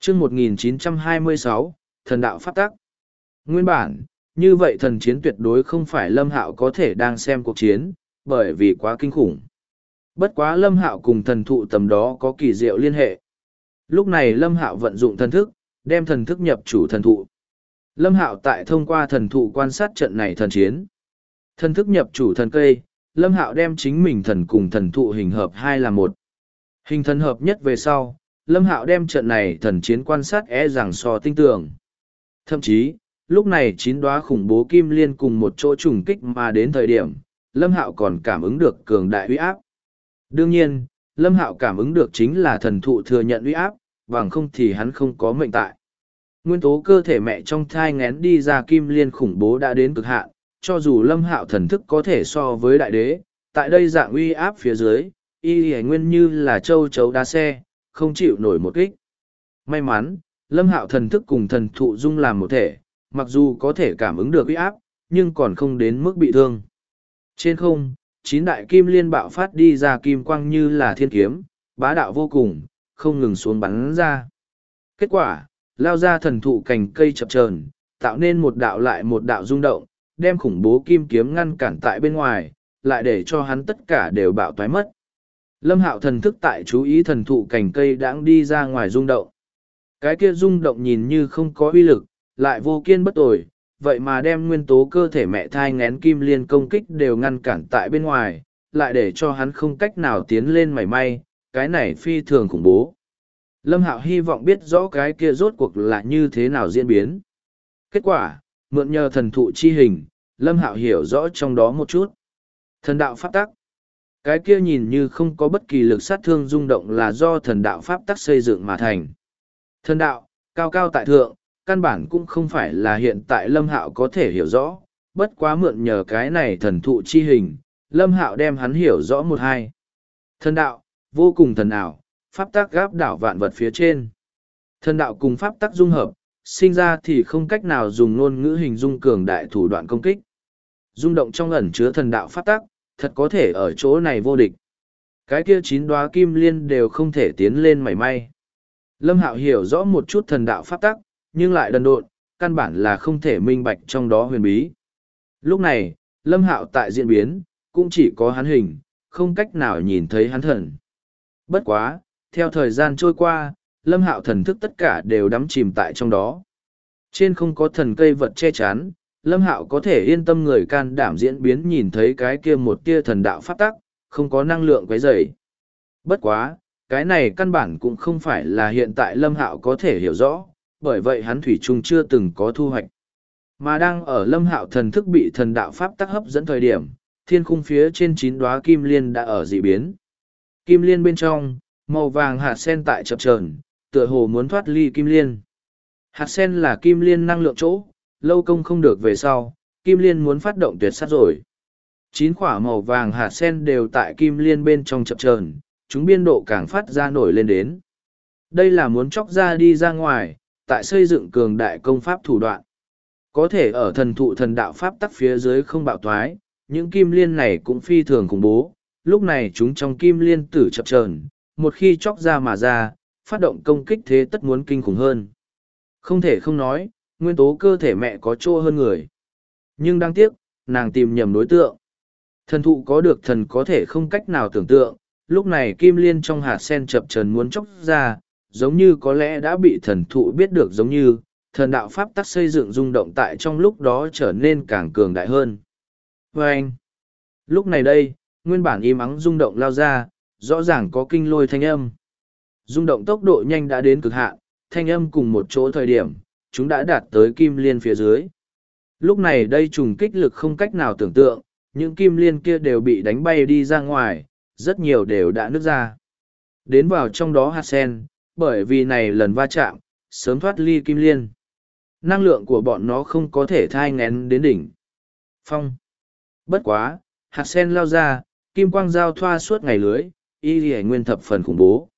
chương 1926, thần đạo pháp tắc. Nguyên bản, như vậy thần chiến tuyệt đối không phải Lâm Hạo có thể đang xem cuộc chiến, bởi vì quá kinh khủng. Bất quá Lâm Hạo cùng thần thụ tầm đó có kỳ diệu liên hệ. Lúc này Lâm Hạo vận dụng thần thức, đem thần thức nhập chủ thần thụ. Lâm Hạo tại thông qua thần thụ quan sát trận này thần chiến. Thần thức nhập chủ thần cây, Lâm Hạo đem chính mình thần cùng thần thụ hình hợp hai là một. Hình thần hợp nhất về sau, Lâm Hạo đem trận này thần chiến quan sát rằng so tinh tường. Thậm chí, lúc này 9 đóa khủng bố kim liên cùng một chỗ trùng kích mà đến thời điểm, Lâm Hạo còn cảm ứng được cường đại uy áp. Đương nhiên, Lâm Hạo cảm ứng được chính là thần thụ thừa nhận uy áp, bằng không thì hắn không có mệnh tại. Nguyên tố cơ thể mẹ trong thai ngén đi ra kim liên khủng bố đã đến cực hạn, cho dù Lâm Hạo thần thức có thể so với đại đế, tại đây dạng uy áp phía dưới, y nguyên như là châu chấu đá xe, không chịu nổi một kích. May mắn, Lâm Hạo thần thức cùng thần thụ dung làm một thể, mặc dù có thể cảm ứng được uy áp, nhưng còn không đến mức bị thương. Trên không, 9 đại kim liên bạo phát đi ra kim quang như là thiên kiếm, bá đạo vô cùng, không ngừng xuống bắn ra. Kết quả, lao ra thần thụ cành cây chập chờn, tạo nên một đạo lại một đạo rung động, đem khủng bố kim kiếm ngăn cản tại bên ngoài, lại để cho hắn tất cả đều bạo toái mất. Lâm Hạo thần thức tại chú ý thần thụ cành cây đãng đi ra ngoài rung động. Cái kia rung động nhìn như không có uy lực, lại vô kiên bất tồi, vậy mà đem nguyên tố cơ thể mẹ thai ngén kim liên công kích đều ngăn cản tại bên ngoài, lại để cho hắn không cách nào tiến lên mảy may, cái này phi thường khủng bố. Lâm Hạo hy vọng biết rõ cái kia rốt cuộc là như thế nào diễn biến. Kết quả, mượn nhờ thần thụ chi hình, Lâm Hạo hiểu rõ trong đó một chút. Thần đạo pháp tắc. Cái kia nhìn như không có bất kỳ lực sát thương rung động là do thần đạo pháp tắc xây dựng mà thành. Thần đạo, cao cao tại thượng, căn bản cũng không phải là hiện tại Lâm Hạo có thể hiểu rõ, bất quá mượn nhờ cái này thần thụ chi hình, Lâm Hạo đem hắn hiểu rõ một hai. Thần đạo, vô cùng thần ảo, pháp tắc gáp đảo vạn vật phía trên. Thần đạo cùng pháp tắc dung hợp, sinh ra thì không cách nào dùng ngôn ngữ hình dung cường đại thủ đoạn công kích. Dung động trong ẩn chứa thần đạo pháp tắc, thật có thể ở chỗ này vô địch. Cái kia 9 đóa kim liên đều không thể tiến lên mảy may. Lâm Hạo hiểu rõ một chút thần đạo pháp tắc, nhưng lại đần độn, căn bản là không thể minh bạch trong đó huyền bí. Lúc này, Lâm Hạo tại diễn biến, cũng chỉ có hắn hình, không cách nào nhìn thấy hắn thần. Bất quá, theo thời gian trôi qua, Lâm Hạo thần thức tất cả đều đắm chìm tại trong đó. Trên không có thần cây vật che chắn, Lâm Hạo có thể yên tâm người can đảm diễn biến nhìn thấy cái kia một tia thần đạo pháp tắc, không có năng lượng quấy rầy. Bất quá, cái này căn bản cũng không phải là hiện tại Lâm Hạo có thể hiểu rõ, bởi vậy hắn thủy chung chưa từng có thu hoạch. Mà đang ở Lâm Hạo thần thức bị thần đạo pháp tắc hấp dẫn thời điểm, thiên khung phía trên 9 đóa kim liên đã ở dị biến. Kim liên bên trong, màu vàng hạt sen tại chập chờn, tựa hồ muốn thoát ly kim liên. Hạt sen là kim liên năng lượng chỗ, lâu công không được về sau, kim liên muốn phát động tuyệt sát rồi. 9 quả màu vàng hạt sen đều tại kim liên bên trong chập chờn, chúng biên độ càng phát ra nổi lên đến. Đây là muốn chóc ra đi ra ngoài, tại xây dựng cường đại công pháp thủ đoạn. Có thể ở thần thụ thần đạo pháp tắc phía dưới không bạo thoái, những kim liên này cũng phi thường khủng bố. Lúc này chúng trong kim liên tử chập chờn, một khi chóc ra mà ra, phát động công kích thế tất muốn kinh khủng hơn. Không thể không nói, nguyên tố cơ thể mẹ có chỗ hơn người. Nhưng đáng tiếc, nàng tìm nhầm đối tượng. Thần thụ có được thần có thể không cách nào tưởng tượng, lúc này kim liên trong hạt sen chập chờn muốn chóc ra, giống như có lẽ đã bị thần thụ biết được giống như, thần đạo pháp tắc xây dựng rung động tại trong lúc đó trở nên càng cường đại hơn. Vâng! Lúc này đây, nguyên bản im ắng rung động lao ra, rõ ràng có kinh lôi thanh âm. Rung động tốc độ nhanh đã đến cực hạn, thanh âm cùng một chỗ thời điểm, chúng đã đạt tới kim liên phía dưới. Lúc này đây trùng kích lực không cách nào tưởng tượng, những kim liên kia đều bị đánh bay đi ra ngoài, rất nhiều đều đã nứt ra. Đến vào trong đó hạt sen, bởi vì này lần va chạm, sớm thoát ly kim liên. Năng lượng của bọn nó không có thể thai ngén đến đỉnh. Phong. Bất quá, hạt sen lao ra, kim quang giao thoa suốt ngày lưới, y lì nguyên thập phần khủng bố.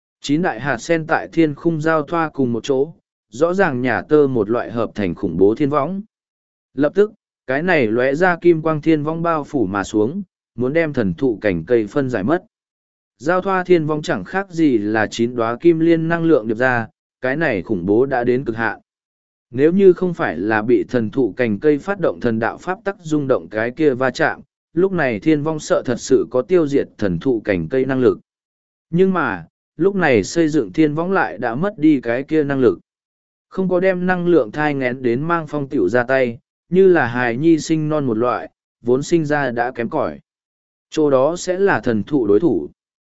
9 đại hạt sen tại thiên khung giao thoa cùng một chỗ, rõ ràng nhà tơ một loại hợp thành khủng bố thiên võng. Lập tức, cái này lóe ra kim quang thiên võng bao phủ mà xuống, muốn đem thần thụ cảnh cây phân giải mất. Giao thoa thiên võng chẳng khác gì là 9 đóa kim liên năng lượng điệp ra, cái này khủng bố đã đến cực hạn. Nếu như không phải là bị thần thụ cành cây phát động thần đạo pháp tắc rung động cái kia va chạm, lúc này thiên vong sợ thật sự có tiêu diệt thần thụ cành cây năng lực. Nhưng mà, lúc này xây dựng thiên võng lại đã mất đi cái kia năng lực. Không có đem năng lượng thai ngén đến mang phong tiểu ra tay, như là hài nhi sinh non một loại, vốn sinh ra đã kém cỏi. Chỗ đó sẽ là thần thụ đối thủ.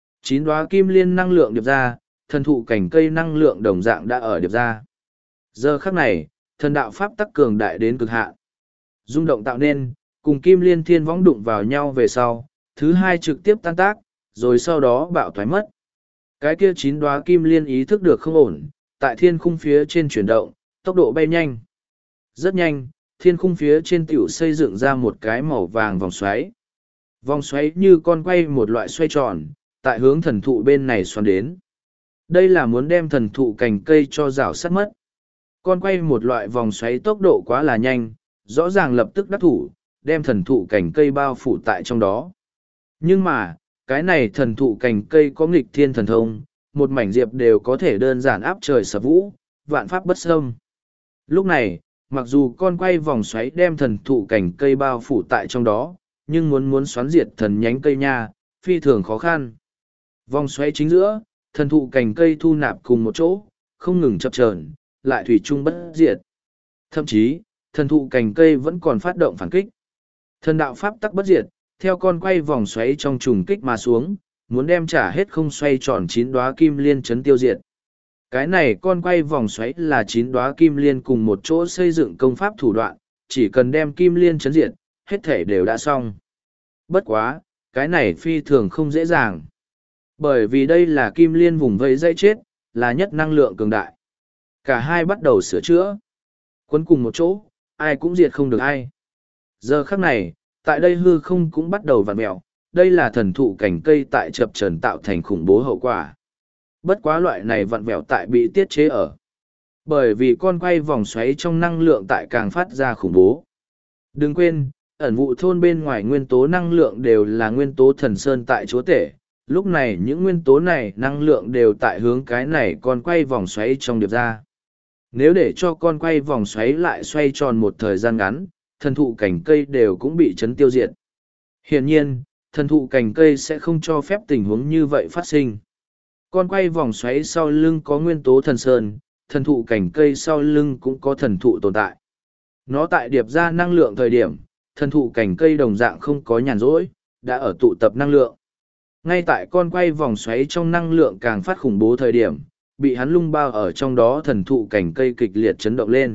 9 đóa kim liên năng lượng điệp ra, thần thụ cảnh cây năng lượng đồng dạng đã ở điệp ra. Giờ khắc này, thần đạo pháp tắc cường đại đến cực hạn. Rung động tạo nên, cùng kim liên thiên võng đụng vào nhau về sau, thứ hai trực tiếp tan tác, rồi sau đó bạo thoái mất. Cái kia 9 đóa kim liên ý thức được không ổn, tại thiên khung phía trên chuyển động, tốc độ bay nhanh. Rất nhanh, thiên khung phía trên tiểu xây dựng ra một cái màu vàng vòng xoáy. Vòng xoáy như con quay một loại xoay tròn, tại hướng thần thụ bên này xoắn đến. Đây là muốn đem thần thụ cành cây cho rào sát mất. Con quay một loại vòng xoáy tốc độ quá là nhanh, rõ ràng lập tức đắc thủ, đem thần thụ cành cây bao phủ tại trong đó. Nhưng mà, cái này thần thụ cành cây có nghịch thiên thần thông, một mảnh diệp đều có thể đơn giản áp trời sập vũ, vạn pháp bất xâm. Lúc này, mặc dù con quay vòng xoáy đem thần thụ cành cây bao phủ tại trong đó, nhưng muốn xoắn diệt thần nhánh cây nha, phi thường khó khăn. Vòng xoáy chính giữa, thần thụ cành cây thu nạp cùng một chỗ, không ngừng chập chờn, lại thủy chung bất diệt. Thậm chí, thần thụ cành cây vẫn còn phát động phản kích. Thần đạo pháp tắc bất diệt, theo con quay vòng xoáy trong trùng kích mà xuống, muốn đem trả hết không xoay tròn 9 đóa kim liên chấn tiêu diệt. Cái này con quay vòng xoáy là 9 đóa kim liên cùng một chỗ xây dựng công pháp thủ đoạn, chỉ cần đem kim liên chấn diệt, hết thể đều đã xong. Bất quá, cái này phi thường không dễ dàng. Bởi vì đây là kim liên vùng vây dây chết, là nhất năng lượng cường đại. Cả hai bắt đầu sửa chữa. Quấn cùng một chỗ, ai cũng diệt không được ai. Giờ khắc này, tại đây hư không cũng bắt đầu vặn mẹo, đây là thần thụ cành cây tại chập trần tạo thành khủng bố hậu quả. Bất quá loại này vặn vẹo tại bị tiết chế ở. Bởi vì con quay vòng xoáy trong năng lượng tại càng phát ra khủng bố. Đừng quên, ẩn vụ thôn bên ngoài nguyên tố năng lượng đều là nguyên tố thần sơn tại chúa tể. Lúc này những nguyên tố này năng lượng đều tại hướng cái này con quay vòng xoáy trong điệp ra. Nếu để cho con quay vòng xoáy lại xoay tròn một thời gian ngắn, thần thụ cành cây đều cũng bị chấn tiêu diệt. Hiển nhiên, thần thụ cành cây sẽ không cho phép tình huống như vậy phát sinh. Con quay vòng xoáy sau lưng có nguyên tố thần sơn, thần thụ cành cây sau lưng cũng có thần thụ tồn tại. Nó tại điệp ra năng lượng thời điểm, thần thụ cành cây đồng dạng không có nhàn rỗi, đã ở tụ tập năng lượng. Ngay tại con quay vòng xoáy trong năng lượng càng phát khủng bố thời điểm, bị hắn lung bao ở trong đó thần thụ cành cây kịch liệt chấn động lên.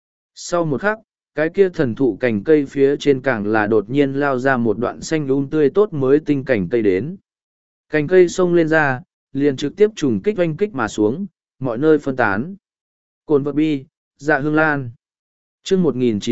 Sau một khắc, cái kia thần thụ cành cây phía trên càng là đột nhiên lao ra một đoạn xanh tươi tốt mới tinh cành cây đến. Cành cây xông lên ra, liền trực tiếp trùng kích oanh kích mà xuống, mọi nơi phân tán. Cồn vật bi, dạ hương lan. Chương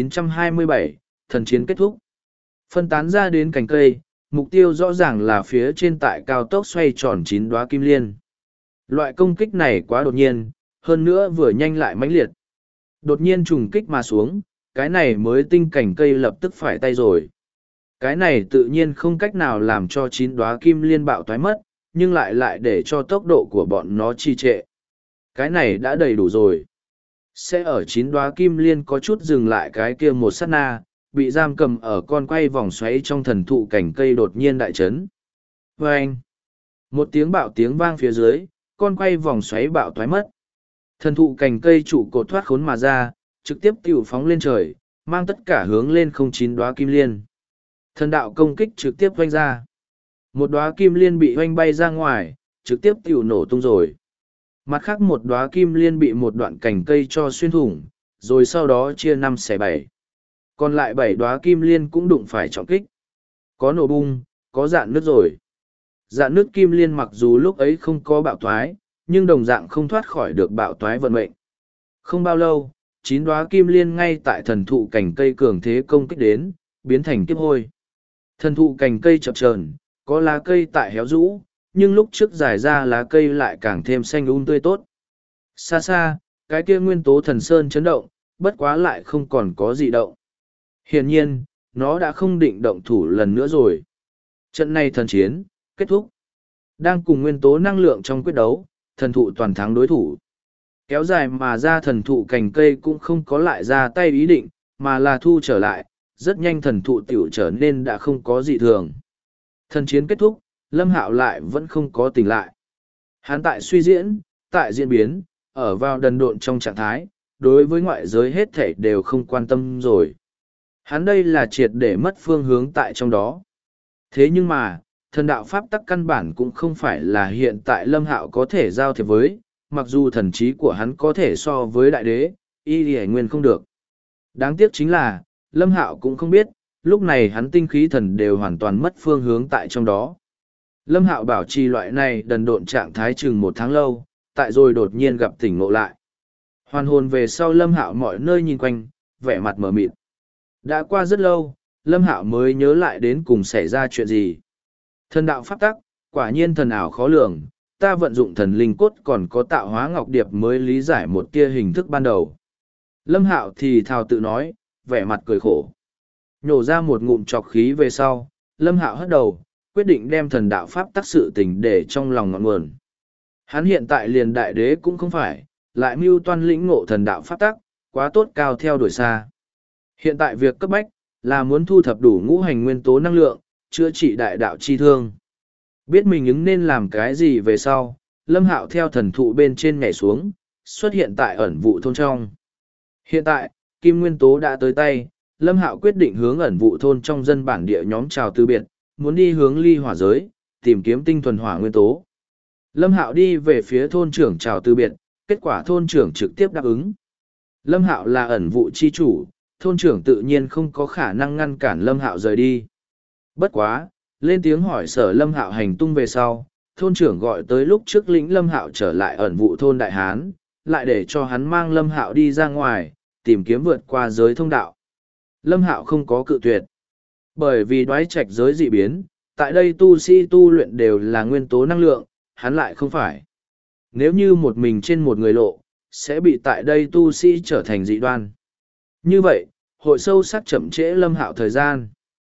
1927, thần chiến kết thúc. Phân tán ra đến cành cây, mục tiêu rõ ràng là phía trên tại cao tốc xoay tròn 9 đóa kim liên. Loại công kích này quá đột nhiên, hơn nữa vừa nhanh lại mãnh liệt. Đột nhiên trùng kích mà xuống, cái này mới tinh cành cây lập tức phải tay rồi. Cái này tự nhiên không cách nào làm cho 9 đóa kim liên bạo toái mất, nhưng lại để cho tốc độ của bọn nó trì trệ. Cái này đã đầy đủ rồi. Sẽ ở 9 đóa kim liên có chút dừng lại cái kia một sát na, bị giam cầm ở con quay vòng xoáy trong thần thụ cành cây đột nhiên đại chấn. Vâng! Một tiếng bạo tiếng vang phía dưới, con quay vòng xoáy bạo toái mất. Thần thụ cành cây trụ cột thoát khốn mà ra, trực tiếp tiểu phóng lên trời, mang tất cả hướng lên không 9 đóa kim liên. Thần đạo công kích trực tiếp oanh ra. Một đóa kim liên bị oanh bay ra ngoài, trực tiếp tiểu nổ tung rồi. Mặt khác một đóa kim liên bị một đoạn cành cây cho xuyên thủng, rồi sau đó chia 5 xẻ 7. Còn lại 7 đóa kim liên cũng đụng phải trọng kích. Có nổ bung, có dạn nứt rồi. Dạn nứt kim liên mặc dù lúc ấy không có bạo toái, nhưng đồng dạng không thoát khỏi được bạo toái vận mệnh. Không bao lâu, 9 đóa kim liên ngay tại thần thụ cành cây cường thế công kích đến, biến thành kiếp hôi. Thần thụ cành cây chập chờn, có lá cây tại héo rũ, nhưng lúc trước dài ra lá cây lại càng thêm xanh tươi tốt. Xa xa, cái kia nguyên tố thần sơn chấn động, bất quá lại không còn có gì động. Hiển nhiên, nó đã không định động thủ lần nữa rồi. Trận này thần chiến, kết thúc. Đang cùng nguyên tố năng lượng trong quyết đấu, thần thụ toàn thắng đối thủ. Kéo dài mà ra thần thụ cành cây cũng không có lại ra tay ý định, mà là thu trở lại, rất nhanh thần thụ tiểu trở nên đã không có dị thường. Thần chiến kết thúc, Lâm Hạo lại vẫn không có tỉnh lại. Hắn tại suy diễn, tại diễn biến, ở vào đần độn trong trạng thái, đối với ngoại giới hết thảy đều không quan tâm rồi. Hắn đây là triệt để mất phương hướng tại trong đó. Thế nhưng mà, thần đạo pháp tắc căn bản cũng không phải là hiện tại Lâm Hạo có thể giao thiệp với, mặc dù thần trí của hắn có thể so với đại đế, y hải nguyên không được. Đáng tiếc chính là, Lâm Hạo cũng không biết, lúc này hắn tinh khí thần đều hoàn toàn mất phương hướng tại trong đó. Lâm Hạo bảo trì loại này đần độn trạng thái chừng 1 tháng lâu, tại rồi đột nhiên gặp tỉnh ngộ lại. Hoàn hồn về sau Lâm Hạo mọi nơi nhìn quanh, vẻ mặt mờ mịt. Đã qua rất lâu, Lâm Hạo mới nhớ lại đến cùng xảy ra chuyện gì. Thần đạo pháp tắc, quả nhiên thần ảo khó lường, ta vận dụng thần linh cốt còn có tạo hóa ngọc điệp mới lý giải một tia hình thức ban đầu. Lâm Hạo thì thào tự nói, vẻ mặt cười khổ. Nhổ ra một ngụm trọc khí về sau, Lâm Hạo hất đầu, quyết định đem thần đạo pháp tắc sự tình để trong lòng ngọn nguồn. Hắn hiện tại liền đại đế cũng không phải, lại mưu toan lĩnh ngộ thần đạo pháp tắc, quá tốt cao theo đuổi xa. Hiện tại việc cấp bách là muốn thu thập đủ ngũ hành nguyên tố năng lượng, chữa trị đại đạo chi thương. Biết mình ứng nên làm cái gì về sau, Lâm Hạo theo thần thụ bên trên nhảy xuống, xuất hiện tại ẩn vụ thôn trong. Hiện tại, kim nguyên tố đã tới tay, Lâm Hạo quyết định hướng ẩn vụ thôn trong dân bản địa nhóm chào từ biệt, muốn đi hướng ly hỏa giới, tìm kiếm tinh thuần hỏa nguyên tố. Lâm Hạo đi về phía thôn trưởng chào từ biệt, kết quả thôn trưởng trực tiếp đáp ứng. Lâm Hạo là ẩn vụ chi chủ, thôn trưởng tự nhiên không có khả năng ngăn cản Lâm Hạo rời đi. Bất quá, lên tiếng hỏi sở Lâm Hạo hành tung về sau, thôn trưởng gọi tới lúc trước lĩnh Lâm Hạo trở lại ẩn vụ thôn Đại Hán, lại để cho hắn mang Lâm Hạo đi ra ngoài, tìm kiếm vượt qua giới thông đạo. Lâm Hạo không có cự tuyệt. Bởi vì đoái trạch giới dị biến, tại đây tu sĩ tu luyện đều là nguyên tố năng lượng, hắn lại không phải. Nếu như một mình trên một người lộ, sẽ bị tại đây tu sĩ trở thành dị đoan. Như vậy, hội sâu sắc chậm trễ Lâm Hạo thời gian.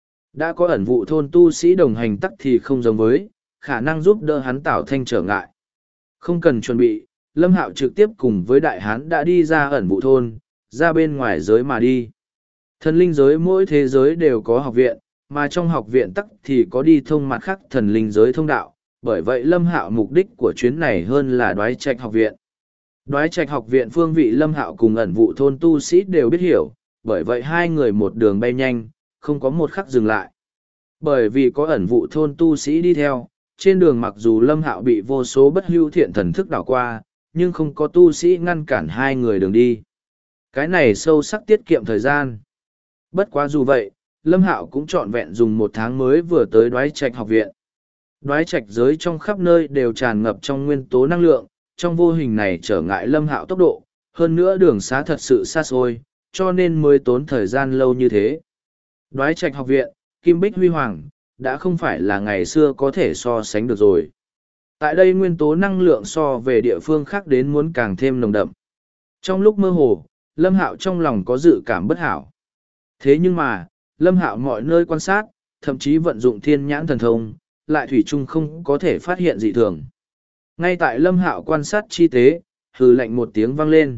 Đã có ẩn vụ thôn tu sĩ đồng hành tắc thì không giống với, khả năng giúp đỡ hắn tạo thanh trở ngại. Không cần chuẩn bị, Lâm Hạo trực tiếp cùng với đại hán đã đi ra ẩn vụ thôn, ra bên ngoài giới mà đi. Thần linh giới mỗi thế giới đều có học viện, mà trong học viện tắc thì có đi thông mặt khác thần linh giới thông đạo. Bởi vậy Lâm Hạo mục đích của chuyến này hơn là đoái trạch học viện. Đoái trạch học viện phương vị Lâm Hạo cùng ẩn vụ thôn tu sĩ đều biết hiểu, bởi vậy hai người một đường bay nhanh, không có một khắc dừng lại. Bởi vì có ẩn vụ thôn tu sĩ đi theo, trên đường mặc dù Lâm Hạo bị vô số bất hưu thiện thần thức đảo qua, nhưng không có tu sĩ ngăn cản hai người đường đi. Cái này sâu sắc tiết kiệm thời gian. Bất quá dù vậy, Lâm Hạo cũng trọn vẹn dùng 1 tháng mới vừa tới đoái trạch học viện. Đoái trạch giới trong khắp nơi đều tràn ngập trong nguyên tố năng lượng, trong vô hình này trở ngại Lâm Hạo tốc độ, hơn nữa đường xá thật sự xa xôi, cho nên mới tốn thời gian lâu như thế. Đoái trạch học viện, Kim Bích Huy Hoàng, đã không phải là ngày xưa có thể so sánh được rồi. Tại đây nguyên tố năng lượng so về địa phương khác đến muốn càng thêm nồng đậm. Trong lúc mơ hồ, Lâm Hạo trong lòng có dự cảm bất hảo. Thế nhưng mà, Lâm Hạo mọi nơi quan sát, thậm chí vận dụng thiên nhãn thần thông, lại thủy chung không có thể phát hiện dị thường. Ngay tại Lâm Hạo quan sát chi tế, hừ lạnh một tiếng vang lên.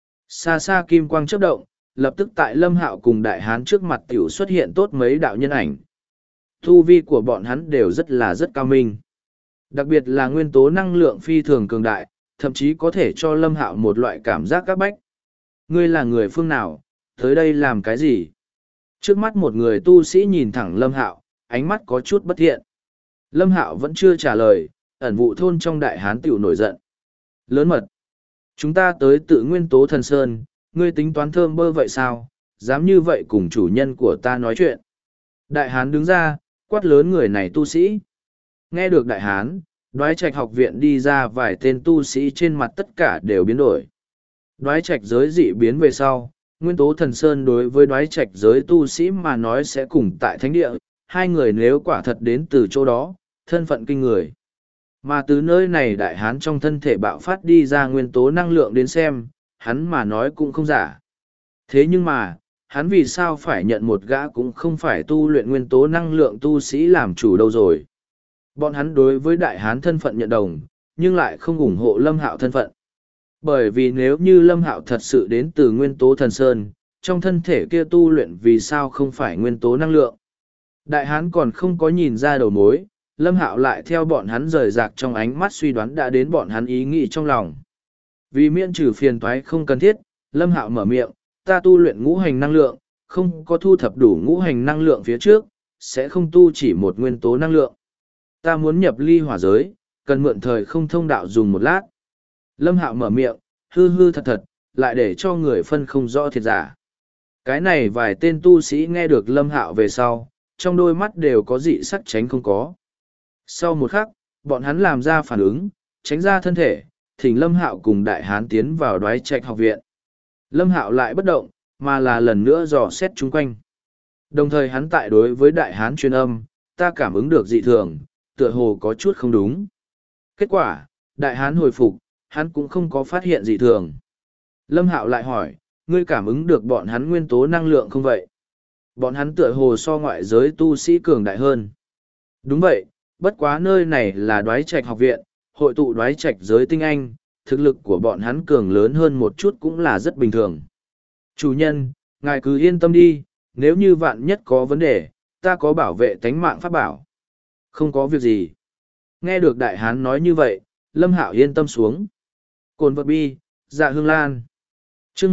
Xa xa kim quang chớp động, lập tức tại Lâm Hạo cùng đại hán trước mặt tiểu xuất hiện tốt mấy đạo nhân ảnh. Tu vi của bọn hắn đều rất cao minh. Đặc biệt là nguyên tố năng lượng phi thường cường đại, thậm chí có thể cho Lâm Hạo một loại cảm giác các bách. Ngươi là người phương nào, tới đây làm cái gì? Trước mắt một người tu sĩ nhìn thẳng Lâm Hạo, ánh mắt có chút bất thiện. Lâm Hạo vẫn chưa trả lời, ẩn vụ thôn trong đại hán tiểu nổi giận. Lớn mật. Chúng ta tới tự nguyên tố thần sơn, ngươi tính toán thơm bơ vậy sao, dám như vậy cùng chủ nhân của ta nói chuyện. Đại hán đứng ra, quát lớn người này tu sĩ. Nghe được đại hán, đoái trạch học viện đi ra vài tên tu sĩ trên mặt tất cả đều biến đổi. Đoái trạch giới dị biến về sau, nguyên tố thần sơn đối với đoái trạch giới tu sĩ mà nói sẽ cùng tại thánh địa, hai người nếu quả thật đến từ chỗ đó, thân phận kinh người. Mà từ nơi này đại hán trong thân thể bạo phát đi ra nguyên tố năng lượng đến xem, hắn mà nói cũng không giả. Thế nhưng mà, hắn vì sao phải nhận một gã cũng không phải tu luyện nguyên tố năng lượng tu sĩ làm chủ đâu rồi. Bọn hắn đối với đại hán thân phận nhận đồng, nhưng lại không ủng hộ Lâm Hạo thân phận. Bởi vì nếu như Lâm Hạo thật sự đến từ nguyên tố thần sơn, trong thân thể kia tu luyện vì sao không phải nguyên tố năng lượng. Đại hán còn không có nhìn ra đầu mối, Lâm Hạo lại theo bọn hắn rời rạc trong ánh mắt suy đoán đã đến bọn hắn ý nghĩ trong lòng. Vì miễn trừ phiền toái không cần thiết, Lâm Hạo mở miệng, ta tu luyện ngũ hành năng lượng, không có thu thập đủ ngũ hành năng lượng phía trước, sẽ không tu chỉ một nguyên tố năng lượng. Ta muốn nhập ly hỏa giới, cần mượn thời không thông đạo dùng một lát. Lâm Hạo mở miệng, hư hư thật thật, lại để cho người phân không rõ thiệt giả. Cái này vài tên tu sĩ nghe được Lâm Hạo về sau, trong đôi mắt đều có dị sắc tránh không có. Sau một khắc, bọn hắn làm ra phản ứng, tránh ra thân thể, thỉnh Lâm Hạo cùng Đại Hán tiến vào Đoái Trạch học viện. Lâm Hạo lại bất động, mà là lần nữa dò xét chung quanh. Đồng thời hắn tại đối với Đại Hán truyền âm, ta cảm ứng được dị thường, tựa hồ có chút không đúng. Kết quả, Đại Hán hồi phục, hắn cũng không có phát hiện dị thường. Lâm Hạo lại hỏi, ngươi cảm ứng được bọn hắn nguyên tố năng lượng không vậy? Bọn hắn tựa hồ so ngoại giới tu sĩ cường đại hơn. Đúng vậy, bất quá nơi này là Đoái Trạch học viện, hội tụ Đoái Trạch giới tinh anh, thực lực của bọn hắn cường lớn hơn một chút cũng là rất bình thường. Chủ nhân, ngài cứ yên tâm đi, nếu như vạn nhất có vấn đề, ta có bảo vệ tánh mạng pháp bảo. Không có việc gì. Nghe được Đại Hán nói như vậy, Lâm Hạo yên tâm xuống. Cồn vật bi, dạ hương lan. Chương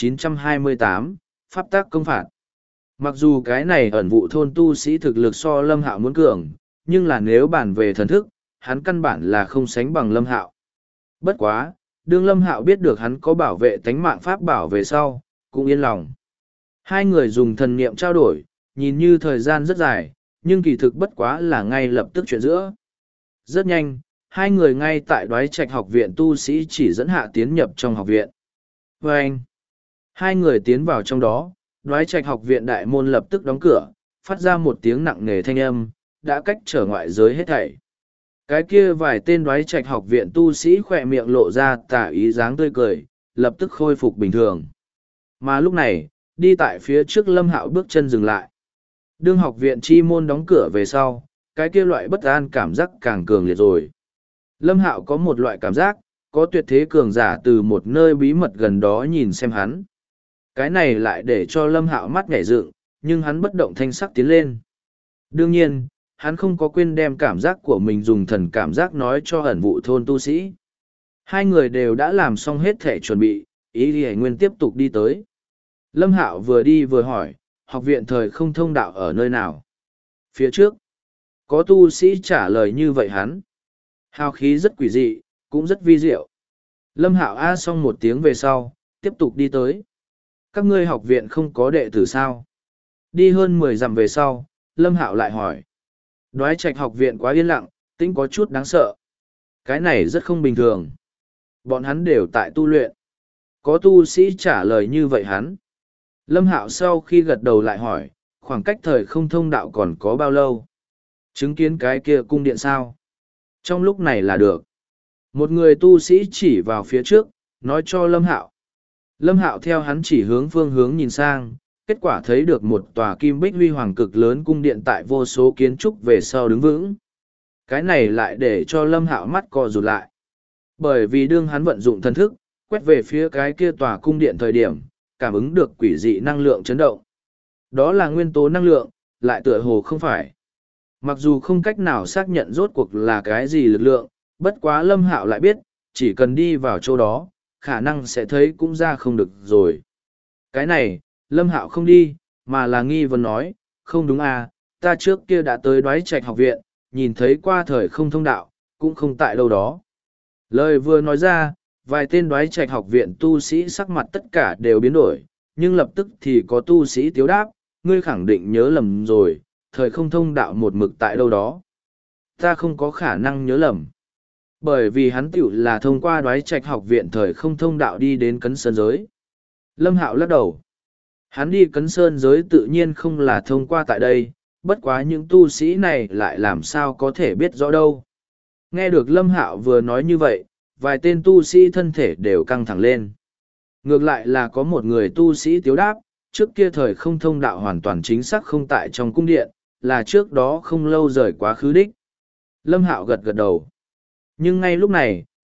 1928, Pháp tác công phạt. Mặc dù cái này ẩn vụ thôn tu sĩ thực lực so Lâm Hạo muốn cường, nhưng là nếu bàn về thần thức, hắn căn bản là không sánh bằng Lâm Hạo. Bất quá, đương Lâm Hạo biết được hắn có bảo vệ tánh mạng pháp bảo về sau, cũng yên lòng. Hai người dùng thần niệm trao đổi, nhìn như thời gian rất dài, nhưng kỳ thực bất quá là ngay lập tức chuyện giữa. Rất nhanh, hai người ngay tại Đoái Trạch học viện tu sĩ chỉ dẫn hạ tiến nhập trong học viện. Và anh, hai người tiến vào trong đó, Đoái Trạch học viện đại môn lập tức đóng cửa, phát ra một tiếng nặng nề thanh âm, đã cách trở ngoại giới hết thảy. Cái kia vài tên Đoái Trạch học viện tu sĩ khỏe miệng lộ ra tà ý dáng tươi cười, lập tức khôi phục bình thường. Mà lúc này, đi tại phía trước Lâm Hạo bước chân dừng lại. Đương học viện chi môn đóng cửa về sau, cái kia loại bất an cảm giác càng cường liệt rồi. Lâm Hạo có một loại cảm giác, có tuyệt thế cường giả từ một nơi bí mật gần đó nhìn xem hắn. Cái này lại để cho Lâm Hạo mắt nhảy dựng, nhưng hắn bất động thanh sắc tiến lên. Đương nhiên, hắn không có quên đem cảm giác của mình dùng thần cảm giác nói cho ẩn vụ thôn tu sĩ. Hai người đều đã làm xong hết thể chuẩn bị, ý Lý Nguyên tiếp tục đi tới. Lâm Hạo vừa đi vừa hỏi, học viện thời không thông đạo ở nơi nào? Phía trước, có tu sĩ trả lời như vậy hắn. Hào khí rất quỷ dị, cũng rất vi diệu. Lâm Hạo a xong một tiếng về sau, tiếp tục đi tới. Các ngươi học viện không có đệ tử sao? Đi hơn 10 dặm về sau, Lâm Hạo lại hỏi. Đoái Trạch học viện quá yên lặng, tính có chút đáng sợ. Cái này rất không bình thường. Bọn hắn đều tại tu luyện. Có tu sĩ trả lời như vậy hắn. Lâm Hạo sau khi gật đầu lại hỏi, khoảng cách thời không thông đạo còn có bao lâu? Chứng kiến cái kia cung điện sao? Trong lúc này là được. Một người tu sĩ chỉ vào phía trước, nói cho Lâm Hạo. Lâm Hạo theo hắn chỉ hướng phương hướng nhìn sang, kết quả thấy được một tòa kim bích huy hoàng cực lớn cung điện tại vô số kiến trúc về sau đứng vững. Cái này lại để cho Lâm Hạo mắt co rụt lại. Bởi vì đương hắn vận dụng thần thức, quét về phía cái kia tòa cung điện thời điểm, cảm ứng được quỷ dị năng lượng chấn động. Đó là nguyên tố năng lượng, lại tựa hồ không phải. Mặc dù không cách nào xác nhận rốt cuộc là cái gì lực lượng, bất quá Lâm Hạo lại biết, chỉ cần đi vào chỗ đó, khả năng sẽ thấy cũng ra không được rồi. Cái này, Lâm Hạo không đi, mà là nghi vấn nói, không đúng à, ta trước kia đã tới Đoái Trạch học viện, nhìn thấy qua thời không thông đạo, cũng không tại đâu đó. Lời vừa nói ra, vài tên Đoái Trạch học viện tu sĩ sắc mặt tất cả đều biến đổi, nhưng lập tức thì có tu sĩ tiếu đáp, ngươi khẳng định nhớ lầm rồi, thời không thông đạo một mực tại đâu đó. Ta không có khả năng nhớ lầm. Bởi vì hắn tiểu là thông qua Đoái Trạch học viện thời không thông đạo đi đến Cấn Sơn giới. Lâm Hạo lắc đầu. Hắn đi Cấn Sơn giới tự nhiên không là thông qua tại đây, bất quá những tu sĩ này lại làm sao có thể biết rõ đâu. Nghe được Lâm Hạo vừa nói như vậy, vài tên tu sĩ thân thể đều căng thẳng lên. Ngược lại là có một người tu sĩ tiếu đáp, trước kia thời không thông đạo hoàn toàn chính xác không tại trong cung điện, là trước đó không lâu rời quá khứ đích. Lâm Hạo gật gật đầu. Nhưng ngay lúc này,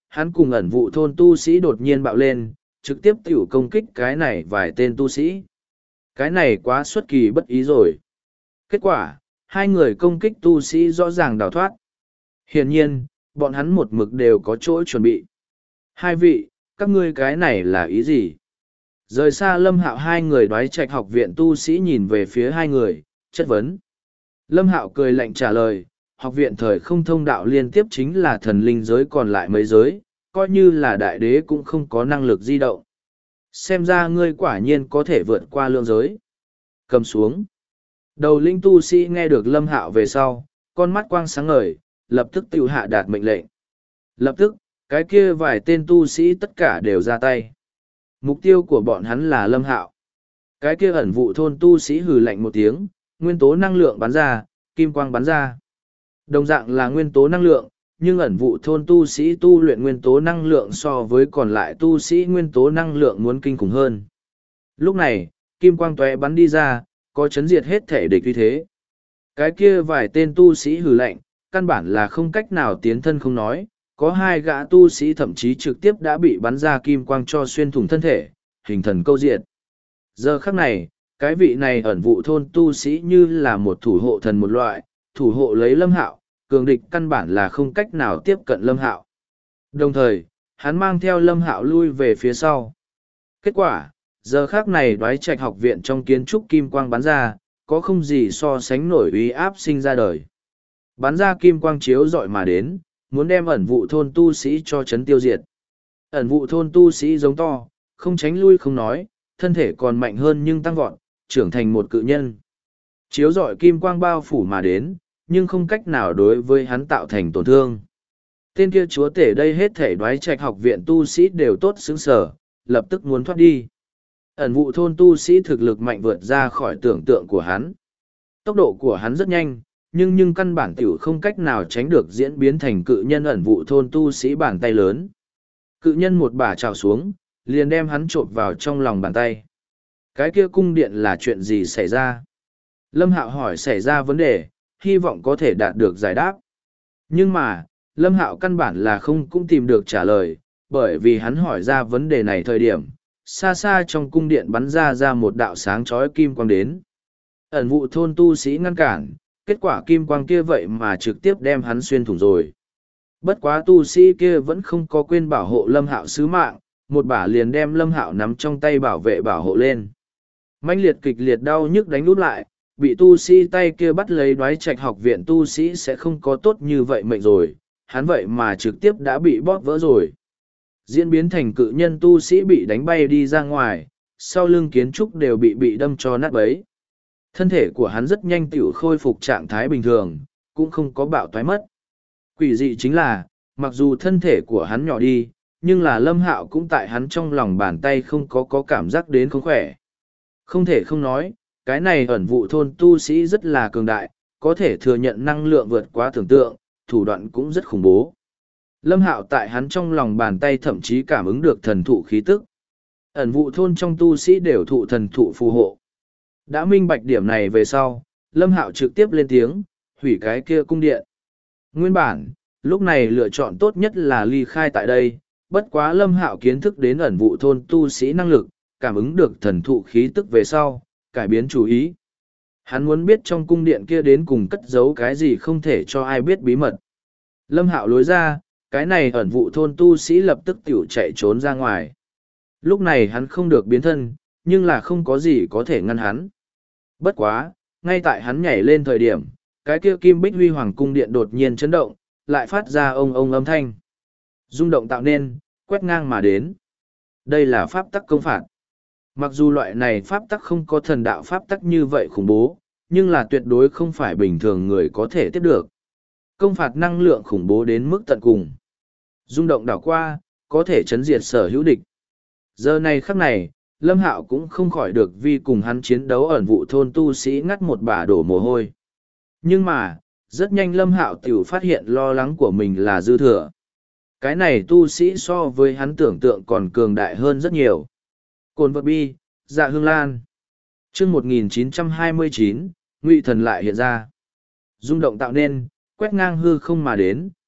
hắn cùng ẩn vụ thôn tu sĩ đột nhiên bạo lên, trực tiếp tiểu công kích cái này vài tên tu sĩ. Cái này quá xuất kỳ bất ý rồi. Kết quả, hai người công kích tu sĩ rõ ràng đào thoát. Hiển nhiên, bọn hắn một mực đều có chỗ chuẩn bị. Hai vị, các ngươi cái này là ý gì? Rời xa Lâm Hạo, hai người đoái trạch học viện tu sĩ nhìn về phía hai người, chất vấn. Lâm Hạo cười lạnh trả lời, học viện thời không thông đạo liên tiếp chính là thần linh giới còn lại mấy giới, coi như là đại đế cũng không có năng lực di động. Xem ra ngươi quả nhiên có thể vượt qua lượng giới. Cầm xuống. Đầu linh tu sĩ nghe được Lâm Hạo về sau, con mắt quang sáng ngời, lập tức tiêu hạ đạt mệnh lệnh. Lập tức, cái kia vài tên tu sĩ tất cả đều ra tay. Mục tiêu của bọn hắn là Lâm Hạo. Cái kia ẩn vụ thôn tu sĩ hừ lạnh một tiếng, nguyên tố năng lượng bắn ra, kim quang bắn ra. Đồng dạng là nguyên tố năng lượng, nhưng ẩn vụ thôn tu sĩ tu luyện nguyên tố năng lượng so với còn lại tu sĩ nguyên tố năng lượng muốn kinh khủng hơn. Lúc này, kim quang tóe bắn đi ra, có chấn diệt hết thể địch uy thế. Cái kia vài tên tu sĩ hừ lạnh, căn bản là không cách nào tiến thân không nói, có hai gã tu sĩ thậm chí trực tiếp đã bị bắn ra kim quang cho xuyên thủng thân thể, hình thần câu diệt. Giờ khắc này, cái vị này ẩn vụ thôn tu sĩ như là một thủ hộ thần một loại, thủ hộ lấy Lâm Hạo, cường địch căn bản là không cách nào tiếp cận Lâm Hạo. Đồng thời, hắn mang theo Lâm Hạo lui về phía sau. Kết quả, giờ khắc này đoái trạch học viện trong kiến trúc kim quang bắn ra, có không gì so sánh nổi uy áp sinh ra đời. Bắn ra kim quang chiếu dọi mà đến, muốn đem ẩn vụ thôn tu sĩ cho chấn tiêu diệt. Ẩn vụ thôn tu sĩ giống to, không tránh lui không nói, thân thể còn mạnh hơn nhưng tăng vọt, trưởng thành một cự nhân. Chiếu dọi kim quang bao phủ mà đến, nhưng không cách nào đối với hắn tạo thành tổn thương. Tên kia chúa tể đây hết thể đoái trạch học viện tu sĩ đều tốt xứng sở, lập tức muốn thoát đi. Ẩn vụ thôn tu sĩ thực lực mạnh vượt ra khỏi tưởng tượng của hắn. Tốc độ của hắn rất nhanh, nhưng căn bản tiểu không cách nào tránh được diễn biến thành cự nhân ẩn vụ thôn tu sĩ bàn tay lớn. Cự nhân một bả trào xuống, liền đem hắn trộn vào trong lòng bàn tay. Cái kia cung điện là chuyện gì xảy ra? Lâm Hạo hỏi xảy ra vấn đề, hy vọng có thể đạt được giải đáp. Nhưng mà, Lâm Hạo căn bản là không cũng tìm được trả lời, bởi vì hắn hỏi ra vấn đề này thời điểm, xa xa trong cung điện bắn ra một đạo sáng chói kim quang đến. Ẩn vụ thôn tu sĩ ngăn cản, kết quả kim quang kia vậy mà trực tiếp đem hắn xuyên thủng rồi. Bất quá tu sĩ kia vẫn không có quên bảo hộ Lâm Hạo sứ mạng, một bả liền đem Lâm Hạo nắm trong tay bảo vệ bảo hộ lên. Mãnh liệt kịch liệt đau nhức đánh úp lại, bị tu sĩ tay kia bắt lấy đoái trạch học viện tu sĩ sẽ không có tốt như vậy mệnh rồi, hắn vậy mà trực tiếp đã bị bóp vỡ rồi. Diễn biến thành cự nhân tu sĩ bị đánh bay đi ra ngoài, sau lưng kiến trúc đều bị đâm cho nát bấy. Thân thể của hắn rất nhanh tiểu khôi phục trạng thái bình thường, cũng không có bạo toái mất. Quỷ dị chính là, mặc dù thân thể của hắn nhỏ đi, nhưng là Lâm Hạo cũng tại hắn trong lòng bàn tay không có cảm giác đến không khỏe. Không thể không nói, cái này ẩn vụ thôn tu sĩ rất là cường đại, có thể thừa nhận năng lượng vượt quá tưởng tượng, thủ đoạn cũng rất khủng bố. Lâm Hạo tại hắn trong lòng bàn tay thậm chí cảm ứng được thần thụ khí tức. Ẩn vụ thôn trong tu sĩ đều thụ thần thụ phù hộ. Đã minh bạch điểm này về sau, Lâm Hạo trực tiếp lên tiếng, hủy cái kia cung điện. Nguyên bản, lúc này lựa chọn tốt nhất là ly khai tại đây, bất quá Lâm Hạo kiến thức đến ẩn vụ thôn tu sĩ năng lực, cảm ứng được thần thụ khí tức về sau, cải biến chủ ý. Hắn muốn biết trong cung điện kia đến cùng cất giấu cái gì không thể cho ai biết bí mật. Lâm Hạo lối ra, cái này ẩn vụ thôn tu sĩ lập tức tiểu chạy trốn ra ngoài. Lúc này hắn không được biến thân, nhưng là không có gì có thể ngăn hắn. Bất quá, ngay tại hắn nhảy lên thời điểm, cái kia kim bích huy hoàng cung điện đột nhiên chấn động, lại phát ra ông âm thanh. Rung động tạo nên, quét ngang mà đến. Đây là pháp tắc công phạt. Mặc dù loại này pháp tắc không có thần đạo pháp tắc như vậy khủng bố, nhưng là tuyệt đối không phải bình thường người có thể tiếp được. Công phạt năng lượng khủng bố đến mức tận cùng. Rung động đảo qua, có thể chấn diệt sở hữu địch. Giờ này khắc này, Lâm Hạo cũng không khỏi được vì cùng hắn chiến đấu ẩn vụ thôn tu sĩ ngắt một bả đổ mồ hôi. Nhưng mà, rất nhanh Lâm Hạo tiểu phát hiện lo lắng của mình là dư thừa. Cái này tu sĩ so với hắn tưởng tượng còn cường đại hơn rất nhiều. Cồn vật bi, dạ hương lan. Chương 1929, Ngụy Thần lại hiện ra. Rung động tạo nên, quét ngang hư không mà đến,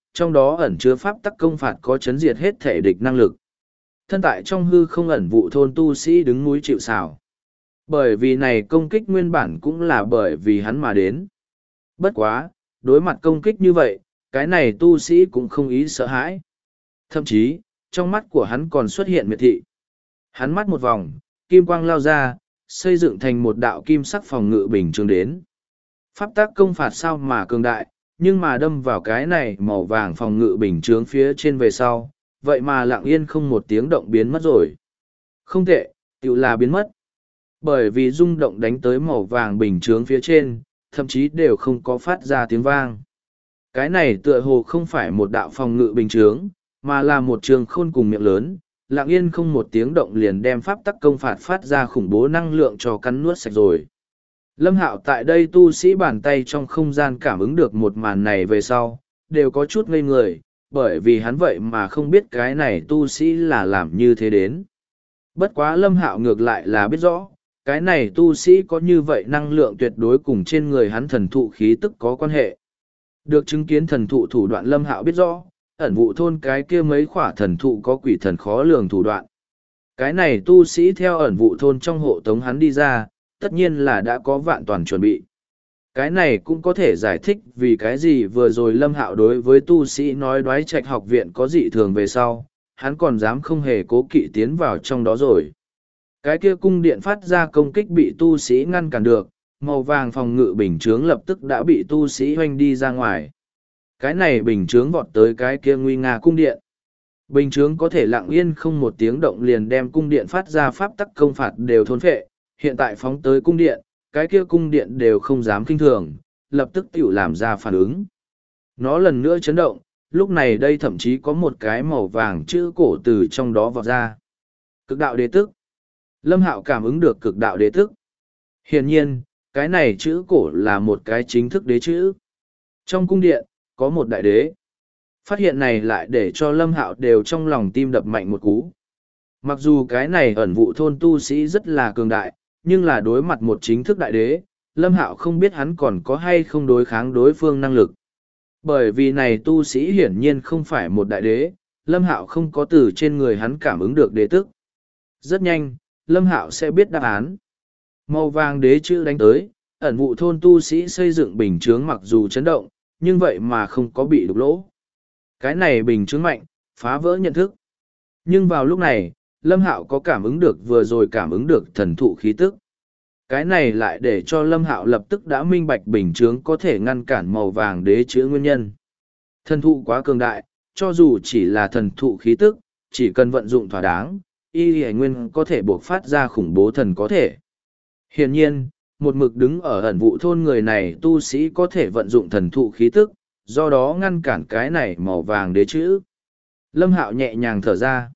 trong đó ẩn chứa pháp tắc công phạt có chấn diệt hết thể địch năng lực. Thân tại trong hư không ẩn vụ thôn tu sĩ đứng núi chịu sào. Bởi vì này công kích nguyên bản cũng là bởi vì hắn mà đến. Bất quá, đối mặt công kích như vậy, cái này tu sĩ cũng không ý sợ hãi. Thậm chí, trong mắt của hắn còn xuất hiện miệt thị. Hắn mắt một vòng, kim quang lao ra, xây dựng thành một đạo kim sắc phòng ngự bình thường đến. Pháp tác công phạt sao mà cường đại, nhưng mà đâm vào cái này màu vàng phòng ngự bình chướng phía trên về sau, vậy mà lặng yên không một tiếng động biến mất rồi. Không tệ, tự là biến mất. Bởi vì rung động đánh tới màu vàng bình chướng phía trên, thậm chí đều không có phát ra tiếng vang. Cái này tựa hồ không phải một đạo phòng ngự bình chướng, mà là một trường khôn cùng miệng lớn, lặng yên không một tiếng động liền đem pháp tắc công phạt phát ra khủng bố năng lượng cho cắn nuốt sạch rồi. Lâm Hạo tại đây tu sĩ bàn tay trong không gian cảm ứng được một màn này về sau, đều có chút ngây người, bởi vì hắn vậy mà không biết cái này tu sĩ là làm như thế đến. Bất quá Lâm Hạo ngược lại là biết rõ, cái này tu sĩ có như vậy năng lượng tuyệt đối cùng trên người hắn thần thụ khí tức có quan hệ. Được chứng kiến thần thụ thủ đoạn Lâm Hạo biết rõ, ẩn vụ thôn cái kia mấy khỏa thần thụ có quỷ thần khó lường thủ đoạn. Cái này tu sĩ theo ẩn vụ thôn trong hộ tống hắn đi ra, tất nhiên là đã có vạn toàn chuẩn bị. Cái này cũng có thể giải thích vì cái gì vừa rồi Lâm Hạo đối với tu sĩ nói Đoái Trạch học viện có dị thường về sau, hắn còn dám không hề cố kỵ tiến vào trong đó rồi. Cái kia cung điện phát ra công kích bị tu sĩ ngăn cản được, màu vàng phòng ngự bình chướng lập tức đã bị tu sĩ hoanh đi ra ngoài. Cái này bình chướng vọt tới cái kia nguy nga cung điện. Bình chướng có thể lặng yên không một tiếng động liền đem cung điện phát ra pháp tắc công phạt đều thôn phệ, hiện tại phóng tới cung điện, cái kia cung điện đều không dám kinh thường, lập tức tiểu làm ra phản ứng. Nó lần nữa chấn động, lúc này đây thậm chí có một cái màu vàng chữ cổ từ trong đó vọt ra. Cực đạo đế tức. Lâm Hạo cảm ứng được cực đạo đế tức. Hiển nhiên, cái này chữ cổ là một cái chính thức đế chữ. Trong cung điện, có một đại đế. Phát hiện này lại để cho Lâm Hạo đều trong lòng tim đập mạnh một cú. Mặc dù cái này ẩn vụ thôn tu sĩ rất là cường đại, nhưng là đối mặt một chính thức đại đế, Lâm Hạo không biết hắn còn có hay không đối kháng đối phương năng lực. Bởi vì này tu sĩ hiển nhiên không phải một đại đế, Lâm Hạo không có từ trên người hắn cảm ứng được đế tức. Rất nhanh, Lâm Hạo sẽ biết đáp án. Màu vàng đế chữ đánh tới, ẩn vụ thôn tu sĩ xây dựng bình chướng mặc dù chấn động, nhưng vậy mà không có bị đục lỗ. Cái này bình chướng mạnh, phá vỡ nhận thức. Nhưng vào lúc này, Lâm Hạo có cảm ứng được vừa rồi cảm ứng được thần thụ khí tức. Cái này lại để cho Lâm Hạo lập tức đã minh bạch bình chướng có thể ngăn cản màu vàng đế chữ nguyên nhân. Thần thụ quá cường đại, cho dù chỉ là thần thụ khí tức, chỉ cần vận dụng thỏa đáng, y hải nguyên có thể buộc phát ra khủng bố thần có thể. Hiển nhiên, một mực đứng ở ẩn vụ thôn người này tu sĩ có thể vận dụng thần thụ khí tức, do đó ngăn cản cái này màu vàng đế chữ. Lâm Hạo nhẹ nhàng thở ra.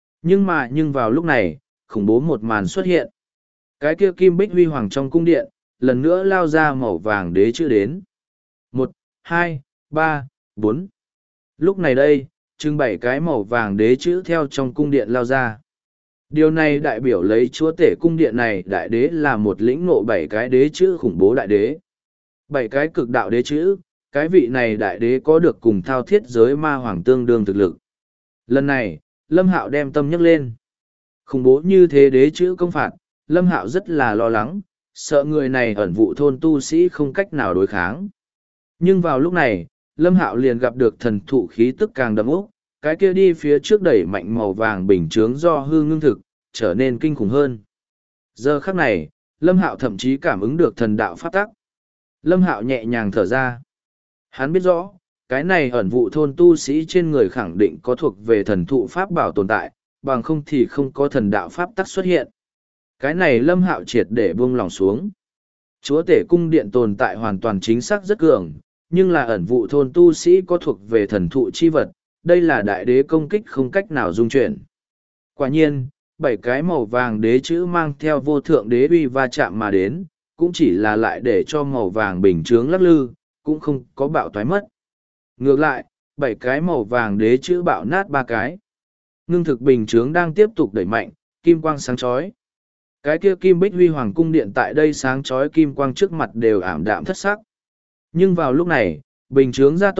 Nhưng vào lúc này, khủng bố một màn xuất hiện. Cái kia kim bích huy hoàng trong cung điện, lần nữa lao ra màu vàng đế chữ đến. 1, 2, 3, 4. Lúc này đây, trưng bày cái màu vàng đế chữ theo trong cung điện lao ra. Điều này đại biểu lấy chúa tể cung điện này đại đế là một lĩnh ngộ 7 cái đế chữ khủng bố đại đế. 7 cái cực đạo đế chữ, cái vị này đại đế có được cùng thao thiết giới ma hoàng tương đương thực lực. Lần này, Lâm Hạo đem tâm nhấc lên. Khủng bố như thế đế chữ công phạt, Lâm Hạo rất là lo lắng, sợ người này ẩn vụ thôn tu sĩ không cách nào đối kháng. Nhưng vào lúc này, Lâm Hạo liền gặp được thần thụ khí tức càng đậm úc, cái kia đi phía trước đẩy mạnh màu vàng bình chướng do hư ngưng thực, trở nên kinh khủng hơn. Giờ khắc này, Lâm Hạo thậm chí cảm ứng được thần đạo pháp tắc. Lâm Hạo nhẹ nhàng thở ra. Hắn biết rõ, cái này ẩn vụ thôn tu sĩ trên người khẳng định có thuộc về thần thụ pháp bảo tồn tại, bằng không thì không có thần đạo pháp tắc xuất hiện. Cái này Lâm Hạo triệt để buông lòng xuống. Chúa tể cung điện tồn tại hoàn toàn chính xác rất cường, nhưng là ẩn vụ thôn tu sĩ có thuộc về thần thụ chi vật, đây là đại đế công kích không cách nào dung chuyển. Quả nhiên, 7 cái màu vàng đế chữ mang theo vô thượng đế uy va chạm mà đến, cũng chỉ là lại để cho màu vàng bình chướng lắc lư, cũng không có bạo toái mất. Ngược lại, 7 cái màu vàng đế chữ bạo nát 3 cái. Ngưng thực bình chướng đang tiếp tục đẩy mạnh, kim quang sáng chói. Cái kia kim bích huy hoàng cung điện tại đây sáng chói kim quang trước mặt đều ảm đạm thất sắc. Nhưng vào lúc này, bình chướng gia tốc,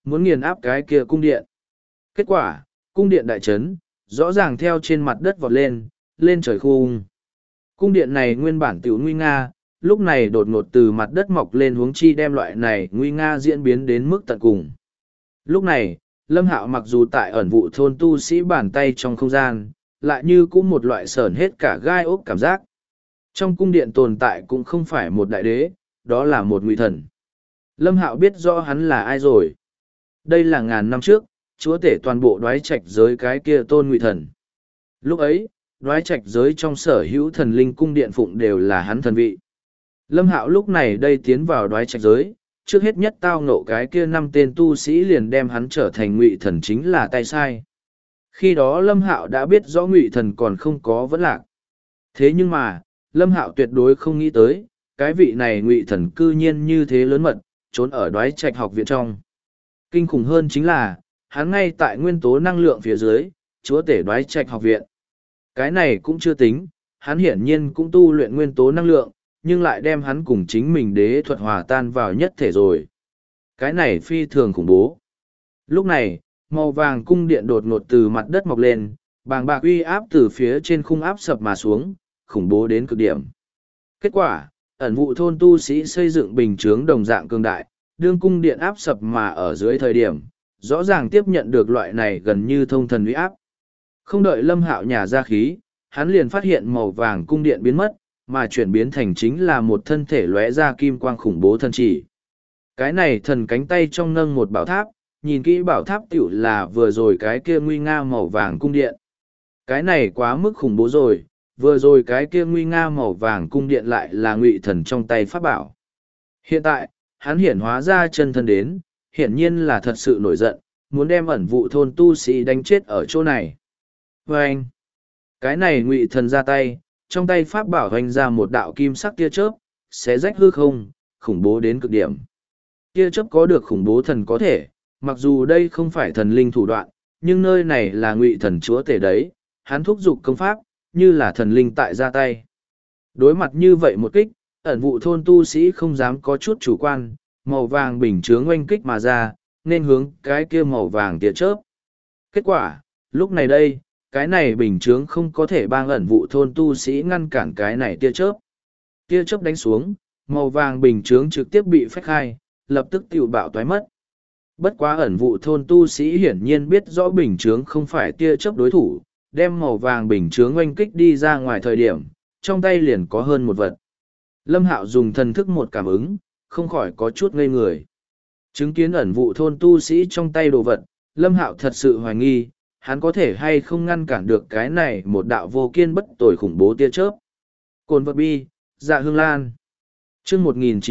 muốn nghiền áp cái kia cung điện. Kết quả, cung điện đại trấn, rõ ràng theo trên mặt đất vọt lên, lên trời khung. Cung điện này nguyên bản tiểu nguy nga, lúc này đột ngột từ mặt đất mọc lên huống chi đem loại này nguy nga diễn biến đến mức tận cùng. Lúc này, Lâm Hạo mặc dù tại ẩn vụ thôn tu sĩ bàn tay trong không gian, lại như cũng một loại sởn hết cả gai ốc cảm giác. Trong cung điện tồn tại cũng không phải một đại đế, đó là một ngụy thần. Lâm Hạo biết rõ hắn là ai rồi. Đây là ngàn năm trước, chúa tể toàn bộ đoái trạch giới cái kia tôn ngụy thần. Lúc ấy, đoái trạch giới trong sở hữu thần linh cung điện phụng đều là hắn thần vị. Lâm Hạo lúc này đây tiến vào đoái trạch giới, trước hết nhất tao ngộ cái kia 5 tên tu sĩ liền đem hắn trở thành ngụy thần chính là tay sai. Khi đó Lâm Hạo đã biết rõ ngụy thần còn không có vẫn lạc. Thế nhưng mà, Lâm Hạo tuyệt đối không nghĩ tới, cái vị này ngụy thần cư nhiên như thế lớn mật, trốn ở đoái trạch học viện trong. Kinh khủng hơn chính là, hắn ngay tại nguyên tố năng lượng phía dưới, chúa tể đoái trạch học viện. Cái này cũng chưa tính, hắn hiển nhiên cũng tu luyện nguyên tố năng lượng, nhưng lại đem hắn cùng chính mình đế thuật hòa tan vào nhất thể rồi. Cái này phi thường khủng bố. Lúc này, màu vàng cung điện đột ngột từ mặt đất mọc lên, bàng bạc uy áp từ phía trên khung áp sập mà xuống, khủng bố đến cực điểm. Kết quả, ẩn vụ thôn tu sĩ xây dựng bình chướng đồng dạng cường đại, đương cung điện áp sập mà ở dưới thời điểm, rõ ràng tiếp nhận được loại này gần như thông thần uy áp. Không đợi Lâm Hạo nhả ra khí, hắn liền phát hiện màu vàng cung điện biến mất, mà chuyển biến thành chính là một thân thể lóe ra kim quang khủng bố thần chỉ. Cái này thần cánh tay trong nâng một bảo tháp, nhìn kỹ bảo tháp tiểu là vừa rồi cái kia nguy nga màu vàng cung điện. Cái này quá mức khủng bố rồi, vừa rồi cái kia nguy nga màu vàng cung điện lại là ngụy thần trong tay pháp bảo. Hiện tại, hắn hiển hóa ra chân thân đến, hiển nhiên là thật sự nổi giận, muốn đem ẩn vụ thôn tu sĩ đánh chết ở chỗ này. Và anh, cái này ngụy thần ra tay, trong tay pháp bảo hoành ra một đạo kim sắc tia chớp, xé rách hư không, khủng bố đến cực điểm. Tia chớp có được khủng bố thần có thể, mặc dù đây không phải thần linh thủ đoạn, nhưng nơi này là ngụy thần chúa tể đấy, hắn thúc giục công pháp, như là thần linh tại ra tay. Đối mặt như vậy một kích, ẩn vụ thôn tu sĩ không dám có chút chủ quan, màu vàng bình chướng oanh kích mà ra, nên hướng cái kia màu vàng tia chớp. Kết quả, lúc này đây, cái này bình chướng không có thể bang ẩn vụ thôn tu sĩ ngăn cản cái này tia chớp. Tia chớp đánh xuống, màu vàng bình chướng trực tiếp bị phách khai, lập tức tiểu bạo toái mất. Bất quá ẩn vụ thôn tu sĩ hiển nhiên biết rõ bình chướng không phải tia chớp đối thủ, đem màu vàng bình chướng oanh kích đi ra ngoài thời điểm, trong tay liền có hơn một vật. Lâm Hạo dùng thần thức một cảm ứng, không khỏi có chút ngây người. Chứng kiến ẩn vụ thôn tu sĩ trong tay đồ vật, Lâm Hạo thật sự hoài nghi, hắn có thể hay không ngăn cản được cái này một đạo vô kiên bất tồi khủng bố tia chớp. Cồn vật bi, dạ hương lan. Chương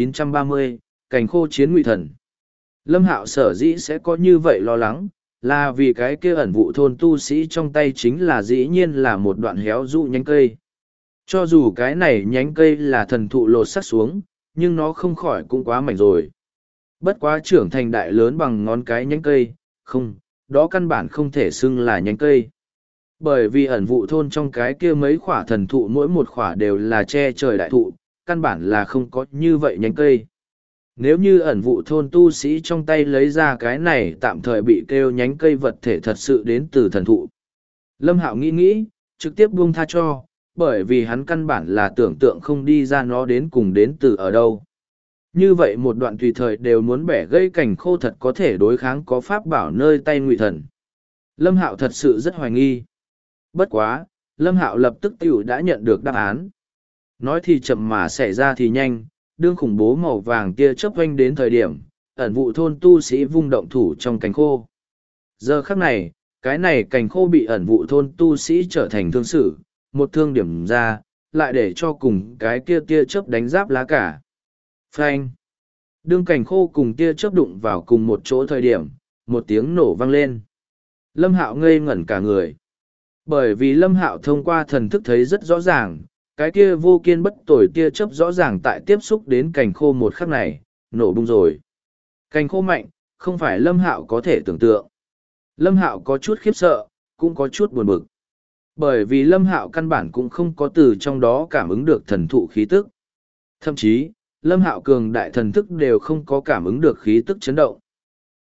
1930, cảnh khô chiến ngụy thần. Lâm Hạo sở dĩ sẽ có như vậy lo lắng, là vì cái kia ẩn vụ thôn tu sĩ trong tay chính là dĩ nhiên là một đoạn héo rụ nhánh cây. Cho dù cái này nhánh cây là thần thụ lột sắc xuống, nhưng nó không khỏi cũng quá mảnh rồi. Bất quá trưởng thành đại lớn bằng ngón cái nhánh cây, không, đó căn bản không thể xưng là nhánh cây. Bởi vì ẩn vụ thôn trong cái kia mấy khỏa thần thụ mỗi một khỏa đều là che trời đại thụ, căn bản là không có như vậy nhánh cây. Nếu như ẩn vụ thôn tu sĩ trong tay lấy ra cái này tạm thời bị kêu nhánh cây vật thể thật sự đến từ thần thụ. Lâm Hạo nghĩ, trực tiếp buông tha cho, bởi vì hắn căn bản là tưởng tượng không đi ra nó đến cùng đến từ ở đâu. Như vậy một đoạn tùy thời đều muốn bẻ gây cảnh khô thật có thể đối kháng có pháp bảo nơi tay ngụy thần. Lâm Hạo thật sự rất hoài nghi. Bất quá, Lâm Hạo lập tức tiểu đã nhận được đáp án. Nói thì chậm mà xảy ra thì nhanh, đương khủng bố màu vàng tia chớp vanh đến thời điểm, ẩn vụ thôn tu sĩ vung động thủ trong cành khô. Giờ khắc này, cái này cành khô bị ẩn vụ thôn tu sĩ trở thành thương sử, một thương điểm ra, lại để cho cùng cái kia tia chớp đánh giáp lá cả. Phanh! Đương cành khô cùng tia chớp đụng vào cùng một chỗ thời điểm, một tiếng nổ vang lên. Lâm Hạo ngây ngẩn cả người. Bởi vì Lâm Hạo thông qua thần thức thấy rất rõ ràng, cái kia vô kiên bất tồi tia chớp rõ ràng tại tiếp xúc đến cành khô một khắc này, nổ bung rồi. Cành khô mạnh, không phải Lâm Hạo có thể tưởng tượng. Lâm Hạo có chút khiếp sợ, cũng có chút buồn bực. Bởi vì Lâm Hạo căn bản cũng không có từ trong đó cảm ứng được thần thụ khí tức. Thậm chí, Lâm Hạo cường đại thần thức đều không có cảm ứng được khí tức chấn động.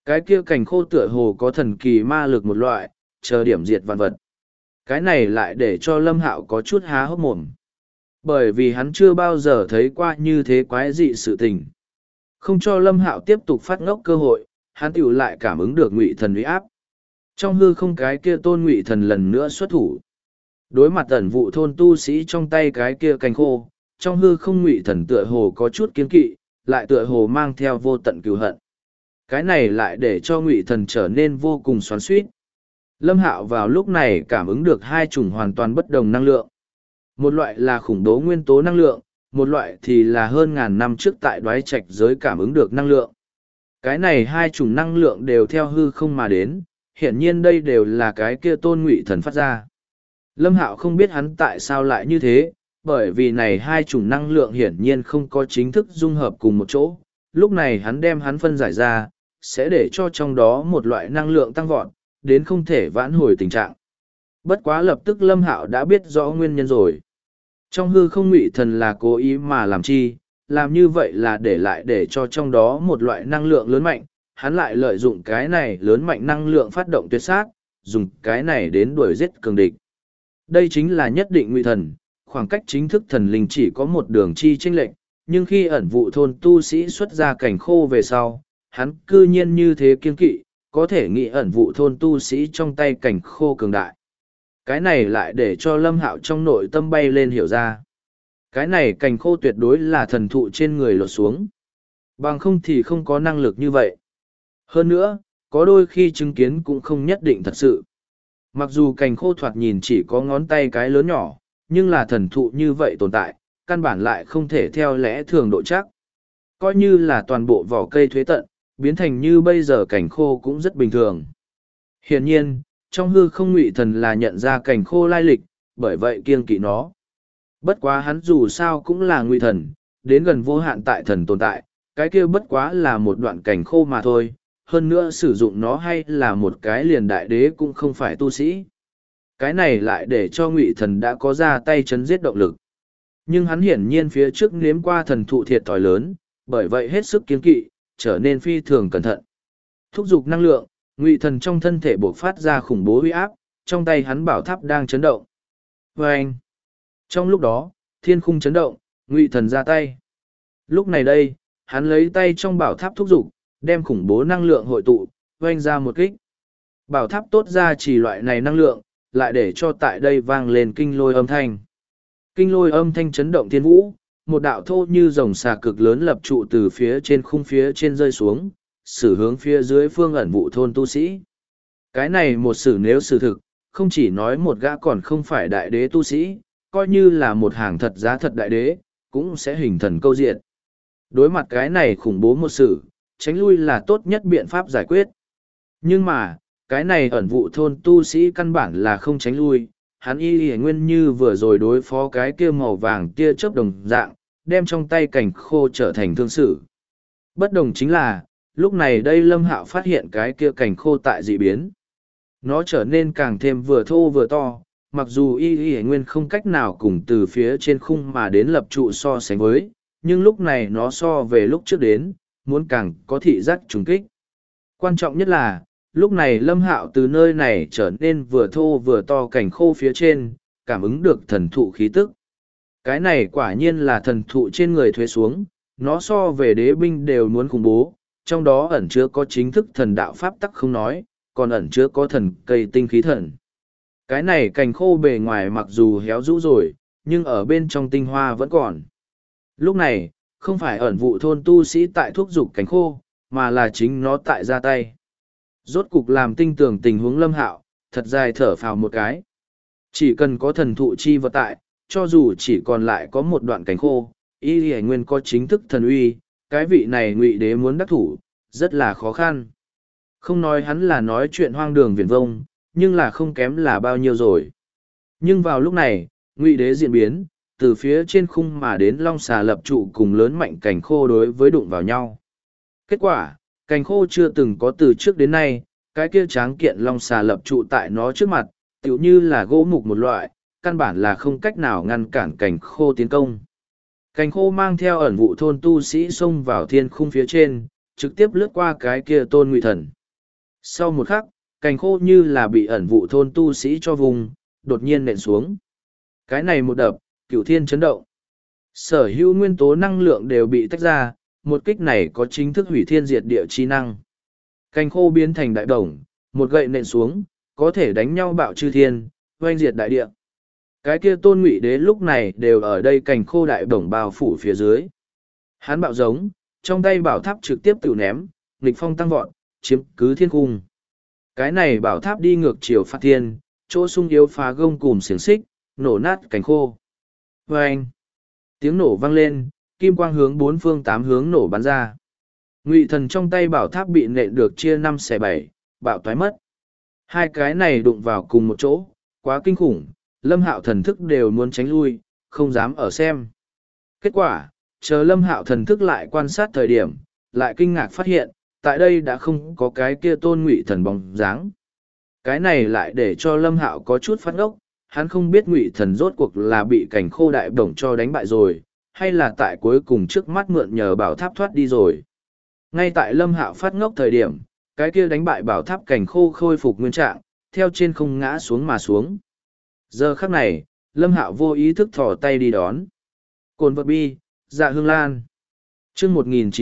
Cái kia cành khô tựa hồ có thần kỳ ma lực một loại, chờ điểm diệt vạn vật. Cái này lại để cho Lâm Hạo có chút há hốc mồm. Bởi vì hắn chưa bao giờ thấy qua như thế quái dị sự tình. Không cho Lâm Hạo tiếp tục phát ngốc cơ hội, hắn tiểu lại cảm ứng được Ngụy Thần uy áp. Trong hư không cái kia tôn Ngụy Thần lần nữa xuất thủ. Đối mặt ẩn vụ thôn tu sĩ trong tay cái kia cành khô, trong hư không Ngụy Thần tựa hồ có chút kiên kỵ, lại tựa hồ mang theo vô tận cừu hận. Cái này lại để cho Ngụy Thần trở nên vô cùng xoắn xuýt. Lâm Hạo vào lúc này cảm ứng được hai chủng hoàn toàn bất đồng năng lượng. Một loại là khủng bố nguyên tố năng lượng, một loại thì là hơn ngàn năm trước tại Đoái Trạch giới cảm ứng được năng lượng. Cái này hai chủng năng lượng đều theo hư không mà đến, hiển nhiên đây đều là cái kia tôn Ngụy Thần phát ra. Lâm Hạo không biết hắn tại sao lại như thế, bởi vì này hai chủng năng lượng hiển nhiên không có chính thức dung hợp cùng một chỗ. Lúc này hắn đem hắn phân giải ra, sẽ để cho trong đó một loại năng lượng tăng vọt, đến không thể vãn hồi tình trạng. Bất quá lập tức Lâm Hạo đã biết rõ nguyên nhân rồi. Trong hư không Ngụy Thần là cố ý mà làm chi, làm như vậy là để lại để cho trong đó một loại năng lượng lớn mạnh, hắn lại lợi dụng cái này lớn mạnh năng lượng phát động tuyệt sát, dùng cái này đến đuổi giết cường địch. Đây chính là nhất định Ngụy Thần, khoảng cách chính thức thần linh chỉ có một đường chi chênh lệch, nhưng khi ẩn vụ thôn tu sĩ xuất ra cảnh khô về sau, hắn cư nhiên như thế kiên kỵ, có thể nghĩ ẩn vụ thôn tu sĩ trong tay cảnh khô cường đại. Cái này lại để cho Lâm Hạo trong nội tâm bay lên hiểu ra. Cái này cành khô tuyệt đối là thần thụ trên người lột xuống. Bằng không thì không có năng lực như vậy. Hơn nữa, có đôi khi chứng kiến cũng không nhất định thật sự. Mặc dù cành khô thoạt nhìn chỉ có ngón tay cái lớn nhỏ, nhưng là thần thụ như vậy tồn tại, căn bản lại không thể theo lẽ thường độ chắc. Coi như là toàn bộ vỏ cây thuế tận, biến thành như bây giờ cành khô cũng rất bình thường. Hiển nhiên, trong hư không Ngụy Thần là nhận ra cành khô lai lịch, bởi vậy kiêng kỵ nó. Bất quá hắn dù sao cũng là Ngụy Thần, đến gần vô hạn tại thần tồn tại, cái kia bất quá là một đoạn cành khô mà thôi, hơn nữa sử dụng nó hay là một cái liền đại đế cũng không phải tu sĩ. Cái này lại để cho Ngụy Thần đã có ra tay chấn giết động lực. Nhưng hắn hiển nhiên phía trước nếm qua thần thụ thiệt thòi lớn, bởi vậy hết sức kiêng kỵ, trở nên phi thường cẩn thận. Thúc giục năng lượng, Ngụy Thần trong thân thể bộc phát ra khủng bố uy áp, trong tay hắn bảo tháp đang chấn động. Và anh, trong lúc đó, thiên khung chấn động, Ngụy Thần ra tay. Lúc này đây, hắn lấy tay trong bảo tháp thúc giục, đem khủng bố năng lượng hội tụ, oanh ra một kích. Bảo tháp tốt ra chỉ loại này năng lượng, lại để cho tại đây vang lên kinh lôi âm thanh. Kinh lôi âm thanh chấn động thiên vũ, một đạo thô như rồng xà cực lớn lập trụ từ phía trên khung phía trên rơi xuống, xử hướng phía dưới phương ẩn vụ thôn tu sĩ. Cái này một xử nếu sự thực, không chỉ nói một gã còn không phải đại đế tu sĩ, coi như là một hàng thật giá thật đại đế, cũng sẽ hình thần câu diện. Đối mặt cái này khủng bố một sự, tránh lui là tốt nhất biện pháp giải quyết. Nhưng mà, cái này ẩn vụ thôn tu sĩ căn bản là không tránh lui, hắn y nguyên như vừa rồi đối phó cái kia màu vàng tia chớp đồng dạng, đem trong tay cành khô trở thành thương sử. Bất đồng chính là, lúc này đây Lâm Hạo phát hiện cái kia cành khô tại dị biến. Nó trở nên càng thêm vừa thô vừa to, mặc dù y nguyên không cách nào cùng từ phía trên khung mà đến lập trụ so sánh với, nhưng lúc này nó so về lúc trước đến, muốn càng có thị giác trùng kích. Quan trọng nhất là, lúc này Lâm Hạo từ nơi này trở nên vừa thô vừa to cành khô phía trên, cảm ứng được thần thụ khí tức. Cái này quả nhiên là thần thụ trên người thuế xuống, nó so về đế binh đều muốn khủng bố, trong đó ẩn chứa có chính thức thần đạo pháp tắc không nói, còn ẩn chứa có thần cây tinh khí thần. Cái này cành khô bề ngoài mặc dù héo rũ rồi, nhưng ở bên trong tinh hoa vẫn còn. Lúc này, không phải ẩn vụ thôn tu sĩ tại thúc giục cành khô, mà là chính nó tại ra tay. Rốt cục làm tinh tường tình huống Lâm Hạo, thật dài thở phào một cái. Chỉ cần có thần thụ chi vật tại, cho dù chỉ còn lại có một đoạn cành khô, y nguyên có chính thức thần uy, cái vị này Ngụy đế muốn đắc thủ, rất là khó khăn. Không nói hắn là nói chuyện hoang đường viển vông, nhưng là không kém là bao nhiêu rồi. Nhưng vào lúc này, Ngụy đế diễn biến, từ phía trên khung mà đến long xà lập trụ cùng lớn mạnh cành khô đối với đụng vào nhau. Kết quả, cành khô chưa từng có từ trước đến nay, cái kia tráng kiện long xà lập trụ tại nó trước mặt, tựu như là gỗ mục một loại, căn bản là không cách nào ngăn cản cành khô tiến công. Cành khô mang theo ẩn vụ thôn tu sĩ xông vào thiên khung phía trên, trực tiếp lướt qua cái kia tôn Ngụy Thần. Sau một khắc, cành khô như là bị ẩn vụ thôn tu sĩ cho vùng, đột nhiên nện xuống. Cái này một đập, cửu thiên chấn động. Sở hữu nguyên tố năng lượng đều bị tách ra, một kích này có chính thức hủy thiên diệt địa chi năng. Cành khô biến thành đại đồng, một gậy nện xuống, có thể đánh nhau bạo chư thiên, oanh diệt đại địa. Cái kia Tôn Ngụy Đế lúc này đều ở đây cành khô đại đồng bao phủ phía dưới. Hắn bạo giống, trong tay bảo tháp trực tiếp tự ném, nghịch phong tăng vọt, chiếm cứ thiên cung. Cái này bảo tháp đi ngược chiều phát thiên, chỗ sung yếu phá gông cùm xiềng xích, nổ nát cành khô. Vâng! Tiếng nổ vang lên, kim quang hướng bốn phương tám hướng nổ bắn ra. Ngụy Thần trong tay bảo tháp bị nện được chia 5/7, bạo toái mất. Hai cái này đụng vào cùng một chỗ, quá kinh khủng, Lâm Hạo thần thức đều muốn tránh lui, không dám ở xem. Kết quả, chờ Lâm Hạo thần thức lại quan sát thời điểm, lại kinh ngạc phát hiện, tại đây đã không có cái kia Tôn Ngụy Thần bóng dáng. Cái này lại để cho Lâm Hạo có chút phát ngốc, hắn không biết Ngụy Thần rốt cuộc là bị cảnh khô đại bổng cho đánh bại rồi, hay là tại cuối cùng trước mắt mượn nhờ bảo tháp thoát đi rồi. Ngay tại Lâm Hạo phát ngốc thời điểm, cái kia đánh bại bảo tháp cảnh khô khôi phục nguyên trạng, theo trên không ngã xuống mà xuống. Giờ khắc này, Lâm Hạo vô ý thức thò tay đi đón. Cồn vật bi, Dạ Hương Lan. Chương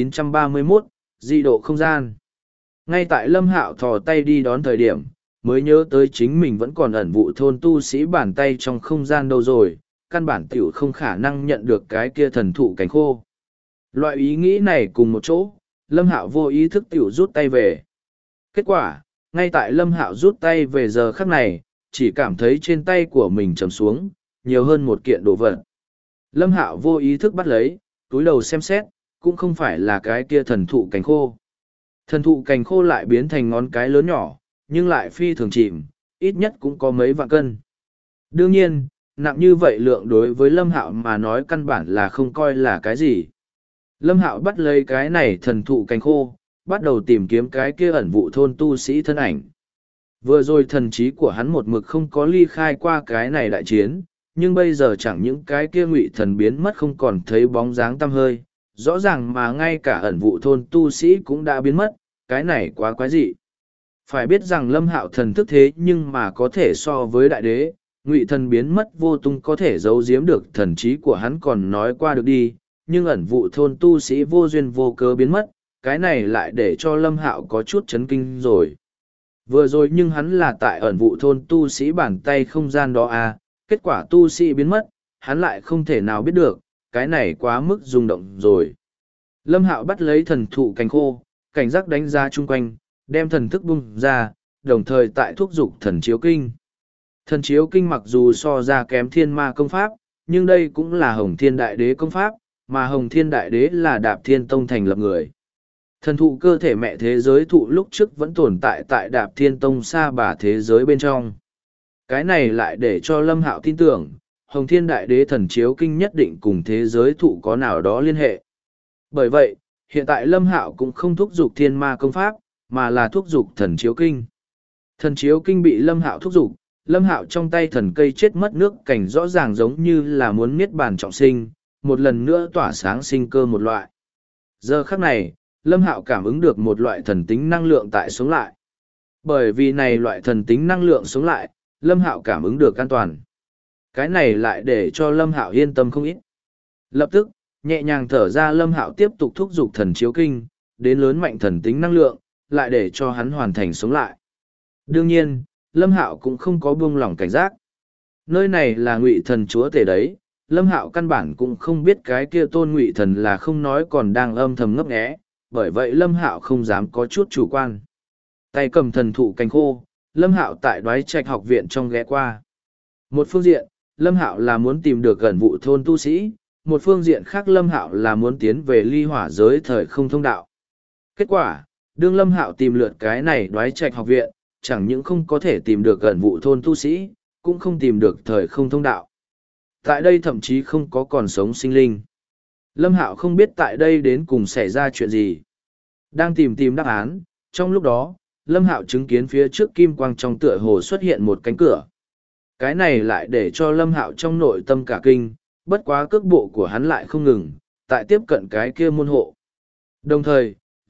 1931, dị độ không gian. Ngay tại Lâm Hạo thò tay đi đón thời điểm, mới nhớ tới chính mình vẫn còn ẩn vụ thôn tu sĩ bàn tay trong không gian đâu rồi, căn bản tiểu không khả năng nhận được cái kia thần thụ cánh khô. Loại ý nghĩ này cùng một chỗ, Lâm Hạo vô ý thức tiểu rút tay về. Kết quả, ngay tại Lâm Hạo rút tay về giờ khắc này, chỉ cảm thấy trên tay của mình trầm xuống, nhiều hơn một kiện đồ vật. Lâm Hạo vô ý thức bắt lấy, túi đầu xem xét, cũng không phải là cái kia thần thụ cánh khô. Thần thụ cành khô lại biến thành ngón cái lớn nhỏ, nhưng lại phi thường chìm, ít nhất cũng có mấy vạn cân. Đương nhiên, nặng như vậy lượng đối với Lâm Hạo mà nói căn bản là không coi là cái gì. Lâm Hạo bắt lấy cái này thần thụ cành khô, bắt đầu tìm kiếm cái kia ẩn vụ thôn tu sĩ thân ảnh. Vừa rồi thần trí của hắn một mực không có ly khai qua cái này đại chiến, nhưng bây giờ chẳng những cái kia ngụy thần biến mất không còn thấy bóng dáng tăm hơi, rõ ràng mà ngay cả ẩn vụ thôn tu sĩ cũng đã biến mất, cái này quá quái dị. Phải biết rằng Lâm Hạo thần thức thế nhưng mà có thể so với đại đế, ngụy thần biến mất vô tung có thể giấu giếm được thần trí của hắn còn nói qua được đi, nhưng ẩn vụ thôn tu sĩ vô duyên vô cớ biến mất, cái này lại để cho Lâm Hạo có chút chấn kinh rồi. Vừa rồi nhưng hắn là tại ẩn vụ thôn tu sĩ bàn tay không gian đó à, kết quả tu sĩ biến mất, hắn lại không thể nào biết được, cái này quá mức rung động rồi. Lâm Hạo bắt lấy thần thụ cành khô, cảnh giác đánh ra chung quanh, đem thần thức bung ra, đồng thời tại thúc dục thần chiếu kinh. Thần chiếu kinh mặc dù so ra kém thiên ma công pháp, nhưng đây cũng là Hồng Thiên Đại Đế công pháp, mà Hồng Thiên Đại Đế là Đạp Thiên Tông thành lập người. Thần thụ cơ thể mẹ thế giới thụ lúc trước vẫn tồn tại tại Đạp Thiên Tông xa bà thế giới bên trong. Cái này lại để cho Lâm Hạo tin tưởng, Hồng Thiên Đại Đế thần chiếu kinh nhất định cùng thế giới thụ có nào đó liên hệ. Bởi vậy, hiện tại Lâm Hạo cũng không thúc giục thiên ma công pháp, mà là thúc giục thần chiếu kinh. Thần chiếu kinh bị Lâm Hạo thúc giục, Lâm Hạo trong tay thần cây chết mất nước cảnh rõ ràng giống như là muốn niết bàn trọng sinh, một lần nữa tỏa sáng sinh cơ một loại. Giờ khắc này, Lâm Hạo cảm ứng được một loại thần tính năng lượng tại sống lại. Bởi vì này loại thần tính năng lượng sống lại, Lâm Hạo cảm ứng được an toàn. Cái này lại để cho Lâm Hạo yên tâm không ít. Lập tức, nhẹ nhàng thở ra Lâm Hạo tiếp tục thúc giục thần chiếu kinh, đến lớn mạnh thần tính năng lượng, lại để cho hắn hoàn thành sống lại. Đương nhiên, Lâm Hạo cũng không có buông lỏng cảnh giác. Nơi này là Ngụy Thần chúa tể đấy, Lâm Hạo căn bản cũng không biết cái kia Tôn Ngụy Thần là không nói còn đang âm thầm ngấp nghé, bởi vậy Lâm Hạo không dám có chút chủ quan. Tay cầm thần thụ cành khô, Lâm Hạo tại Đoái Trạch học viện trong ghé qua. Một phương diện, Lâm Hạo là muốn tìm được gần vụ thôn tu sĩ, một phương diện khác Lâm Hạo là muốn tiến về ly hỏa giới thời không thông đạo. Kết quả, đương Lâm Hạo tìm lượt cái này Đoái Trạch học viện, chẳng những không có thể tìm được gần vụ thôn tu sĩ, cũng không tìm được thời không thông đạo. Tại đây thậm chí không có còn sống sinh linh. Lâm Hạo không biết tại đây đến cùng xảy ra chuyện gì. Đang tìm đáp án, trong lúc đó, Lâm Hạo chứng kiến phía trước kim quang trong tựa hồ xuất hiện một cánh cửa. Cái này lại để cho Lâm Hạo trong nội tâm cả kinh, bất quá cước bộ của hắn lại không ngừng, tại tiếp cận cái kia môn hộ. Đồng thời,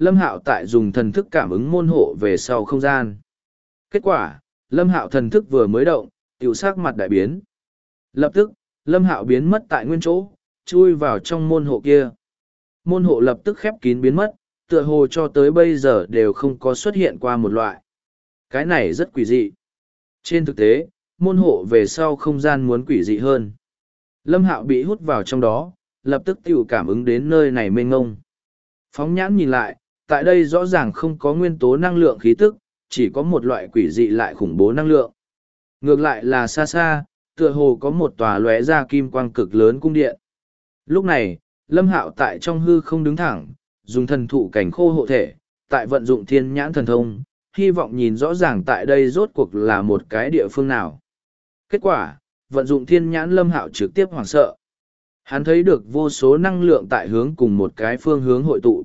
Lâm Hạo tại dùng thần thức cảm ứng môn hộ về sau không gian. Kết quả, Lâm Hạo thần thức vừa mới động, tiểu sắc mặt đại biến. Lập tức, Lâm Hạo biến mất tại nguyên chỗ, chui vào trong môn hộ kia. Môn hộ lập tức khép kín biến mất, tựa hồ cho tới bây giờ đều không có xuất hiện qua một loại. Cái này rất quỷ dị. Trên thực tế, môn hộ về sau không gian muốn quỷ dị hơn. Lâm Hạo bị hút vào trong đó, lập tức tiểu cảm ứng đến nơi này mênh ngông. Phóng nhãn nhìn lại, tại đây rõ ràng không có nguyên tố năng lượng khí tức, chỉ có một loại quỷ dị lại khủng bố năng lượng. Ngược lại là xa xa, tựa hồ có một tòa lóe ra kim quang cực lớn cung điện. Lúc này, Lâm Hạo tại trong hư không đứng thẳng, dùng thần thụ cảnh khô hộ thể, tại vận dụng thiên nhãn thần thông, hy vọng nhìn rõ ràng tại đây rốt cuộc là một cái địa phương nào. Kết quả, vận dụng thiên nhãn Lâm Hạo trực tiếp hoảng sợ. Hắn thấy được vô số năng lượng tại hướng cùng một cái phương hướng hội tụ.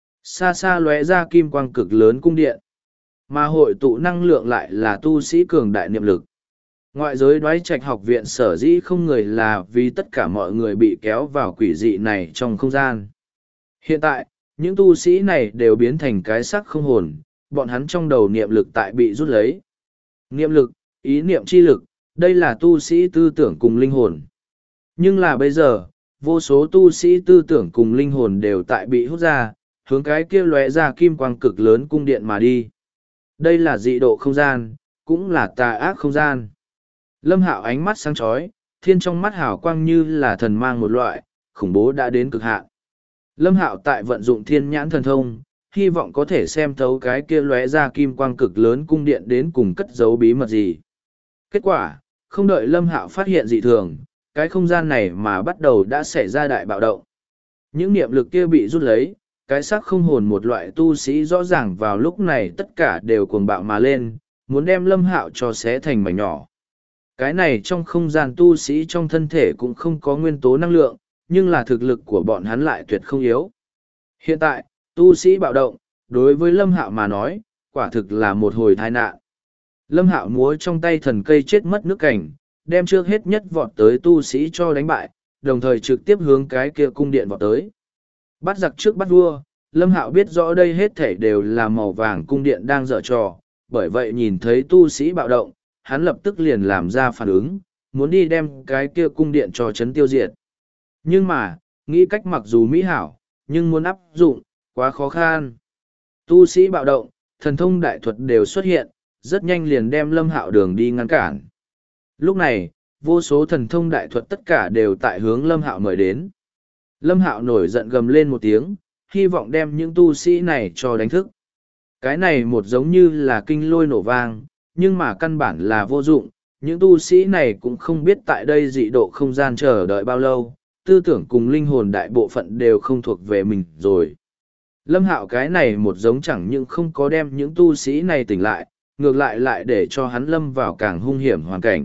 Xa xa lóe ra kim quang cực lớn cung điện. Mà hội tụ năng lượng lại là tu sĩ cường đại niệm lực. Ngoại giới đoái trạch học viện sở dĩ không người là vì tất cả mọi người bị kéo vào quỷ dị này trong không gian. Hiện tại, những tu sĩ này đều biến thành cái xác không hồn, bọn hắn trong đầu niệm lực tại bị rút lấy. Niệm lực, ý niệm chi lực, đây là tu sĩ tư tưởng cùng linh hồn. Nhưng là bây giờ, vô số tu sĩ tư tưởng cùng linh hồn đều tại bị hút ra, hướng cái kia lóe ra kim quang cực lớn cung điện mà đi. Đây là dị độ không gian, cũng là tà ác không gian. Lâm Hạo ánh mắt sáng chói, thiên trong mắt hào quang như là thần mang một loại, khủng bố đã đến cực hạn. Lâm Hạo tại vận dụng thiên nhãn thần thông, hy vọng có thể xem thấu cái kia lóe ra kim quang cực lớn cung điện đến cùng cất giấu bí mật gì. Kết quả, không đợi Lâm Hạo phát hiện dị thường, cái không gian này mà bắt đầu đã xảy ra đại bạo động. Những niệm lực kia bị rút lấy, cái xác không hồn một loại tu sĩ rõ ràng vào lúc này tất cả đều cuồng bạo mà lên, muốn đem Lâm Hạo cho xé thành mảnh nhỏ. Cái này trong không gian tu sĩ trong thân thể cũng không có nguyên tố năng lượng, nhưng là thực lực của bọn hắn lại tuyệt không yếu. Hiện tại, tu sĩ bạo động, đối với Lâm Hạo mà nói, quả thực là một hồi tai nạn. Lâm Hạo múa trong tay thần cây chết mất nước cảnh, đem trước hết nhất vọt tới tu sĩ cho đánh bại, đồng thời trực tiếp hướng cái kia cung điện vọt tới. Bắt giặc trước bắt vua, Lâm Hạo biết rõ đây hết thảy đều là màu vàng cung điện đang dở trò, bởi vậy nhìn thấy tu sĩ bạo động, hắn lập tức liền làm ra phản ứng, muốn đi đem cái kia cung điện cho chấn tiêu diệt. Nhưng mà, nghĩ cách mặc dù mỹ hảo, nhưng muốn áp dụng, quá khó khăn. Tu sĩ bạo động, thần thông đại thuật đều xuất hiện, rất nhanh liền đem Lâm Hạo đường đi ngăn cản. Lúc này, vô số thần thông đại thuật tất cả đều tại hướng Lâm Hạo mời đến. Lâm Hạo nổi giận gầm lên một tiếng, hy vọng đem những tu sĩ này cho đánh thức. Cái này một giống như là kinh lôi nổ vang, nhưng mà căn bản là vô dụng, những tu sĩ này cũng không biết tại đây dị độ không gian chờ đợi bao lâu, tư tưởng cùng linh hồn đại bộ phận đều không thuộc về mình rồi. Lâm Hạo cái này một giống chẳng những không có đem những tu sĩ này tỉnh lại, ngược lại lại để cho hắn lâm vào càng hung hiểm hoàn cảnh.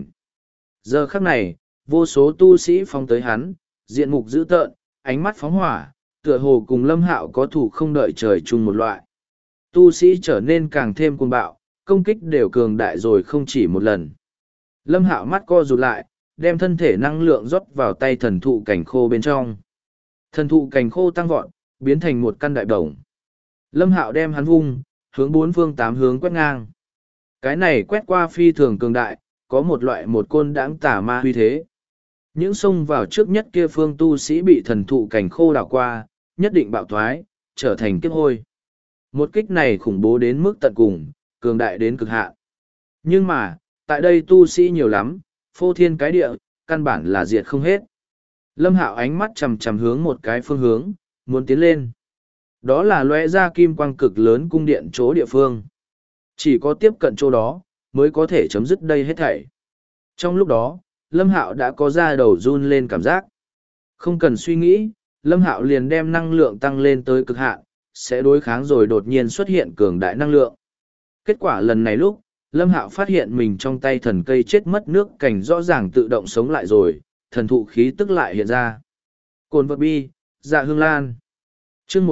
Giờ khắc này, vô số tu sĩ phóng tới hắn, diện mục dữ tợn, ánh mắt phóng hỏa, tựa hồ cùng Lâm Hạo có thủ không đợi trời chung một loại. Tu sĩ trở nên càng thêm cuồng bạo, công kích đều cường đại rồi không chỉ một lần. Lâm Hạo mắt co rụt lại, đem thân thể năng lượng rót vào tay thần thụ cảnh khô bên trong. Thần thụ cảnh khô tăng vọt, biến thành một căn đại đồng. Lâm Hạo đem hắn vung, hướng bốn phương tám hướng quét ngang. Cái này quét qua phi thường cường đại, có một loại một côn đãng tà ma huy thế. Những xông vào trước nhất kia phương tu sĩ bị thần thụ cảnh khô đảo qua, nhất định bạo thoái, trở thành kiếp hôi. Một kích này khủng bố đến mức tận cùng, cường đại đến cực hạn. Nhưng mà, tại đây tu sĩ nhiều lắm, phô thiên cái địa, căn bản là diệt không hết. Lâm Hạo ánh mắt chằm chằm hướng một cái phương hướng, muốn tiến lên. Đó là lóe ra kim quang cực lớn cung điện chỗ địa phương. Chỉ có tiếp cận chỗ đó, mới có thể chấm dứt đây hết thảy. Trong lúc đó, Lâm Hạo đã có ra đầu run lên cảm giác. Không cần suy nghĩ, Lâm Hạo liền đem năng lượng tăng lên tới cực hạn, sẽ đối kháng rồi đột nhiên xuất hiện cường đại năng lượng. Kết quả lần này lúc, Lâm Hạo phát hiện mình trong tay thần cây chết mất nước cảnh rõ ràng tự động sống lại rồi, thần thụ khí tức lại hiện ra. Cồn vật bi, dạ hương lan. Chương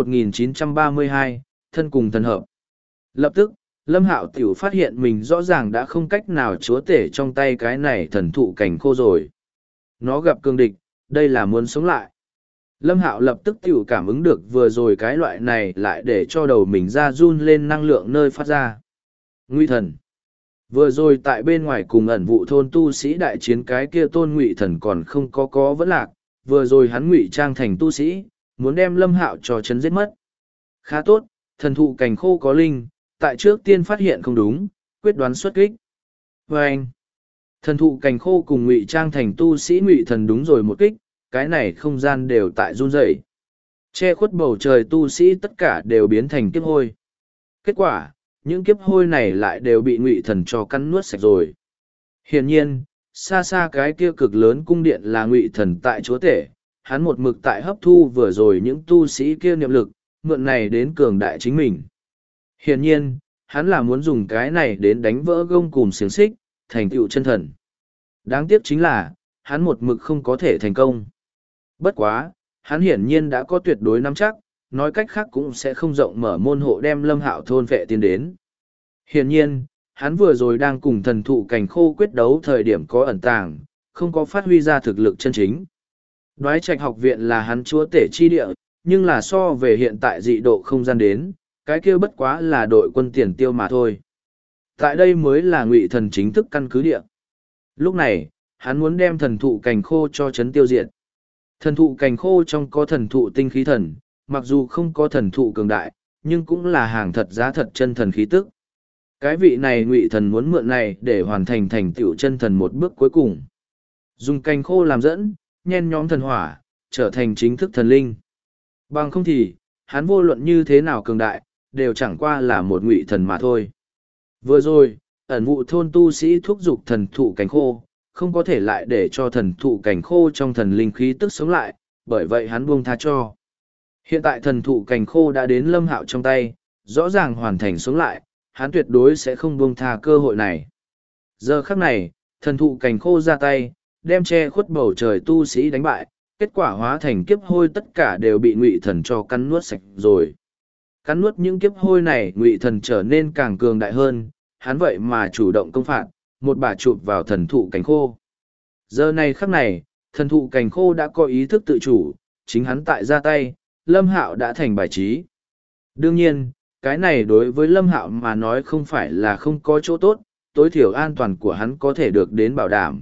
1932, thân cùng thần hợp. Lập tức, Lâm Hạo tiểu phát hiện mình rõ ràng đã không cách nào chúa tể trong tay cái này thần thụ cảnh khô rồi. Nó gặp cương địch, đây là muốn sống lại. Lâm Hạo lập tức tiểu cảm ứng được vừa rồi cái loại này lại để cho đầu mình ra run lên năng lượng nơi phát ra. Ngụy thần. Vừa rồi tại bên ngoài cùng ẩn vụ thôn tu sĩ đại chiến cái kia tôn ngụy thần còn không có vẫn lạc, vừa rồi hắn ngụy trang thành tu sĩ, muốn đem Lâm Hạo cho chấn giết mất. Khá tốt, thần thụ cành khô có linh, tại trước tiên phát hiện không đúng, quyết đoán xuất kích. Và anh, thần thụ cành khô cùng ngụy trang thành tu sĩ ngụy thần đúng rồi một kích, cái này không gian đều tại run rẩy. Che khuất bầu trời tu sĩ tất cả đều biến thành kiếp hôi. Kết quả, những kiếp hôi này lại đều bị ngụy thần cho cắn nuốt sạch rồi. Hiển nhiên, xa xa cái kia cực lớn cung điện là ngụy thần tại chúa tể, hắn một mực tại hấp thu vừa rồi những tu sĩ kia niệm lực, mượn này đến cường đại chính mình. Hiển nhiên, hắn là muốn dùng cái này đến đánh vỡ gông cùm xiềng xích, thành tựu chân thần. Đáng tiếc chính là, hắn một mực không có thể thành công. Bất quá, hắn hiển nhiên đã có tuyệt đối nắm chắc, nói cách khác cũng sẽ không rộng mở môn hộ đem Lâm Hạo thôn vệ tiến đến. Hiển nhiên, hắn vừa rồi đang cùng thần thụ cành khô quyết đấu thời điểm có ẩn tàng, không có phát huy ra thực lực chân chính. Đoái Trạch học viện là hắn chúa tể chi địa, nhưng là so về hiện tại dị độ không gian đến, cái kia bất quá là đội quân tiền tiêu mà thôi. Tại đây mới là ngụy thần chính thức căn cứ địa. Lúc này, hắn muốn đem thần thụ cành khô cho chấn tiêu diệt. Thần thụ cành khô trong có thần thụ tinh khí thần, mặc dù không có thần thụ cường đại, nhưng cũng là hàng thật giá thật chân thần khí tức. Cái vị này ngụy thần muốn mượn này để hoàn thành thành tựu chân thần một bước cuối cùng. Dùng cành khô làm dẫn, nhen nhóm thần hỏa, trở thành chính thức thần linh. Bằng không thì, hắn vô luận như thế nào cường đại, đều chẳng qua là một ngụy thần mà thôi. Vừa rồi, ẩn vụ thôn tu sĩ thúc giục thần thụ cành khô, không có thể lại để cho thần thụ cành khô trong thần linh khí tức sống lại, bởi vậy hắn buông tha cho. Hiện tại thần thụ cành khô đã đến Lâm Hạo trong tay, rõ ràng hoàn thành sống lại, hắn tuyệt đối sẽ không buông tha cơ hội này. Giờ khắc này, thần thụ cành khô ra tay, đem che khuất bầu trời tu sĩ đánh bại, kết quả hóa thành kiếp hôi tất cả đều bị ngụy thần cho cắn nuốt sạch rồi. Cắn nuốt những kiếp hôi này, ngụy thần trở nên càng cường đại hơn, hắn vậy mà chủ động công phạt, một bà chụp vào thần thụ cành khô. Giờ này khắc này, thần thụ cành khô đã có ý thức tự chủ, chính hắn tại ra tay, Lâm Hạo đã thành bài trí. Đương nhiên, cái này đối với Lâm Hạo mà nói không phải là không có chỗ tốt, tối thiểu an toàn của hắn có thể được đến bảo đảm.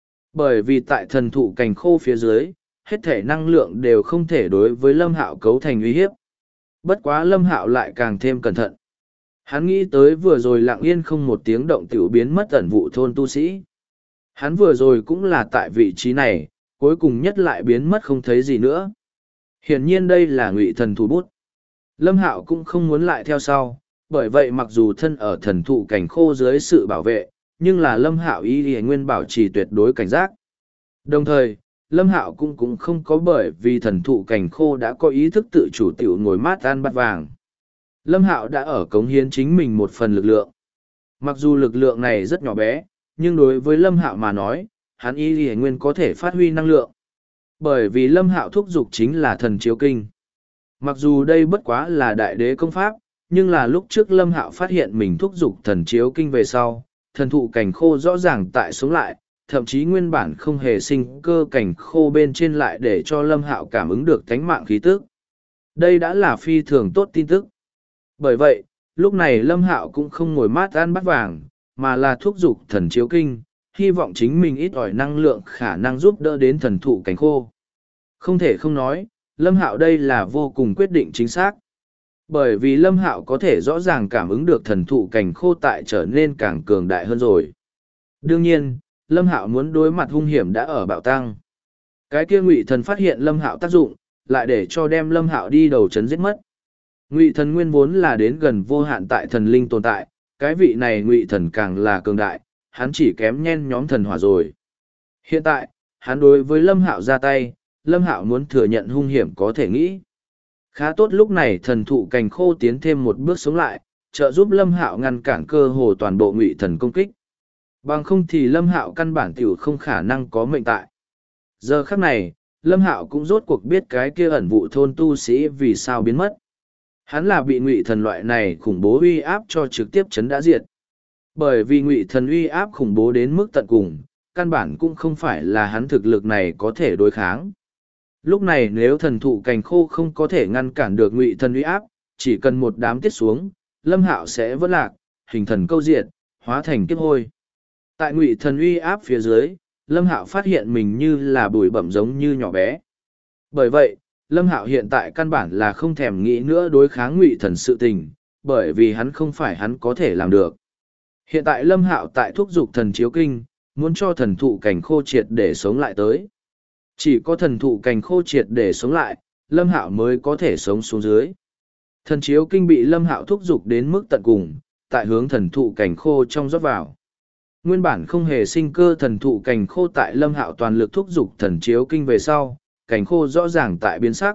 Bởi vì tại thần thụ cành khô phía dưới, hết thể năng lượng đều không thể đối với Lâm Hạo cấu thành uy hiếp. Bất quá Lâm Hạo lại càng thêm cẩn thận. Hắn nghĩ tới vừa rồi lặng yên không một tiếng động tiểu biến mất ẩn vụ thôn tu sĩ. Hắn vừa rồi cũng là tại vị trí này, cuối cùng nhất lại biến mất không thấy gì nữa. Hiển nhiên đây là ngụy thần thủ bút. Lâm Hạo cũng không muốn lại theo sau, bởi vậy mặc dù thân ở thần thụ cảnh khô dưới sự bảo vệ, nhưng là Lâm Hạo y nguyên bảo trì tuyệt đối cảnh giác. Đồng thời, Lâm Hạo cũng không có bởi vì thần thụ cảnh khô đã có ý thức tự chủ tiểu ngồi mát ăn bát vàng. Lâm Hạo đã ở cống hiến chính mình một phần lực lượng. Mặc dù lực lượng này rất nhỏ bé, nhưng đối với Lâm Hạo mà nói, hắn y nguyên có thể phát huy năng lượng. Bởi vì Lâm Hạo thúc giục chính là thần chiếu kinh. Mặc dù đây bất quá là đại đế công pháp, nhưng là lúc trước Lâm Hạo phát hiện mình thúc giục thần chiếu kinh về sau, thần thụ cảnh khô rõ ràng tại sống lại, thậm chí nguyên bản không hề sinh cơ cảnh khô bên trên lại để cho Lâm Hạo cảm ứng được tánh mạng khí tức. Đây đã là phi thường tốt tin tức. Bởi vậy, lúc này Lâm Hạo cũng không ngồi mát ăn bát vàng, mà là thúc giục thần chiếu kinh, hy vọng chính mình ít ỏi năng lượng khả năng giúp đỡ đến thần thụ cảnh khô. Không thể không nói, Lâm Hạo đây là vô cùng quyết định chính xác. Bởi vì Lâm Hạo có thể rõ ràng cảm ứng được thần thụ cảnh khô tại trở nên càng cường đại hơn rồi. Đương nhiên, Lâm Hạo muốn đối mặt hung hiểm đã ở bạo tăng. Cái kia Ngụy Thần phát hiện Lâm Hạo tác dụng, lại để cho đem Lâm Hạo đi đầu chấn giết mất. Ngụy Thần nguyên vốn là đến gần vô hạn tại thần linh tồn tại, cái vị này Ngụy Thần càng là cường đại, hắn chỉ kém nhen nhóm thần hỏa rồi. Hiện tại, hắn đối với Lâm Hạo ra tay, Lâm Hạo muốn thừa nhận hung hiểm có thể nghĩ. Khá tốt lúc này thần thụ cành khô tiến thêm một bước sống lại, trợ giúp Lâm Hạo ngăn cản cơ hồ toàn bộ Ngụy Thần công kích. Bằng không thì Lâm Hạo căn bản tiểu không khả năng có mệnh tại. Giờ khắc này, Lâm Hạo cũng rốt cuộc biết cái kia ẩn vụ thôn tu sĩ vì sao biến mất. Hắn là bị Ngụy Thần loại này khủng bố uy áp cho trực tiếp chấn đã diệt. Bởi vì Ngụy Thần uy áp khủng bố đến mức tận cùng, căn bản cũng không phải là hắn thực lực này có thể đối kháng. Lúc này nếu thần thụ cành khô không có thể ngăn cản được ngụy thần uy áp, chỉ cần một đám tiết xuống, Lâm Hạo sẽ vỡ lạc, hình thần câu diệt, hóa thành kiếp hôi. Tại ngụy thần uy áp phía dưới, Lâm Hạo phát hiện mình như là bụi bặm giống như nhỏ bé. Bởi vậy, Lâm Hạo hiện tại căn bản là không thèm nghĩ nữa đối kháng ngụy thần sự tình, bởi vì hắn không phải hắn có thể làm được. Hiện tại Lâm Hạo tại thúc giục thần chiếu kinh, muốn cho thần thụ cành khô triệt để sống lại tới. Chỉ có thần thụ cành khô triệt để sống lại, Lâm Hạo mới có thể sống xuống dưới. Thần chiếu kinh bị Lâm Hạo thúc giục đến mức tận cùng, tại hướng thần thụ cành khô trong rót vào. Nguyên bản không hề sinh cơ thần thụ cành khô tại Lâm Hạo toàn lực thúc giục thần chiếu kinh về sau, cành khô rõ ràng tại biến sắc.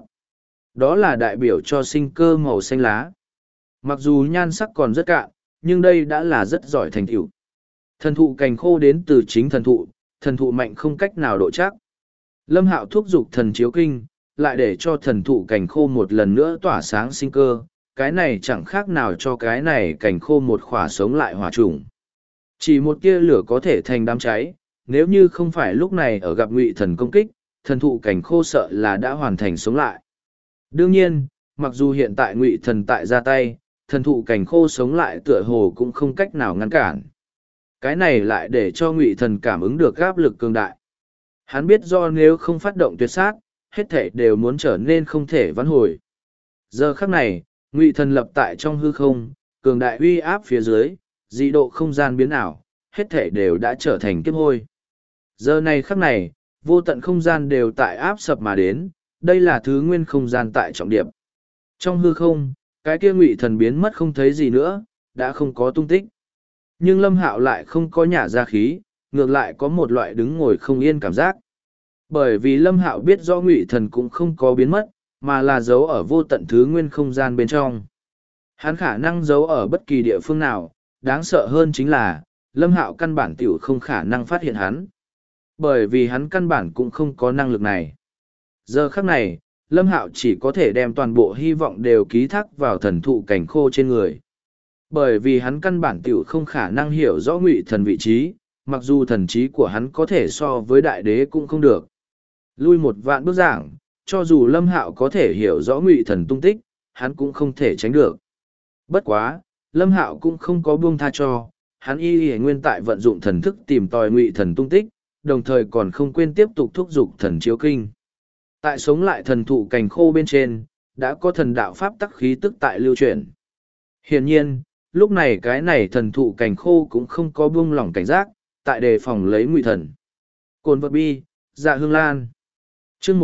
Đó là đại biểu cho sinh cơ màu xanh lá. Mặc dù nhan sắc còn rất cạn, nhưng đây đã là rất giỏi thành tựu. Thần thụ cành khô đến từ chính thần thụ mạnh không cách nào độ chắc. Lâm Hạo thúc giục thần chiếu kinh, lại để cho thần thụ cành khô một lần nữa tỏa sáng sinh cơ, cái này chẳng khác nào cho cái này cành khô một khỏa sống lại hỏa trùng. Chỉ một tia lửa có thể thành đám cháy, nếu như không phải lúc này ở gặp ngụy thần công kích, thần thụ cành khô sợ là đã hoàn thành sống lại. Đương nhiên, mặc dù hiện tại ngụy thần tại ra tay, thần thụ cành khô sống lại tựa hồ cũng không cách nào ngăn cản. Cái này lại để cho ngụy thần cảm ứng được áp lực cường đại. Hắn biết do nếu không phát động tuyệt sát, hết thể đều muốn trở nên không thể vãn hồi. Giờ khắc này, ngụy thần lập tại trong hư không, cường đại uy áp phía dưới, dị độ không gian biến ảo, hết thể đều đã trở thành kiếp hôi. Giờ này khắc này, vô tận không gian đều tại áp sập mà đến, đây là thứ nguyên không gian tại trọng điểm. Trong hư không, cái kia ngụy thần biến mất không thấy gì nữa, đã không có tung tích. Nhưng Lâm Hạo lại không có nhả ra khí, ngược lại có một loại đứng ngồi không yên cảm giác. Bởi vì Lâm Hạo biết rõ ngụy thần cũng không có biến mất, mà là giấu ở vô tận thứ nguyên không gian bên trong. Hắn khả năng giấu ở bất kỳ địa phương nào, đáng sợ hơn chính là, Lâm Hạo căn bản tiểu không khả năng phát hiện hắn. Bởi vì hắn căn bản cũng không có năng lực này. Giờ khắc này, Lâm Hạo chỉ có thể đem toàn bộ hy vọng đều ký thác vào thần thụ cành khô trên người. Bởi vì hắn căn bản tiểu không khả năng hiểu rõ ngụy thần vị trí, mặc dù thần trí của hắn có thể so với đại đế cũng không được. Lui một vạn bước giảng, cho dù Lâm Hạo có thể hiểu rõ ngụy thần tung tích, hắn cũng không thể tránh được. Bất quá, Lâm Hạo cũng không có buông tha cho, hắn y nguyên tại vận dụng thần thức tìm tòi ngụy thần tung tích, đồng thời còn không quên tiếp tục thúc giục thần chiếu kinh. Tại sống lại thần thụ cành khô bên trên, đã có thần đạo pháp tắc khí tức tại lưu chuyển. Hiển nhiên, lúc này cái này thần thụ cành khô cũng không có buông lỏng cảnh giác, tại đề phòng lấy ngụy thần. Cồn vật bi, dạ hương lan. Chương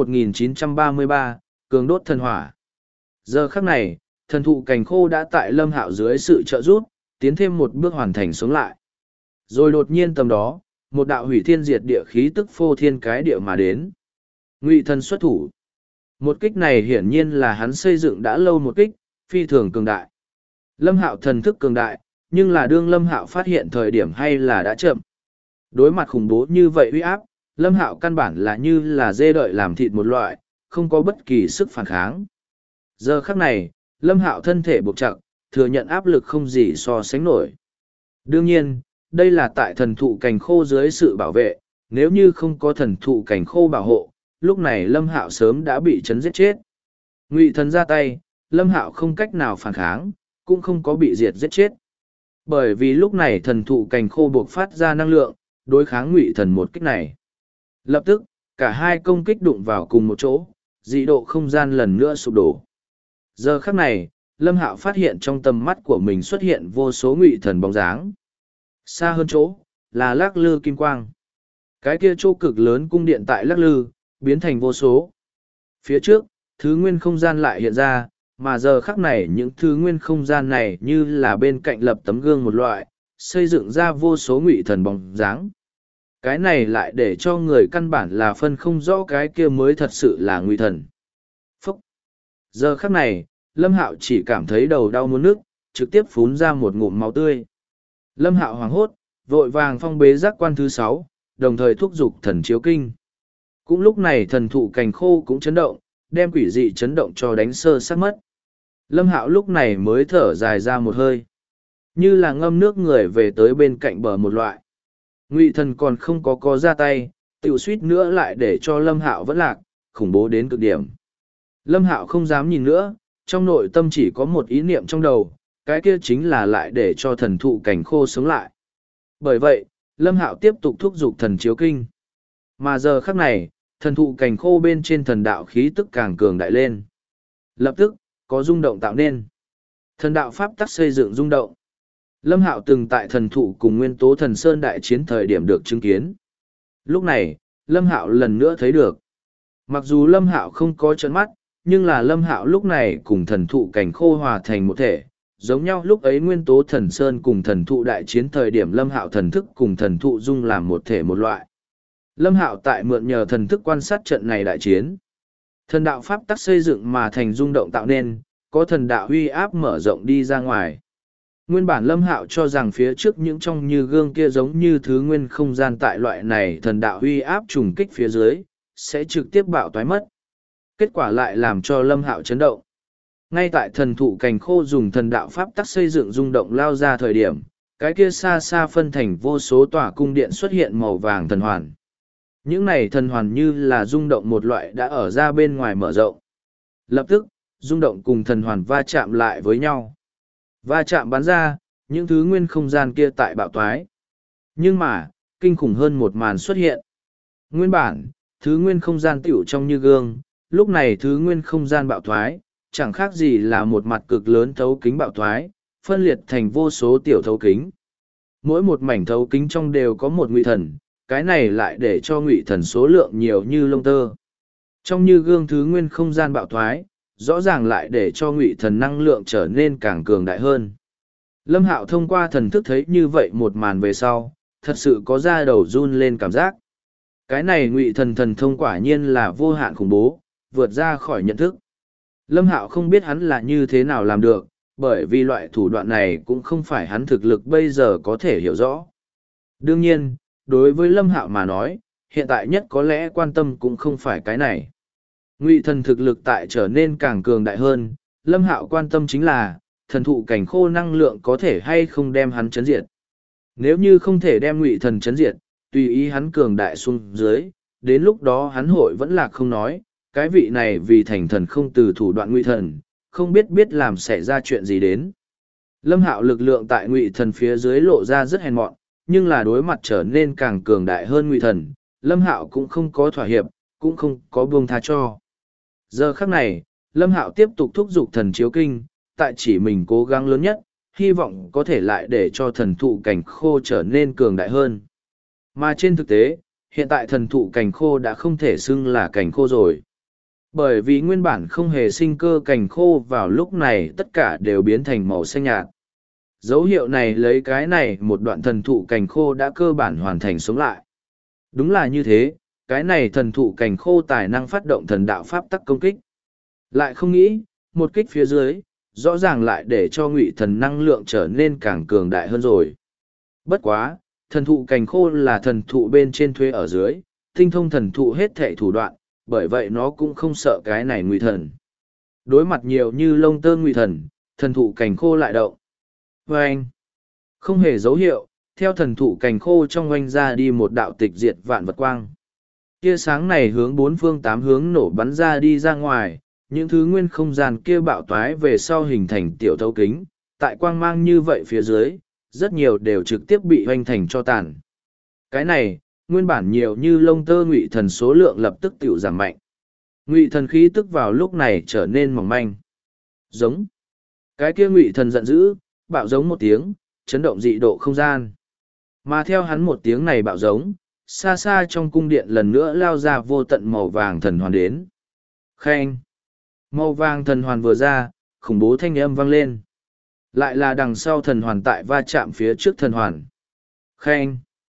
1933, cường đốt thần hỏa. Giờ khắc này, thần thụ cành khô đã tại Lâm Hạo dưới sự trợ giúp, tiến thêm một bước hoàn thành sống lại. Rồi đột nhiên tầm đó, một đạo hủy thiên diệt địa khí tức phô thiên cái địa mà đến. Ngụy thần xuất thủ. Một kích này hiển nhiên là hắn xây dựng đã lâu một kích, phi thường cường đại. Lâm Hạo thần thức cường đại, nhưng là đương Lâm Hạo phát hiện thời điểm hay là đã chậm. Đối mặt khủng bố như vậy uy áp, Lâm Hạo căn bản là như là dê đợi làm thịt một loại, không có bất kỳ sức phản kháng. Giờ khắc này, Lâm Hạo thân thể buộc chặt, thừa nhận áp lực không gì so sánh nổi. Đương nhiên, đây là tại thần thụ cành khô dưới sự bảo vệ, nếu như không có thần thụ cành khô bảo hộ, lúc này Lâm Hạo sớm đã bị chấn giết chết. Ngụy thần ra tay, Lâm Hạo không cách nào phản kháng, cũng không có bị diệt giết chết. Bởi vì lúc này thần thụ cành khô buộc phát ra năng lượng, đối kháng Ngụy thần một kích này. Lập tức, cả hai công kích đụng vào cùng một chỗ, dị độ không gian lần nữa sụp đổ. Giờ khắc này, Lâm Hạo phát hiện trong tầm mắt của mình xuất hiện vô số Ngụy thần bóng dáng. Xa hơn chỗ, là lắc lư kim quang. Cái kia chỗ cực lớn cung điện tại lắc lư, biến thành vô số. Phía trước, thứ nguyên không gian lại hiện ra, mà giờ khắc này những thứ nguyên không gian này như là bên cạnh lập tấm gương một loại, xây dựng ra vô số Ngụy thần bóng dáng. Cái này lại để cho người căn bản là phân không rõ cái kia mới thật sự là Ngụy thần. Phúc! Giờ khắc này, Lâm Hạo chỉ cảm thấy đầu đau muốn nức, trực tiếp phún ra một ngụm máu tươi. Lâm Hạo hoảng hốt, vội vàng phong bế giác quan thứ 6, đồng thời thúc giục thần chiếu kinh. Cũng lúc này thần thụ cành khô cũng chấn động, đem quỷ dị chấn động cho đánh sơ sát mất. Lâm Hạo lúc này mới thở dài ra một hơi, như là ngâm nước người về tới bên cạnh bờ một loại. Ngụy thần còn không có ra tay, tiểu suýt nữa lại để cho Lâm Hạo vẫn lạc, khủng bố đến cực điểm. Lâm Hạo không dám nhìn nữa, trong nội tâm chỉ có một ý niệm trong đầu, cái kia chính là lại để cho thần thụ cảnh khô sống lại. Bởi vậy, Lâm Hạo tiếp tục thúc giục thần chiếu kinh. Mà giờ khắc này, thần thụ cảnh khô bên trên thần đạo khí tức càng cường đại lên. Lập tức, có rung động tạo nên. Thần đạo pháp tắc xây dựng rung động. Lâm Hạo từng tại thần thụ cùng nguyên tố thần sơn đại chiến thời điểm được chứng kiến. Lúc này, Lâm Hạo lần nữa thấy được. Mặc dù Lâm Hạo không có trợn mắt, nhưng là Lâm Hạo lúc này cùng thần thụ cảnh khô hòa thành một thể, giống nhau lúc ấy nguyên tố thần sơn cùng thần thụ đại chiến thời điểm Lâm Hạo thần thức cùng thần thụ dung làm một thể một loại. Lâm Hạo tại mượn nhờ thần thức quan sát trận này đại chiến. Thần đạo pháp tắc xây dựng mà thành rung động tạo nên, có thần đạo uy áp mở rộng đi ra ngoài. Nguyên bản Lâm Hạo cho rằng phía trước những trong như gương kia giống như thứ nguyên không gian tại loại này thần đạo uy áp trùng kích phía dưới, sẽ trực tiếp bạo toái mất. Kết quả lại làm cho Lâm Hạo chấn động. Ngay tại thần thụ cành khô dùng thần đạo pháp tắc xây dựng rung động lao ra thời điểm, cái kia xa xa phân thành vô số tòa cung điện xuất hiện màu vàng thần hoàn. Những này thần hoàn như là rung động một loại đã ở ra bên ngoài mở rộng. Lập tức, rung động cùng thần hoàn va chạm lại với nhau. Va chạm bắn ra, những thứ nguyên không gian kia tại bạo toái. Nhưng mà, kinh khủng hơn một màn xuất hiện. Nguyên bản, thứ nguyên không gian tiểu trong như gương, lúc này thứ nguyên không gian bạo thoái, chẳng khác gì là một mặt cực lớn thấu kính bạo thoái, phân liệt thành vô số tiểu thấu kính. Mỗi một mảnh thấu kính trong đều có một ngụy thần, cái này lại để cho ngụy thần số lượng nhiều như lông tơ. Trong như gương thứ nguyên không gian bạo thoái, rõ ràng lại để cho ngụy thần năng lượng trở nên càng cường đại hơn. Lâm Hạo thông qua thần thức thấy như vậy một màn về sau, thật sự có da đầu run lên cảm giác. Cái này ngụy thần thần thông quả nhiên là vô hạn khủng bố, vượt ra khỏi nhận thức. Lâm Hạo không biết hắn là như thế nào làm được, bởi vì loại thủ đoạn này cũng không phải hắn thực lực bây giờ có thể hiểu rõ. Đương nhiên, đối với Lâm Hạo mà nói, hiện tại nhất có lẽ quan tâm cũng không phải cái này. Ngụy thần thực lực tại trở nên càng cường đại hơn, Lâm Hạo quan tâm chính là, thần thụ cảnh khô năng lượng có thể hay không đem hắn chấn diệt. Nếu như không thể đem ngụy thần chấn diệt, tùy ý hắn cường đại xuống dưới, đến lúc đó hắn hội vẫn là không nói, cái vị này vì thành thần không từ thủ đoạn ngụy thần, không biết làm xảy ra chuyện gì đến. Lâm Hạo lực lượng tại ngụy thần phía dưới lộ ra rất hèn mọn, nhưng là đối mặt trở nên càng cường đại hơn ngụy thần, Lâm Hạo cũng không có thỏa hiệp, cũng không có buông tha cho. Giờ khắc này, Lâm Hạo tiếp tục thúc giục thần chiếu kinh, tại chỉ mình cố gắng lớn nhất, hy vọng có thể lại để cho thần thụ cảnh khô trở nên cường đại hơn. Mà trên thực tế, hiện tại thần thụ cảnh khô đã không thể xưng là cảnh khô rồi. Bởi vì nguyên bản không hề sinh cơ cảnh khô vào lúc này tất cả đều biến thành màu xanh nhạt. Dấu hiệu này lấy cái này một đoạn thần thụ cảnh khô đã cơ bản hoàn thành sống lại. Đúng là như thế, cái này thần thụ cảnh khô tài năng phát động thần đạo pháp tắc công kích. Lại không nghĩ, một kích phía dưới, rõ ràng lại để cho ngụy thần năng lượng trở nên càng cường đại hơn rồi. Bất quá, thần thụ cành khô là thần thụ bên trên thuế ở dưới, tinh thông thần thụ hết thệ thủ đoạn, bởi vậy nó cũng không sợ cái này ngụy thần. Đối mặt nhiều như lông tơ ngụy thần, thần thụ cành khô lại động. Và anh, không hề dấu hiệu, theo thần thụ cành khô trong oanh ra đi một đạo tịch diệt vạn vật quang. Tia sáng này hướng bốn phương tám hướng nổ bắn ra đi ra ngoài, những thứ nguyên không gian kia bạo toái về sau hình thành tiểu thấu kính, tại quang mang như vậy phía dưới, rất nhiều đều trực tiếp bị hoành thành cho tàn. Cái này, nguyên bản nhiều như lông tơ ngụy thần số lượng lập tức tiểu giảm mạnh. Ngụy thần khí tức vào lúc này trở nên mỏng manh. Giống. Cái kia ngụy thần giận dữ, bạo giống một tiếng, chấn động dị độ không gian. Mà theo hắn một tiếng này bạo giống, xa xa trong cung điện lần nữa lao ra vô tận màu vàng thần hoàn đến. Khen. Màu vàng thần hoàn vừa ra, khủng bố thanh âm vang lên. Lại là đằng sau thần hoàn tại va chạm phía trước thần hoàn. Khen.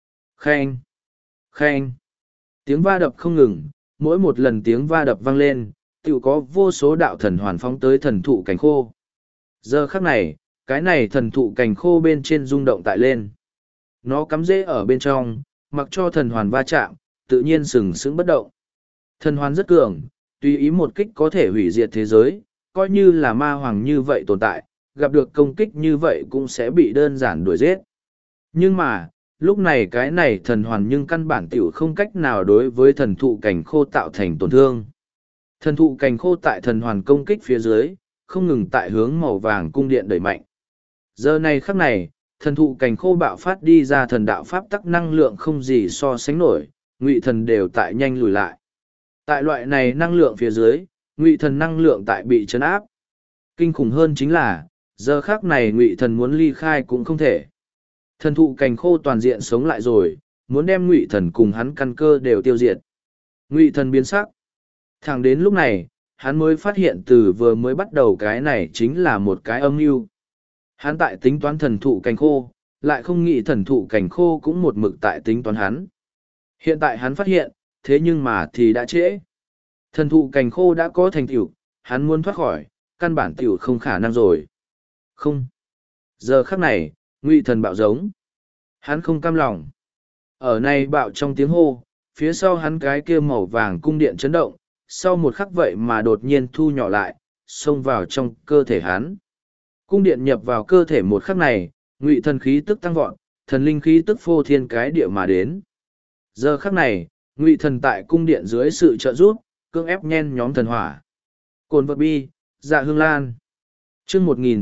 Khen. Khen. Tiếng va đập không ngừng, mỗi một lần tiếng va đập vang lên, tự có vô số đạo thần hoàn phóng tới thần thụ cành khô. Giờ khắc này, cái này thần thụ cành khô bên trên rung động tại lên. Nó cắm rễ ở bên trong, mặc cho thần hoàn va chạm, tự nhiên sừng sững bất động. Thần hoàn rất cường, tùy ý một kích có thể hủy diệt thế giới, coi như là ma hoàng như vậy tồn tại, gặp được công kích như vậy cũng sẽ bị đơn giản đuổi giết. Nhưng mà, lúc này cái này thần hoàn nhưng căn bản tiểu không cách nào đối với thần thụ cảnh khô tạo thành tổn thương. Thần thụ cành khô tại thần hoàn công kích phía dưới, không ngừng tại hướng màu vàng cung điện đẩy mạnh. Giờ này khắc này, thần thụ cành khô bạo phát đi ra thần đạo pháp tắc năng lượng không gì so sánh nổi, ngụy thần đều tại nhanh lùi lại. Tại loại này năng lượng phía dưới, ngụy thần năng lượng tại bị chấn áp. Kinh khủng hơn chính là, giờ khắc này ngụy thần muốn ly khai cũng không thể. Thần thụ cành khô toàn diện sống lại rồi, muốn đem ngụy thần cùng hắn căn cơ đều tiêu diệt. Ngụy thần biến sắc. Thẳng đến lúc này, hắn mới phát hiện từ vừa mới bắt đầu cái này chính là một cái âm mưu. Hắn tại tính toán thần thụ cành khô, lại không nghĩ thần thụ cành khô cũng một mực tại tính toán hắn. Hiện tại hắn phát hiện, thế nhưng mà thì đã trễ. Thần thụ cành khô đã có thành tựu, hắn muốn thoát khỏi, căn bản tựu không khả năng rồi. Không. Giờ khắc này, ngụy thần bạo giống. Hắn không cam lòng. Ở này bạo trong tiếng hô, phía sau hắn cái kia màu vàng cung điện chấn động, sau một khắc vậy mà đột nhiên thu nhỏ lại, xông vào trong cơ thể hắn. Cung điện nhập vào cơ thể một khắc này, ngụy thần khí tức tăng vọt, thần linh khí tức phô thiên cái địa mà đến. Giờ khắc này, ngụy thần tại cung điện dưới sự trợ giúp, cưỡng ép nhen nhóm thần hỏa. Cồn vật bi, dạ hương lan. Chương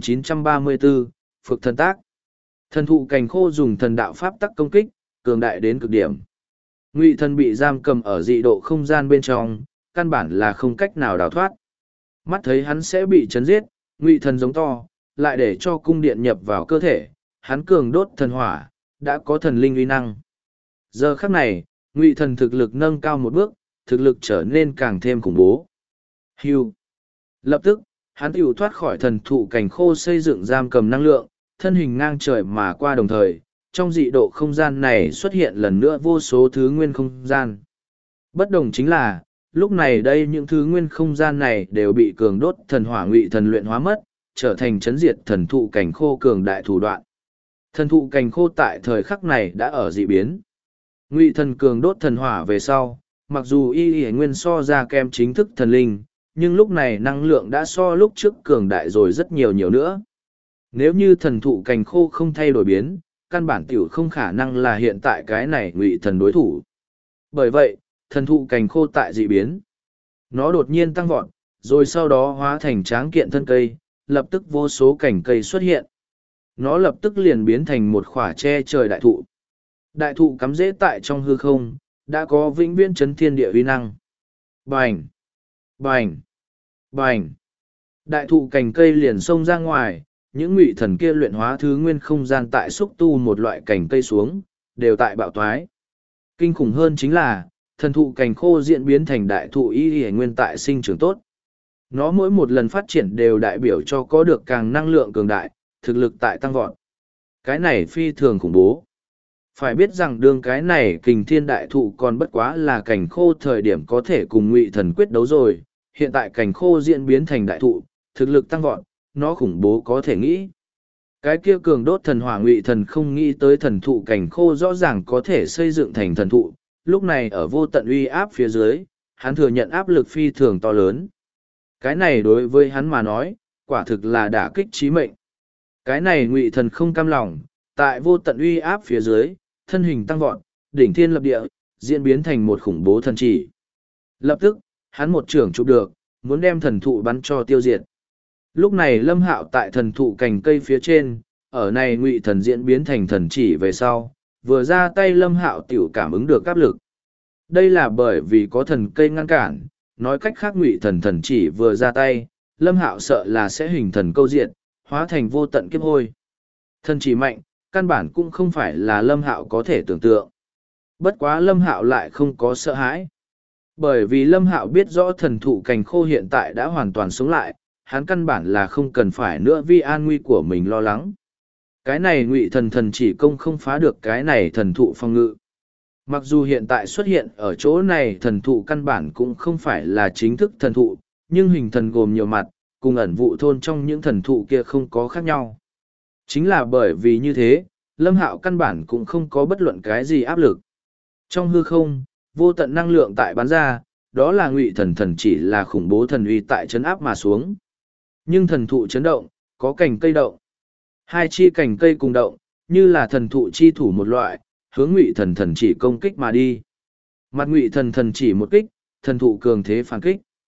1934, Phực thần tác. Thần thụ cành khô dùng thần đạo pháp tắc công kích, cường đại đến cực điểm. Ngụy thần bị giam cầm ở dị độ không gian bên trong, căn bản là không cách nào đào thoát. Mắt thấy hắn sẽ bị chấn giết, ngụy thần giống to, lại để cho cung điện nhập vào cơ thể, hắn cường đốt thần hỏa, đã có thần linh uy năng. Giờ khắc này, ngụy thần thực lực nâng cao một bước, thực lực trở nên càng thêm khủng bố. Hưu. Lập tức, hắn tiểu thoát khỏi thần thụ cành khô xây dựng giam cầm năng lượng, thân hình ngang trời mà qua đồng thời, trong dị độ không gian này xuất hiện lần nữa vô số thứ nguyên không gian. Bất đồng chính là, lúc này đây những thứ nguyên không gian này đều bị cường đốt thần hỏa ngụy thần luyện hóa mất, trở thành chấn diệt thần thụ cành khô cường đại thủ đoạn. Thần thụ cành khô tại thời khắc này đã ở dị biến. Ngụy thần cường đốt thần hỏa về sau, mặc dù y nguyên so ra kem chính thức thần linh, nhưng lúc này năng lượng đã so lúc trước cường đại rồi rất nhiều nhiều nữa. Nếu như thần thụ cành khô không thay đổi biến, căn bản tiểu không khả năng là hiện tại cái này ngụy thần đối thủ. Bởi vậy, thần thụ cành khô tại dị biến. Nó đột nhiên tăng vọt, rồi sau đó hóa thành tráng kiện thân cây, lập tức vô số cành cây xuất hiện. Nó lập tức liền biến thành một khỏa che trời đại thụ. Đại thụ cắm rễ tại trong hư không, đã có vĩnh viễn chấn thiên địa uy năng. Bành! Bành! Bành! Đại thụ cành cây liền xông ra ngoài, những ngụy thần kia luyện hóa thứ nguyên không gian tại xúc tu một loại cành cây xuống, đều tại bạo toái. Kinh khủng hơn chính là, thần thụ cành khô diễn biến thành đại thụ y nguyên tại sinh trưởng tốt. Nó mỗi một lần phát triển đều đại biểu cho có được càng năng lượng cường đại, thực lực tại tăng vọt. Cái này phi thường khủng bố. Phải biết rằng đương cái này kình thiên đại thụ còn bất quá là cành khô thời điểm có thể cùng ngụy thần quyết đấu rồi, hiện tại cành khô diễn biến thành đại thụ, thực lực tăng vọt, nó khủng bố có thể nghĩ. Cái kia cường đốt thần hỏa ngụy thần không nghĩ tới thần thụ cành khô rõ ràng có thể xây dựng thành thần thụ, lúc này ở vô tận uy áp phía dưới, hắn thừa nhận áp lực phi thường to lớn. Cái này đối với hắn mà nói, quả thực là đả kích chí mệnh. Cái này ngụy thần không cam lòng, tại vô tận uy áp phía dưới, thân hình tăng vọt, đỉnh thiên lập địa, diễn biến thành một khủng bố thần chỉ. Lập tức, hắn một trưởng chụp được, muốn đem thần thụ bắn cho tiêu diệt. Lúc này Lâm Hạo tại thần thụ cành cây phía trên, ở này ngụy thần diễn biến thành thần chỉ về sau, vừa ra tay Lâm Hạo tiểu cảm ứng được áp lực. Đây là bởi vì có thần cây ngăn cản, nói cách khác ngụy thần thần chỉ vừa ra tay, Lâm Hạo sợ là sẽ hình thần câu diệt, hóa thành vô tận kiếp hôi. Thần chỉ mạnh, căn bản cũng không phải là Lâm Hạo có thể tưởng tượng. Bất quá Lâm Hạo lại không có sợ hãi. Bởi vì Lâm Hạo biết rõ thần thụ cành khô hiện tại đã hoàn toàn sống lại, hắn căn bản là không cần phải nữa vì an nguy của mình lo lắng. Cái này ngụy thần thần chỉ công không phá được cái này thần thụ phòng ngự. Mặc dù hiện tại xuất hiện ở chỗ này thần thụ căn bản cũng không phải là chính thức thần thụ, nhưng hình thần gồm nhiều mặt, cùng ẩn vụ thôn trong những thần thụ kia không có khác nhau. Chính là bởi vì như thế, Lâm Hạo căn bản cũng không có bất luận cái gì áp lực. Trong hư không, vô tận năng lượng tại bắn ra, đó là ngụy thần thần chỉ là khủng bố thần uy tại chấn áp mà xuống. Nhưng thần thụ chấn động, có cành cây động. Hai chi cành cây cùng động, như là thần thụ chi thủ một loại, hướng ngụy thần thần chỉ công kích mà đi. Mặt ngụy thần thần chỉ một kích, thần thụ cường thế phản kích.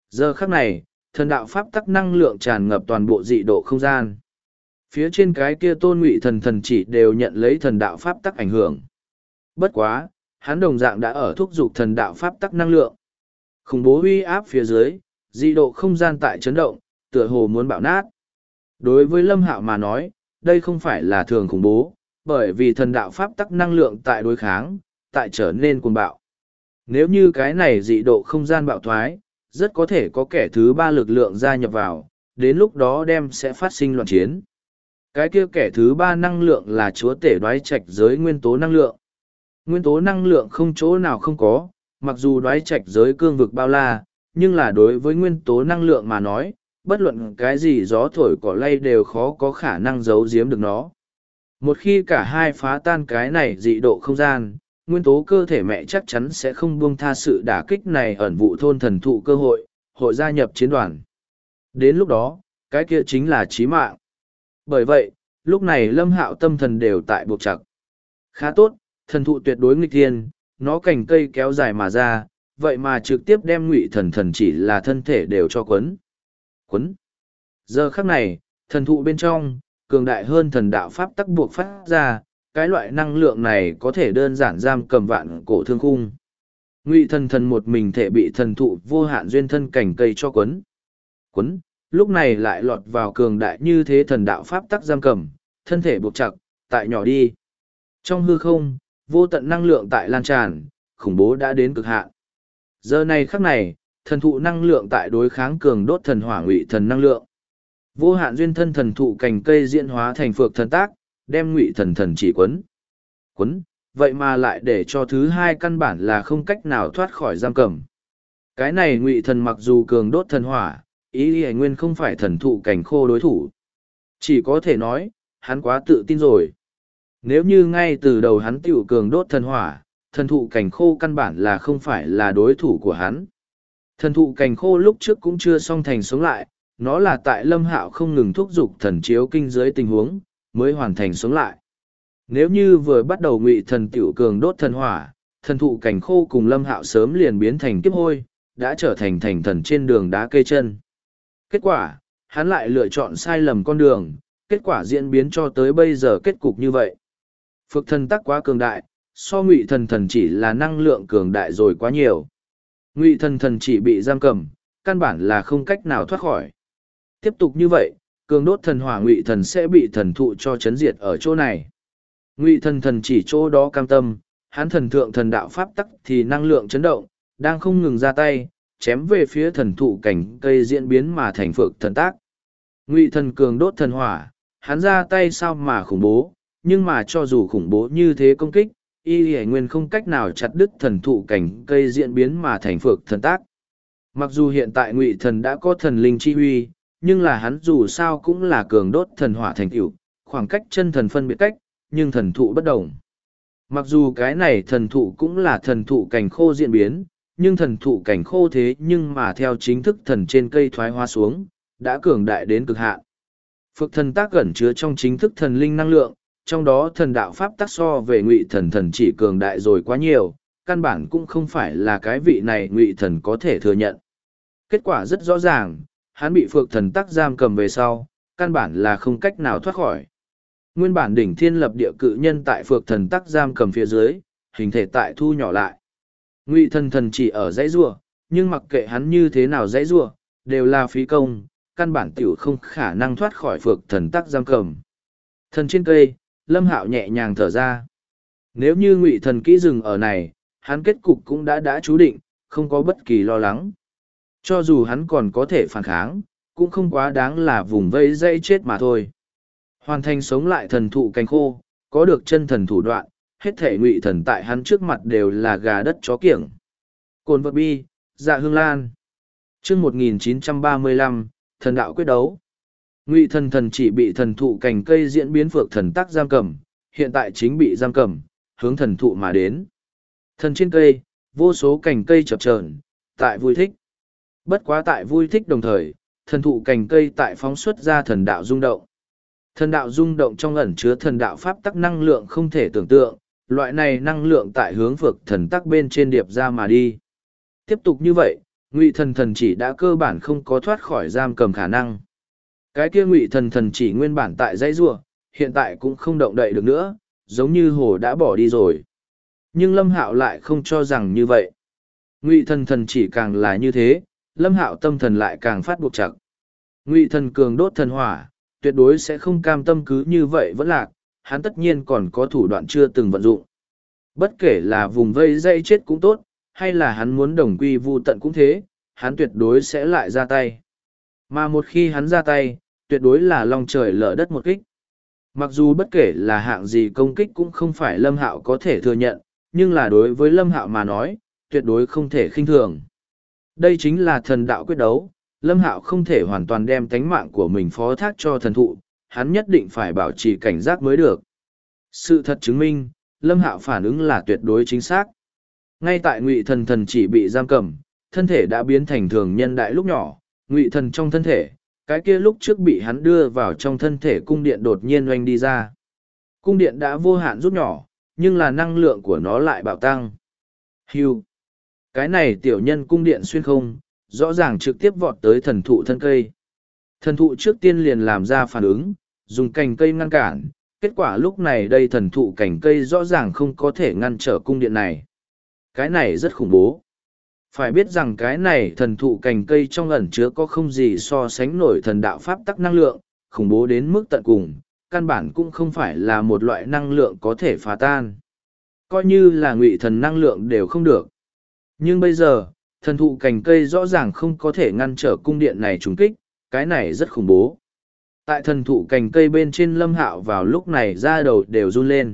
Giờ khắc này, thần đạo pháp tắc năng lượng tràn ngập toàn bộ dị độ không gian. Phía trên cái kia tôn ngụy thần thần chỉ đều nhận lấy thần đạo pháp tắc ảnh hưởng. Bất quá, hắn đồng dạng đã ở thúc giục thần đạo pháp tắc năng lượng. Khủng bố uy áp phía dưới, dị độ không gian tại chấn động, tựa hồ muốn bạo nát. Đối với Lâm Hạo mà nói, đây không phải là thường khủng bố, bởi vì thần đạo pháp tắc năng lượng tại đối kháng, tại trở nên cuồng bạo. Nếu như cái này dị độ không gian bạo thoái, rất có thể có kẻ thứ ba lực lượng gia nhập vào, đến lúc đó đem sẽ phát sinh loạn chiến. Cái kia kẻ thứ ba năng lượng là chúa tể đoái trạch giới nguyên tố năng lượng. Nguyên tố năng lượng không chỗ nào không có, mặc dù đoái trạch giới cương vực bao la, nhưng là đối với nguyên tố năng lượng mà nói, bất luận cái gì gió thổi cỏ lay đều khó có khả năng giấu giếm được nó. Một khi cả hai phá tan cái này dị độ không gian, nguyên tố cơ thể mẹ chắc chắn sẽ không buông tha sự đả kích này ẩn vụ thôn thần thụ cơ hội, hội gia nhập chiến đoàn. Đến lúc đó, cái kia chính là chí mạng. Bởi vậy, lúc này Lâm Hạo tâm thần đều tại buộc chặt. Khá tốt, thần thụ tuyệt đối nghịch thiên, nó cành cây kéo dài mà ra, vậy mà trực tiếp đem ngụy thần thần chỉ là thân thể đều cho quấn. Quấn. Giờ khắc này, thần thụ bên trong, cường đại hơn thần đạo pháp tắc buộc phát ra, cái loại năng lượng này có thể đơn giản giam cầm vạn cổ thương khung. Ngụy thần thần một mình thể bị thần thụ vô hạn duyên thân cành cây cho quấn. Quấn, lúc này lại lọt vào cường đại như thế thần đạo pháp tắc giam cầm, thân thể buộc chặt, tại nhỏ đi. Trong hư không, vô tận năng lượng tại lan tràn, khủng bố đã đến cực hạn. Giờ này khắc này, thần thụ năng lượng tại đối kháng cường đốt thần hỏa ngụy thần năng lượng. Vô hạn duyên thân thần thụ cành cây diễn hóa thành phược thần tác, đem ngụy thần thần chỉ quấn. Quấn, vậy mà lại để cho thứ hai căn bản là không cách nào thoát khỏi giam cầm. Cái này ngụy thần mặc dù cường đốt thần hỏa, ý ý nguyên không phải thần thụ cành khô đối thủ. Chỉ có thể nói, hắn quá tự tin rồi. Nếu như ngay từ đầu hắn tiểu cường đốt thần hỏa, thần thụ cành khô căn bản là không phải là đối thủ của hắn. Thần thụ cành khô lúc trước cũng chưa xong thành sống lại, nó là tại Lâm Hạo không ngừng thúc giục thần chiếu kinh dưới tình huống, mới hoàn thành sống lại. Nếu như vừa bắt đầu ngụy thần tiểu cường đốt thần hỏa, thần thụ cành khô cùng Lâm Hạo sớm liền biến thành kiếp hôi, đã trở thành thành thần trên đường đá cây chân. Kết quả, hắn lại lựa chọn sai lầm con đường, kết quả diễn biến cho tới bây giờ kết cục như vậy. Phược thần tắc quá cường đại, so ngụy thần thần chỉ là năng lượng cường đại rồi quá nhiều. Ngụy thần thần chỉ bị giam cầm, căn bản là không cách nào thoát khỏi. Tiếp tục như vậy, cường đốt thần hỏa ngụy thần sẽ bị thần thụ cho chấn diệt ở chỗ này. Ngụy thần thần chỉ chỗ đó cam tâm, hắn thần thượng thần đạo pháp tắc thì năng lượng chấn động, đang không ngừng ra tay, chém về phía thần thụ cảnh cây diễn biến mà thành phược thần tác. Ngụy thần cường đốt thần hỏa, hắn ra tay sao mà khủng bố, nhưng mà cho dù khủng bố như thế công kích, y hải nguyên không cách nào chặt đứt thần thụ cảnh cây diễn biến mà thành phược thần tác. Mặc dù hiện tại ngụy thần đã có thần linh chi huy, nhưng là hắn dù sao cũng là cường đốt thần hỏa thành tựu, khoảng cách chân thần phân biệt cách, nhưng thần thụ bất đồng. Mặc dù cái này thần thụ cũng là thần thụ cảnh khô diễn biến, nhưng thần thụ cảnh khô thế nhưng mà theo chính thức thần trên cây thoái hoa xuống, đã cường đại đến cực hạn. Phược thần tác ẩn chứa trong chính thức thần linh năng lượng, trong đó thần đạo pháp tác so về ngụy thần thần chỉ cường đại rồi quá nhiều, căn bản cũng không phải là cái vị này ngụy thần có thể thừa nhận. Kết quả rất rõ ràng, hắn bị phược thần tác giam cầm về sau, căn bản là không cách nào thoát khỏi. Nguyên bản đỉnh thiên lập địa cự nhân tại phược thần tác giam cầm phía dưới, hình thể tại thu nhỏ lại. Ngụy thần thần chỉ ở dãy rua, nhưng mặc kệ hắn như thế nào dãy rua, đều là phí công, căn bản tiểu không khả năng thoát khỏi phược thần tác giam cầm. Thần trên cây, Lâm Hạo nhẹ nhàng thở ra. Nếu như ngụy thần kỹ dừng ở này, hắn kết cục cũng đã chú định, không có bất kỳ lo lắng. Cho dù hắn còn có thể phản kháng, cũng không quá đáng là vùng vây dây chết mà thôi. Hoàn thành sống lại thần thụ cành khô, có được chân thần thủ đoạn, hết thể ngụy thần tại hắn trước mặt đều là gà đất chó kiểng. Cồn vật bi, dạ hương lan. Chương 1935, thần đạo quyết đấu. Ngụy thần thần chỉ bị thần thụ cành cây diễn biến phược thần tác giam cầm, hiện tại chính bị giam cầm, hướng thần thụ mà đến. Thần trên cây, vô số cành cây chập chờn, tại vui thích. Bất quá tại vui thích đồng thời, thần thụ cành cây tại phóng xuất ra thần đạo rung động. Thần đạo rung động trong ẩn chứa thần đạo pháp tắc năng lượng không thể tưởng tượng, loại này năng lượng tại hướng vực thần tắc bên trên điệp ra mà đi. Tiếp tục như vậy, Ngụy thần thần chỉ đã cơ bản không có thoát khỏi giam cầm khả năng. Cái kia ngụy thần thần chỉ nguyên bản tại dãy giụa, hiện tại cũng không động đậy được nữa, giống như hồ đã bỏ đi rồi. Nhưng Lâm Hạo lại không cho rằng như vậy. Ngụy thần thần chỉ càng là như thế, Lâm Hạo tâm thần lại càng phát buộc chặt. Ngụy thần cường đốt thần hỏa, tuyệt đối sẽ không cam tâm cứ như vậy vẫn lạc, hắn tất nhiên còn có thủ đoạn chưa từng vận dụng. Bất kể là vùng vây dây chết cũng tốt, hay là hắn muốn đồng quy vu tận cũng thế, hắn tuyệt đối sẽ lại ra tay. Mà một khi hắn ra tay, tuyệt đối là long trời lở đất một kích. Mặc dù bất kể là hạng gì công kích cũng không phải Lâm Hạo có thể thừa nhận, nhưng là đối với Lâm Hạo mà nói, tuyệt đối không thể khinh thường. Đây chính là thần đạo quyết đấu, Lâm Hạo không thể hoàn toàn đem tánh mạng của mình phó thác cho thần thụ, hắn nhất định phải bảo trì cảnh giác mới được. Sự thật chứng minh, Lâm Hạo phản ứng là tuyệt đối chính xác. Ngay tại Ngụy thần thần chỉ bị giam cầm, thân thể đã biến thành thường nhân đại lúc nhỏ, Ngụy thần trong thân thể, cái kia lúc trước bị hắn đưa vào trong thân thể cung điện đột nhiên oanh đi ra. Cung điện đã vô hạn rút nhỏ, nhưng là năng lượng của nó lại bạo tăng. Hưu. Cái này tiểu nhân cung điện xuyên không, rõ ràng trực tiếp vọt tới thần thụ thân cây. Thần thụ trước tiên liền làm ra phản ứng, dùng cành cây ngăn cản, kết quả lúc này đây thần thụ cành cây rõ ràng không có thể ngăn trở cung điện này. Cái này rất khủng bố. Phải biết rằng cái này thần thụ cành cây trong ẩn chứa có không gì so sánh nổi thần đạo pháp tắc năng lượng, khủng bố đến mức tận cùng, căn bản cũng không phải là một loại năng lượng có thể phá tan. Coi như là ngụy thần năng lượng đều không được. Nhưng bây giờ, thần thụ cành cây rõ ràng không có thể ngăn trở cung điện này trùng kích, cái này rất khủng bố. Tại thần thụ cành cây bên trên Lâm Hạo vào lúc này da đầu đều run lên.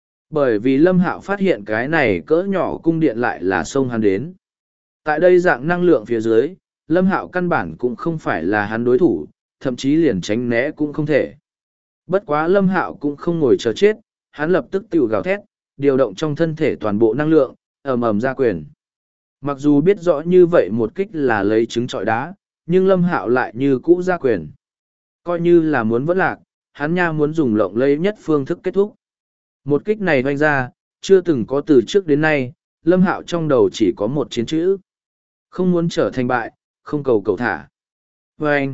Bởi vì Lâm Hạo phát hiện cái này cỡ nhỏ cung điện lại là sông hắn đến. Tại đây dạng năng lượng phía dưới, Lâm Hạo căn bản cũng không phải là hắn đối thủ, thậm chí liền tránh né cũng không thể. Bất quá Lâm Hạo cũng không ngồi chờ chết, hắn lập tức tiểu gào thét, điều động trong thân thể toàn bộ năng lượng, ầm ầm ra quyền. Mặc dù biết rõ như vậy một kích là lấy trứng trọi đá, nhưng Lâm Hạo lại như cũ ra quyền. Coi như là muốn vẫn lạc, hắn nha muốn dùng lộng lẫy nhất phương thức kết thúc. Một kích này hoanh ra, chưa từng có từ trước đến nay, Lâm Hạo trong đầu chỉ có một chiến chữ. Không muốn trở thành bại, không cầu cầu thả. Vâng!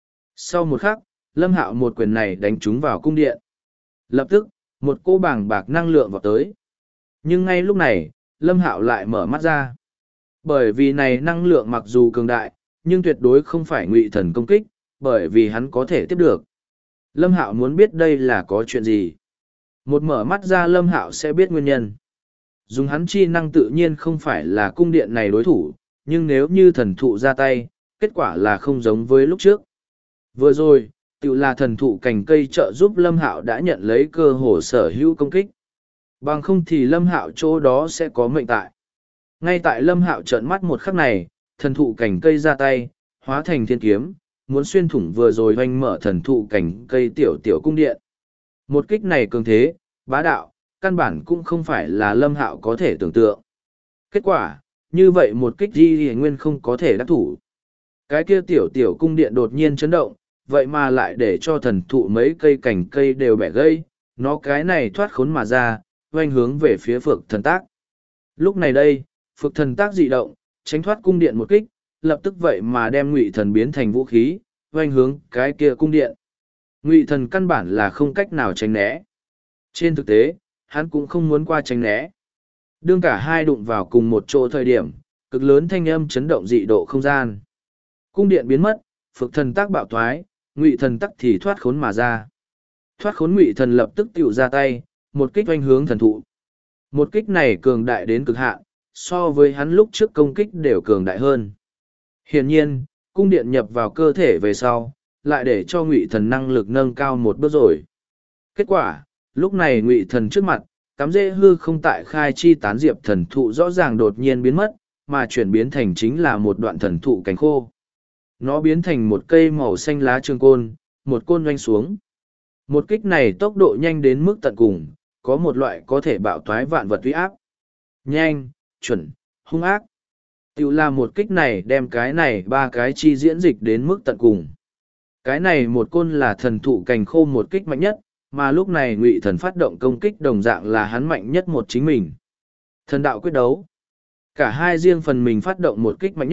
Sau một khắc, Lâm Hạo một quyền này đánh trúng vào cung điện. Lập tức, một cô bàng bạc năng lượng vào tới. Nhưng ngay lúc này, Lâm Hạo lại mở mắt ra. Bởi vì này năng lượng mặc dù cường đại, nhưng tuyệt đối không phải ngụy thần công kích, bởi vì hắn có thể tiếp được. Lâm Hạo muốn biết đây là có chuyện gì. Một mở mắt ra Lâm Hạo sẽ biết nguyên nhân. Dùng hắn chi năng tự nhiên không phải là cung điện này đối thủ, nhưng nếu như thần thụ ra tay, kết quả là không giống với lúc trước. Vừa rồi, tự là thần thụ cành cây trợ giúp Lâm Hạo đã nhận lấy cơ hồ sở hữu công kích. Bằng không thì Lâm Hạo chỗ đó sẽ có mệnh tại. Ngay tại Lâm Hạo trợn mắt một khắc này, thần thụ cành cây ra tay, hóa thành thiên kiếm, muốn xuyên thủng vừa rồi hoanh mở thần thụ cành cây tiểu tiểu cung điện. Một kích này cường thế, bá đạo, căn bản cũng không phải là Lâm Hạo có thể tưởng tượng. Kết quả, như vậy một kích Di Nguyên không có thể đắc thủ. Cái kia tiểu tiểu cung điện đột nhiên chấn động, vậy mà lại để cho thần thụ mấy cây cành cây đều bẻ gãy, nó cái này thoát khốn mà ra, oanh hướng về phía Phược Thần Tác. Lúc này đây, Phược Thần Tác dị động, tránh thoát cung điện một kích, lập tức vậy mà đem Ngụy Thần biến thành vũ khí, oanh hướng cái kia cung điện. Ngụy Thần căn bản là không cách nào tránh né. Trên thực tế, hắn cũng không muốn qua tránh né. Đương cả hai đụng vào cùng một chỗ thời điểm, cực lớn thanh âm chấn động dị độ không gian. Cung điện biến mất, Phược Thần Tác bạo thoái, Ngụy Thần Tắc thì thoát khốn mà ra. Thoát khốn Ngụy Thần lập tức tiểu ra tay, một kích oanh hướng thần thụ. Một kích này cường đại đến cực hạn, so với hắn lúc trước công kích đều cường đại hơn. Hiển nhiên, cung điện nhập vào cơ thể về sau, lại để cho Ngụy Thần năng lực nâng cao một bước rồi. Kết quả, lúc này Ngụy Thần trước mặt, cắm rễ hư không tại khai chi tán diệp thần thụ rõ ràng đột nhiên biến mất, mà chuyển biến thành chính là một đoạn thần thụ cánh khô. Nó biến thành một cây màu xanh lá trường côn, một côn doanh xuống. Một kích này tốc độ nhanh đến mức tận cùng, có một loại có thể bạo toái vạn vật uy áp. Nhanh, chuẩn, hung ác. Tiểu là một kích này đem cái này ba cái chi diễn dịch đến mức tận cùng. Cái này một côn là thần thụ cành khô một kích mạnh nhất, mà lúc này Ngụy Thần phát động công kích đồng dạng là hắn mạnh nhất một chính mình. Thần đạo quyết đấu. Cả hai riêng phần mình phát động một kích mạnh nhất,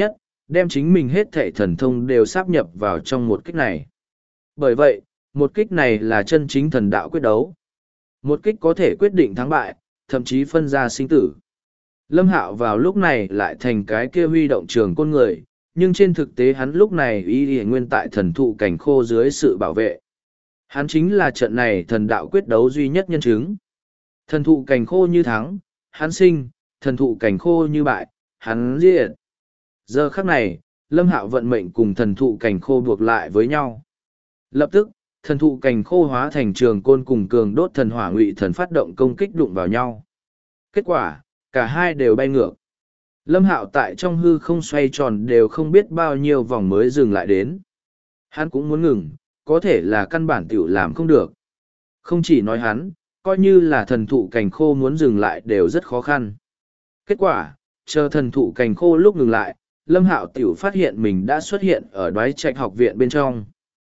đem chính mình hết thảy thần thông đều sáp nhập vào trong một kích này. Bởi vậy, một kích này là chân chính thần đạo quyết đấu. Một kích có thể quyết định thắng bại, thậm chí phân ra sinh tử. Lâm Hạo vào lúc này lại thành cái kia huy động trường côn người, nhưng trên thực tế hắn lúc này y nguyên tại thần thụ cảnh khô dưới sự bảo vệ. Hắn chính là trận này thần đạo quyết đấu duy nhất nhân chứng. Thần thụ cảnh khô như thắng, hắn sinh, thần thụ cảnh khô như bại, hắn diệt. Giờ khắc này, Lâm Hạo vận mệnh cùng thần thụ cảnh khô buộc lại với nhau. Lập tức, thần thụ cảnh khô hóa thành trường côn cùng cường đốt thần hỏa ngụy thần phát động công kích đụng vào nhau. Kết quả, cả hai đều bay ngược. Lâm Hạo tại trong hư không xoay tròn đều không biết bao nhiêu vòng mới dừng lại đến. Hắn cũng muốn ngừng, có thể là căn bản tiểu làm không được. Không chỉ nói hắn, coi như là thần thụ cành khô muốn dừng lại đều rất khó khăn. Kết quả, chờ thần thụ cành khô lúc ngừng lại, Lâm Hạo tiểu phát hiện mình đã xuất hiện ở Đoái Trạch học viện bên trong.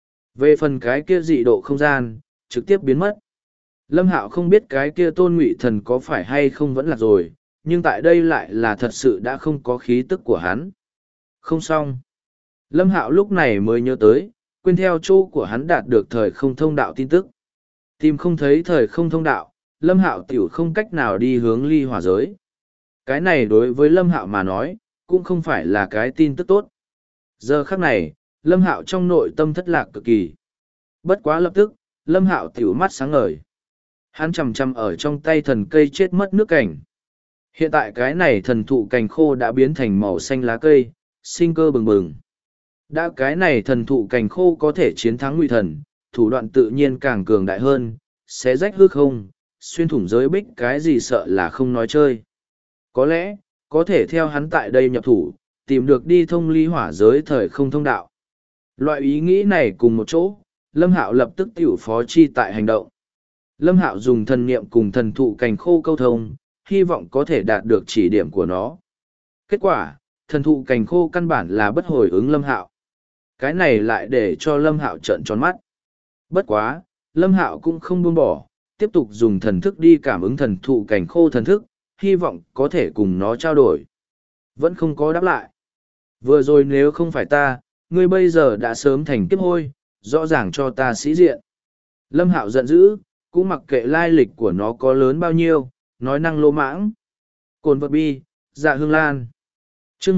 Về phần cái kia dị độ không gian, trực tiếp biến mất. Lâm Hạo không biết cái kia tôn ngụy thần có phải hay không vẫn là rồi, nhưng tại đây lại là thật sự đã không có khí tức của hắn. Không xong. Lâm Hạo lúc này mới nhớ tới, quên theo chỗ của hắn đạt được thời không thông đạo tin tức. Tìm không thấy thời không thông đạo, Lâm Hạo tiểu không cách nào đi hướng ly hỏa giới. Cái này đối với Lâm Hạo mà nói, cũng không phải là cái tin tức tốt. Giờ khắc này, Lâm Hạo trong nội tâm thất lạc cực kỳ. Bất quá lập tức, Lâm Hạo tiểu mắt sáng ngời. Hắn chầm chầm ở trong tay thần cây chết mất nước cảnh. Hiện tại cái này thần thụ cành khô đã biến thành màu xanh lá cây, sinh cơ bừng bừng. Đã cái này thần thụ cành khô có thể chiến thắng ngụy thần, thủ đoạn tự nhiên càng cường đại hơn, xé rách hư không, xuyên thủng giới bích cái gì sợ là không nói chơi. Có lẽ, có thể theo hắn tại đây nhập thủ, tìm được đi thông ly hỏa giới thời không thông đạo. Loại ý nghĩ này cùng một chỗ, Lâm Hạo lập tức tiểu phó chi tại hành động. Lâm Hạo dùng thần niệm cùng thần thụ cành khô câu thông, hy vọng có thể đạt được chỉ điểm của nó. Kết quả, thần thụ cành khô căn bản là bất hồi ứng Lâm Hạo. Cái này lại để cho Lâm Hạo trợn tròn mắt. Bất quá, Lâm Hạo cũng không buông bỏ, tiếp tục dùng thần thức đi cảm ứng thần thụ cành khô thần thức, hy vọng có thể cùng nó trao đổi. Vẫn không có đáp lại. Vừa rồi nếu không phải ta, ngươi bây giờ đã sớm thành kiếp hôi, rõ ràng cho ta sĩ diện. Lâm Hạo giận dữ, cũng mặc kệ lai lịch của nó có lớn bao nhiêu, nói năng lô mãng. Cồn vật bi, dạ hương lan. Chương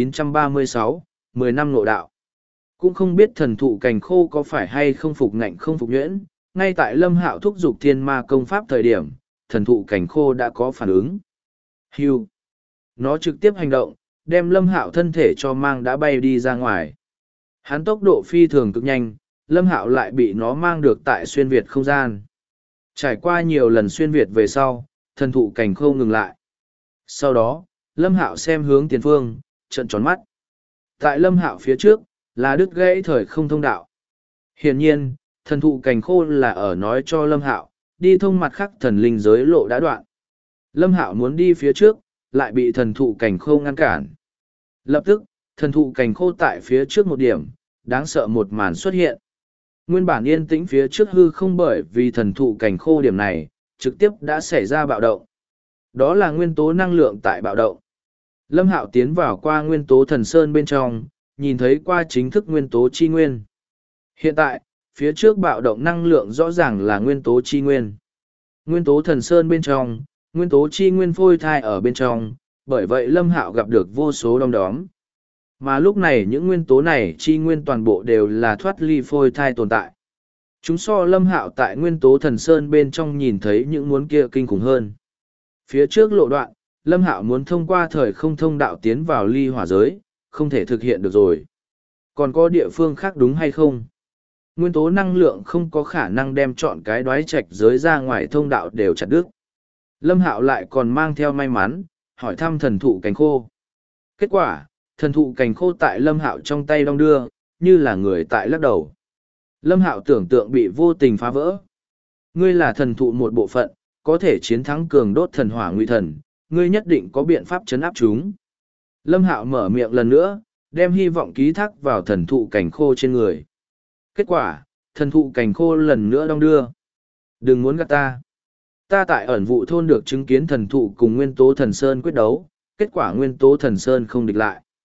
1936, 10 năm ngộ đạo. Cũng không biết thần thụ cành khô có phải hay không phục ngạnh không phục nhuyễn, ngay tại Lâm Hạo thúc giục thiên ma công pháp thời điểm, thần thụ cành khô đã có phản ứng. Hưu. Nó trực tiếp hành động, đem Lâm Hạo thân thể cho mang đã bay đi ra ngoài. Hắn tốc độ phi thường cực nhanh, Lâm Hạo lại bị nó mang được tại xuyên Việt không gian. Trải qua nhiều lần xuyên Việt về sau, thần thụ cành khô ngừng lại. Sau đó, Lâm Hạo xem hướng tiền phương, trợn tròn mắt. Tại Lâm Hạo phía trước, là đứt gãy thời không thông đạo. Hiển nhiên, thần thụ cành khô là ở nói cho Lâm Hạo, đi thông mặt khác thần linh giới lộ đã đoạn. Lâm Hạo muốn đi phía trước, lại bị thần thụ cành khô ngăn cản. Lập tức, thần thụ cành khô tại phía trước một điểm, đáng sợ một màn xuất hiện. Nguyên bản yên tĩnh phía trước hư không bởi vì thần thụ cành khô điểm này, trực tiếp đã xảy ra bạo động. Đó là nguyên tố năng lượng tại bạo động. Lâm Hạo tiến vào qua nguyên tố thần sơn bên trong, nhìn thấy qua chính thức nguyên tố chi nguyên. Hiện tại, phía trước bạo động năng lượng rõ ràng là nguyên tố chi nguyên. Nguyên tố thần sơn bên trong, nguyên tố chi nguyên phôi thai ở bên trong, bởi vậy Lâm Hạo gặp được vô số đom đóm. Mà lúc này những nguyên tố này chi nguyên toàn bộ đều là thoát ly phôi thai tồn tại. Chúng so Lâm Hạo tại nguyên tố thần sơn bên trong nhìn thấy những muốn kia kinh khủng hơn. Phía trước lộ đoạn, Lâm Hạo muốn thông qua thời không thông đạo tiến vào ly hỏa giới, không thể thực hiện được rồi. Còn có địa phương khác đúng hay không? Nguyên tố năng lượng không có khả năng đem chọn cái Đoái Trạch giới ra ngoài thông đạo đều chặt đứt. Lâm Hạo lại còn mang theo may mắn, hỏi thăm thần thụ cành khô. Kết quả, thần thụ cành khô tại Lâm Hạo trong tay đong đưa, như là người tại lắc đầu. Lâm Hạo tưởng tượng bị vô tình phá vỡ. Ngươi là thần thụ một bộ phận, có thể chiến thắng cường đốt thần hỏa ngụy thần, ngươi nhất định có biện pháp chấn áp chúng. Lâm Hạo mở miệng lần nữa, đem hy vọng ký thác vào thần thụ cành khô trên người. Kết quả, thần thụ cành khô lần nữa đong đưa. Đừng muốn gạt ta. Ta tại ẩn vụ thôn được chứng kiến thần thụ cùng nguyên tố thần sơn quyết đấu, kết quả nguyên tố thần sơn không địch lại.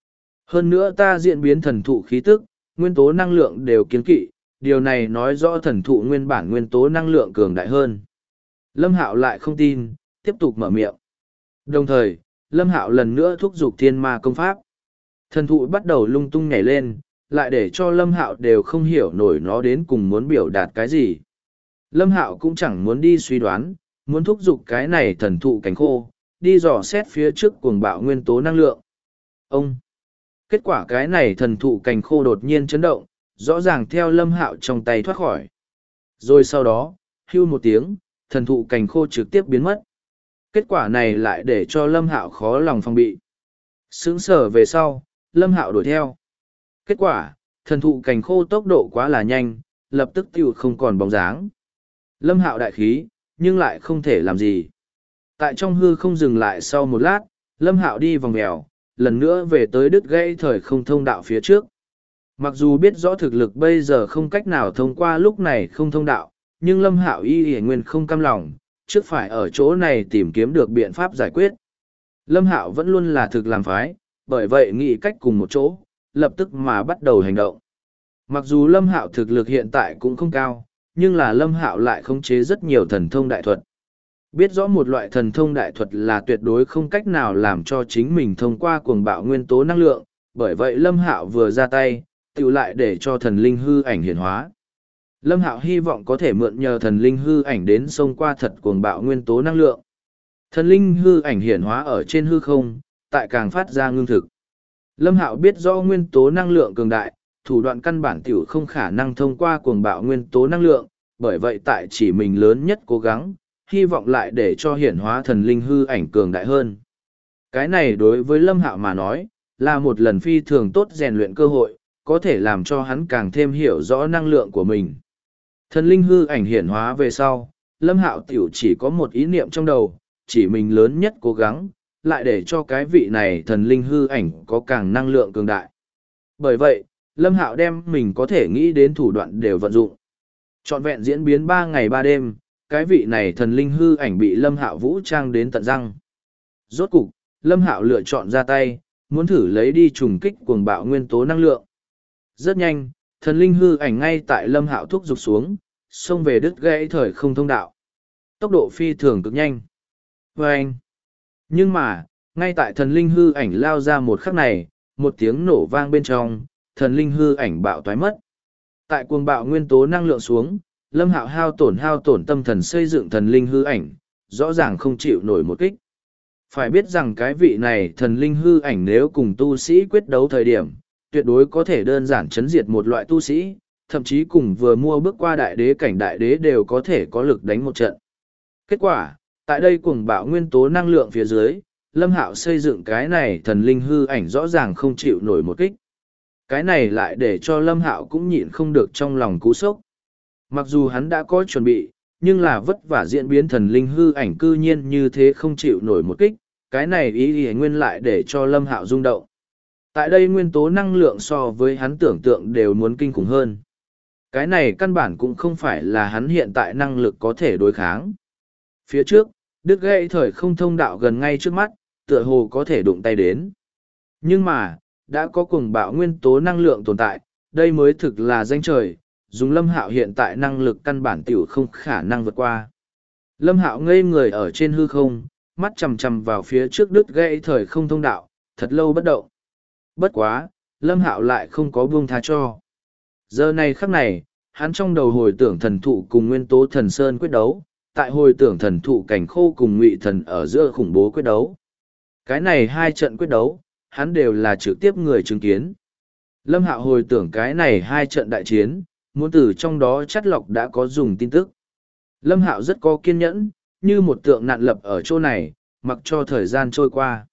Hơn nữa ta diễn biến thần thụ khí tức, nguyên tố năng lượng đều kiến kỵ, điều này nói rõ thần thụ nguyên bản nguyên tố năng lượng cường đại hơn. Lâm Hạo lại không tin, tiếp tục mở miệng. Đồng thời, Lâm Hạo lần nữa thúc giục thiên ma công pháp. Thần thụ bắt đầu lung tung nhảy lên, lại để cho Lâm Hạo đều không hiểu nổi nó đến cùng muốn biểu đạt cái gì. Lâm Hạo cũng chẳng muốn đi suy đoán, muốn thúc giục cái này thần thụ cánh khô, đi dò xét phía trước cuồng bạo nguyên tố năng lượng. Ông! Kết quả cái này thần thụ cành khô đột nhiên chấn động, rõ ràng theo Lâm Hạo trong tay thoát khỏi. Rồi sau đó, hưu một tiếng, thần thụ cành khô trực tiếp biến mất. Kết quả này lại để cho Lâm Hạo khó lòng phòng bị. Sững sờ về sau, Lâm Hạo đuổi theo. Kết quả, thần thụ cành khô tốc độ quá là nhanh, lập tức tiêu không còn bóng dáng. Lâm Hạo đại khí, nhưng lại không thể làm gì. Tại trong hư không dừng lại sau một lát, Lâm Hạo đi vòng mèo, lần nữa về tới đứt gãy thời không thông đạo phía trước. Mặc dù biết rõ thực lực bây giờ không cách nào thông qua lúc này không thông đạo, nhưng Lâm Hạo y nguyên không cam lòng, trước phải ở chỗ này tìm kiếm được biện pháp giải quyết. Lâm Hạo vẫn luôn là thực làm phái, bởi vậy nghĩ cách cùng một chỗ, lập tức mà bắt đầu hành động. Mặc dù Lâm Hạo thực lực hiện tại cũng không cao, nhưng là Lâm Hạo lại khống chế rất nhiều thần thông đại thuật. Biết rõ một loại thần thông đại thuật là tuyệt đối không cách nào làm cho chính mình thông qua cuồng bạo nguyên tố năng lượng, bởi vậy Lâm Hạo vừa ra tay, tự lại để cho thần linh hư ảnh hiển hóa. Lâm Hạo hy vọng có thể mượn nhờ thần linh hư ảnh đến xông qua thật cuồng bạo nguyên tố năng lượng. Thần linh hư ảnh hiển hóa ở trên hư không, tại càng phát ra ngưng thực. Lâm Hạo biết rõ nguyên tố năng lượng cường đại, thủ đoạn căn bản tiểu không khả năng thông qua cuồng bạo nguyên tố năng lượng, bởi vậy tại chỉ mình lớn nhất cố gắng, hy vọng lại để cho hiển hóa thần linh hư ảnh cường đại hơn. Cái này đối với Lâm Hạo mà nói, là một lần phi thường tốt rèn luyện cơ hội, có thể làm cho hắn càng thêm hiểu rõ năng lượng của mình. Thần linh hư ảnh hiển hóa về sau, Lâm Hạo tiểu chỉ có một ý niệm trong đầu, chỉ mình lớn nhất cố gắng, lại để cho cái vị này thần linh hư ảnh có càng năng lượng cường đại. Bởi vậy, Lâm Hạo đem mình có thể nghĩ đến thủ đoạn đều vận dụng. Trọn vẹn diễn biến 3 ngày 3 đêm, cái vị này thần linh hư ảnh bị Lâm Hạo vũ trang đến tận răng. Rốt cục, Lâm Hạo lựa chọn ra tay, muốn thử lấy đi trùng kích cuồng bạo nguyên tố năng lượng. Rất nhanh, thần linh hư ảnh ngay tại Lâm Hạo thúc giục xuống, xông về đứt gãy thời không thông đạo. Tốc độ phi thường cực nhanh. Vâng! Nhưng mà, ngay tại thần linh hư ảnh lao ra một khắc này, một tiếng nổ vang bên trong, thần linh hư ảnh bạo toái mất. Tại cuồng bạo nguyên tố năng lượng xuống, Lâm Hạo hao tổn tâm thần xây dựng thần linh hư ảnh, rõ ràng không chịu nổi một kích. Phải biết rằng cái vị này thần linh hư ảnh nếu cùng tu sĩ quyết đấu thời điểm, tuyệt đối có thể đơn giản chấn diệt một loại tu sĩ, thậm chí cùng vừa mua bước qua đại đế cảnh đại đế đều có thể có lực đánh một trận. Kết quả, tại đây cuồng bạo nguyên tố năng lượng phía dưới, Lâm Hạo xây dựng cái này thần linh hư ảnh rõ ràng không chịu nổi một kích. Cái này lại để cho Lâm Hạo cũng nhịn không được trong lòng cú sốc. Mặc dù hắn đã có chuẩn bị, nhưng là vất vả diễn biến thần linh hư ảnh cư nhiên như thế không chịu nổi một kích, cái này ý nguyên lại để cho Lâm Hạo rung động. Tại đây nguyên tố năng lượng so với hắn tưởng tượng đều muốn kinh khủng hơn. Cái này căn bản cũng không phải là hắn hiện tại năng lực có thể đối kháng. Phía trước, đứt gãy thời không thông đạo gần ngay trước mắt, tựa hồ có thể đụng tay đến. Nhưng mà, đã có cuồng bạo nguyên tố năng lượng tồn tại, đây mới thực là danh trời, dùng Lâm Hạo hiện tại năng lực căn bản tiểu không khả năng vượt qua. Lâm Hạo ngây người ở trên hư không, mắt chằm chằm vào phía trước đứt gãy thời không thông đạo, thật lâu bất động. Bất quá, Lâm Hạo lại không có buông tha cho. Giờ này khắc này, hắn trong đầu hồi tưởng thần thụ cùng nguyên tố thần sơn quyết đấu, tại hồi tưởng thần thụ cảnh khô cùng ngụy thần ở giữa khủng bố quyết đấu. Cái này hai trận quyết đấu, hắn đều là trực tiếp người chứng kiến. Lâm Hạo hồi tưởng cái này hai trận đại chiến, muốn từ trong đó chắt lọc đã có dùng tin tức. Lâm Hạo rất có kiên nhẫn, như một tượng nạn lập ở chỗ này, mặc cho thời gian trôi qua.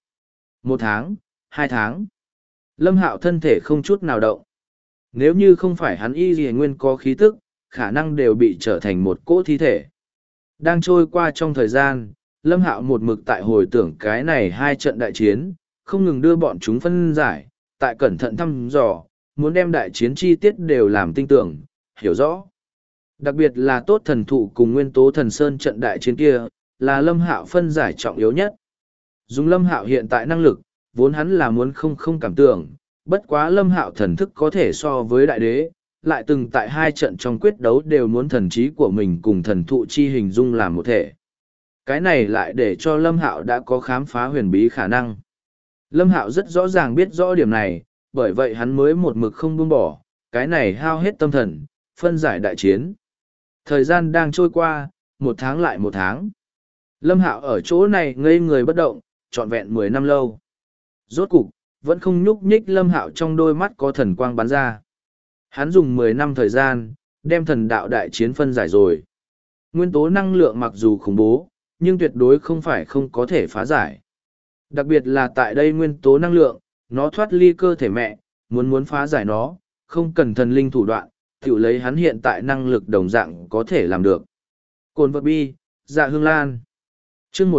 1 tháng, 2 tháng. Lâm Hạo thân thể không chút nào động. Nếu như không phải hắn y gì nguyên có khí tức, khả năng đều bị trở thành một cỗ thi thể. Đang trôi qua trong thời gian, Lâm Hạo một mực tại hồi tưởng cái này hai trận đại chiến, không ngừng đưa bọn chúng phân giải, tại cẩn thận thăm dò, muốn đem đại chiến chi tiết đều làm tinh tưởng, hiểu rõ. Đặc biệt là tốt thần thụ cùng nguyên tố thần sơn trận đại chiến kia, là Lâm Hạo phân giải trọng yếu nhất. Dùng Lâm Hạo hiện tại năng lực, vốn hắn là muốn không cảm tưởng, bất quá Lâm Hạo thần thức có thể so với đại đế, lại từng tại 2 trận trong quyết đấu đều muốn thần trí của mình cùng thần thụ chi hình dung làm một thể. Cái này lại để cho Lâm Hạo đã có khám phá huyền bí khả năng. Lâm Hạo rất rõ ràng biết rõ điểm này, bởi vậy hắn mới một mực không buông bỏ, cái này hao hết tâm thần, phân giải đại chiến. Thời gian đang trôi qua, 1 tháng lại 1 tháng. Lâm Hạo ở chỗ này ngây người bất động, trọn vẹn 10 năm lâu. Rốt cục, vẫn không nhúc nhích. Lâm Hạo trong đôi mắt có thần quang bắn ra. Hắn dùng 10 năm thời gian, đem thần đạo đại chiến phân giải rồi. Nguyên tố năng lượng mặc dù khủng bố, nhưng tuyệt đối không phải không có thể phá giải. Đặc biệt là tại đây nguyên tố năng lượng, nó thoát ly cơ thể mẹ, muốn phá giải nó, không cần thần linh thủ đoạn, tự lấy hắn hiện tại năng lực đồng dạng có thể làm được. Cồn vật bi, Dạ Hương Lan. Chương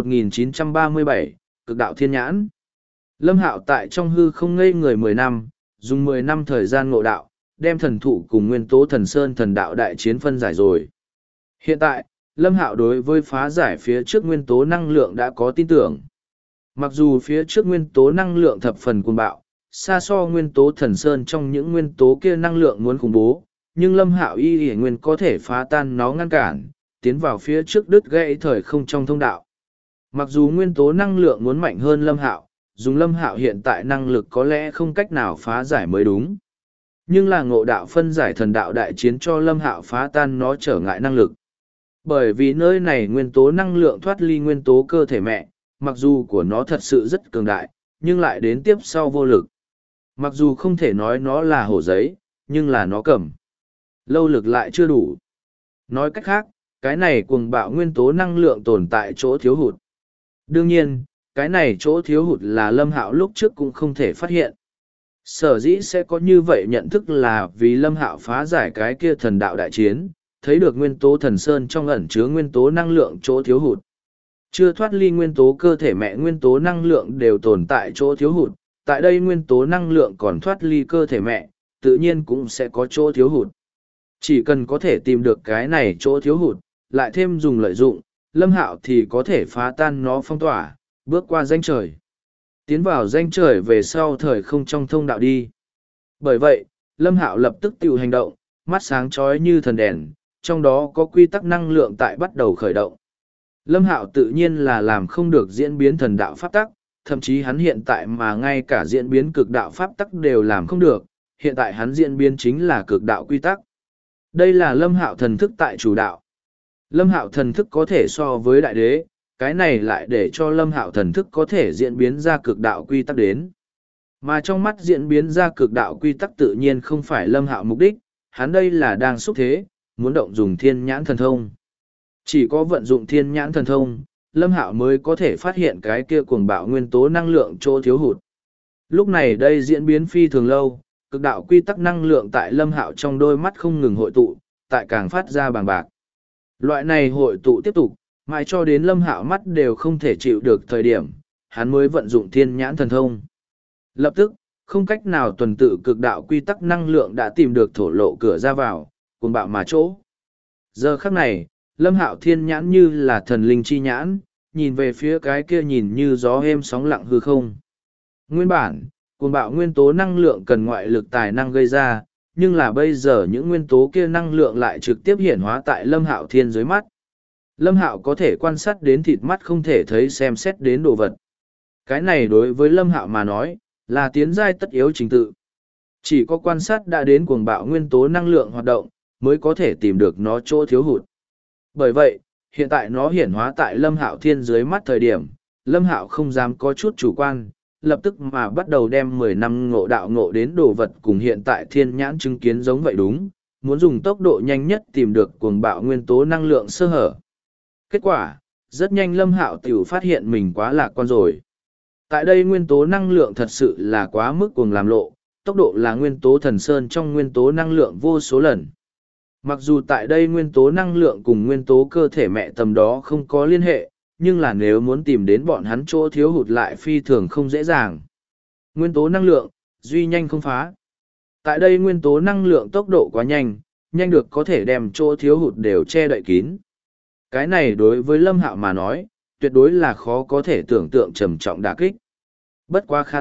1937, Cực đạo thiên nhãn. Lâm Hạo tại trong hư không ngây người 10 năm, dùng 10 năm thời gian ngộ đạo, đem thần thụ cùng nguyên tố thần sơn thần đạo đại chiến phân giải rồi. Hiện tại, Lâm Hạo đối với phá giải phía trước nguyên tố năng lượng đã có tin tưởng. Mặc dù phía trước nguyên tố năng lượng thập phần cuồng bạo, xa so nguyên tố thần sơn trong những nguyên tố kia năng lượng muốn khủng bố, nhưng Lâm Hạo y nguyên có thể phá tan nó ngăn cản, tiến vào phía trước đứt gãy thời không trong thông đạo. Mặc dù nguyên tố năng lượng muốn mạnh hơn Lâm Hạo, dùng Lâm Hạo hiện tại năng lực có lẽ không cách nào phá giải mới đúng. Nhưng là ngộ đạo phân giải thần đạo đại chiến cho Lâm Hạo phá tan nó trở ngại năng lực. Bởi vì nơi này nguyên tố năng lượng thoát ly nguyên tố cơ thể mẹ, mặc dù của nó thật sự rất cường đại, nhưng lại đến tiếp sau vô lực. Mặc dù không thể nói nó là hổ giấy, nhưng là nó cầm. Lâu lực lại chưa đủ. Nói cách khác, cái này cuồng bạo nguyên tố năng lượng tồn tại chỗ thiếu hụt. Đương nhiên, cái này chỗ thiếu hụt là Lâm Hạo lúc trước cũng không thể phát hiện. Sở dĩ sẽ có như vậy nhận thức là vì Lâm Hạo phá giải cái kia thần đạo đại chiến, thấy được nguyên tố thần sơn trong ẩn chứa nguyên tố năng lượng chỗ thiếu hụt. Chưa thoát ly nguyên tố cơ thể mẹ nguyên tố năng lượng đều tồn tại chỗ thiếu hụt, tại đây nguyên tố năng lượng còn thoát ly cơ thể mẹ, tự nhiên cũng sẽ có chỗ thiếu hụt. Chỉ cần có thể tìm được cái này chỗ thiếu hụt, lại thêm dùng lợi dụng, Lâm Hạo thì có thể phá tan nó phong tỏa, bước qua ranh trời. Tiến vào ranh trời về sau thời không trong thông đạo đi. Bởi vậy, Lâm Hạo lập tức tự hành động, mắt sáng chói như thần đèn, trong đó có quy tắc năng lượng tại bắt đầu khởi động. Lâm Hạo tự nhiên là làm không được diễn biến thần đạo pháp tắc, thậm chí hắn hiện tại mà ngay cả diễn biến cực đạo pháp tắc đều làm không được, hiện tại hắn diễn biến chính là cực đạo quy tắc. Đây là Lâm Hạo thần thức tại chủ đạo. Lâm Hạo thần thức có thể so với đại đế, cái này lại để cho Lâm Hạo thần thức có thể diễn biến ra cực đạo quy tắc đến. Mà trong mắt diễn biến ra cực đạo quy tắc tự nhiên không phải Lâm Hạo mục đích, hắn đây là đang xúc thế, muốn động dùng thiên nhãn thần thông. Chỉ có vận dụng thiên nhãn thần thông, Lâm Hạo mới có thể phát hiện cái kia cuồng bạo nguyên tố năng lượng chỗ thiếu hụt. Lúc này đây diễn biến phi thường lâu, cực đạo quy tắc năng lượng tại Lâm Hạo trong đôi mắt không ngừng hội tụ, tại càng phát ra bàng bạc. Loại này hội tụ tiếp tục, mãi cho đến Lâm Hạo mắt đều không thể chịu được thời điểm, hắn mới vận dụng thiên nhãn thần thông. Lập tức, không cách nào tuần tự cực đạo quy tắc năng lượng đã tìm được thổ lộ cửa ra vào, cuồng bạo mà chỗ. Giờ khắc này, Lâm Hạo thiên nhãn như là thần linh chi nhãn, nhìn về phía cái kia nhìn như gió êm sóng lặng hư không. Nguyên bản, cuồng bạo nguyên tố năng lượng cần ngoại lực tài năng gây ra, nhưng là bây giờ những nguyên tố kia năng lượng lại trực tiếp hiển hóa tại Lâm Hạo thiên dưới mắt. Lâm Hạo có thể quan sát đến thịt mắt không thể thấy xem xét đến đồ vật. Cái này đối với Lâm Hạo mà nói, là tiến giai tất yếu trình tự. Chỉ có quan sát đã đến cuồng bạo nguyên tố năng lượng hoạt động, mới có thể tìm được nó chỗ thiếu hụt. Bởi vậy, hiện tại nó hiển hóa tại Lâm Hạo thiên dưới mắt thời điểm, Lâm Hạo không dám có chút chủ quan, lập tức mà bắt đầu đem 10 năm ngộ đạo ngộ đến đồ vật cùng hiện tại thiên nhãn chứng kiến giống vậy đúng, muốn dùng tốc độ nhanh nhất tìm được cuồng bạo nguyên tố năng lượng sơ hở. Kết quả, rất nhanh Lâm Hạo tiểu phát hiện mình quá lạc quan rồi. Tại đây nguyên tố năng lượng thật sự là quá mức cuồng làm lộ, tốc độ là nguyên tố thần sơn trong nguyên tố năng lượng vô số lần. Mặc dù tại đây nguyên tố năng lượng cùng nguyên tố cơ thể mẹ tầm đó không có liên hệ, nhưng là nếu muốn tìm đến bọn hắn chỗ thiếu hụt lại phi thường không dễ dàng. Nguyên tố năng lượng, duy nhanh không phá. Tại đây nguyên tố năng lượng tốc độ quá nhanh, nhanh được có thể đem chỗ thiếu hụt đều che đậy kín. Cái này đối với Lâm Hạo mà nói, tuyệt đối là khó có thể tưởng tượng trầm trọng đả kích. Bất quá khá tốt,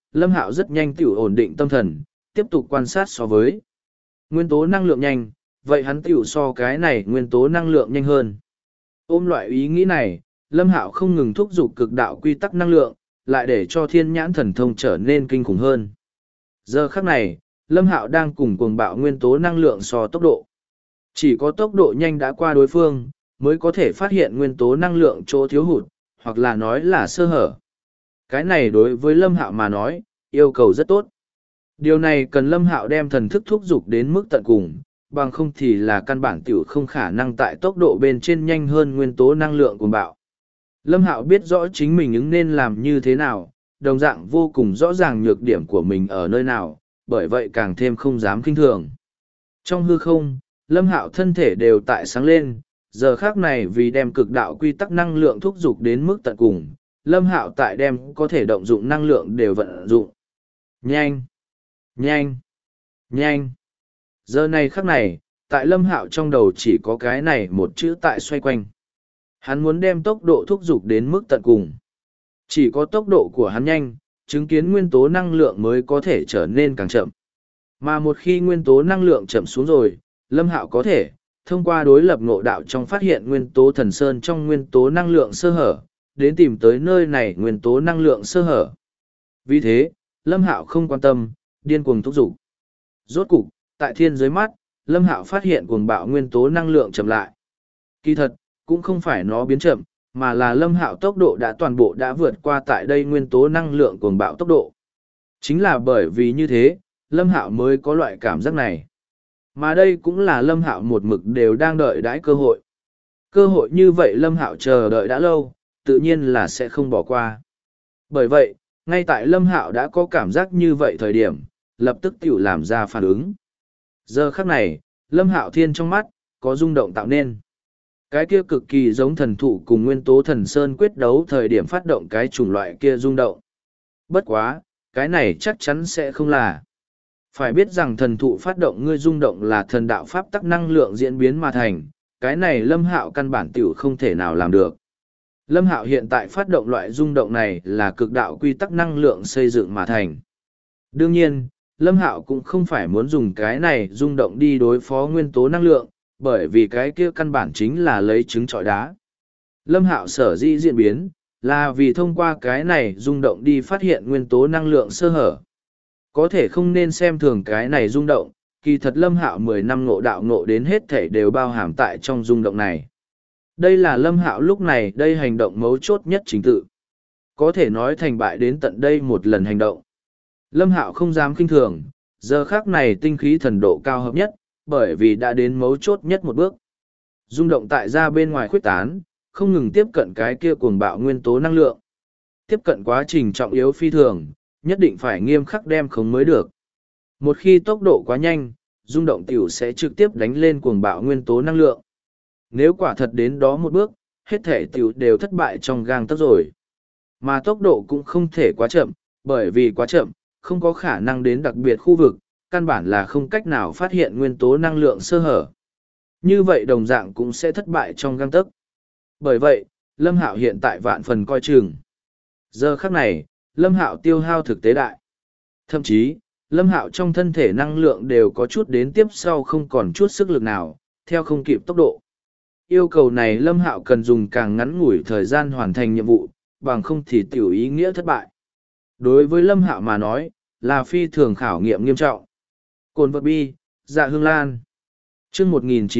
Lâm Hạo rất nhanh tiểu ổn định tâm thần, tiếp tục quan sát so với nguyên tố năng lượng nhanh, vậy hắn tiểu so cái này nguyên tố năng lượng nhanh hơn. Ôm loại ý nghĩ này, Lâm Hạo không ngừng thúc giục cực đạo quy tắc năng lượng, lại để cho thiên nhãn thần thông trở nên kinh khủng hơn. Giờ khắc này, Lâm Hạo đang cùng cuồng bạo nguyên tố năng lượng so tốc độ. Chỉ có tốc độ nhanh đã qua đối phương, mới có thể phát hiện nguyên tố năng lượng chỗ thiếu hụt, hoặc là nói là sơ hở. Cái này đối với Lâm Hạo mà nói, yêu cầu rất tốt. Điều này cần Lâm Hạo đem thần thức thúc giục đến mức tận cùng, bằng không thì là căn bản tiểu không khả năng tại tốc độ bên trên nhanh hơn nguyên tố năng lượng cuồng bạo. Lâm Hạo biết rõ chính mình ứng nên làm như thế nào, đồng dạng vô cùng rõ ràng nhược điểm của mình ở nơi nào, bởi vậy càng thêm không dám kinh thường. Trong hư không, Lâm Hạo thân thể đều tại sáng lên, giờ khác này vì đem cực đạo quy tắc năng lượng thúc giục đến mức tận cùng, Lâm Hạo tại đem có thể động dụng năng lượng đều vận dụng. Nhanh! Nhanh! Nhanh! Giờ này khắc này, tại Lâm Hạo trong đầu chỉ có cái này một chữ tại xoay quanh. Hắn muốn đem tốc độ thúc giục đến mức tận cùng. Chỉ có tốc độ của hắn nhanh, chứng kiến nguyên tố năng lượng mới có thể trở nên càng chậm. Mà một khi nguyên tố năng lượng chậm xuống rồi, Lâm Hạo có thể, thông qua đối lập ngộ đạo trong phát hiện nguyên tố thần sơn trong nguyên tố năng lượng sơ hở, đến tìm tới nơi này nguyên tố năng lượng sơ hở. Vì thế, Lâm Hạo không quan tâm, điên cuồng thúc giục. Rốt cục, tại thiên giới mắt, Lâm Hạo phát hiện cuồng bạo nguyên tố năng lượng chậm lại. Kỳ thật, cũng không phải nó biến chậm, mà là Lâm Hạo tốc độ đã toàn bộ đã vượt qua tại đây nguyên tố năng lượng cuồng bạo tốc độ. Chính là bởi vì như thế, Lâm Hạo mới có loại cảm giác này. Mà đây cũng là Lâm Hạo một mực đều đang đợi đãi cơ hội. Cơ hội như vậy Lâm Hạo chờ đợi đã lâu, tự nhiên là sẽ không bỏ qua. Bởi vậy, ngay tại Lâm Hạo đã có cảm giác như vậy thời điểm, lập tức tiểu làm ra phản ứng. Giờ khắc này, Lâm Hạo Thiên trong mắt, có rung động tạo nên. Cái kia cực kỳ giống thần thụ cùng nguyên tố thần sơn quyết đấu thời điểm phát động cái chủng loại kia rung động. Bất quá, cái này chắc chắn sẽ không là. Phải biết rằng thần thụ phát động ngươi rung động là thần đạo pháp tắc năng lượng diễn biến mà thành, cái này Lâm Hạo căn bản tiểu không thể nào làm được. Lâm Hạo hiện tại phát động loại rung động này là cực đạo quy tắc năng lượng xây dựng mà thành. Đương nhiên, Lâm Hạo cũng không phải muốn dùng cái này rung động đi đối phó nguyên tố năng lượng, bởi vì cái kia căn bản chính là lấy trứng trọi đá. Lâm Hạo sở dĩ diễn biến, là vì thông qua cái này rung động đi phát hiện nguyên tố năng lượng sơ hở. Có thể không nên xem thường cái này rung động, kỳ thật Lâm Hạo 10 năm ngộ đạo ngộ đến hết thể đều bao hàm tại trong rung động này. Đây là Lâm Hạo lúc này đây hành động mấu chốt nhất chính tự. Có thể nói thành bại đến tận đây một lần hành động. Lâm Hạo không dám kinh thường, giờ khắc này tinh khí thần độ cao hợp nhất, bởi vì đã đến mấu chốt nhất một bước. Rung động tại ra bên ngoài khuếch tán, không ngừng tiếp cận cái kia cuồng bạo nguyên tố năng lượng. Tiếp cận quá trình trọng yếu phi thường, nhất định phải nghiêm khắc đem khống mới được. Một khi tốc độ quá nhanh, rung động tiểu sẽ trực tiếp đánh lên cuồng bạo nguyên tố năng lượng. Nếu quả thật đến đó một bước, hết thể tiểu đều thất bại trong gang tấc rồi. Mà tốc độ cũng không thể quá chậm, bởi vì quá chậm, không có khả năng đến đặc biệt khu vực, căn bản là không cách nào phát hiện nguyên tố năng lượng sơ hở. Như vậy đồng dạng cũng sẽ thất bại trong gang tấc. Bởi vậy, Lâm Hạo hiện tại vạn phần coi chừng. Giờ khắc này, Lâm Hạo tiêu hao thực tế đại. Thậm chí, Lâm Hạo trong thân thể năng lượng đều có chút đến tiếp sau không còn chút sức lực nào, theo không kịp tốc độ. Yêu cầu này Lâm Hạo cần dùng càng ngắn ngủi thời gian hoàn thành nhiệm vụ, bằng không thì tiểu ý nghĩa thất bại. Đối với Lâm Hạo mà nói, là phi thường khảo nghiệm nghiêm trọng. Cồn vật bi, dạ hương lan. Chương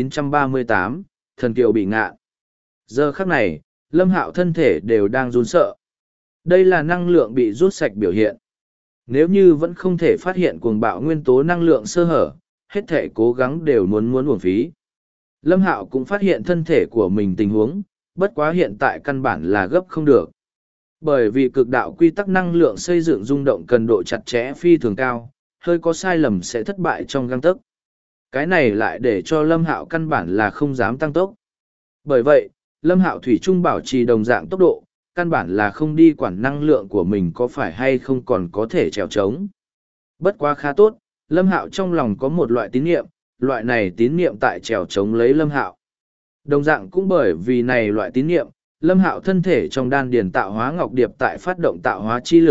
1938, thần kiều bị ngạ. Giờ khắc này, Lâm Hạo thân thể đều đang run sợ. Đây là năng lượng bị rút sạch biểu hiện. Nếu như vẫn không thể phát hiện cuồng bạo nguyên tố năng lượng sơ hở, hết thể cố gắng đều muốn uổng phí. Lâm Hạo cũng phát hiện thân thể của mình tình huống, bất quá hiện tại căn bản là gấp không được. Bởi vì cực đạo quy tắc năng lượng xây dựng rung động cần độ chặt chẽ phi thường cao, hơi có sai lầm sẽ thất bại trong gang tấc. Cái này lại để cho Lâm Hạo căn bản là không dám tăng tốc. Bởi vậy, Lâm Hạo thủy chung bảo trì đồng dạng tốc độ, căn bản là không đi quản năng lượng của mình có phải hay không còn có thể trèo trống. Bất quá khá tốt, Lâm Hạo trong lòng có một loại tín niệm, loại này tín niệm tại trèo trống lấy Lâm Hạo. Đồng dạng cũng bởi vì này loại tín niệm, Lâm Hạo thân thể trong đan điền tạo hóa ngọc điệp tại phát động tạo hóa chi lực,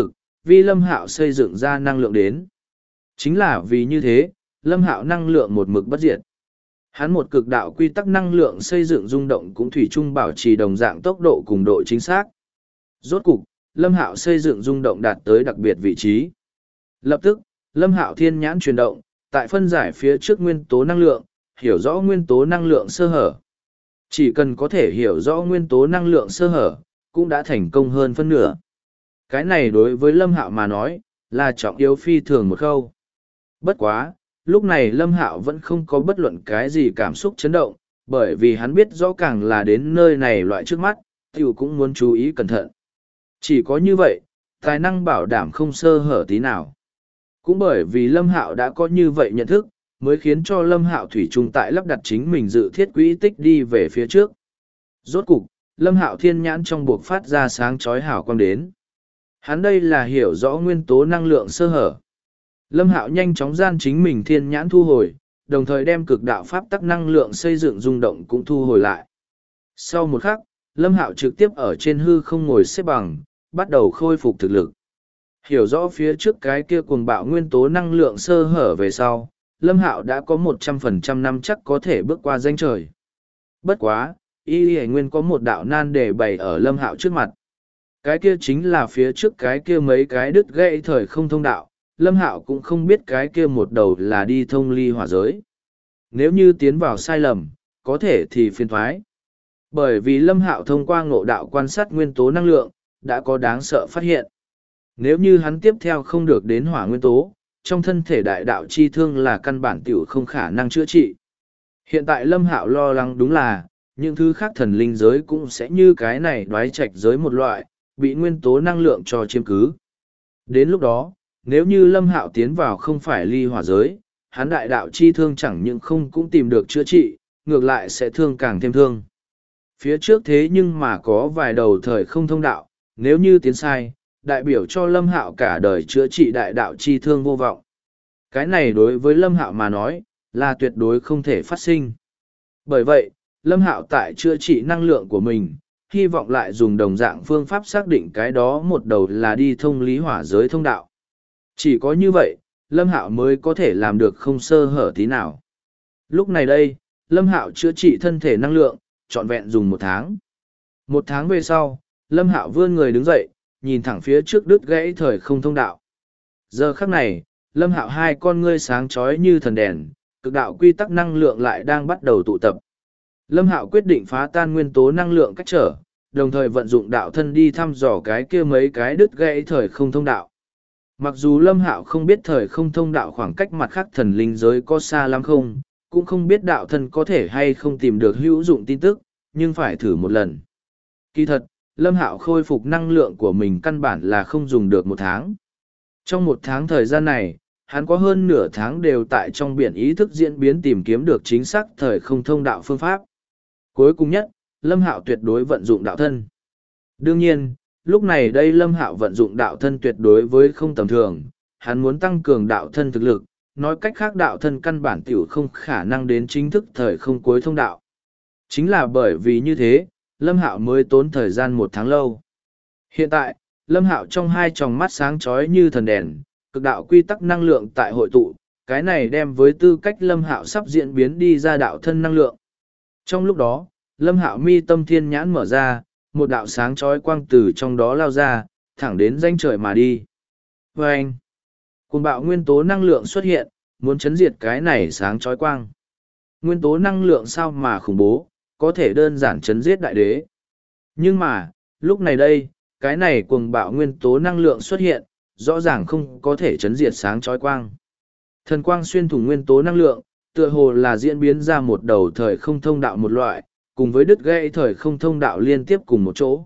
vì Lâm Hạo xây dựng ra năng lượng đến. Chính là vì như thế, Lâm Hạo năng lượng một mực bất diệt. Hắn một cực đạo quy tắc năng lượng xây dựng rung động cũng thủy chung bảo trì đồng dạng tốc độ cùng độ chính xác. Rốt cục, Lâm Hạo xây dựng rung động đạt tới đặc biệt vị trí. Lập tức, Lâm Hạo thiên nhãn chuyển động, tại phân giải phía trước nguyên tố năng lượng, hiểu rõ nguyên tố năng lượng sơ hở. Chỉ cần có thể hiểu rõ nguyên tố năng lượng sơ hở, cũng đã thành công hơn phân nửa. Cái này đối với Lâm Hạo mà nói, là trọng yếu phi thường một khâu. Bất quá, lúc này Lâm Hạo vẫn không có bất luận cái gì cảm xúc chấn động, bởi vì hắn biết rõ càng là đến nơi này loại trước mắt, tiểu cũng muốn chú ý cẩn thận. Chỉ có như vậy, tài năng bảo đảm không sơ hở tí nào. Cũng bởi vì Lâm Hạo đã có như vậy nhận thức, mới khiến cho Lâm Hạo thủy chung tại lắp đặt chính mình dự thiết quỹ tích đi về phía trước. Rốt cục, Lâm Hạo thiên nhãn trong buộc phát ra sáng chói hào quang đến. Hắn đây là hiểu rõ nguyên tố năng lượng sơ hở. Lâm Hạo nhanh chóng gian chính mình thiên nhãn thu hồi, đồng thời đem cực đạo pháp tắc năng lượng xây dựng rung động cũng thu hồi lại. Sau một khắc, Lâm Hạo trực tiếp ở trên hư không ngồi xếp bằng, bắt đầu khôi phục thực lực. Hiểu rõ phía trước cái kia cuồng bạo nguyên tố năng lượng sơ hở về sau, Lâm Hạo đã có 100% năm chắc có thể bước qua danh trời. Bất quá, y nguyên có một đạo nan đề bày ở Lâm Hạo trước mặt. Cái kia chính là phía trước cái kia mấy cái đứt gãy thời không thông đạo, Lâm Hạo cũng không biết cái kia một đầu là đi thông ly hỏa giới. Nếu như tiến vào sai lầm, có thể thì phiền thoái. Bởi vì Lâm Hạo thông qua ngộ đạo quan sát nguyên tố năng lượng, đã có đáng sợ phát hiện. Nếu như hắn tiếp theo không được đến hỏa nguyên tố, trong thân thể đại đạo chi thương là căn bản tiểu không khả năng chữa trị. Hiện tại Lâm Hạo lo lắng đúng là, những thứ khác thần linh giới cũng sẽ như cái này đoái trạch giới một loại, bị nguyên tố năng lượng cho chiếm cứ. Đến lúc đó, nếu như Lâm Hạo tiến vào không phải ly hỏa giới, hắn đại đạo chi thương chẳng những không cũng tìm được chữa trị, ngược lại sẽ thương càng thêm thương. Phía trước thế nhưng mà có vài đầu thời không thông đạo, nếu như tiến sai, đại biểu cho Lâm Hạo cả đời chữa trị đại đạo chi thương vô vọng. Cái này đối với Lâm Hạo mà nói, là tuyệt đối không thể phát sinh. Bởi vậy, Lâm Hạo tại chữa trị năng lượng của mình, hy vọng lại dùng đồng dạng phương pháp xác định cái đó một đầu là đi thông lý hỏa giới thông đạo. Chỉ có như vậy, Lâm Hạo mới có thể làm được không sơ hở tí nào. Lúc này đây, Lâm Hạo chữa trị thân thể năng lượng, trọn vẹn dùng 1 tháng. 1 tháng về sau, Lâm Hạo vươn người đứng dậy, nhìn thẳng phía trước đứt gãy thời không thông đạo. Giờ khắc này, Lâm Hạo hai con ngươi sáng chói như thần đèn, cực đạo quy tắc năng lượng lại đang bắt đầu tụ tập. Lâm Hạo quyết định phá tan nguyên tố năng lượng cách trở, đồng thời vận dụng đạo thân đi thăm dò cái kia mấy cái đứt gãy thời không thông đạo. Mặc dù Lâm Hạo không biết thời không thông đạo khoảng cách mặt khác thần linh giới có xa lắm không, cũng không biết đạo thân có thể hay không tìm được hữu dụng tin tức, nhưng phải thử một lần. Kỳ thật, Lâm Hạo khôi phục năng lượng của mình căn bản là không dùng được 1 tháng. Trong 1 tháng thời gian này, hắn có hơn nửa tháng đều tại trong biển ý thức diễn biến tìm kiếm được chính xác thời không thông đạo phương pháp. Cuối cùng nhất, Lâm Hạo tuyệt đối vận dụng đạo thân. Đương nhiên, lúc này đây Lâm Hạo vận dụng đạo thân tuyệt đối với không tầm thường, hắn muốn tăng cường đạo thân thực lực, nói cách khác đạo thân căn bản tiểu không khả năng đến chính thức thời không cuối thông đạo. Chính là bởi vì như thế, Lâm Hạo mới tốn thời gian 1 tháng lâu. Hiện tại, Lâm Hạo trong hai tròng mắt sáng chói như thần đèn, cực đạo quy tắc năng lượng tại hội tụ, cái này đem với tư cách Lâm Hạo sắp diễn biến đi ra đạo thân năng lượng. Trong lúc đó, Lâm Hạo mi tâm thiên nhãn mở ra, một đạo sáng chói quang từ trong đó lao ra, thẳng đến ranh trời mà đi. Và anh, cuồng bạo nguyên tố năng lượng xuất hiện, muốn chấn diệt cái này sáng chói quang. Nguyên tố năng lượng sao mà khủng bố, có thể đơn giản chấn giết đại đế. Nhưng mà, lúc này đây, cái này cuồng bạo nguyên tố năng lượng xuất hiện, rõ ràng không có thể chấn diệt sáng chói quang. Thần quang xuyên thủng nguyên tố năng lượng, tựa hồ là diễn biến ra một đầu thời không thông đạo một loại, cùng với đứt gãy thời không thông đạo liên tiếp cùng một chỗ.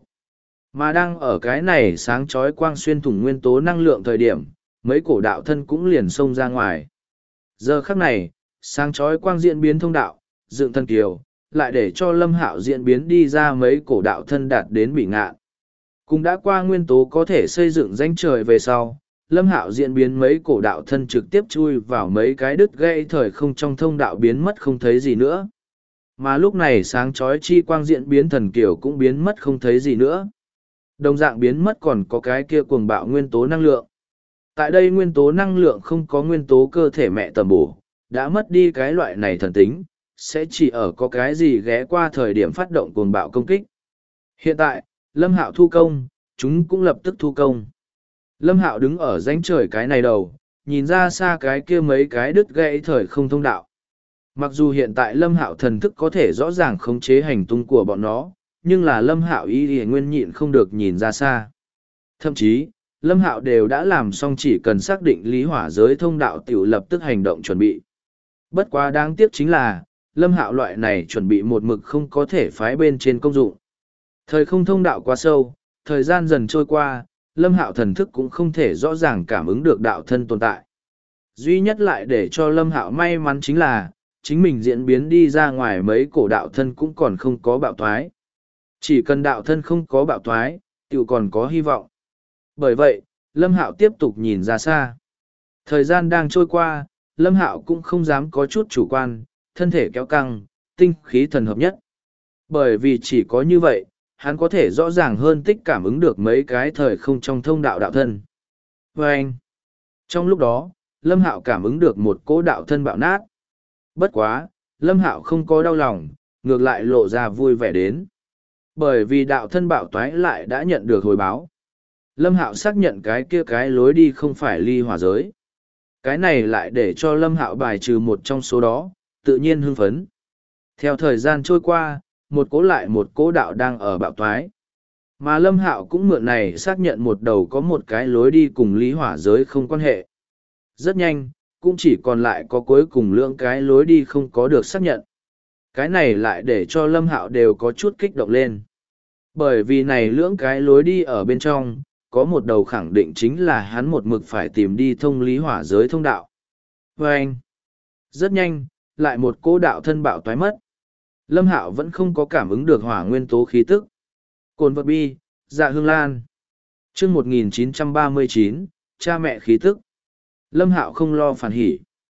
Mà đang ở cái này sáng chói quang xuyên thủng nguyên tố năng lượng thời điểm, mấy cổ đạo thân cũng liền xông ra ngoài. Giờ khắc này, sáng chói quang diễn biến thông đạo, dựng thân kiều, lại để cho Lâm Hạo diễn biến đi ra mấy cổ đạo thân đạt đến bị ngạn. Cũng đã qua nguyên tố có thể xây dựng danh trời về sau, Lâm Hạo diễn biến mấy cổ đạo thân trực tiếp chui vào mấy cái đứt gãy thời không trong thông đạo biến mất không thấy gì nữa. Mà lúc này sáng chói chi quang diễn biến thần kiều cũng biến mất không thấy gì nữa. Đồng dạng biến mất còn có cái kia cuồng bạo nguyên tố năng lượng. Tại đây nguyên tố năng lượng không có nguyên tố cơ thể mẹ tầm bổ, đã mất đi cái loại này thần tính, sẽ chỉ ở có cái gì ghé qua thời điểm phát động cuồng bạo công kích. Hiện tại, Lâm Hạo thu công, chúng cũng lập tức thu công. Lâm Hạo đứng ở rãnh trời cái này đầu, nhìn ra xa cái kia mấy cái đứt gãy thời không thông đạo. Mặc dù hiện tại Lâm Hạo thần thức có thể rõ ràng khống chế hành tung của bọn nó, nhưng là Lâm Hạo y nguyên nhịn không được nhìn ra xa. Thậm chí, Lâm Hạo đều đã làm xong chỉ cần xác định lý hỏa giới thông đạo tiểu lập tức hành động chuẩn bị. Bất quá đáng tiếc chính là, Lâm Hạo loại này chuẩn bị một mực không có thể phái bên trên công dụng. Thời không thông đạo quá sâu, thời gian dần trôi qua, Lâm Hạo thần thức cũng không thể rõ ràng cảm ứng được đạo thân tồn tại. Duy nhất lại để cho Lâm Hạo may mắn chính là, chính mình diễn biến đi ra ngoài mấy cổ đạo thân cũng còn không có bạo thoái. Chỉ cần đạo thân không có bạo thoái, tiểu còn có hy vọng. Bởi vậy, Lâm Hạo tiếp tục nhìn ra xa. Thời gian đang trôi qua, Lâm Hạo cũng không dám có chút chủ quan, thân thể kéo căng, tinh khí thần hợp nhất. Bởi vì chỉ có như vậy, hắn có thể rõ ràng hơn tích cảm ứng được mấy cái thời không trong thông đạo đạo thân. Và anh, trong lúc đó, Lâm Hạo cảm ứng được một cỗ đạo thân bạo nát. Bất quá, Lâm Hạo không có đau lòng, ngược lại lộ ra vui vẻ đến. Bởi vì đạo thân bạo toái lại đã nhận được hồi báo. Lâm Hạo xác nhận cái kia cái lối đi không phải ly hỏa giới. Cái này lại để cho Lâm Hạo bài trừ một trong số đó, tự nhiên hưng phấn. Theo thời gian trôi qua, một cố lại một cố đạo đang ở bạo toái. Mà Lâm Hạo cũng mượn này xác nhận một đầu có một cái lối đi cùng lý hỏa giới không quan hệ. Rất nhanh, cũng chỉ còn lại có cuối cùng lưỡng cái lối đi không có được xác nhận. Cái này lại để cho Lâm Hạo đều có chút kích động lên. Bởi vì này lưỡng cái lối đi ở bên trong, có một đầu khẳng định chính là hắn một mực phải tìm đi thông lý hỏa giới thông đạo. Và anh, rất nhanh, lại một cô đạo thân bạo toái mất. Lâm Hạo vẫn không có cảm ứng được hỏa nguyên tố khí tức. Cồn vật bi, dạ hương lan. chương 1939, cha mẹ khí tức. Lâm Hạo không lo phản hỉ.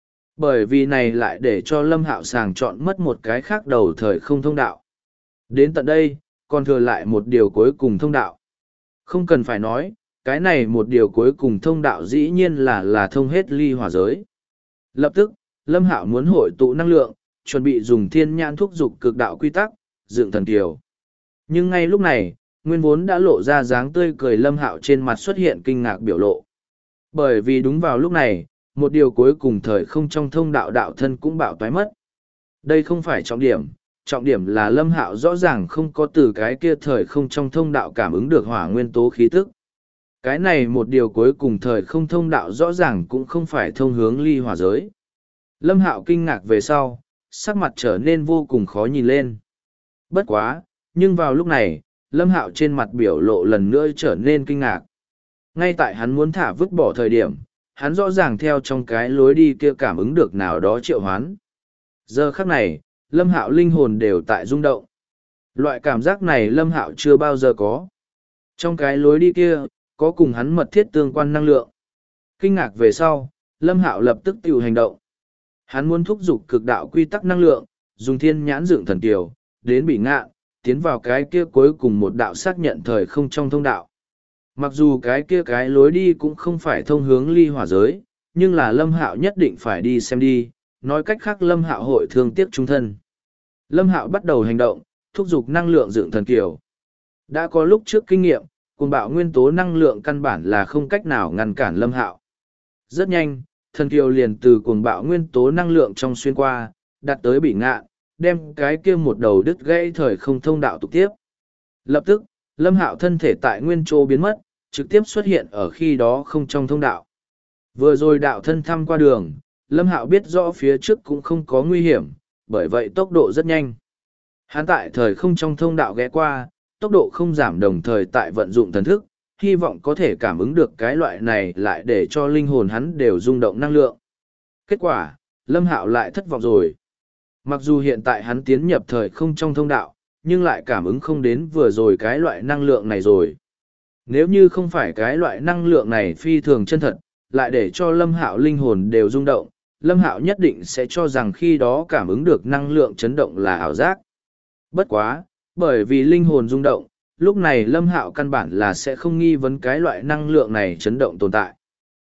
Bởi vì này lại để cho Lâm Hạo sàng chọn mất một cái khác đầu thời không thông đạo. Đến tận đây, còn thừa lại một điều cuối cùng thông đạo. Không cần phải nói, cái này một điều cuối cùng thông đạo dĩ nhiên là thông hết ly hỏa giới. Lập tức, Lâm Hạo muốn hội tụ năng lượng, chuẩn bị dùng thiên nhãn thúc dục cực đạo quy tắc, dựng thần kiều. Nhưng ngay lúc này, nguyên vốn đã lộ ra dáng tươi cười Lâm Hạo trên mặt xuất hiện kinh ngạc biểu lộ. Bởi vì đúng vào lúc này, một điều cuối cùng thời không trong thông đạo đạo thân cũng bạo toái mất. Đây không phải trọng điểm là Lâm Hạo rõ ràng không có từ cái kia thời không trong thông đạo cảm ứng được hỏa nguyên tố khí tức. Cái này một điều cuối cùng thời không thông đạo rõ ràng cũng không phải thông hướng ly hỏa giới. Lâm Hạo kinh ngạc về sau, sắc mặt trở nên vô cùng khó nhìn lên. Bất quá, nhưng vào lúc này, Lâm Hạo trên mặt biểu lộ lần nữa trở nên kinh ngạc. Ngay tại hắn muốn thả vứt bỏ thời điểm, hắn rõ ràng theo trong cái lối đi kia cảm ứng được nào đó triệu hoán. Giờ khắc này, Lâm Hạo linh hồn đều tại rung động. Loại cảm giác này Lâm Hạo chưa bao giờ có. Trong cái lối đi kia, có cùng hắn mật thiết tương quan năng lượng. Kinh ngạc về sau, Lâm Hạo lập tức tự hành động. Hắn muốn thúc giục cực đạo quy tắc năng lượng, dùng thiên nhãn dựng thần kiều, đến bị ngạ, tiến vào cái kia cuối cùng một đạo xác nhận thời không trong thông đạo. Mặc dù cái kia cái lối đi cũng không phải thông hướng ly hỏa giới, nhưng là Lâm Hạo nhất định phải đi xem đi, nói cách khác Lâm Hạo hội thương tiếc trung thân. Lâm Hạo bắt đầu hành động, thúc giục năng lượng dựng thần kiều. Đã có lúc trước kinh nghiệm, cuồng bạo nguyên tố năng lượng căn bản là không cách nào ngăn cản Lâm Hạo. Rất nhanh, thần kiều liền từ cuồng bạo nguyên tố năng lượng trong xuyên qua, đặt tới bị ngạ, đem cái kia một đầu đứt gãy thời không thông đạo tục tiếp. Lập tức, Lâm Hạo thân thể tại nguyên chỗ biến mất, trực tiếp xuất hiện ở khi đó không trong thông đạo. Vừa rồi đạo thân thăm qua đường, Lâm Hạo biết rõ phía trước cũng không có nguy hiểm, bởi vậy tốc độ rất nhanh. Hắn tại thời không trong thông đạo ghé qua, tốc độ không giảm đồng thời tại vận dụng thần thức, hy vọng có thể cảm ứng được cái loại này lại để cho linh hồn hắn đều rung động năng lượng. Kết quả, Lâm Hạo lại thất vọng rồi. Mặc dù hiện tại hắn tiến nhập thời không trong thông đạo, nhưng lại cảm ứng không đến vừa rồi cái loại năng lượng này rồi. Nếu như không phải cái loại năng lượng này phi thường chân thật, lại để cho Lâm Hạo linh hồn đều rung động, Lâm Hạo nhất định sẽ cho rằng khi đó cảm ứng được năng lượng chấn động là ảo giác. Bất quá, bởi vì linh hồn rung động, lúc này Lâm Hạo căn bản là sẽ không nghi vấn cái loại năng lượng này chấn động tồn tại.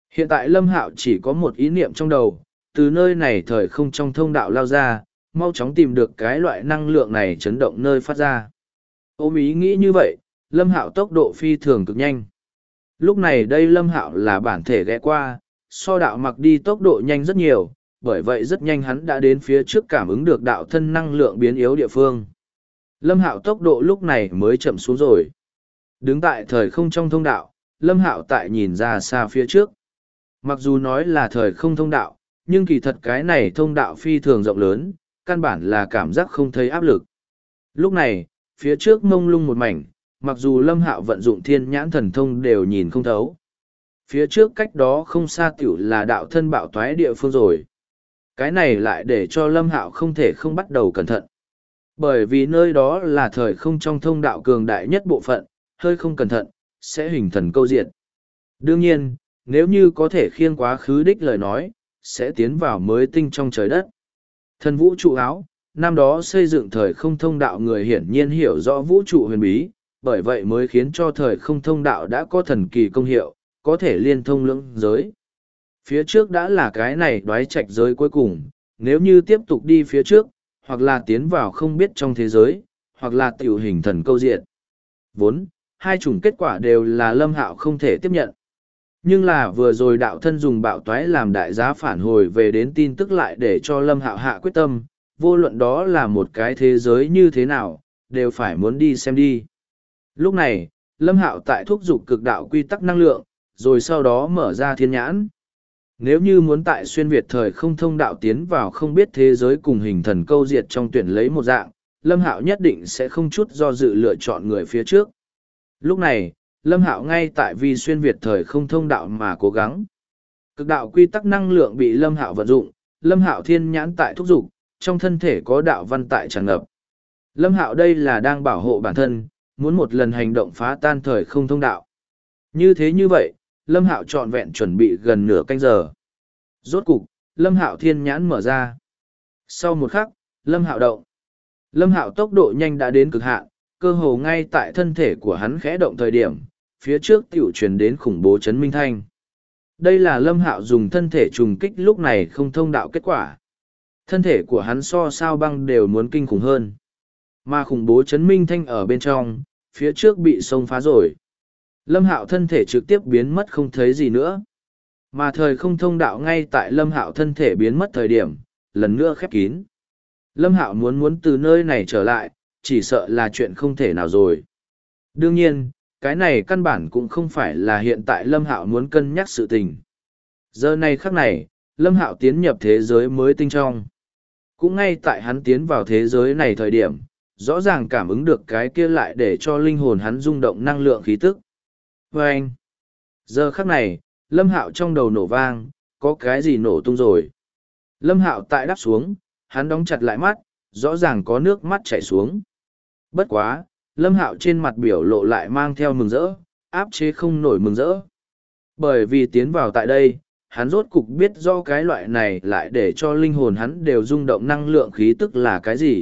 Hiện tại Lâm Hạo chỉ có một ý niệm trong đầu, từ nơi này thời không trong thông đạo lao ra, mau chóng tìm được cái loại năng lượng này chấn động nơi phát ra. Ôm ý nghĩ như vậy, Lâm Hạo tốc độ phi thường cực nhanh. Lúc này đây Lâm Hạo là bản thể ghé qua, so đạo mặc đi tốc độ nhanh rất nhiều, bởi vậy rất nhanh hắn đã đến phía trước cảm ứng được đạo thân năng lượng biến yếu địa phương. Lâm Hạo tốc độ lúc này mới chậm xuống rồi. Đứng tại thời không trong thông đạo, Lâm Hạo tại nhìn ra xa phía trước. Mặc dù nói là thời không thông đạo, nhưng kỳ thật cái này thông đạo phi thường rộng lớn, căn bản là cảm giác không thấy áp lực. Lúc này, phía trước mông lung một mảnh, mặc dù Lâm Hạo vận dụng thiên nhãn thần thông đều nhìn không thấu. Phía trước cách đó không xa tiểu là đạo thân bạo toái địa phương rồi. Cái này lại để cho Lâm Hạo không thể không bắt đầu cẩn thận. Bởi vì nơi đó là thời không trong thông đạo cường đại nhất bộ phận, hơi không cẩn thận, sẽ hình thần câu diện. Đương nhiên, nếu như có thể khiêng quá khứ đích lời nói, sẽ tiến vào mới tinh trong trời đất. Thần vũ trụ áo, năm đó xây dựng thời không thông đạo người hiển nhiên hiểu rõ vũ trụ huyền bí, bởi vậy mới khiến cho thời không thông đạo đã có thần kỳ công hiệu, có thể liên thông lưỡng giới. Phía trước đã là cái này đoái trạch giới cuối cùng, nếu như tiếp tục đi phía trước, hoặc là tiến vào không biết trong thế giới, hoặc là tiểu hình thần câu diện. Vốn, hai chủng kết quả đều là Lâm Hạo không thể tiếp nhận. Nhưng là vừa rồi đạo thân dùng bạo toái làm đại giá phản hồi về đến tin tức lại để cho Lâm Hạo hạ quyết tâm, vô luận đó là một cái thế giới như thế nào, đều phải muốn đi xem đi. Lúc này, Lâm Hạo tại thúc giục cực đạo quy tắc năng lượng, rồi sau đó mở ra thiên nhãn. Nếu như muốn tại xuyên Việt thời không thông đạo tiến vào không biết thế giới cùng hình thần câu diệt trong tuyển lấy một dạng, Lâm Hạo nhất định sẽ không chút do dự lựa chọn người phía trước. Lúc này, Lâm Hạo ngay tại vì xuyên Việt thời không thông đạo mà cố gắng. Cực đạo quy tắc năng lượng bị Lâm Hạo vận dụng, Lâm Hạo thiên nhãn tại thúc giục, trong thân thể có đạo văn tại tràn ngập. Lâm Hạo đây là đang bảo hộ bản thân, muốn một lần hành động phá tan thời không thông đạo. Như thế như vậy, Lâm Hạo trọn vẹn chuẩn bị gần nửa canh giờ. Rốt cục, Lâm Hạo thiên nhãn mở ra. Sau một khắc, Lâm Hạo động. Lâm Hạo tốc độ nhanh đã đến cực hạn, cơ hồ ngay tại thân thể của hắn khẽ động thời điểm, phía trước tiểu truyền đến khủng bố chấn minh thanh. Đây là Lâm Hạo dùng thân thể trùng kích lúc này không thông đạo kết quả. Thân thể của hắn so sao băng đều muốn kinh khủng hơn. Mà khủng bố chấn minh thanh ở bên trong, phía trước bị xông phá rồi. Lâm Hạo thân thể trực tiếp biến mất không thấy gì nữa. Mà thời không thông đạo ngay tại Lâm Hạo thân thể biến mất thời điểm, lần nữa khép kín. Lâm Hạo muốn từ nơi này trở lại, chỉ sợ là chuyện không thể nào rồi. Đương nhiên, cái này căn bản cũng không phải là hiện tại Lâm Hạo muốn cân nhắc sự tình. Giờ này khắc này, Lâm Hạo tiến nhập thế giới mới tinh trong. Cũng ngay tại hắn tiến vào thế giới này thời điểm, rõ ràng cảm ứng được cái kia lại để cho linh hồn hắn rung động năng lượng khí tức. Và anh, giờ khắc này, Lâm Hạo trong đầu nổ vang, có cái gì nổ tung rồi. Lâm Hạo tại đáp xuống, hắn đóng chặt lại mắt, rõ ràng có nước mắt chảy xuống. Bất quá, Lâm Hạo trên mặt biểu lộ lại mang theo mừng rỡ, áp chế không nổi mừng rỡ. Bởi vì tiến vào tại đây, hắn rốt cục biết do cái loại này lại để cho linh hồn hắn đều rung động năng lượng khí tức là cái gì.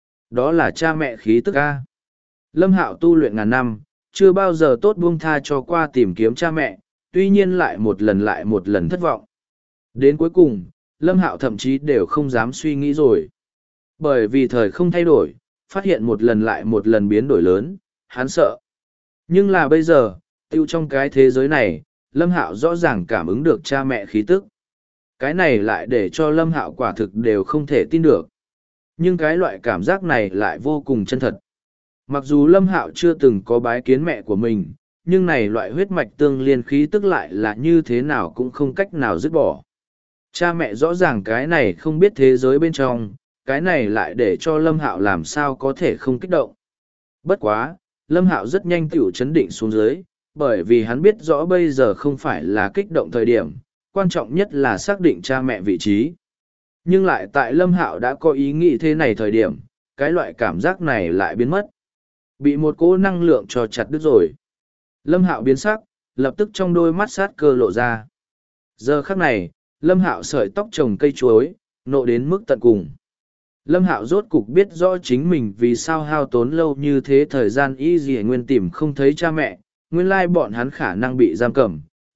Đó là cha mẹ khí tức A. Lâm Hạo tu luyện ngàn năm, chưa bao giờ tốt buông tha cho qua tìm kiếm cha mẹ, tuy nhiên lại một lần thất vọng. Đến cuối cùng, Lâm Hạo thậm chí đều không dám suy nghĩ rồi. Bởi vì thời không thay đổi, phát hiện một lần biến đổi lớn, hắn sợ. Nhưng là bây giờ, tiêu trong cái thế giới này, Lâm Hạo rõ ràng cảm ứng được cha mẹ khí tức. Cái này lại để cho Lâm Hạo quả thực đều không thể tin được. Nhưng cái loại cảm giác này lại vô cùng chân thật. Mặc dù Lâm Hạo chưa từng có bái kiến mẹ của mình, nhưng này loại huyết mạch tương liên khí tức lại là như thế nào cũng không cách nào dứt bỏ. Cha mẹ rõ ràng cái này không biết thế giới bên trong, cái này lại để cho Lâm Hạo làm sao có thể không kích động. Bất quá, Lâm Hạo rất nhanh tiểu chấn định xuống dưới, bởi vì hắn biết rõ bây giờ không phải là kích động thời điểm, quan trọng nhất là xác định cha mẹ vị trí. Nhưng lại tại Lâm Hạo đã có ý nghĩ thế này thời điểm, cái loại cảm giác này lại biến mất. Bị một cỗ năng lượng cho chặt đứt rồi. Lâm Hạo biến sắc, lập tức trong đôi mắt sát cơ lộ ra. Giờ khắc này, Lâm Hạo sợi tóc trồng cây chuối, nộ đến mức tận cùng. Lâm Hạo rốt cục biết rõ chính mình vì sao hao tốn lâu như thế thời gian y gì nguyên tìm không thấy cha mẹ, nguyên lai bọn hắn khả năng bị giam cầm,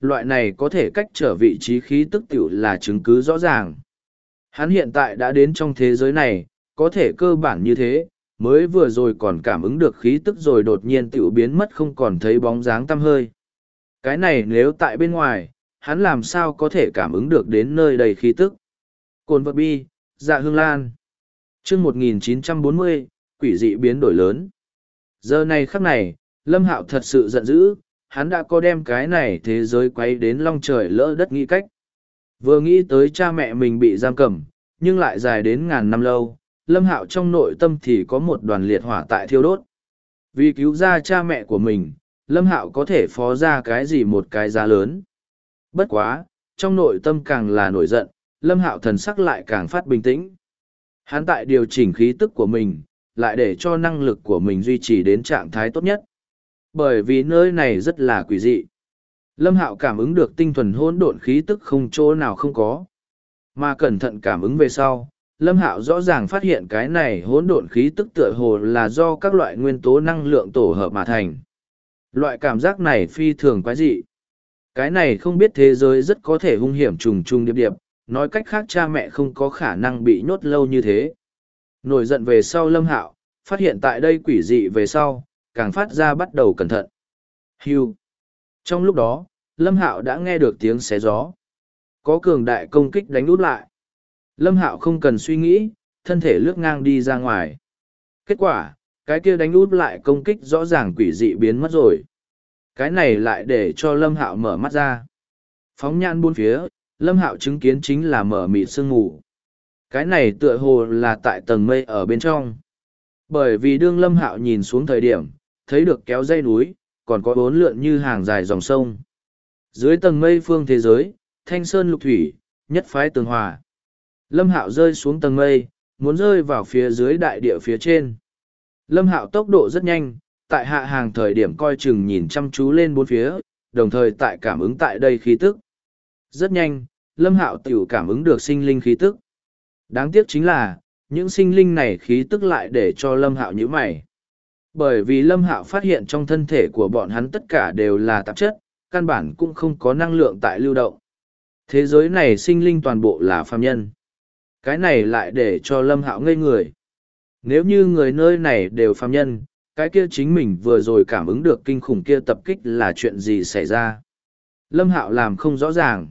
loại này có thể cách trở vị trí khí tức tiểu là chứng cứ rõ ràng. Hắn hiện tại đã đến trong thế giới này, có thể cơ bản như thế, mới vừa rồi còn cảm ứng được khí tức rồi đột nhiên tiểu biến mất không còn thấy bóng dáng tăm hơi. Cái này nếu tại bên ngoài, hắn làm sao có thể cảm ứng được đến nơi đầy khí tức. Cồn vật bi, Dạ Hương Lan. Chương 1940, quỷ dị biến đổi lớn. Giờ này khắc này, Lâm Hạo thật sự giận dữ, hắn đã có đem cái này thế giới quay đến long trời lỡ đất nghĩ cách. Vừa nghĩ tới cha mẹ mình bị giam cầm, nhưng lại dài đến ngàn năm lâu, Lâm Hạo trong nội tâm thì có một đoàn liệt hỏa tại thiêu đốt. Vì cứu ra cha mẹ của mình, Lâm Hạo có thể phó ra cái gì một cái giá lớn. Bất quá, trong nội tâm càng là nổi giận, Lâm Hạo thần sắc lại càng phát bình tĩnh. Hắn tại điều chỉnh khí tức của mình, lại để cho năng lực của mình duy trì đến trạng thái tốt nhất. Bởi vì nơi này rất là quỷ dị. Lâm Hạo cảm ứng được tinh thuần hỗn độn khí tức không chỗ nào không có. Mà cẩn thận cảm ứng về sau, Lâm Hạo rõ ràng phát hiện cái này hỗn độn khí tức tựa hồ là do các loại nguyên tố năng lượng tổ hợp mà thành. Loại cảm giác này phi thường quái dị. Cái này không biết thế giới rất có thể hung hiểm trùng trùng điệp điệp, nói cách khác cha mẹ không có khả năng bị nhốt lâu như thế. Nổi giận về sau Lâm Hạo, phát hiện tại đây quỷ dị về sau, càng phát ra bắt đầu cẩn thận. Hưu. Trong lúc đó, Lâm Hạo đã nghe được tiếng xé gió. Có cường đại công kích đánh út lại. Lâm Hạo không cần suy nghĩ, thân thể lướt ngang đi ra ngoài. Kết quả, cái kia đánh út lại công kích rõ ràng quỷ dị biến mất rồi. Cái này lại để cho Lâm Hạo mở mắt ra. Phóng nhãn bốn phía, Lâm Hạo chứng kiến chính là mở mịt sương mù. Cái này tựa hồ là tại tầng mây ở bên trong. Bởi vì đương Lâm Hạo nhìn xuống thời điểm, thấy được kéo dây núi, còn có bốn lượn như hàng dài dòng sông. Dưới tầng mây phương thế giới, thanh sơn lục thủy, nhất phái tường hòa. Lâm Hạo rơi xuống tầng mây, muốn rơi vào phía dưới đại địa phía trên. Lâm Hạo tốc độ rất nhanh, tại hạ hàng thời điểm coi chừng nhìn chăm chú lên bốn phía, đồng thời tại cảm ứng tại đây khí tức. Rất nhanh, Lâm Hạo tiểu cảm ứng được sinh linh khí tức. Đáng tiếc chính là, những sinh linh này khí tức lại để cho Lâm Hạo nhíu mày. Bởi vì Lâm Hạo phát hiện trong thân thể của bọn hắn tất cả đều là tạp chất, căn bản cũng không có năng lượng tại lưu động. Thế giới này sinh linh toàn bộ là phàm nhân. Cái này lại để cho Lâm Hạo ngây người. Nếu như người nơi này đều phàm nhân, cái kia chính mình vừa rồi cảm ứng được kinh khủng kia tập kích là chuyện gì xảy ra. Lâm Hạo làm không rõ ràng.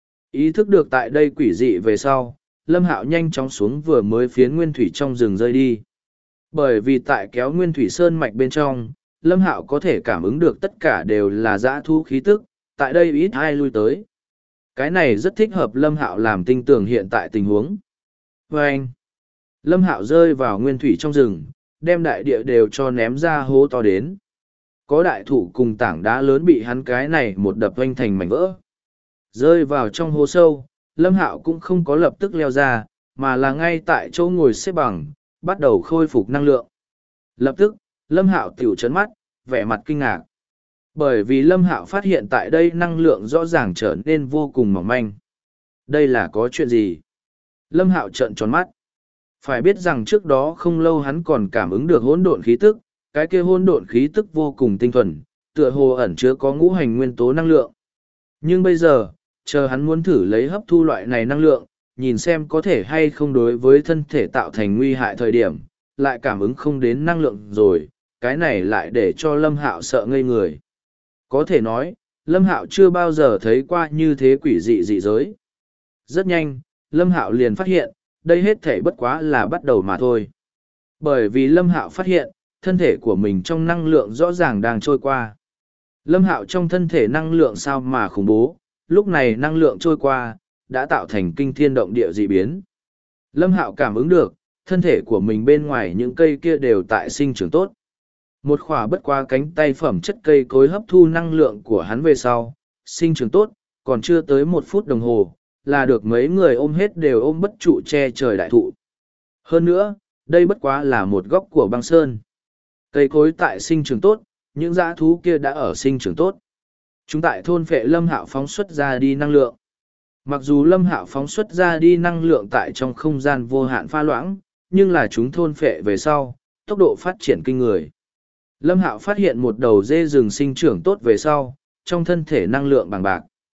Ý thức được tại đây quỷ dị về sau, Lâm Hạo nhanh chóng xuống vừa mới phiến nguyên thủy trong rừng rơi đi. Bởi vì tại kéo nguyên thủy sơn mạch bên trong, Lâm Hạo có thể cảm ứng được tất cả đều là dã thú khí tức, tại đây ít ai lui tới. Cái này rất thích hợp Lâm Hạo làm tinh tường hiện tại tình huống. Và anh, Lâm Hạo rơi vào nguyên thủy trong rừng, đem đại địa đều cho ném ra hố to đến. Có đại thụ cùng tảng đá lớn bị hắn cái này một đập vanh thành mảnh vỡ. Rơi vào trong hố sâu, Lâm Hạo cũng không có lập tức leo ra, mà là ngay tại chỗ ngồi xếp bằng, bắt đầu khôi phục năng lượng. Lập tức, Lâm Hạo tiểu chấn mắt, vẻ mặt kinh ngạc. Bởi vì Lâm Hạo phát hiện tại đây năng lượng rõ ràng trở nên vô cùng mỏng manh. Đây là có chuyện gì? Lâm Hạo trợn tròn mắt. Phải biết rằng trước đó không lâu hắn còn cảm ứng được hỗn độn khí tức, cái kia hỗn độn khí tức vô cùng tinh thuần, tựa hồ ẩn chứa có ngũ hành nguyên tố năng lượng. Nhưng bây giờ, chờ hắn muốn thử lấy hấp thu loại này năng lượng, nhìn xem có thể hay không đối với thân thể tạo thành nguy hại thời điểm, lại cảm ứng không đến năng lượng rồi, cái này lại để cho Lâm Hạo sợ ngây người. Có thể nói, Lâm Hạo chưa bao giờ thấy qua như thế quỷ dị dị giới. Rất nhanh, Lâm Hạo liền phát hiện, đây hết thể bất quá là bắt đầu mà thôi. Bởi vì Lâm Hạo phát hiện, thân thể của mình trong năng lượng rõ ràng đang trôi qua. Lâm Hạo trong thân thể năng lượng sao mà khủng bố, lúc này năng lượng trôi qua, đã tạo thành kinh thiên động địa dị biến. Lâm Hạo cảm ứng được, thân thể của mình bên ngoài những cây kia đều tại sinh trưởng tốt. Một khỏa bất qua cánh tay phẩm chất cây cối hấp thu năng lượng của hắn về sau, sinh trưởng tốt, còn chưa tới 1 phút đồng hồ, là được mấy người ôm hết đều ôm bất trụ che trời đại thụ. Hơn nữa, đây bất quá là một góc của băng sơn. Cây cối tại sinh trưởng tốt, những dã thú kia đã ở sinh trưởng tốt. Chúng tại thôn phệ Lâm Hạo phóng xuất ra đi năng lượng. Mặc dù Lâm Hạo phóng xuất ra đi năng lượng tại trong không gian vô hạn pha loãng, nhưng là chúng thôn phệ về sau, tốc độ phát triển kinh người. Lâm Hạo phát hiện một đầu dê rừng sinh trưởng tốt về sau, trong thân thể năng lượng bằng bạc.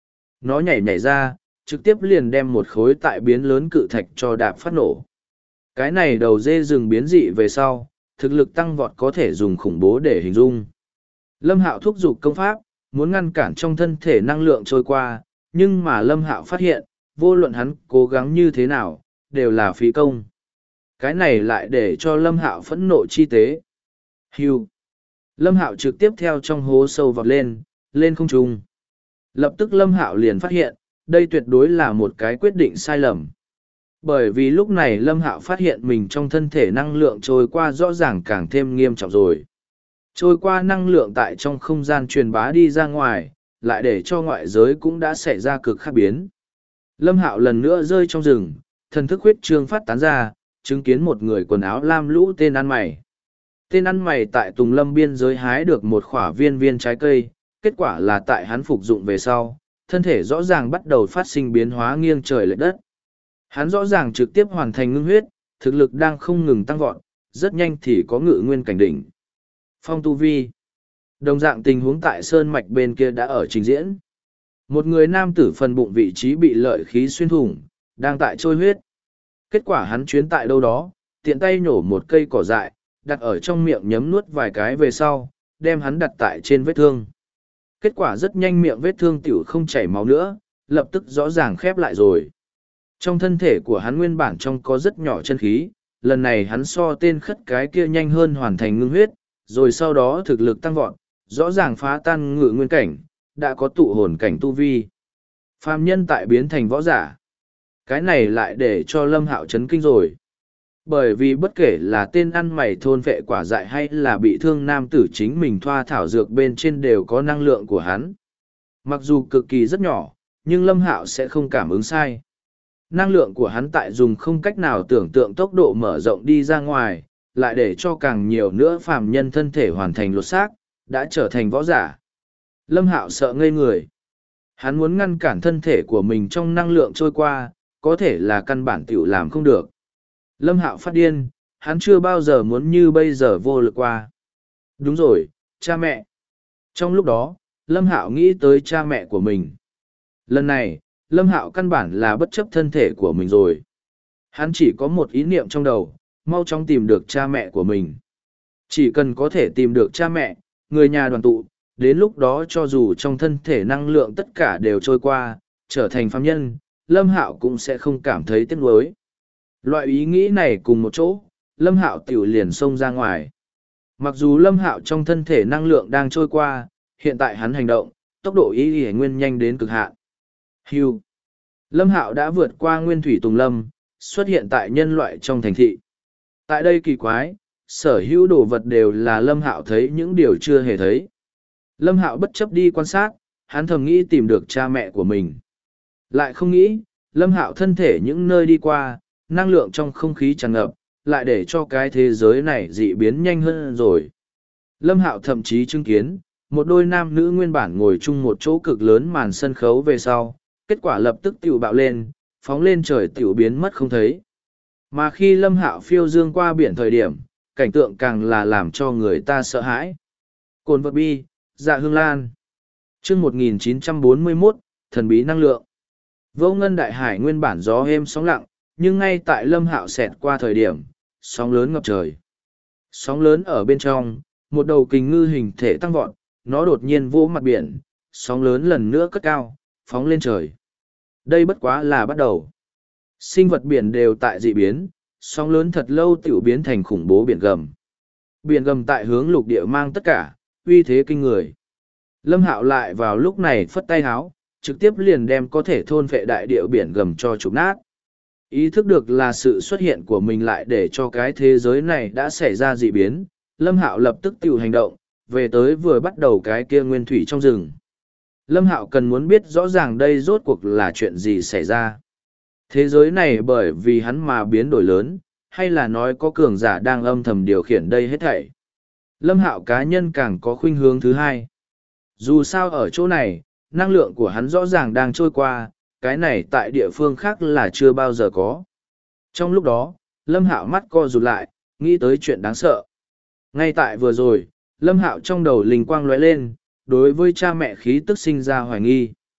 nó nhảy nhảy ra, trực tiếp liền đem một khối tại biến lớn cự thạch cho đạp phát nổ. Cái này đầu dê rừng biến dị về sau, thực lực tăng vọt có thể dùng khủng bố để hình dung. Lâm Hạo thúc giục công pháp, muốn ngăn cản trong thân thể năng lượng trôi qua, nhưng mà Lâm Hạo phát hiện, vô luận hắn cố gắng như thế nào, đều là phí công. Cái này lại để cho Lâm Hạo phẫn nộ chi tế. Hưu. Lâm Hạo trực tiếp theo trong hố sâu vọt lên không trung. Lập tức Lâm Hạo liền phát hiện, đây tuyệt đối là một cái quyết định sai lầm. Bởi vì lúc này Lâm Hạo phát hiện mình trong thân thể năng lượng trôi qua rõ ràng càng thêm nghiêm trọng rồi. Trôi qua năng lượng tại trong không gian truyền bá đi ra ngoài, lại để cho ngoại giới cũng đã xảy ra cực khác biến. Lâm Hạo lần nữa rơi trong rừng, thần thức huyết trương phát tán ra, chứng kiến một người quần áo lam lũ tên ăn mày. Tên ăn mày tại Tùng Lâm biên giới hái được một khỏa viên trái cây, kết quả là tại hắn phục dụng về sau, thân thể rõ ràng bắt đầu phát sinh biến hóa nghiêng trời lệch đất. Hắn rõ ràng trực tiếp hoàn thành ngưng huyết, thực lực đang không ngừng tăng vọt, rất nhanh thì có ngự nguyên cảnh đỉnh. Phong tu vi. Đồng dạng tình huống tại sơn mạch bên kia đã ở trình diễn. Một người nam tử phần bụng vị trí bị lợi khí xuyên thủng, đang tại trôi huyết. Kết quả hắn chuyến tại đâu đó, tiện tay nhổ một cây cỏ dại, đặt ở trong miệng nhấm nuốt vài cái về sau, đem hắn đặt tại trên vết thương. Kết quả rất nhanh miệng vết thương tiểu không chảy máu nữa, lập tức rõ ràng khép lại rồi. Trong thân thể của hắn nguyên bản trong có rất nhỏ chân khí, lần này hắn so tên khất cái kia nhanh hơn hoàn thành ngưng huyết, rồi sau đó thực lực tăng vọt, rõ ràng phá tan ngự nguyên cảnh, đã có tụ hồn cảnh tu vi. Phàm nhân tại biến thành võ giả. Cái này lại để cho Lâm Hạo chấn kinh rồi. Bởi vì bất kể là tên ăn mày thôn vệ quả dại hay là bị thương nam tử chính mình thoa thảo dược bên trên đều có năng lượng của hắn. Mặc dù cực kỳ rất nhỏ, nhưng Lâm Hạo sẽ không cảm ứng sai. Năng lượng của hắn tại dùng không cách nào tưởng tượng tốc độ mở rộng đi ra ngoài, lại để cho càng nhiều nữa phàm nhân thân thể hoàn thành lột xác, đã trở thành võ giả. Lâm Hạo sợ ngây người. Hắn muốn ngăn cản thân thể của mình trong năng lượng trôi qua, có thể là căn bản tiểu làm không được. Lâm Hạo phát điên, hắn chưa bao giờ muốn như bây giờ vô lực qua. Đúng rồi, cha mẹ. Trong lúc đó, Lâm Hạo nghĩ tới cha mẹ của mình. Lần này, Lâm Hạo căn bản là bất chấp thân thể của mình rồi. Hắn chỉ có một ý niệm trong đầu, mau chóng tìm được cha mẹ của mình. Chỉ cần có thể tìm được cha mẹ, người nhà đoàn tụ, đến lúc đó cho dù trong thân thể năng lượng tất cả đều trôi qua, trở thành phàm nhân, Lâm Hạo cũng sẽ không cảm thấy tiếc nuối. Loại ý nghĩ này cùng một chỗ, Lâm Hạo tiểu liền xông ra ngoài. Mặc dù Lâm Hạo trong thân thể năng lượng đang trôi qua, hiện tại hắn hành động, tốc độ y nguyên nhanh đến cực hạn. Hưu. Lâm Hạo đã vượt qua Nguyên Thủy Tùng Lâm, xuất hiện tại nhân loại trong thành thị. Tại đây kỳ quái, sở hữu đồ vật đều là Lâm Hạo thấy những điều chưa hề thấy. Lâm Hạo bất chấp đi quan sát, hắn thầm nghĩ tìm được cha mẹ của mình. Lại không nghĩ, Lâm Hạo thân thể những nơi đi qua, năng lượng trong không khí tràn ngập, lại để cho cái thế giới này dị biến nhanh hơn rồi. Lâm Hạo thậm chí chứng kiến, một đôi nam nữ nguyên bản ngồi chung một chỗ cực lớn màn sân khấu về sau, kết quả lập tức tiểu bạo lên, phóng lên trời tiểu biến mất không thấy. Mà khi Lâm Hạo phiêu dương qua biển thời điểm, cảnh tượng càng là làm cho người ta sợ hãi. Cồn vật bi, dạ hương lan. Chương 1941, thần bí năng lượng. Vô ngân đại hải nguyên bản gió êm sóng lặng, nhưng ngay tại Lâm Hạo xẹt qua thời điểm, sóng lớn ngập trời. Sóng lớn ở bên trong, một đầu kình ngư hình thể tăng vọt, nó đột nhiên vỗ mặt biển, sóng lớn lần nữa cất cao, phóng lên trời. Đây bất quá là bắt đầu. Sinh vật biển đều tại dị biến, sóng lớn thật lâu tiểu biến thành khủng bố biển gầm. Biển gầm tại hướng lục địa mang tất cả, uy thế kinh người. Lâm Hạo lại vào lúc này phất tay háo, trực tiếp liền đem có thể thôn phệ đại địa biển gầm cho chụp nát. Ý thức được là sự xuất hiện của mình lại để cho cái thế giới này đã xảy ra dị biến, Lâm Hạo lập tức tiểu hành động, về tới vừa bắt đầu cái kia nguyên thủy trong rừng. Lâm Hạo cần muốn biết rõ ràng đây rốt cuộc là chuyện gì xảy ra. Thế giới này bởi vì hắn mà biến đổi lớn, hay là nói có cường giả đang âm thầm điều khiển đây hết thảy. Lâm Hạo cá nhân càng có khuynh hướng thứ hai. Dù sao ở chỗ này, năng lượng của hắn rõ ràng đang trôi qua, cái này tại địa phương khác là chưa bao giờ có. Trong lúc đó, Lâm Hạo mắt co rụt lại, nghĩ tới chuyện đáng sợ. Ngay tại vừa rồi, Lâm Hạo trong đầu linh quang lóe lên, đối với cha mẹ khí tức sinh ra hoài nghi.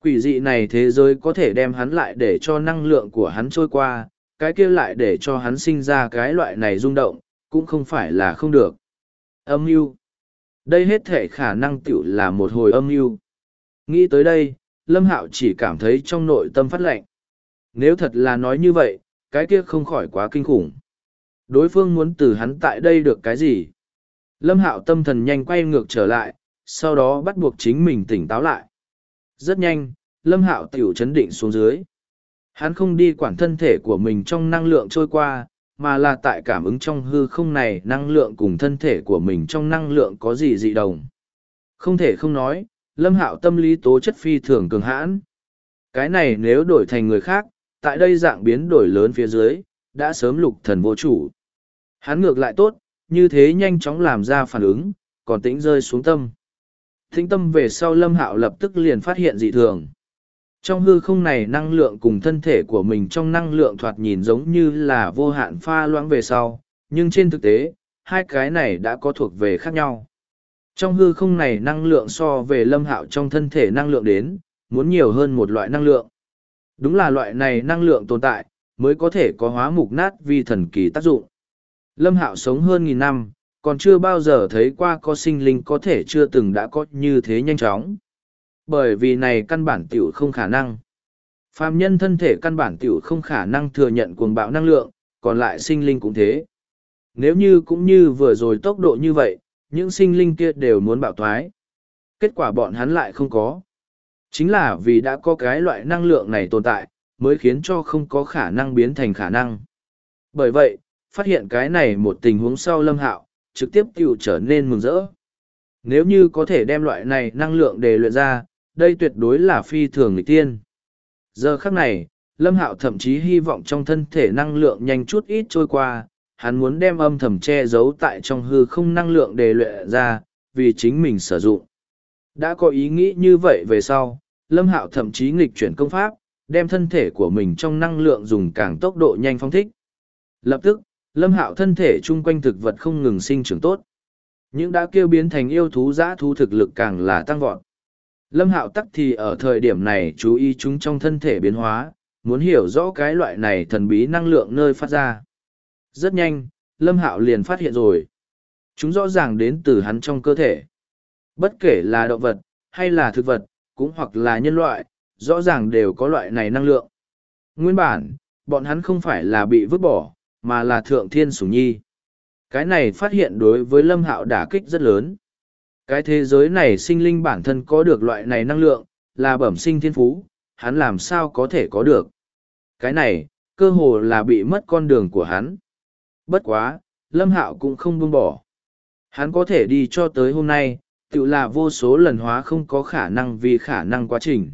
Quỷ dị này thế giới có thể đem hắn lại để cho năng lượng của hắn trôi qua, cái kia lại để cho hắn sinh ra cái loại này rung động, cũng không phải là không được. Âm mưu. Đây hết thể khả năng tiểu là một hồi âm mưu. Nghĩ tới đây, Lâm Hạo chỉ cảm thấy trong nội tâm phát lạnh. Nếu thật là nói như vậy, cái kia không khỏi quá kinh khủng. Đối phương muốn từ hắn tại đây được cái gì? Lâm Hạo tâm thần nhanh quay ngược trở lại, sau đó bắt buộc chính mình tỉnh táo lại. Rất nhanh, Lâm Hạo tiểu chấn định xuống dưới. Hắn không đi quản thân thể của mình trong năng lượng trôi qua, mà là tại cảm ứng trong hư không này năng lượng cùng thân thể của mình trong năng lượng có gì dị đồng. Không thể không nói, Lâm Hạo tâm lý tố chất phi thường cường hãn. Cái này nếu đổi thành người khác, tại đây dạng biến đổi lớn phía dưới, đã sớm lục thần vô chủ. Hắn ngược lại tốt, như thế nhanh chóng làm ra phản ứng, còn tĩnh rơi xuống tâm. Tĩnh tâm về sau Lâm Hạo lập tức liền phát hiện dị thường. Trong hư không này năng lượng cùng thân thể của mình trong năng lượng thoạt nhìn giống như là vô hạn pha loãng về sau, nhưng trên thực tế, hai cái này đã có thuộc về khác nhau. Trong hư không này năng lượng so về Lâm Hạo trong thân thể năng lượng đến, muốn nhiều hơn một loại năng lượng. Đúng là loại này năng lượng tồn tại, mới có thể có hóa mục nát vi thần kỳ tác dụng. Lâm Hạo sống hơn 1000 năm, còn chưa bao giờ thấy qua có sinh linh có thể chưa từng đã có như thế nhanh chóng. Bởi vì này căn bản tiểu không khả năng. Phàm nhân thân thể căn bản tiểu không khả năng thừa nhận cuồng bạo năng lượng, còn lại sinh linh cũng thế. Nếu như cũng như vừa rồi tốc độ như vậy, những sinh linh kia đều muốn bạo thoái. Kết quả bọn hắn lại không có. Chính là vì đã có cái loại năng lượng này tồn tại, mới khiến cho không có khả năng biến thành khả năng. Bởi vậy, phát hiện cái này một tình huống sau Lâm Hạo, trực tiếp tiểu trở nên mừng rỡ. Nếu như có thể đem loại này năng lượng để luyện ra, đây tuyệt đối là phi thường nghịch tiên. Giờ khắc này, Lâm Hạo thậm chí hy vọng trong thân thể năng lượng nhanh chút ít trôi qua, hắn muốn đem âm thầm che giấu tại trong hư không năng lượng để luyện ra, vì chính mình sử dụng. Đã có ý nghĩ như vậy về sau, Lâm Hạo thậm chí nghịch chuyển công pháp, đem thân thể của mình trong năng lượng dùng càng tốc độ nhanh phóng thích. Lập tức, Lâm Hạo thân thể chung quanh thực vật không ngừng sinh trưởng tốt. Những đã kêu biến thành yêu thú dã thú thực lực càng là tăng vọt. Lâm Hạo tắc thì ở thời điểm này chú ý chúng trong thân thể biến hóa, muốn hiểu rõ cái loại này thần bí năng lượng nơi phát ra. Rất nhanh, Lâm Hạo liền phát hiện rồi. Chúng rõ ràng đến từ hắn trong cơ thể. Bất kể là động vật, hay là thực vật, cũng hoặc là nhân loại, rõ ràng đều có loại này năng lượng. Nguyên bản, bọn hắn không phải là bị vứt bỏ, mà là thượng thiên sủng nhi. Cái này phát hiện đối với Lâm Hạo đả kích rất lớn. Cái thế giới này sinh linh bản thân có được loại này năng lượng, là bẩm sinh thiên phú, hắn làm sao có thể có được. Cái này, cơ hồ là bị mất con đường của hắn. Bất quá, Lâm Hạo cũng không buông bỏ. Hắn có thể đi cho tới hôm nay, tự là vô số lần hóa không có khả năng vì khả năng quá trình.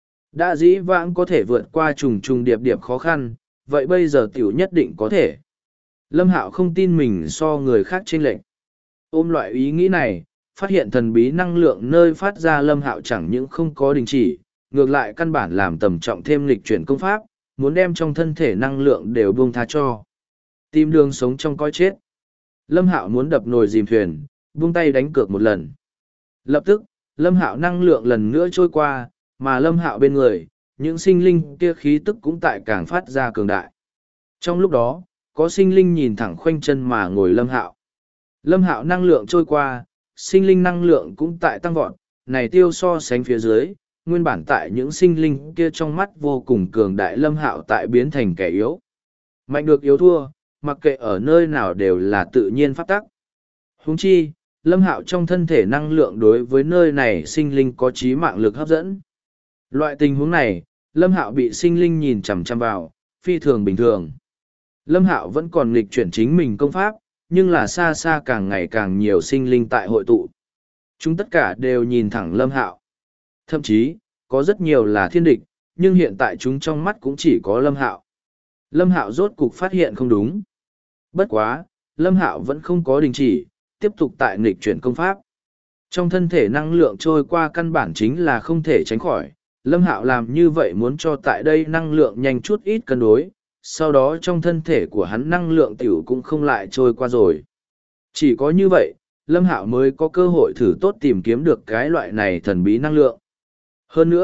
Đã dĩ vãng có thể vượt qua trùng trùng điệp điệp khó khăn, vậy bây giờ tiểu nhất định có thể. Lâm Hạo không tin mình so người khác chênh lệch. Ôm loại ý nghĩ này, phát hiện thần bí năng lượng nơi phát ra Lâm Hạo chẳng những không có đình chỉ, ngược lại căn bản làm tầm trọng thêm lịch chuyển công pháp, muốn đem trong thân thể năng lượng đều buông tha cho. Tìm đường sống trong cõi chết. Lâm Hạo muốn đập nồi dìm thuyền, buông tay đánh cược một lần. Lập tức, Lâm Hạo năng lượng lần nữa trôi qua, mà Lâm Hạo bên người, những sinh linh kia khí tức cũng tại càng phát ra cường đại. Trong lúc đó, có sinh linh nhìn thẳng khoanh chân mà ngồi Lâm Hạo. Lâm Hạo năng lượng trôi qua, sinh linh năng lượng cũng tại tăng vọt, này tiêu so sánh phía dưới, nguyên bản tại những sinh linh kia trong mắt vô cùng cường đại Lâm Hạo tại biến thành kẻ yếu. Mạnh được yếu thua, mặc kệ ở nơi nào đều là tự nhiên pháp tắc. Huống chi, Lâm Hạo trong thân thể năng lượng đối với nơi này sinh linh có chí mạng lực hấp dẫn. Loại tình huống này, Lâm Hạo bị sinh linh nhìn chằm chằm vào, phi thường bình thường. Lâm Hạo vẫn còn nghịch chuyển chính mình công pháp, nhưng là xa xa càng ngày càng nhiều sinh linh tại hội tụ. Chúng tất cả đều nhìn thẳng Lâm Hạo. Thậm chí, có rất nhiều là thiên địch, nhưng hiện tại chúng trong mắt cũng chỉ có Lâm Hạo. Lâm Hạo rốt cục phát hiện không đúng. Bất quá, Lâm Hạo vẫn không có đình chỉ, tiếp tục tại nghịch chuyển công pháp. Trong thân thể năng lượng trôi qua căn bản chính là không thể tránh khỏi. Lâm Hạo làm như vậy muốn cho tại đây năng lượng nhanh chút ít cân đối, sau đó trong thân thể của hắn năng lượng tiểu cũng không lại trôi qua rồi. Chỉ có như vậy, Lâm Hạo mới có cơ hội thử tốt tìm kiếm được cái loại này thần bí năng lượng. Hơn nữa,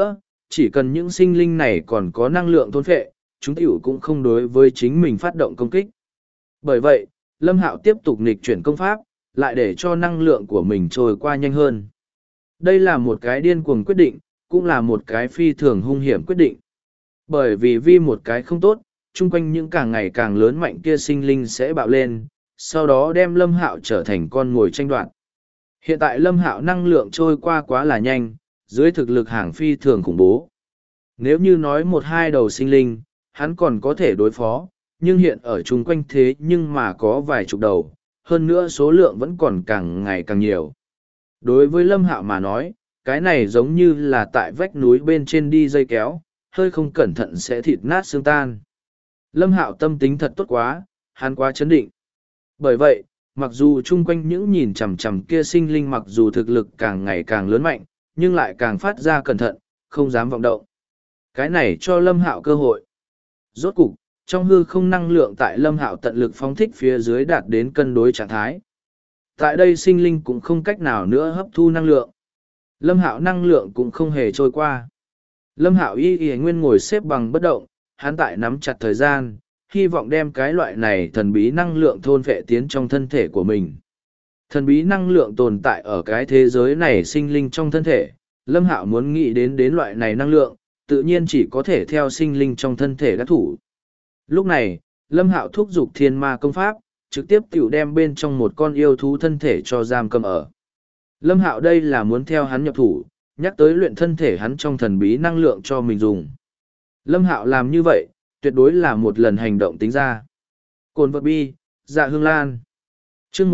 chỉ cần những sinh linh này còn có năng lượng thôn phệ, chúng tiểu cũng không đối với chính mình phát động công kích. Bởi vậy, Lâm Hạo tiếp tục nghịch chuyển công pháp, lại để cho năng lượng của mình trôi qua nhanh hơn. Đây là một cái điên cuồng quyết định, cũng là một cái phi thường hung hiểm quyết định. Bởi vì một cái không tốt, chung quanh những càng ngày càng lớn mạnh kia sinh linh sẽ bạo lên, sau đó đem Lâm Hạo trở thành con mồi tranh đoạt. Hiện tại Lâm Hạo năng lượng trôi qua quá là nhanh, dưới thực lực hàng phi thường khủng bố. Nếu như nói một hai đầu sinh linh, hắn còn có thể đối phó, nhưng hiện ở chung quanh thế nhưng mà có vài chục đầu, hơn nữa số lượng vẫn còn càng ngày càng nhiều. Đối với Lâm Hạo mà nói, cái này giống như là tại vách núi bên trên đi dây kéo, hơi không cẩn thận sẽ thịt nát xương tan. Lâm Hạo tâm tính thật tốt quá, hắn quá chấn định. Bởi vậy, mặc dù chung quanh những nhìn chằm chằm kia sinh linh mặc dù thực lực càng ngày càng lớn mạnh, nhưng lại càng phát ra cẩn thận, không dám vọng động. Cái này cho Lâm Hạo cơ hội. Rốt cục, trong hư không năng lượng tại Lâm Hạo tận lực phóng thích phía dưới đạt đến cân đối trạng thái. Tại đây sinh linh cũng không cách nào nữa hấp thu năng lượng. Lâm Hạo năng lượng cũng không hề trôi qua. Lâm Hạo y nguyên ngồi xếp bằng bất động, hắn tại nắm chặt thời gian, hy vọng đem cái loại này thần bí năng lượng thôn phệ tiến trong thân thể của mình. Thần bí năng lượng tồn tại ở cái thế giới này sinh linh trong thân thể, Lâm Hạo muốn nghĩ đến loại này năng lượng, tự nhiên chỉ có thể theo sinh linh trong thân thể đắc thủ. Lúc này, Lâm Hạo thúc giục thiên ma công pháp, trực tiếp tiểu đem bên trong một con yêu thú thân thể cho giam cầm ở. Lâm Hạo đây là muốn theo hắn nhập thủ, nhắc tới luyện thân thể hắn trong thần bí năng lượng cho mình dùng. Lâm Hạo làm như vậy, tuyệt đối là một lần hành động tính ra. Cồn vật bi, dạ hương lan. Chương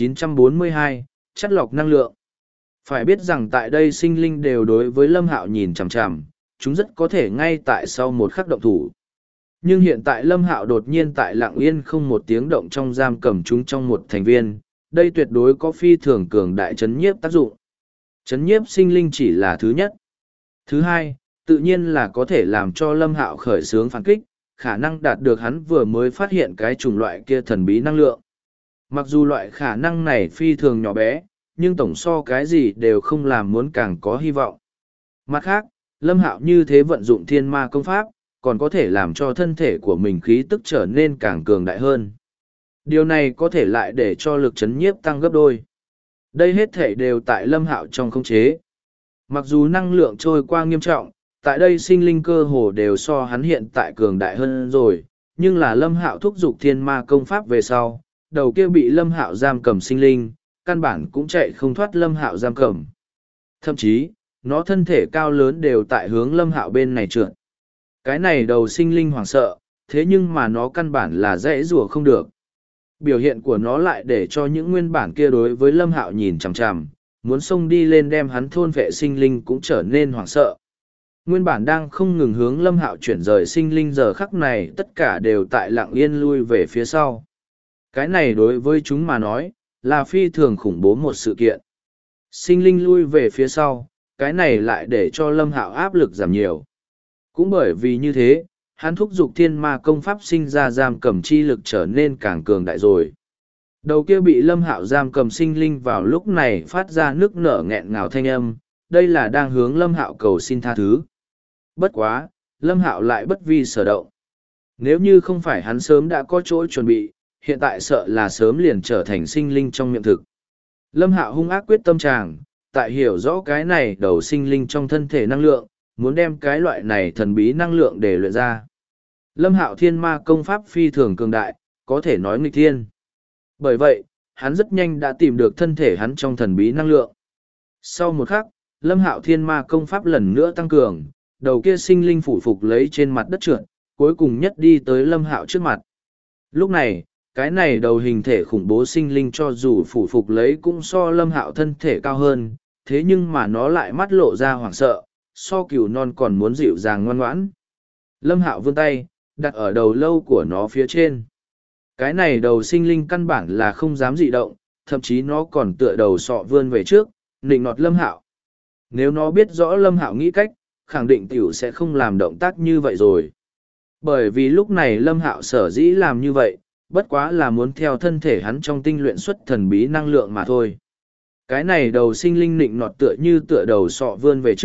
1942, chất lọc năng lượng. Phải biết rằng tại đây sinh linh đều đối với Lâm Hạo nhìn chằm chằm, chúng rất có thể ngay tại sau một khắc động thủ. Nhưng hiện tại Lâm Hạo đột nhiên tại lặng yên không một tiếng động trong giam cầm chúng trong một thành viên, đây tuyệt đối có phi thường cường đại chấn nhiếp tác dụng. Chấn nhiếp sinh linh chỉ là thứ nhất. Thứ hai, tự nhiên là có thể làm cho Lâm Hạo khởi xướng phản kích, khả năng đạt được hắn vừa mới phát hiện cái chủng loại kia thần bí năng lượng. Mặc dù loại khả năng này phi thường nhỏ bé, nhưng tổng so cái gì đều không làm muốn càng có hy vọng. Mặt khác, Lâm Hạo như thế vận dụng thiên ma công pháp, còn có thể làm cho thân thể của mình khí tức trở nên càng cường đại hơn. Điều này có thể lại để cho lực chấn nhiếp tăng gấp đôi. Đây hết thể đều tại Lâm Hạo trong khống chế. Mặc dù năng lượng trôi qua nghiêm trọng, tại đây sinh linh cơ hồ đều so hắn hiện tại cường đại hơn rồi, nhưng là Lâm Hạo thúc giục thiên ma công pháp về sau, đầu kia bị Lâm Hạo giam cầm sinh linh, căn bản cũng chạy không thoát Lâm Hạo giam cầm. Thậm chí, nó thân thể cao lớn đều tại hướng Lâm Hạo bên này trượt. Cái này đầu sinh linh hoảng sợ, thế nhưng mà nó căn bản là dễ rùa không được. Biểu hiện của nó lại để cho những nguyên bản kia đối với Lâm Hạo nhìn chằm chằm, muốn xông đi lên đem hắn thôn vệ sinh linh cũng trở nên hoảng sợ. Nguyên bản đang không ngừng hướng Lâm Hạo chuyển rời sinh linh giờ khắc này tất cả đều tại lặng yên lui về phía sau. Cái này đối với chúng mà nói, là phi thường khủng bố một sự kiện. Sinh linh lui về phía sau, cái này lại để cho Lâm Hạo áp lực giảm nhiều. Cũng bởi vì như thế, hắn thúc giục thiên ma công pháp sinh ra giam cầm chi lực trở nên càng cường đại rồi. Đầu kia bị Lâm Hạo giam cầm sinh linh vào lúc này phát ra nước nở nghẹn ngào thanh âm, đây là đang hướng Lâm Hạo cầu xin tha thứ. Bất quá, Lâm Hạo lại bất vi sở động. Nếu như không phải hắn sớm đã có chỗ chuẩn bị, hiện tại sợ là sớm liền trở thành sinh linh trong miệng thực. Lâm Hạo hung ác quyết tâm tràng, tại hiểu rõ cái này đầu sinh linh trong thân thể năng lượng, muốn đem cái loại này thần bí năng lượng để luyện ra. Lâm Hạo thiên ma công pháp phi thường cường đại, có thể nói nghịch thiên. Bởi vậy, hắn rất nhanh đã tìm được thân thể hắn trong thần bí năng lượng. Sau một khắc, Lâm Hạo thiên ma công pháp lần nữa tăng cường, đầu kia sinh linh phủ phục lấy trên mặt đất trượt, cuối cùng nhất đi tới Lâm Hạo trước mặt. Lúc này, cái này đầu hình thể khủng bố sinh linh cho dù phủ phục lấy cũng so Lâm Hạo thân thể cao hơn, thế nhưng mà nó lại mắt lộ ra hoảng sợ, so cừu non còn muốn dịu dàng ngoan ngoãn. Lâm Hạo vươn tay, đặt ở đầu lâu của nó phía trên. Cái này đầu sinh linh căn bản là không dám dị động, thậm chí nó còn tựa đầu sọ vươn về trước, nịnh nọt Lâm Hạo. Nếu nó biết rõ Lâm Hạo nghĩ cách, khẳng định tiểu sẽ không làm động tác như vậy rồi. Bởi vì lúc này Lâm Hạo sở dĩ làm như vậy, bất quá là muốn theo thân thể hắn trong tinh luyện xuất thần bí năng lượng mà thôi. Cái này đầu sinh linh nịnh nọt tựa như tựa đầu sọ vươn về trước,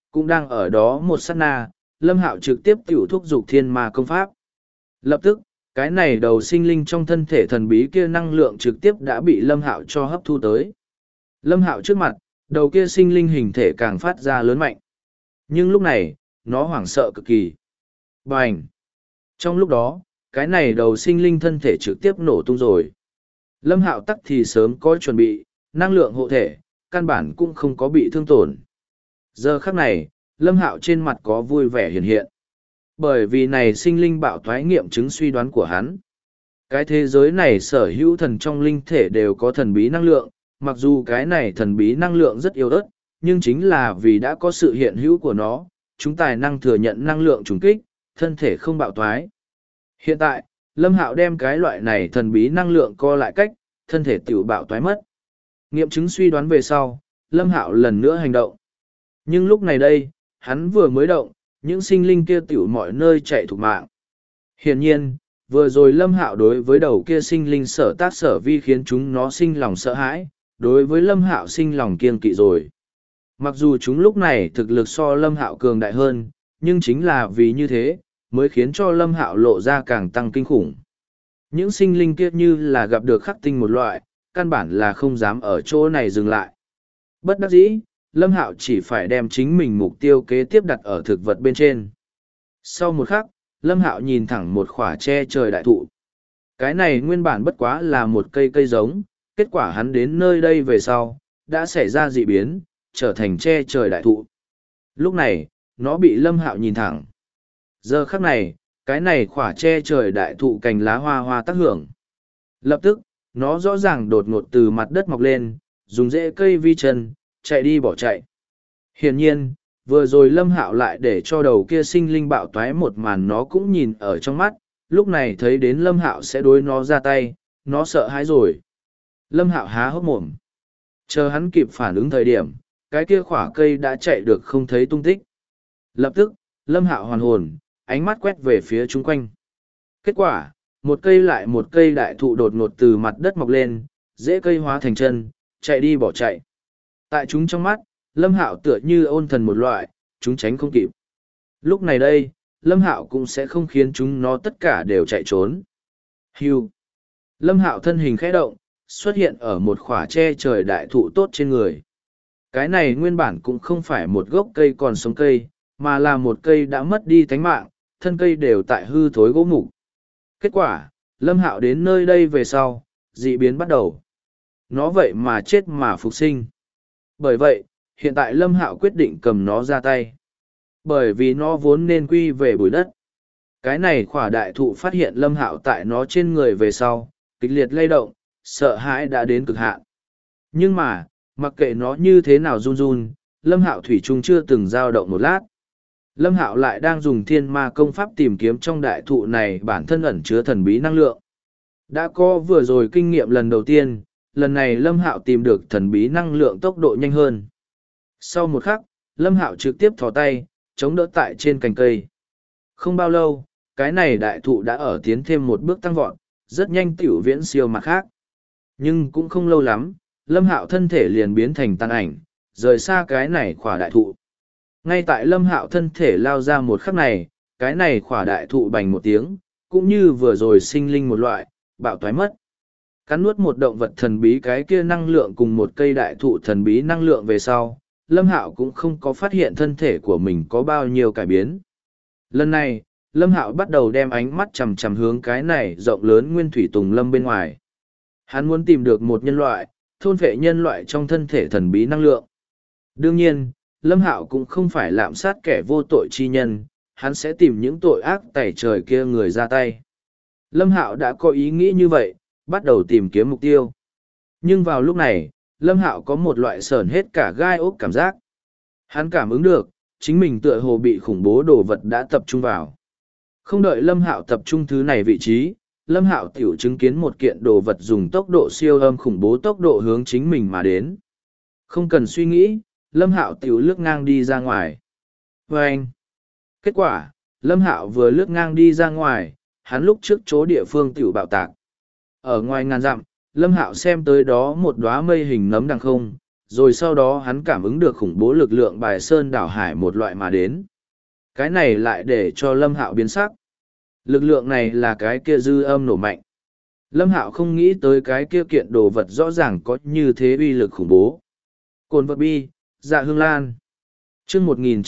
cũng đang ở đó một sát na, Lâm Hạo trực tiếp tiểu thúc dục thiên ma công pháp. Lập tức, cái này đầu sinh linh trong thân thể thần bí kia năng lượng trực tiếp đã bị Lâm Hạo cho hấp thu tới. Lâm Hạo trước mặt, đầu kia sinh linh hình thể càng phát ra lớn mạnh. Nhưng lúc này, nó hoảng sợ cực kỳ. Bành! Trong lúc đó, cái này đầu sinh linh thân thể trực tiếp nổ tung rồi. Lâm Hạo tắc thì sớm có chuẩn bị, năng lượng hộ thể, căn bản cũng không có bị thương tổn. Giờ khắc này, Lâm Hạo trên mặt có vui vẻ hiện hiện. Bởi vì này sinh linh bạo thoái nghiệm chứng suy đoán của hắn. Cái thế giới này sở hữu thần trong linh thể đều có thần bí năng lượng, mặc dù cái này thần bí năng lượng rất yếu ớt, nhưng chính là vì đã có sự hiện hữu của nó, chúng tài năng thừa nhận năng lượng trùng kích, thân thể không bạo thoái. Hiện tại, Lâm Hạo đem cái loại này thần bí năng lượng co lại cách, thân thể tiểu bạo thoái mất. Nghiệm chứng suy đoán về sau, Lâm Hạo lần nữa hành động. Nhưng lúc này đây, hắn vừa mới động, những sinh linh kia tiểu mọi nơi chạy thục mạng. Hiển nhiên, vừa rồi Lâm Hạo đối với đầu kia sinh linh sở tác sở vi khiến chúng nó sinh lòng sợ hãi, đối với Lâm Hạo sinh lòng kiêng kỵ rồi. Mặc dù chúng lúc này thực lực so Lâm Hạo cường đại hơn, nhưng chính là vì như thế, mới khiến cho Lâm Hạo lộ ra càng tăng kinh khủng. Những sinh linh kia như là gặp được khắc tinh một loại, căn bản là không dám ở chỗ này dừng lại. Bất đắc dĩ, Lâm Hạo chỉ phải đem chính mình mục tiêu kế tiếp đặt ở thực vật bên trên. Sau một khắc, Lâm Hạo nhìn thẳng một khỏa che trời đại thụ. Cái này nguyên bản bất quá là một cây cây giống, kết quả hắn đến nơi đây về sau, đã xảy ra dị biến, trở thành che trời đại thụ. Lúc này, nó bị Lâm Hạo nhìn thẳng. Giờ khắc này, cái này khỏa che trời đại thụ cành lá hoa hoa tác hưởng. Lập tức, nó rõ ràng đột ngột từ mặt đất mọc lên, dùng rễ cây vi chân, chạy đi bỏ chạy. Hiển nhiên, vừa rồi Lâm Hạo lại để cho đầu kia sinh linh bạo toái một màn nó cũng nhìn ở trong mắt, lúc này thấy đến Lâm Hạo sẽ đối nó ra tay, nó sợ hãi rồi. Lâm Hạo há hốc mồm. Chờ hắn kịp phản ứng thời điểm, cái kia khỏa cây đã chạy được không thấy tung tích. Lập tức, Lâm Hạo hoàn hồn, ánh mắt quét về phía chung quanh. Kết quả, một cây lại một cây đại thụ đột ngột từ mặt đất mọc lên, rễ cây hóa thành chân, chạy đi bỏ chạy. Tại chúng trong mắt, Lâm Hạo tựa như ôn thần một loại, chúng tránh không kịp. Lúc này đây, Lâm Hạo cũng sẽ không khiến chúng nó tất cả đều chạy trốn. Hưu. Lâm Hạo thân hình khẽ động, xuất hiện ở một khỏa che trời đại thụ tốt trên người. Cái này nguyên bản cũng không phải một gốc cây còn sống cây, mà là một cây đã mất đi tánh mạng, thân cây đều tại hư thối gỗ mục. Kết quả, Lâm Hạo đến nơi đây về sau, dị biến bắt đầu. Nó vậy mà chết mà phục sinh. Bởi vậy, hiện tại Lâm Hạo quyết định cầm nó ra tay. Bởi vì nó vốn nên quy về bụi đất. Cái này khỏa đại thụ phát hiện Lâm Hạo tại nó trên người về sau, kịch liệt lay động, sợ hãi đã đến cực hạn. Nhưng mà, mặc kệ nó như thế nào run run, Lâm Hạo thủy chung chưa từng dao động một lát. Lâm Hạo lại đang dùng thiên ma công pháp tìm kiếm trong đại thụ này bản thân ẩn chứa thần bí năng lượng. Đã có vừa rồi kinh nghiệm lần đầu tiên, lần này Lâm Hạo tìm được thần bí năng lượng tốc độ nhanh hơn. Sau một khắc, Lâm Hạo trực tiếp thò tay, chống đỡ tại trên cành cây. Không bao lâu, cái này đại thụ đã ở tiến thêm một bước tăng vọt, rất nhanh tiểu viễn siêu mặt khác. Nhưng cũng không lâu lắm, Lâm Hạo thân thể liền biến thành tàn ảnh, rời xa cái này khỏa đại thụ. Ngay tại Lâm Hạo thân thể lao ra một khắc này, cái này khỏa đại thụ bành một tiếng, cũng như vừa rồi sinh linh một loại, bạo toái mất. Cắn nuốt một động vật thần bí cái kia năng lượng cùng một cây đại thụ thần bí năng lượng về sau, Lâm Hạo cũng không có phát hiện thân thể của mình có bao nhiêu cải biến. Lần này, Lâm Hạo bắt đầu đem ánh mắt chằm chằm hướng cái này rộng lớn nguyên thủy tùng lâm bên ngoài. Hắn muốn tìm được một nhân loại, thôn phệ nhân loại trong thân thể thần bí năng lượng. Đương nhiên, Lâm Hạo cũng không phải lạm sát kẻ vô tội chi nhân, hắn sẽ tìm những tội ác tẩy trời kia người ra tay. Lâm Hạo đã có ý nghĩ như vậy, bắt đầu tìm kiếm mục tiêu. Nhưng vào lúc này, Lâm Hạo có một loại sởn hết cả gai ốc cảm giác. Hắn cảm ứng được, chính mình tựa hồ bị khủng bố đồ vật đã tập trung vào. Không đợi Lâm Hạo tập trung thứ này vị trí, Lâm Hạo tiểu chứng kiến một kiện đồ vật dùng tốc độ siêu âm khủng bố tốc độ hướng chính mình mà đến. Không cần suy nghĩ, Lâm Hạo tiểu lướt ngang đi ra ngoài. Vâng! Kết quả, Lâm Hạo vừa lướt ngang đi ra ngoài, hắn lúc trước chỗ địa phương tiểu bạo tạc. Ở ngoài ngàn dặm, Lâm Hạo xem tới đó một đóa mây hình nấm đằng không, rồi sau đó hắn cảm ứng được khủng bố lực lượng bài sơn đảo hải một loại mà đến. Cái này lại để cho Lâm Hạo biến sắc. Lực lượng này là cái kia dư âm nổ mạnh. Lâm Hạo không nghĩ tới cái kia kiện đồ vật rõ ràng có như thế uy lực khủng bố. Cồn vật bi, dạ hương lan. Chương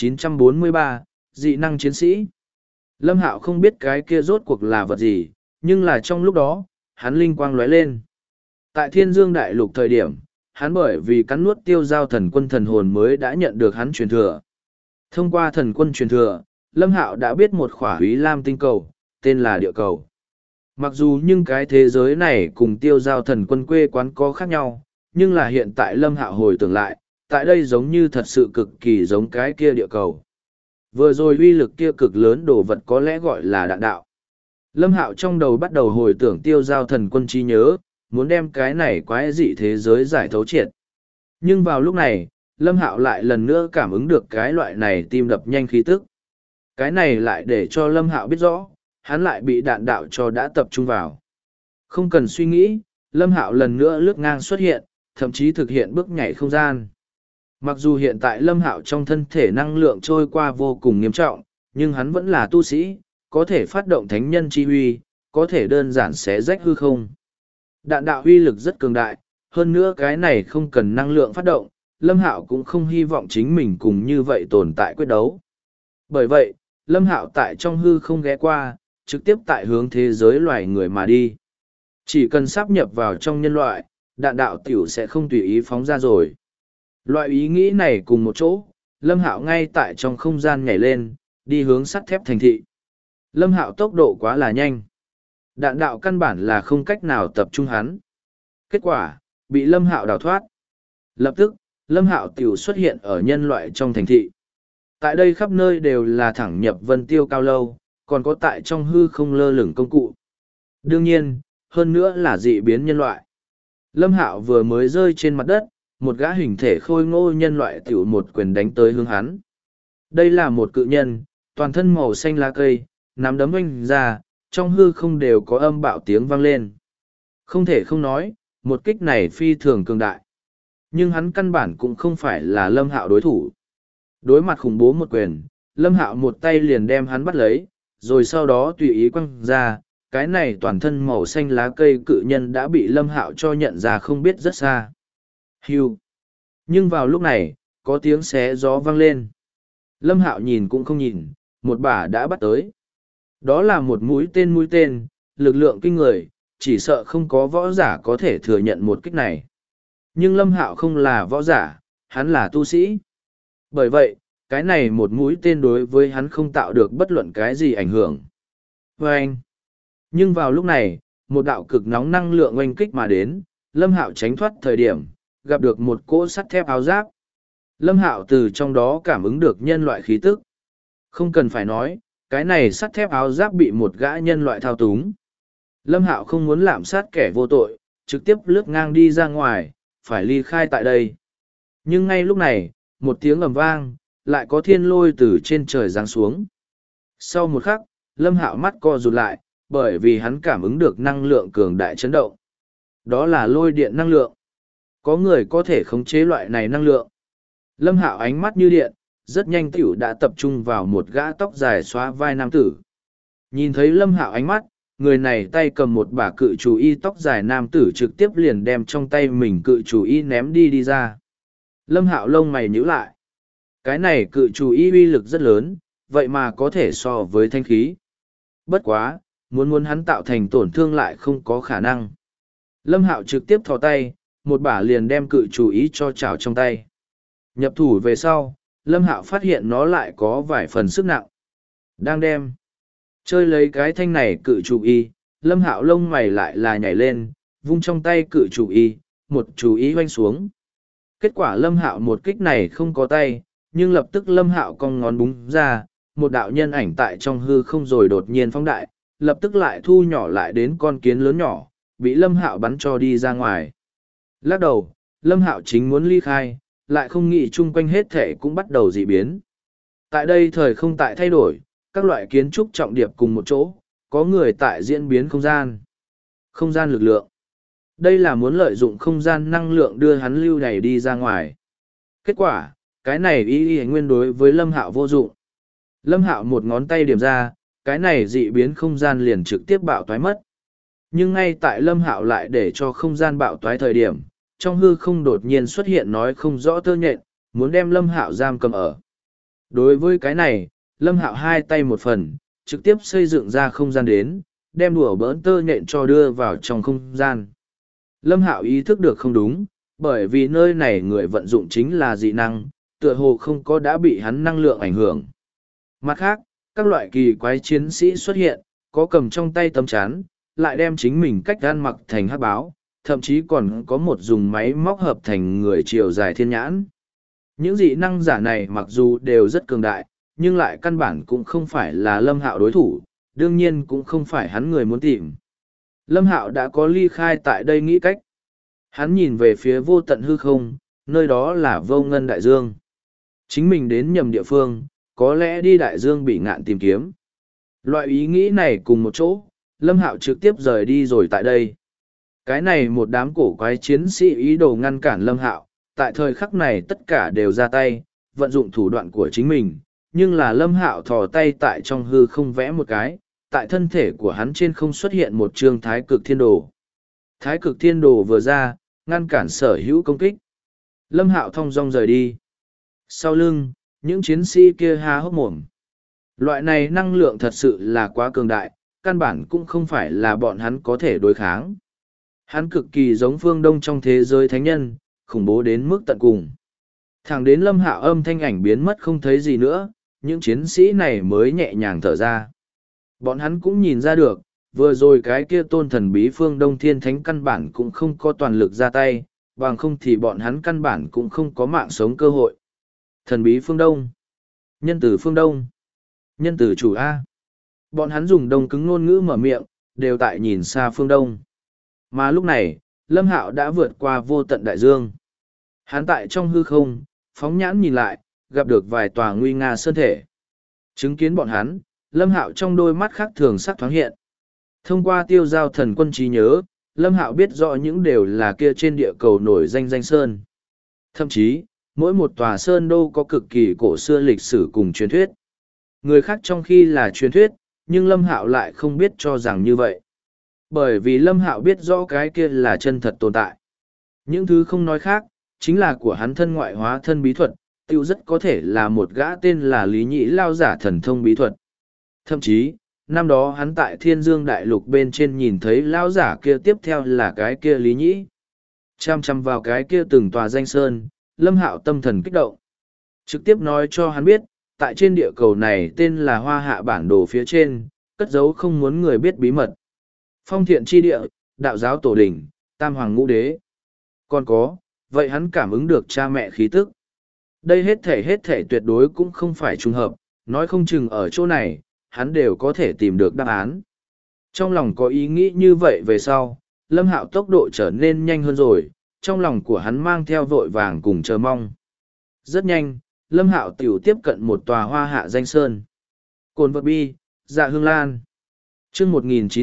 1943, dị năng chiến sĩ. Lâm Hạo không biết cái kia rốt cuộc là vật gì, nhưng là trong lúc đó, hắn linh quang lóe lên. Tại Thiên Dương Đại Lục thời điểm, hắn bởi vì cắn nuốt tiêu giao thần quân thần hồn mới đã nhận được hắn truyền thừa. Thông qua thần quân truyền thừa, Lâm Hạo đã biết một khỏa Úy Lam tinh cầu, tên là địa cầu. Mặc dù nhưng cái thế giới này cùng tiêu giao thần quân quê quán có khác nhau, nhưng là hiện tại Lâm Hạo hồi tưởng lại, tại đây giống như thật sự cực kỳ giống cái kia địa cầu. Vừa rồi uy lực kia cực lớn đồ vật có lẽ gọi là đạn đạo. Lâm Hạo trong đầu bắt đầu hồi tưởng tiêu giao thần quân trí nhớ, muốn đem cái này quái dị thế giới giải thấu triệt. Nhưng vào lúc này, Lâm Hạo lại lần nữa cảm ứng được cái loại này tim đập nhanh khí tức. Cái này lại để cho Lâm Hạo biết rõ, hắn lại bị đạn đạo cho đã tập trung vào. Không cần suy nghĩ, Lâm Hạo lần nữa lướt ngang xuất hiện, thậm chí thực hiện bước nhảy không gian. Mặc dù hiện tại Lâm Hạo trong thân thể năng lượng trôi qua vô cùng nghiêm trọng, nhưng hắn vẫn là tu sĩ, có thể phát động thánh nhân chi huy, có thể đơn giản xé rách hư không. Đạn đạo uy lực rất cường đại, hơn nữa cái này không cần năng lượng phát động, Lâm Hạo cũng không hy vọng chính mình cùng như vậy tồn tại quyết đấu. Bởi vậy, Lâm Hạo tại trong hư không ghé qua, trực tiếp tại hướng thế giới loài người mà đi. Chỉ cần sáp nhập vào trong nhân loại, đạn đạo tiểu sẽ không tùy ý phóng ra rồi. Loại ý nghĩ này cùng một chỗ, Lâm Hạo ngay tại trong không gian nhảy lên, đi hướng sắt thép thành thị. Lâm Hạo tốc độ quá là nhanh. Đạn đạo căn bản là không cách nào tập trung hắn. Kết quả, bị Lâm Hạo đào thoát. Lập tức, Lâm Hạo tiểu xuất hiện ở nhân loại trong thành thị. Tại đây khắp nơi đều là thẳng nhập vân tiêu cao lâu, còn có tại trong hư không lơ lửng công cụ. Đương nhiên, hơn nữa là dị biến nhân loại. Lâm Hạo vừa mới rơi trên mặt đất, một gã hình thể khôi ngô nhân loại tiểu một quyền đánh tới hướng hắn. Đây là một cự nhân, toàn thân màu xanh lá cây, nắm đấm oanh ra, trong hư không đều có âm bạo tiếng vang lên. Không thể không nói, một kích này phi thường cường đại. Nhưng hắn căn bản cũng không phải là Lâm Hạo đối thủ. Đối mặt khủng bố một quyền, Lâm Hạo một tay liền đem hắn bắt lấy, rồi sau đó tùy ý quăng ra, cái này toàn thân màu xanh lá cây cự nhân đã bị Lâm Hạo cho nhận ra không biết rất xa. Hưu. Nhưng vào lúc này, có tiếng xé gió vang lên. Lâm Hạo nhìn cũng không nhìn, một bả đã bắt tới. Đó là một mũi tên, lực lượng kinh người, chỉ sợ không có võ giả có thể thừa nhận một kích này. Nhưng Lâm Hạo không là võ giả, hắn là tu sĩ. Bởi vậy, cái này một mũi tên đối với hắn không tạo được bất luận cái gì ảnh hưởng. Vâng! Nhưng vào lúc này, một đạo cực nóng năng lượng oanh kích mà đến, Lâm Hạo tránh thoát thời điểm, gặp được một cỗ sắt thép áo giáp. Lâm Hạo từ trong đó cảm ứng được nhân loại khí tức. Không cần phải nói, cái này sắt thép áo giáp bị một gã nhân loại thao túng. Lâm Hạo không muốn lạm sát kẻ vô tội, trực tiếp lướt ngang đi ra ngoài, phải ly khai tại đây. Nhưng ngay lúc này, một tiếng ầm vang, lại có thiên lôi từ trên trời giáng xuống. Sau một khắc, Lâm Hạo mắt co rụt lại, bởi vì hắn cảm ứng được năng lượng cường đại chấn động. Đó là lôi điện năng lượng. Có người có thể khống chế loại này năng lượng. Lâm Hạo ánh mắt như điện, rất nhanh tiểu đã tập trung vào một gã tóc dài xóa vai nam tử. Nhìn thấy Lâm Hạo ánh mắt, người này tay cầm một bả cự chủ y tóc dài nam tử trực tiếp liền đem trong tay mình cự chủ y ném đi ra. Lâm Hạo lông mày nhíu lại. Cái này cự chủ y uy lực rất lớn, vậy mà có thể so với thanh khí. Bất quá, muốn hắn tạo thành tổn thương lại không có khả năng. Lâm Hạo trực tiếp thò tay, một bả liền đem cự chủ ý cho chảo trong tay. Nhập thủ về sau, Lâm Hạo phát hiện nó lại có vài phần sức nặng. Đang đem. Chơi lấy cái thanh này cự chủ y, Lâm Hạo lông mày lại là nhảy lên, vung trong tay cự chủ y, một chủ ý hoanh xuống. Kết quả Lâm Hạo một kích này không có tay, nhưng lập tức Lâm Hạo cong ngón búng ra, một đạo nhân ảnh tại trong hư không rồi đột nhiên phóng đại, lập tức lại thu nhỏ lại đến con kiến lớn nhỏ, bị Lâm Hạo bắn cho đi ra ngoài. Lắc đầu, Lâm Hạo chính muốn ly khai, lại không nghĩ chung quanh hết thể cũng bắt đầu dị biến. Tại đây thời không tại thay đổi, các loại kiến trúc trọng điệp cùng một chỗ, có người tại diễn biến không gian. Không gian lực lượng. Đây là muốn lợi dụng không gian năng lượng đưa hắn lưu đày đi ra ngoài. Kết quả, cái này y nguyên đối với Lâm Hạo vô dụng. Lâm Hạo một ngón tay điểm ra, cái này dị biến không gian liền trực tiếp bạo toái mất. Nhưng ngay tại Lâm Hạo lại để cho không gian bạo toái thời điểm, trong hư không đột nhiên xuất hiện nói không rõ tơ nhện, muốn đem Lâm Hạo giam cầm ở. Đối với cái này, Lâm Hạo hai tay một phần, trực tiếp xây dựng ra không gian đến, đem đùa bỡn tơ nhện cho đưa vào trong không gian. Lâm Hạo ý thức được không đúng, bởi vì nơi này người vận dụng chính là dị năng, tựa hồ không có đã bị hắn năng lượng ảnh hưởng. Mặt khác, các loại kỳ quái chiến sĩ xuất hiện, có cầm trong tay tấm chắn, lại đem chính mình cách gan mặc thành hắc báo, thậm chí còn có một dùng máy móc hợp thành người chiều dài thiên nhãn. Những dị năng giả này mặc dù đều rất cường đại, nhưng lại căn bản cũng không phải là Lâm Hạo đối thủ, đương nhiên cũng không phải hắn người muốn tìm. Lâm Hạo đã có ly khai tại đây nghĩ cách. Hắn nhìn về phía vô tận hư không, nơi đó là vô ngân đại dương. Chính mình đến nhầm địa phương, có lẽ đi đại dương bị ngạn tìm kiếm. Loại ý nghĩ này cùng một chỗ, Lâm Hạo trực tiếp rời đi rồi tại đây. Cái này một đám cổ quái chiến sĩ ý đồ ngăn cản Lâm Hạo, tại thời khắc này tất cả đều ra tay, vận dụng thủ đoạn của chính mình, nhưng là Lâm Hạo thò tay tại trong hư không vẽ một cái, tại thân thể của hắn trên không xuất hiện một chương thái cực thiên đồ. Thái cực thiên đồ vừa ra, ngăn cản sở hữu công kích. Lâm Hạo thong dong rời đi. Sau lưng, những chiến sĩ kia há hốc mồm. Loại này năng lượng thật sự là quá cường đại, căn bản cũng không phải là bọn hắn có thể đối kháng. Hắn cực kỳ giống phương Đông trong thế giới thánh nhân, khủng bố đến mức tận cùng. Thẳng đến Lâm Hạo âm thanh ảnh biến mất không thấy gì nữa, những chiến sĩ này mới nhẹ nhàng thở ra. Bọn hắn cũng nhìn ra được, vừa rồi cái kia tôn thần bí phương Đông Thiên Thánh căn bản cũng không có toàn lực ra tay, bằng không thì bọn hắn căn bản cũng không có mạng sống cơ hội. Thần bí phương Đông, nhân tử phương Đông, nhân tử chủ A. Bọn hắn dùng đông cứng ngôn ngữ mở miệng, đều tại nhìn xa phương Đông. Mà lúc này, Lâm Hạo đã vượt qua vô tận đại dương. Hắn tại trong hư không, phóng nhãn nhìn lại, gặp được vài tòa nguy nga sơn thể. Chứng kiến bọn hắn, Lâm Hạo trong đôi mắt khác thường sắc thoáng hiện. Thông qua tiêu giao thần quân trí nhớ, Lâm Hạo biết rõ những đều là kia trên địa cầu nổi danh danh sơn. Thậm chí, mỗi một tòa sơn đô có cực kỳ cổ xưa lịch sử cùng truyền thuyết. Người khác trong khi là truyền thuyết, nhưng Lâm Hạo lại không biết cho rằng như vậy. Bởi vì Lâm Hạo biết rõ cái kia là chân thật tồn tại. Những thứ không nói khác, chính là của hắn thân ngoại hóa thân bí thuật, tiêu rất có thể là một gã tên là Lý Nhĩ Lao giả thần thông bí thuật. Thậm chí, năm đó hắn tại Thiên Dương Đại Lục bên trên nhìn thấy Lao giả kia tiếp theo là cái kia Lý Nhĩ. Chăm chăm vào cái kia từng tòa danh sơn, Lâm Hạo tâm thần kích động. Trực tiếp nói cho hắn biết, tại trên địa cầu này tên là Hoa Hạ bản đồ phía trên, cất giấu không muốn người biết bí mật. Phong thiện chi địa, đạo giáo tổ đỉnh, tam hoàng ngũ đế. Còn có, vậy hắn cảm ứng được cha mẹ khí tức. Đây hết thể tuyệt đối cũng không phải trùng hợp, nói không chừng ở chỗ này, hắn đều có thể tìm được đáp án. Trong lòng có ý nghĩ như vậy về sau, Lâm Hạo tốc độ trở nên nhanh hơn rồi, trong lòng của hắn mang theo vội vàng cùng chờ mong. Rất nhanh, Lâm Hạo tiểu tiếp cận một tòa hoa hạ danh sơn. Cồn vật bi, dạ hương lan. Chương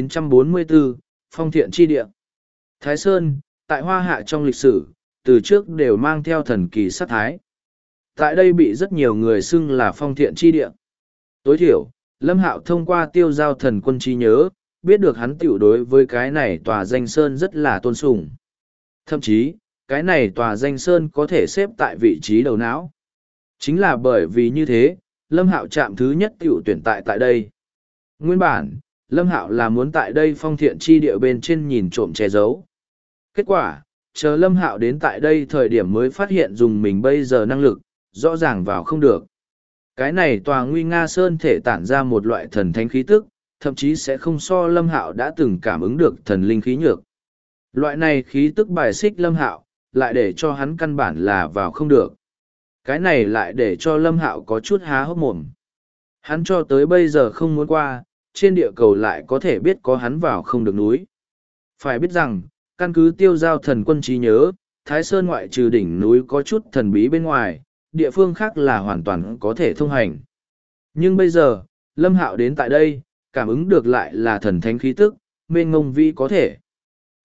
1944, Phong thiện chi địa. Thái Sơn, tại hoa hạ trong lịch sử, từ trước đều mang theo thần kỳ sát thái. Tại đây bị rất nhiều người xưng là phong thiện chi địa. Tối thiểu, Lâm Hạo thông qua tiêu giao thần quân trí nhớ, biết được hắn tiểu đối với cái này tòa danh sơn rất là tôn sùng. Thậm chí, cái này tòa danh sơn có thể xếp tại vị trí đầu não. Chính là bởi vì như thế, Lâm Hạo chạm thứ nhất tiểu tuyển tại đây. Nguyên bản, Lâm Hạo là muốn tại đây phong thiện chi địa bên trên nhìn trộm che giấu. Kết quả, chờ Lâm Hạo đến tại đây thời điểm mới phát hiện dùng mình bây giờ năng lực, rõ ràng vào không được. Cái này tòa nguy nga sơn thể tản ra một loại thần thánh khí tức, thậm chí sẽ không so Lâm Hạo đã từng cảm ứng được thần linh khí nhược. Loại này khí tức bài xích Lâm Hạo, lại để cho hắn căn bản là vào không được. Cái này lại để cho Lâm Hạo có chút há hốc mồm. Hắn cho tới bây giờ không muốn qua, trên địa cầu lại có thể biết có hắn vào không được núi. Phải biết rằng, căn cứ tiêu giao thần quân trí nhớ, Thái Sơn ngoại trừ đỉnh núi có chút thần bí bên ngoài, địa phương khác là hoàn toàn có thể thông hành. Nhưng bây giờ, Lâm Hạo đến tại đây, cảm ứng được lại là thần thánh khí tức, mênh ngông vi có thể.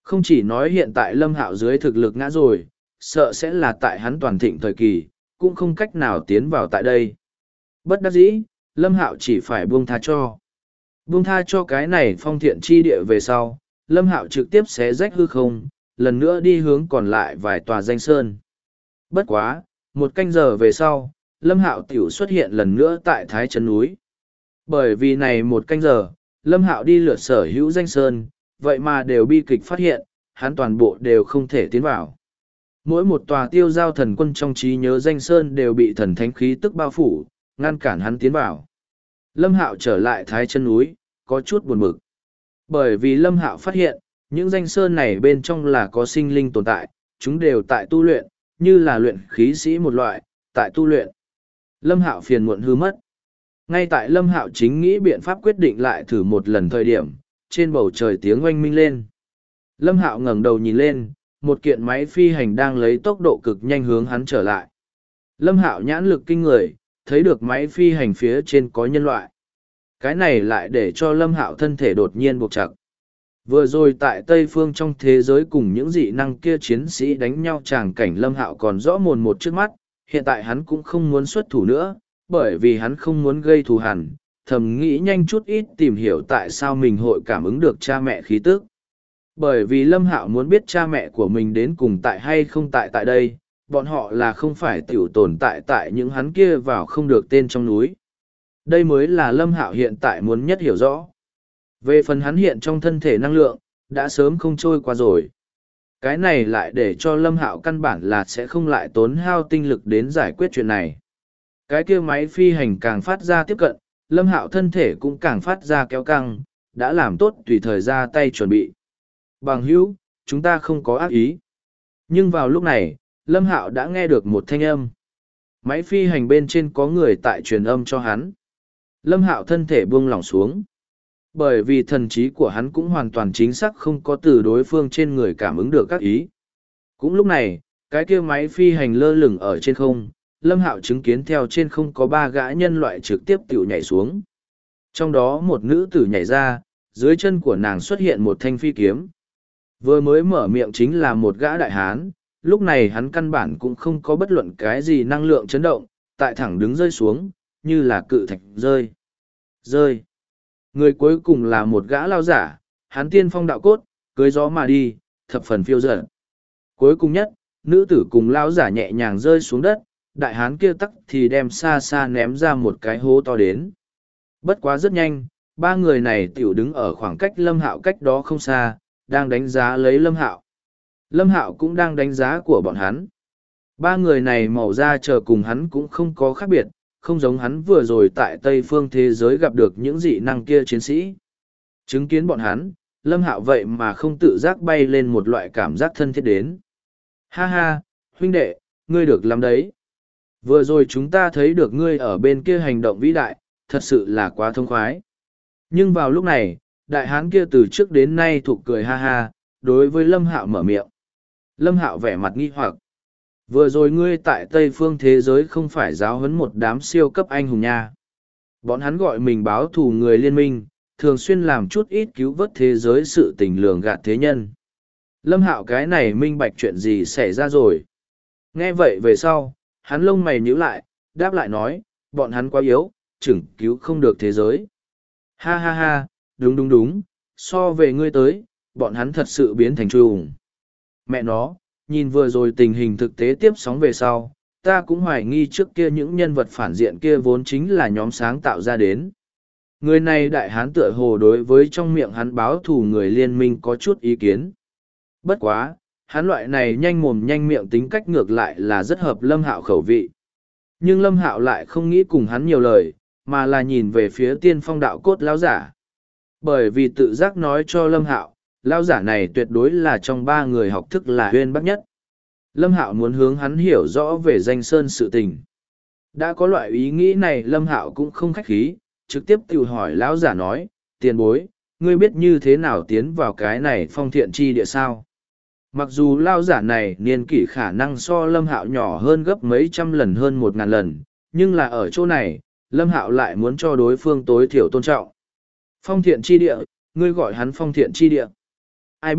Không chỉ nói hiện tại Lâm Hạo dưới thực lực ngã rồi, sợ sẽ là tại hắn toàn thịnh thời kỳ, cũng không cách nào tiến vào tại đây. Bất đắc dĩ, Lâm Hạo chỉ phải buông tha cho. Buông tha cho cái này phong thiện chi địa về sau, Lâm Hạo trực tiếp xé rách hư không, lần nữa đi hướng còn lại vài tòa danh sơn. Bất quá, một canh giờ về sau, Lâm Hạo tiểu xuất hiện lần nữa tại Thái Trấn núi. Bởi vì này một canh giờ, Lâm Hạo đi lượt sở hữu danh sơn, vậy mà đều bi kịch phát hiện, hắn toàn bộ đều không thể tiến vào. Mỗi một tòa tiêu giao thần quân trong trí nhớ danh sơn đều bị thần thánh khí tức bao phủ, ngăn cản hắn tiến vào. Lâm Hạo trở lại Thái Chân núi, có chút buồn bực. Bởi vì Lâm Hạo phát hiện, những danh sơn này bên trong là có sinh linh tồn tại, chúng đều tại tu luyện, như là luyện khí sĩ một loại, tại tu luyện. Lâm Hạo phiền muộn hư mất. Ngay tại Lâm Hạo chính nghĩ biện pháp quyết định lại thử một lần thời điểm, trên bầu trời tiếng oanh minh lên. Lâm Hạo ngẩng đầu nhìn lên, một kiện máy phi hành đang lấy tốc độ cực nhanh hướng hắn trở lại. Lâm Hạo nhãn lực kinh người, thấy được máy phi hành phía trên có nhân loại. Cái này lại để cho Lâm Hạo thân thể đột nhiên buộc chặt. Vừa rồi tại Tây Phương trong thế giới cùng những dị năng kia chiến sĩ đánh nhau tràng cảnh Lâm Hạo còn rõ mồn một trước mắt, hiện tại hắn cũng không muốn xuất thủ nữa, bởi vì hắn không muốn gây thù hằn, thầm nghĩ nhanh chút ít tìm hiểu tại sao mình hội cảm ứng được cha mẹ khí tức. Bởi vì Lâm Hạo muốn biết cha mẹ của mình đến cùng tại hay không tại tại đây, bọn họ là không phải tiểu tồn tại tại những hắn kia vào không được tên trong núi. Đây mới là Lâm Hạo hiện tại muốn nhất hiểu rõ. Về phần hắn hiện trong thân thể năng lượng, đã sớm không trôi qua rồi. Cái này lại để cho Lâm Hạo căn bản là sẽ không lại tốn hao tinh lực đến giải quyết chuyện này. Cái kia máy phi hành càng phát ra tiếp cận, Lâm Hạo thân thể cũng càng phát ra kéo căng, đã làm tốt tùy thời ra tay chuẩn bị. Bằng hữu, chúng ta không có ác ý. Nhưng vào lúc này, Lâm Hạo đã nghe được một thanh âm. Máy phi hành bên trên có người tại truyền âm cho hắn. Lâm Hạo thân thể buông lỏng xuống. Bởi vì thần trí của hắn cũng hoàn toàn chính xác không có từ đối phương trên người cảm ứng được các ý. Cũng lúc này, cái kia máy phi hành lơ lửng ở trên không, Lâm Hạo chứng kiến theo trên không có ba gã nhân loại trực tiếp tiểu nhảy xuống. Trong đó một nữ tử nhảy ra, dưới chân của nàng xuất hiện một thanh phi kiếm. Vừa mới mở miệng chính là một gã đại hán, lúc này hắn căn bản cũng không có bất luận cái gì năng lượng chấn động, tại thẳng đứng rơi xuống, như là cự thạch rơi. Rơi. Người cuối cùng là một gã lao giả, hắn tiên phong đạo cốt, cưới gió mà đi, thập phần phiêu dở. Cuối cùng nhất, nữ tử cùng lao giả nhẹ nhàng rơi xuống đất, đại hán kia tắc thì đem xa xa ném ra một cái hố to đến. Bất quá rất nhanh, ba người này tiểu đứng ở khoảng cách Lâm Hạo cách đó không xa, đang đánh giá lấy Lâm Hạo. Lâm Hạo cũng đang đánh giá của bọn hắn. Ba người này màu da chờ cùng hắn cũng không có khác biệt, không giống hắn vừa rồi tại Tây Phương thế giới gặp được những dị năng kia chiến sĩ. Chứng kiến bọn hắn, Lâm Hạo vậy mà không tự giác bay lên một loại cảm giác thân thiết đến. Ha ha, huynh đệ, ngươi được làm đấy. Vừa rồi chúng ta thấy được ngươi ở bên kia hành động vĩ đại, thật sự là quá thông khoái. Nhưng vào lúc này, đại hán kia từ trước đến nay thục cười ha ha, đối với Lâm Hạo mở miệng. Lâm Hạo vẻ mặt nghi hoặc. Vừa rồi ngươi tại Tây Phương thế giới không phải giáo huấn một đám siêu cấp anh hùng nha. Bọn hắn gọi mình báo thù người liên minh, thường xuyên làm chút ít cứu vớt thế giới sự tình lường gạt thế nhân. Lâm Hạo cái này minh bạch chuyện gì xảy ra rồi. Nghe vậy về sau, hắn lông mày nhíu lại, đáp lại nói, bọn hắn quá yếu, chừng cứu không được thế giới. Ha ha ha, đúng đúng đúng, so về ngươi tới, bọn hắn thật sự biến thành trùng. Mẹ nó, nhìn vừa rồi tình hình thực tế tiếp sóng về sau, ta cũng hoài nghi trước kia những nhân vật phản diện kia vốn chính là nhóm sáng tạo ra đến. Người này đại hán tựa hồ đối với trong miệng hắn báo thù người liên minh có chút ý kiến. Bất quá, hắn loại này nhanh mồm nhanh miệng tính cách ngược lại là rất hợp Lâm Hạo khẩu vị. Nhưng Lâm Hạo lại không nghĩ cùng hắn nhiều lời, mà là nhìn về phía tiên phong đạo cốt lão giả. Bởi vì tự giác nói cho Lâm Hạo, lão giả này tuyệt đối là trong ba người học thức là uyên bác nhất. Lâm Hạo muốn hướng hắn hiểu rõ về danh sơn sự tình. Đã có loại ý nghĩ này Lâm Hạo cũng không khách khí, trực tiếp tự hỏi lão giả nói, tiền bối, ngươi biết như thế nào tiến vào cái này phong thiện chi địa sao? Mặc dù lão giả này niên kỷ khả năng so Lâm Hạo nhỏ hơn gấp mấy trăm lần hơn 1000 lần, nhưng là ở chỗ này, Lâm Hạo lại muốn cho đối phương tối thiểu tôn trọng. Phong thiện chi địa, ngươi gọi hắn phong thiện chi địa. Ai biết,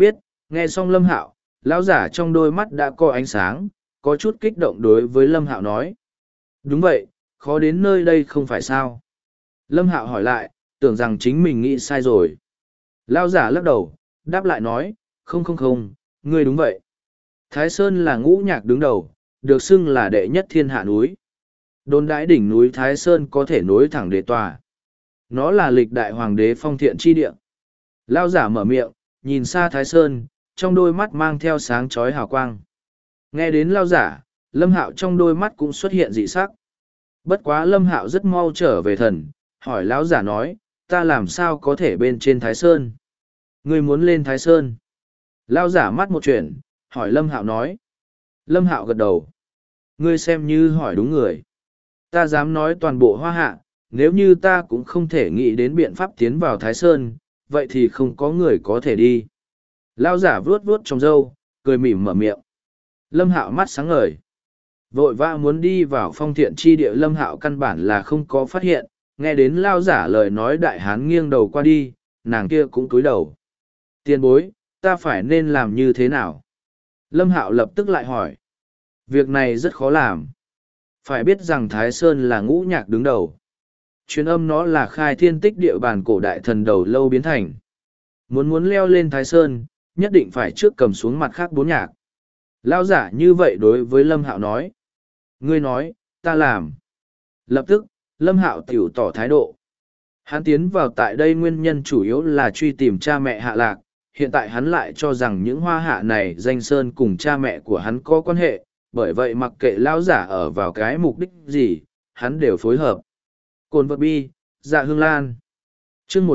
Nghe xong Lâm Hạo, lão giả trong đôi mắt đã có ánh sáng, có chút kích động đối với Lâm Hạo nói. Đúng vậy, khó đến nơi đây không phải sao. Lâm Hạo hỏi lại, tưởng rằng chính mình nghĩ sai rồi. Lão giả lắc đầu, đáp lại nói, không, ngươi đúng vậy. Thái Sơn là ngũ nhạc đứng đầu, được xưng là đệ nhất thiên hạ núi. Đồn đãi đỉnh núi Thái Sơn có thể nối thẳng đế tòa. Nó là lịch đại hoàng đế phong thiện chi địa. Lão giả mở miệng, nhìn xa Thái Sơn, trong đôi mắt mang theo sáng chói hào quang. Nghe đến lão giả, Lâm Hạo trong đôi mắt cũng xuất hiện dị sắc. Bất quá Lâm Hạo rất mau trở về thần, hỏi lão giả nói, ta làm sao có thể bên trên Thái Sơn? Ngươi muốn lên Thái Sơn? Lão giả mắt một chuyện, hỏi Lâm Hạo nói. Lâm Hạo gật đầu. Ngươi xem như hỏi đúng người. Ta dám nói toàn bộ Hoa Hạ, nếu như ta cũng không thể nghĩ đến biện pháp tiến vào Thái Sơn, vậy thì không có người có thể đi. Lão giả vuốt vuốt trong râu, cười mỉm mở miệng. Lâm Hạo mắt sáng ngời. Vội vã muốn đi vào phong thiện chi địa, Lâm Hạo căn bản là không có phát hiện, nghe đến lão giả lời nói, đại hán nghiêng đầu qua đi, nàng kia cũng cúi đầu. Tiền bối, ta phải nên làm như thế nào? Lâm Hạo lập tức lại hỏi. Việc này rất khó làm. Phải biết rằng Thái Sơn là ngũ nhạc đứng đầu. Truyền âm nó là khai thiên tích địa bàn cổ đại thần đầu lâu biến thành. Muốn leo lên Thái Sơn, nhất định phải trước cầm xuống mặt khác bốn nhạc. Lão giả như vậy đối với Lâm Hạo nói. Ngươi nói, ta làm. Lập tức, Lâm Hạo tiểu tỏ thái độ. Hắn tiến vào tại đây nguyên nhân chủ yếu là truy tìm cha mẹ hạ lạc. Hiện tại hắn lại cho rằng những hoa hạ này danh sơn cùng cha mẹ của hắn có quan hệ, bởi vậy mặc kệ lão giả ở vào cái mục đích gì, hắn đều phối hợp. Cồn vật bi, dạ hương lan. Chương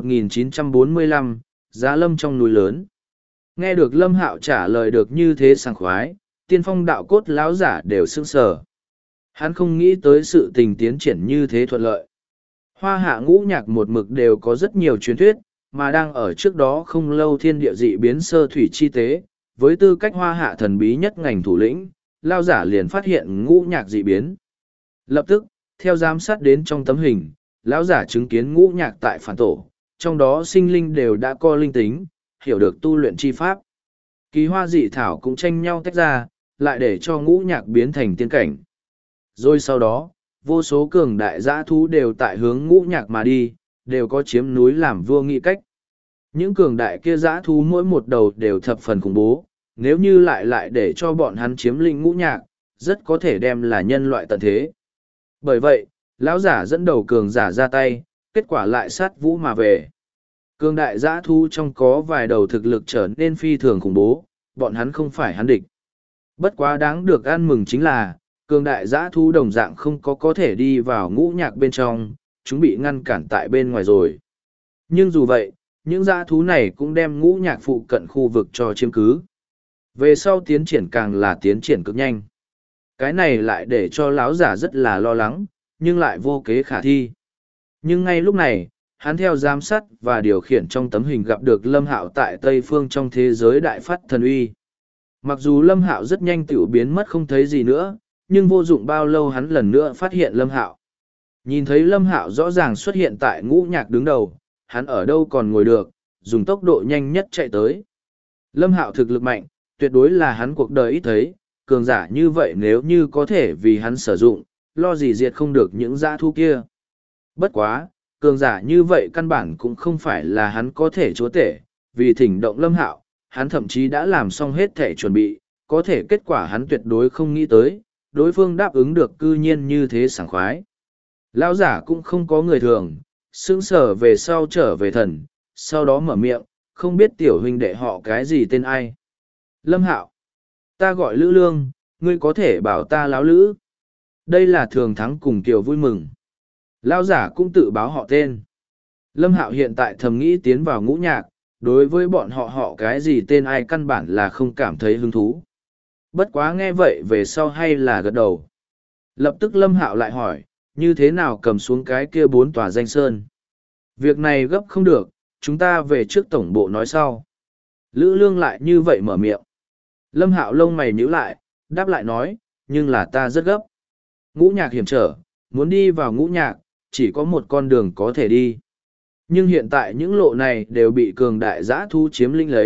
1945, Giá Lâm trong núi lớn. Nghe được Lâm Hạo trả lời được như thế sảng khoái, tiên phong đạo cốt lão giả đều sững sờ. Hắn không nghĩ tới sự tình tiến triển như thế thuận lợi. Hoa hạ ngũ nhạc một mực đều có rất nhiều truyền thuyết, mà đang ở trước đó không lâu thiên địa dị biến sơ thủy chi tế, với tư cách hoa hạ thần bí nhất ngành thủ lĩnh, lao giả liền phát hiện ngũ nhạc dị biến. Lập tức, theo giám sát đến trong tấm hình, lão giả chứng kiến ngũ nhạc tại phản tổ, trong đó sinh linh đều đã co linh tính, hiểu được tu luyện chi pháp. Kỳ hoa dị thảo cũng tranh nhau tách ra, lại để cho ngũ nhạc biến thành tiên cảnh. Rồi sau đó, vô số cường đại dã thú đều tại hướng ngũ nhạc mà đi, đều có chiếm núi làm vua nghị cách. Những cường đại kia dã thú mỗi một đầu đều thập phần khủng bố, nếu như lại để cho bọn hắn chiếm lĩnh ngũ nhạc, rất có thể đem là nhân loại tận thế. Bởi vậy, lão giả dẫn đầu cường giả ra tay, kết quả lại sát vũ mà về. Cường đại dã thú trong có vài đầu thực lực trở nên phi thường khủng bố, bọn hắn không phải hắn địch. Bất quá đáng được ăn mừng chính là, cường đại dã thú đồng dạng không có thể đi vào ngũ nhạc bên trong, chúng bị ngăn cản tại bên ngoài rồi. Nhưng dù vậy, những dã thú này cũng đem ngũ nhạc phụ cận khu vực cho chiếm cứ. Về sau tiến triển càng là tiến triển cực nhanh. Cái này lại để cho lão giả rất là lo lắng, nhưng lại vô kế khả thi. Nhưng ngay lúc này, hắn theo giám sát và điều khiển trong tấm hình gặp được Lâm Hạo tại Tây Phương trong thế giới đại phát thần uy. Mặc dù Lâm Hạo rất nhanh tiểu biến mất không thấy gì nữa, nhưng vô dụng bao lâu hắn lần nữa phát hiện Lâm Hạo. Nhìn thấy Lâm Hạo rõ ràng xuất hiện tại ngũ nhạc đứng đầu, hắn ở đâu còn ngồi được, dùng tốc độ nhanh nhất chạy tới. Lâm Hạo thực lực mạnh, tuyệt đối là hắn cuộc đời ít thấy, cường giả như vậy nếu như có thể vì hắn sử dụng, lo gì diệt không được những dã thú kia. Bất quá, cường giả như vậy căn bản cũng không phải là hắn có thể chúa tể, vì thỉnh động Lâm Hạo, hắn thậm chí đã làm xong hết thể chuẩn bị, có thể kết quả hắn tuyệt đối không nghĩ tới, đối phương đáp ứng được cư nhiên như thế sảng khoái. Lão giả cũng không có người thường, sững sờ về sau trở về thần, sau đó mở miệng, không biết tiểu huynh đệ họ cái gì tên ai. Lâm Hạo, ta gọi Lữ Lương, ngươi có thể bảo ta Láo Lữ. Đây là thường thắng cùng Kiều vui mừng. Lão giả cũng tự báo họ tên. Lâm Hạo hiện tại thầm nghĩ tiến vào ngũ nhạc, đối với bọn họ cái gì tên ai căn bản là không cảm thấy hứng thú. Bất quá nghe vậy về sau hay là gật đầu. Lập tức Lâm Hạo lại hỏi, như thế nào cầm xuống cái kia 4 tòa danh sơn. Việc này gấp không được, chúng ta về trước tổng bộ nói sau. Lữ Lương lại như vậy mở miệng. Lâm Hạo lông mày nhíu lại, đáp lại nói, nhưng là ta rất gấp. Ngũ nhạc hiểm trở, muốn đi vào ngũ nhạc, chỉ có một con đường có thể đi. Nhưng hiện tại những lộ này đều bị cường đại giã thu chiếm lĩnh lấy,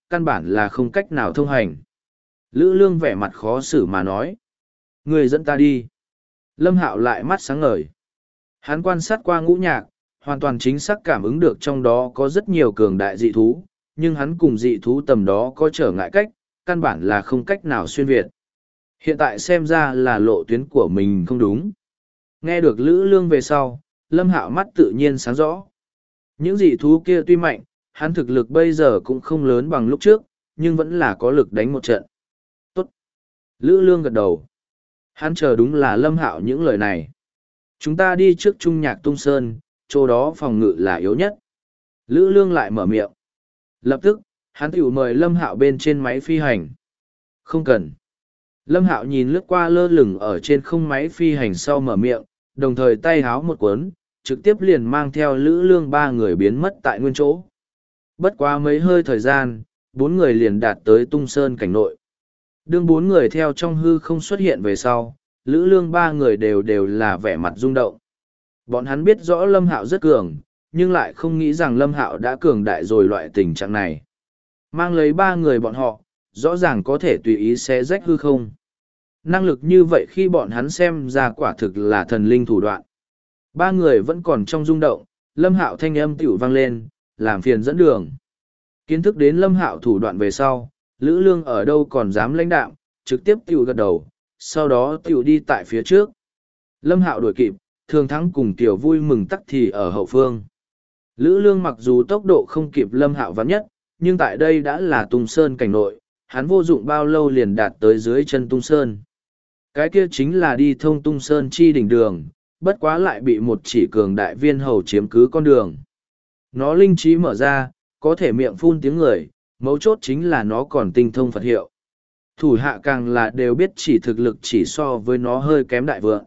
căn bản là không cách nào thông hành. Lữ Lương vẻ mặt khó xử mà nói. Người dẫn ta đi. Lâm Hạo lại mắt sáng ngời. Hắn quan sát qua ngũ nhạc, hoàn toàn chính xác cảm ứng được trong đó có rất nhiều cường đại dị thú, nhưng hắn cùng dị thú tầm đó có trở ngại cách, căn bản là không cách nào xuyên việt. Hiện tại xem ra là lộ tuyến của mình không đúng. Nghe được Lữ Lương về sau, Lâm Hạo mắt tự nhiên sáng rõ. Những dị thú kia tuy mạnh, hắn thực lực bây giờ cũng không lớn bằng lúc trước, nhưng vẫn là có lực đánh một trận. Tốt. Lữ Lương gật đầu. Hắn chờ đúng là Lâm Hạo những lời này. Chúng ta đi trước Trung Nhạc Tung Sơn, chỗ đó phòng ngự là yếu nhất. Lữ Lương lại mở miệng. Lập tức, hắn tiểu mời Lâm Hạo bên trên máy phi hành. Không cần. Lâm Hạo nhìn lướt qua lơ lửng ở trên không máy phi hành sau mở miệng, đồng thời tay háo một cuốn, trực tiếp liền mang theo Lữ Lương ba người biến mất tại nguyên chỗ. Bất quá mấy hơi thời gian, bốn người liền đạt tới Tung Sơn cảnh nội. Đương bốn người theo trong hư không xuất hiện về sau, Lữ Lương ba người đều là vẻ mặt rung động. Bọn hắn biết rõ Lâm Hạo rất cường, nhưng lại không nghĩ rằng Lâm Hạo đã cường đại rồi loại tình trạng này. Mang lấy ba người bọn họ, rõ ràng có thể tùy ý xé rách hư không. Năng lực như vậy khi bọn hắn xem ra quả thực là thần linh thủ đoạn. Ba người vẫn còn trong rung động, Lâm Hạo thanh âm tiểu vang lên, làm phiền dẫn đường. Kiến thức đến Lâm Hạo thủ đoạn về sau, Lữ Lương ở đâu còn dám lãnh đạm, trực tiếp tiểu gật đầu, sau đó tiểu đi tại phía trước. Lâm Hạo đuổi kịp, Thường Thắng cùng Tiểu Vui mừng tắc thì ở hậu phương. Lữ Lương mặc dù tốc độ không kịp Lâm Hạo vắn nhất, nhưng tại đây đã là Tung Sơn cảnh nội, hắn vô dụng bao lâu liền đạt tới dưới chân Tung Sơn. Cái kia chính là đi thông Tung Sơn chi đỉnh đường, bất quá lại bị một chỉ cường đại viên hầu chiếm cứ con đường. Nó linh trí mở ra, có thể miệng phun tiếng người, mấu chốt chính là nó còn tinh thông Phật hiệu. Thủ hạ càng là đều biết chỉ thực lực chỉ so với nó hơi kém đại vượng.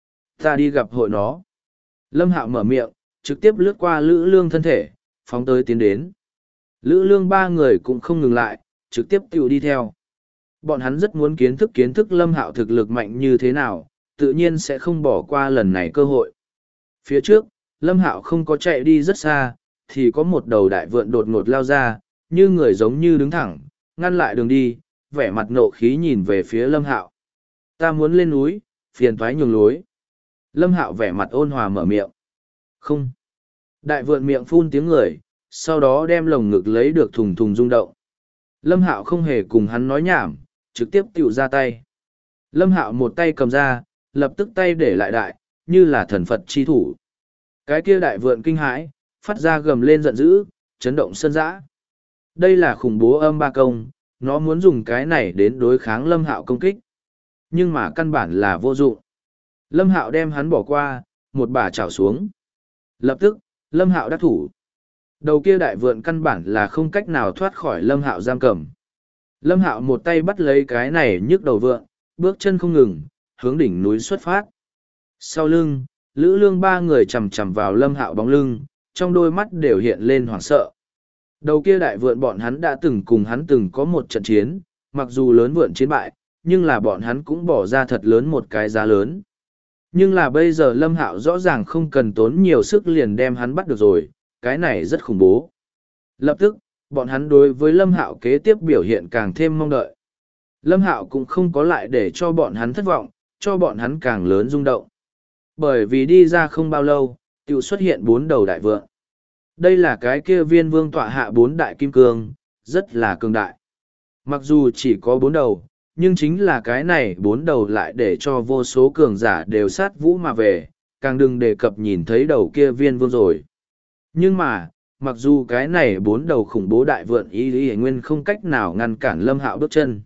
Ta đi gặp hội nó. Lâm Hạo mở miệng, trực tiếp lướt qua Lữ Lương thân thể, phóng tới tiến đến. Lữ Lương ba người cũng không ngừng lại, trực tiếp tiểu đi theo. Bọn hắn rất muốn kiến thức Lâm Hạo thực lực mạnh như thế nào, tự nhiên sẽ không bỏ qua lần này cơ hội. Phía trước, Lâm Hạo không có chạy đi rất xa, thì có một đầu đại vượn đột ngột lao ra, như người giống như đứng thẳng, ngăn lại đường đi, vẻ mặt nộ khí nhìn về phía Lâm Hạo. Ta muốn lên núi, phiền toái nhường lối. Lâm Hạo vẻ mặt ôn hòa mở miệng. Không. Đại vượn miệng phun tiếng người, sau đó đem lồng ngực lấy được thùng thùng rung động. Lâm Hạo không hề cùng hắn nói nhảm, trực tiếp tiểu ra tay. Lâm Hạo một tay cầm ra, lập tức tay để lại đại, như là thần Phật chi thủ. Cái kia đại vượn kinh hãi, phát ra gầm lên giận dữ, chấn động sân dã. Đây là khủng bố âm ba công, nó muốn dùng cái này đến đối kháng Lâm Hạo công kích. Nhưng mà căn bản là vô dụng. Lâm Hạo đem hắn bỏ qua, một bà chảo xuống. Lập tức, Lâm Hạo đắc thủ. Đầu kia đại vượn căn bản là không cách nào thoát khỏi Lâm Hạo giam cầm. Lâm Hạo một tay bắt lấy cái này nhức đầu vượn, bước chân không ngừng, hướng đỉnh núi xuất phát. Sau lưng, Lữ Lương ba người chằm chằm vào Lâm Hạo bóng lưng, trong đôi mắt đều hiện lên hoảng sợ. Đầu kia đại vượn bọn hắn đã từng cùng hắn từng có một trận chiến, mặc dù lớn vượn chiến bại, nhưng là bọn hắn cũng bỏ ra thật lớn một cái giá lớn. Nhưng là bây giờ Lâm Hạo rõ ràng không cần tốn nhiều sức liền đem hắn bắt được rồi, cái này rất khủng bố. Lập tức, bọn hắn đối với Lâm Hạo kế tiếp biểu hiện càng thêm mong đợi. Lâm Hạo cũng không có lại để cho bọn hắn thất vọng, cho bọn hắn càng lớn rung động. Bởi vì đi ra không bao lâu, tiểu xuất hiện 4 đầu đại vượn. Đây là cái kia viên vương tọa hạ 4 đại kim cương, rất là cường đại. Mặc dù chỉ có 4 đầu, nhưng chính là cái này 4 đầu lại để cho vô số cường giả đều sát vũ mà về, càng đừng đề cập nhìn thấy đầu kia viên vương rồi. Nhưng mà, mặc dù cái này 4 đầu khủng bố đại vượn y nguyên không cách nào ngăn cản Lâm Hạo bước chân.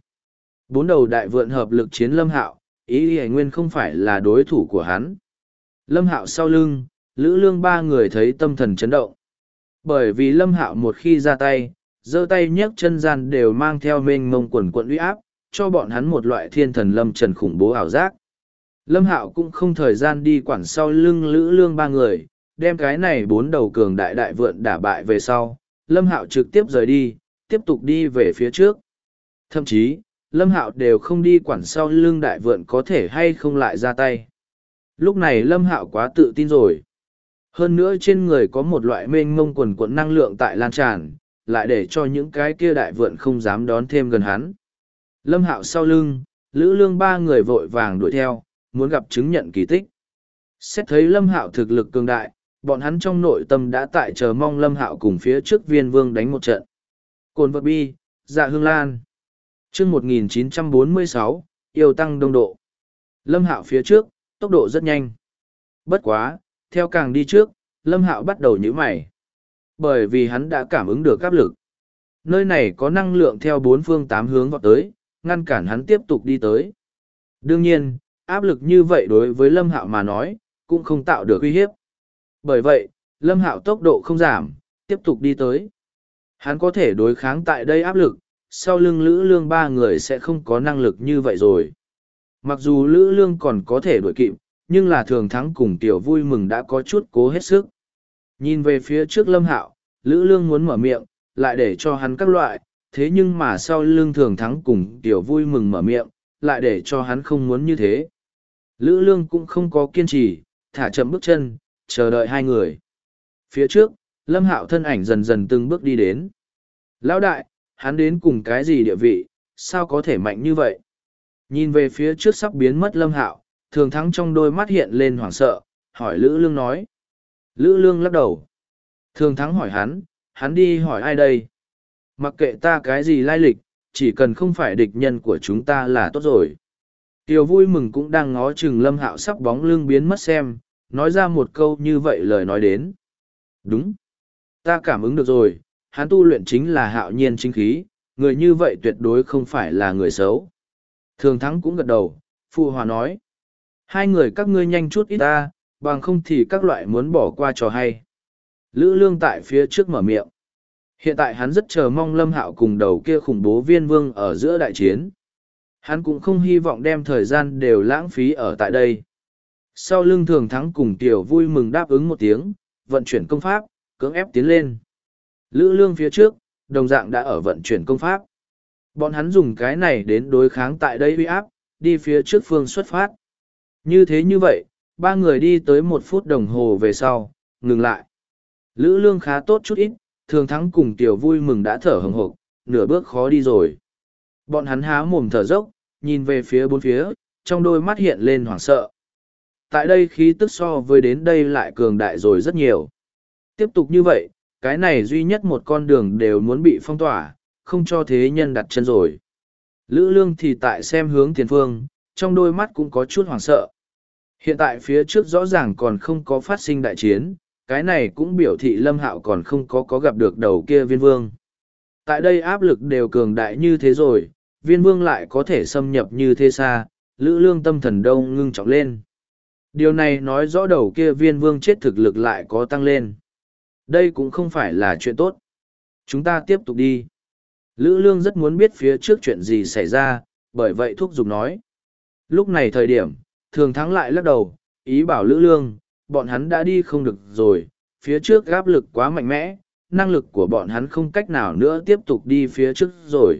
4 đầu đại vượn hợp lực chiến Lâm Hạo, y nguyên không phải là đối thủ của hắn. Lâm Hạo sau lưng, Lữ Lương ba người thấy tâm thần chấn động. Bởi vì Lâm Hạo một khi ra tay, giơ tay nhấc chân gian đều mang theo mênh mông quần quận uy áp, cho bọn hắn một loại thiên thần lâm trần khủng bố ảo giác. Lâm Hạo cũng không thời gian đi quản sau lưng Lữ Lương ba người, đem cái này 4 đầu cường đại đại vượn đả bại về sau, Lâm Hạo trực tiếp rời đi, tiếp tục đi về phía trước. Thậm chí, Lâm Hạo đều không đi quản sau lưng đại vượn có thể hay không lại ra tay. Lúc này Lâm Hạo quá tự tin rồi. Hơn nữa trên người có một loại mênh mông quần quận năng lượng tại lan tràn, lại để cho những cái kia đại vượn không dám đón thêm gần hắn. Lâm Hạo sau lưng, Lữ Lương ba người vội vàng đuổi theo, muốn gặp chứng nhận kỳ tích. Xét thấy Lâm Hạo thực lực cường đại, bọn hắn trong nội tâm đã tại chờ mong Lâm Hạo cùng phía trước Viên Vương đánh một trận. Cồn vật bi, Dạ Hương Lan. Chương 1946, yêu tăng đông độ. Lâm Hạo phía trước, tốc độ rất nhanh. Bất quá, theo càng đi trước, Lâm Hạo bắt đầu nhíu mày. Bởi vì hắn đã cảm ứng được áp lực. Nơi này có năng lượng theo bốn phương tám hướng vọt tới, ngăn cản hắn tiếp tục đi tới. Đương nhiên, áp lực như vậy đối với Lâm Hạo mà nói, cũng không tạo được uy hiếp. Bởi vậy, Lâm Hạo tốc độ không giảm, tiếp tục đi tới. Hắn có thể đối kháng tại đây áp lực, sau lưng Lữ Lương ba người sẽ không có năng lực như vậy rồi. Mặc dù Lữ Lương còn có thể đuổi kịp, nhưng là Thường Thắng cùng Tiểu Vui Mừng đã có chút cố hết sức. Nhìn về phía trước Lâm Hạo, Lữ Lương muốn mở miệng, lại để cho hắn các loại, thế nhưng mà sau lưng Thường Thắng cùng Tiểu Vui Mừng mở miệng, lại để cho hắn không muốn như thế. Lữ Lương cũng không có kiên trì, thả chậm bước chân, chờ đợi hai người. Phía trước, Lâm Hạo thân ảnh dần dần từng bước đi đến. Lão đại, hắn đến cùng cái gì địa vị, sao có thể mạnh như vậy? Nhìn về phía trước sắp biến mất Lâm Hạo, Thường Thắng trong đôi mắt hiện lên hoảng sợ, hỏi Lữ Lương nói. Lữ Lương lắc đầu. Thường Thắng hỏi hắn đi hỏi ai đây? Mặc kệ ta cái gì lai lịch, chỉ cần không phải địch nhân của chúng ta là tốt rồi. Tiểu Vui Mừng cũng đang ngó chừng Lâm Hạo sắp bóng lưng biến mất xem, nói ra một câu như vậy lời nói đến. Đúng. Ta cảm ứng được rồi, hắn tu luyện chính là hạo nhiên chính khí, người như vậy tuyệt đối không phải là người xấu. Thường Thắng cũng gật đầu, phụ hòa nói. Hai người các ngươi nhanh chút ít ta, bằng không thì các loại muốn bỏ qua trò hay. Lữ Lương tại phía trước mở miệng. Hiện tại hắn rất chờ mong Lâm Hạo cùng đầu kia khủng bố Viên Vương ở giữa đại chiến. Hắn cũng không hy vọng đem thời gian đều lãng phí ở tại đây. Sau lưng Thường Thắng cùng Tiểu Vui Mừng đáp ứng một tiếng, vận chuyển công pháp, cưỡng ép tiến lên. Lữ Lương phía trước, đồng dạng đã ở vận chuyển công pháp. Bọn hắn dùng cái này đến đối kháng tại đây uy áp, đi phía trước phương xuất phát. Như vậy, ba người đi tới 1 phút đồng hồ về sau, ngừng lại. Lữ Lương khá tốt chút ít, Thường Thắng cùng Tiểu Vui Mừng đã thở hừng hực, nửa bước khó đi rồi. Bọn hắn há mồm thở dốc, nhìn về phía bốn phía, trong đôi mắt hiện lên hoảng sợ. Tại đây khí tức so với đến đây lại cường đại rồi rất nhiều. Tiếp tục như vậy, cái này duy nhất một con đường đều muốn bị phong tỏa, không cho thế nhân đặt chân rồi. Lữ Lương thì tại xem hướng tiền phương, trong đôi mắt cũng có chút hoảng sợ. Hiện tại phía trước rõ ràng còn không có phát sinh đại chiến, cái này cũng biểu thị Lâm Hạo còn không có gặp được đầu kia Viên Vương. Tại đây áp lực đều cường đại như thế rồi, Viên Vương lại có thể xâm nhập như thế xa, Lữ Lương tâm thần đông ngưng trọng lên. Điều này nói rõ đầu kia Viên Vương chết thực lực lại có tăng lên. Đây cũng không phải là chuyện tốt. Chúng ta tiếp tục đi. Lữ Lương rất muốn biết phía trước chuyện gì xảy ra, bởi vậy thúc giục nói. Lúc này thời điểm, Thường Thắng lại lắc đầu, ý bảo Lữ Lương, bọn hắn đã đi không được rồi, phía trước áp lực quá mạnh mẽ, năng lực của bọn hắn không cách nào nữa tiếp tục đi phía trước rồi.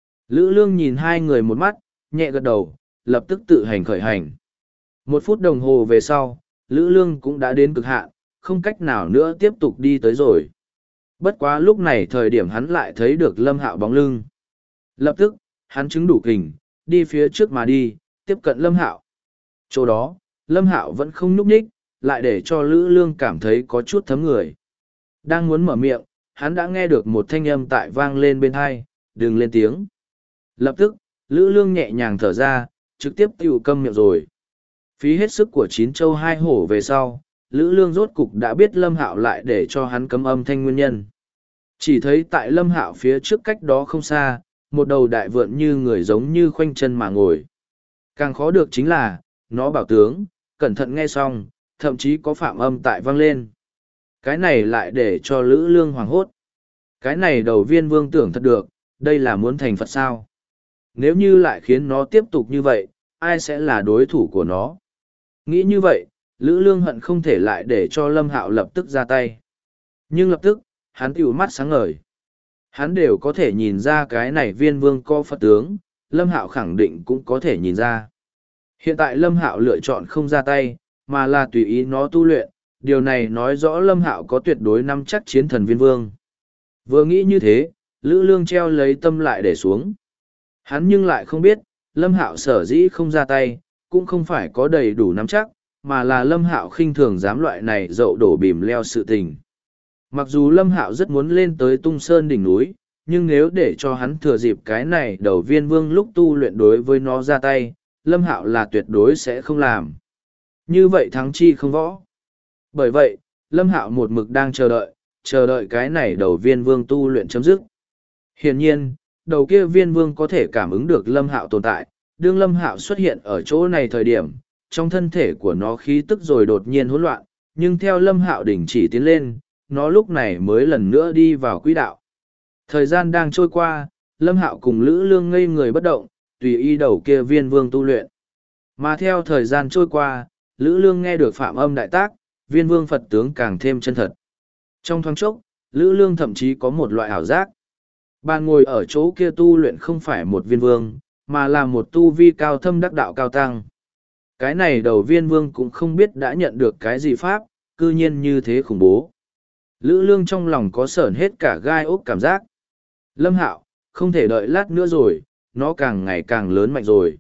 Lữ Lương nhìn hai người một mắt, nhẹ gật đầu, lập tức tự hành khởi hành. 1 phút đồng hồ về sau, Lữ Lương cũng đã đến cực hạn, không cách nào nữa tiếp tục đi tới rồi. Bất quá lúc này thời điểm hắn lại thấy được Lâm Hạo bóng lưng. Lập tức, hắn chứng đủ kình, đi phía trước mà đi, tiếp cận Lâm Hạo. Chỗ đó, Lâm Hạo vẫn không nhúc nhích, lại để cho Lữ Lương cảm thấy có chút thấm người. Đang muốn mở miệng, hắn đã nghe được một thanh âm tại vang lên bên tai, đừng lên tiếng. Lập tức, Lữ Lương nhẹ nhàng thở ra, trực tiếp tiểu câm miệng rồi. Phí hết sức của 9 châu 2 hổ về sau, Lữ Lương rốt cục đã biết Lâm Hạo lại để cho hắn cấm âm thanh nguyên nhân. Chỉ thấy tại Lâm Hạo phía trước cách đó không xa, một đầu đại vượn như người giống như khoanh chân mà ngồi. Càng khó được chính là, nó bảo tướng, cẩn thận nghe xong, thậm chí có phạm âm tại vang lên. Cái này lại để cho Lữ Lương hoảng hốt. Cái này đầu Viên Vương tưởng thật được, đây là muốn thành Phật sao. Nếu như lại khiến nó tiếp tục như vậy, ai sẽ là đối thủ của nó? Nghĩ như vậy, Lữ Lương hận không thể lại để cho Lâm Hạo lập tức ra tay. Nhưng lập tức, hắn tiểu mắt sáng ngời. Hắn đều có thể nhìn ra cái này Viên Vương có Phật tướng, Lâm Hạo khẳng định cũng có thể nhìn ra. Hiện tại Lâm Hạo lựa chọn không ra tay, mà là tùy ý nó tu luyện, điều này nói rõ Lâm Hạo có tuyệt đối nắm chắc chiến thần Viên Vương. Vừa nghĩ như thế, Lữ Lương treo lấy tâm lại để xuống. Hắn nhưng lại không biết, Lâm Hạo sở dĩ không ra tay, cũng không phải có đầy đủ nắm chắc, mà là Lâm Hạo khinh thường dám loại này dậu đổ bìm leo sự tình. Mặc dù Lâm Hạo rất muốn lên tới Tung Sơn đỉnh núi, nhưng nếu để cho hắn thừa dịp cái này đầu viên vương lúc tu luyện đối với nó ra tay, Lâm Hạo là tuyệt đối sẽ không làm. Như vậy thắng chi không võ. Bởi vậy, Lâm Hạo một mực đang chờ đợi cái này đầu viên vương tu luyện chấm dứt. Hiển nhiên, đầu kia viên vương có thể cảm ứng được Lâm Hạo tồn tại, đương Lâm Hạo xuất hiện ở chỗ này thời điểm, trong thân thể của nó khí tức rồi đột nhiên hỗn loạn, nhưng theo Lâm Hạo đình chỉ tiến lên, nó lúc này mới lần nữa đi vào quỹ đạo. Thời gian đang trôi qua, Lâm Hạo cùng Lữ Lương ngây người bất động, tùy ý đầu kia viên vương tu luyện. Mà theo thời gian trôi qua, Lữ Lương nghe được phạm âm đại tác, viên vương Phật tướng càng thêm chân thật. Trong thoáng chốc, Lữ Lương thậm chí có một loại ảo giác. Bà ngồi ở chỗ kia tu luyện không phải một viên vương, mà là một tu vi cao thâm đắc đạo cao tăng. Cái này đầu viên vương cũng không biết đã nhận được cái gì pháp, cư nhiên như thế khủng bố. Lữ Lương trong lòng có sởn hết cả gai ốc cảm giác. Lâm Hạo, không thể đợi lát nữa rồi, nó càng ngày càng lớn mạnh rồi.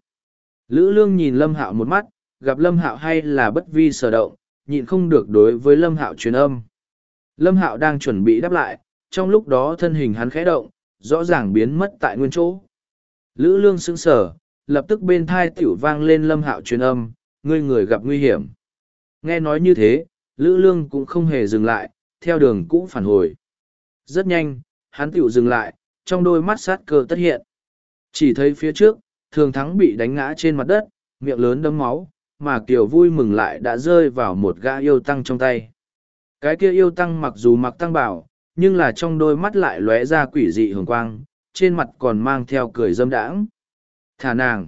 Lữ Lương nhìn Lâm Hạo một mắt, gặp Lâm Hạo hay là bất vi sở động, nhịn không được đối với Lâm Hạo truyền âm. Lâm Hạo đang chuẩn bị đáp lại, trong lúc đó thân hình hắn khẽ động, rõ ràng biến mất tại nguyên chỗ. Lữ Lương sững sờ, lập tức bên thai tiểu vang lên Lâm Hạo truyền âm, ngươi người gặp nguy hiểm. Nghe nói như thế, Lữ Lương cũng không hề dừng lại, theo đường cũ phản hồi. Rất nhanh, hắn tiểu dừng lại, trong đôi mắt sát cơ tất hiện. Chỉ thấy phía trước, Thường Thắng bị đánh ngã trên mặt đất, miệng lớn đấm máu, mà Kiều vui mừng lại đã rơi vào một gã yêu tăng trong tay. Cái kia yêu tăng mặc dù mặc tăng bảo, nhưng là trong đôi mắt lại lóe ra quỷ dị hường quang, trên mặt còn mang theo cười dâm đãng. Thả nàng.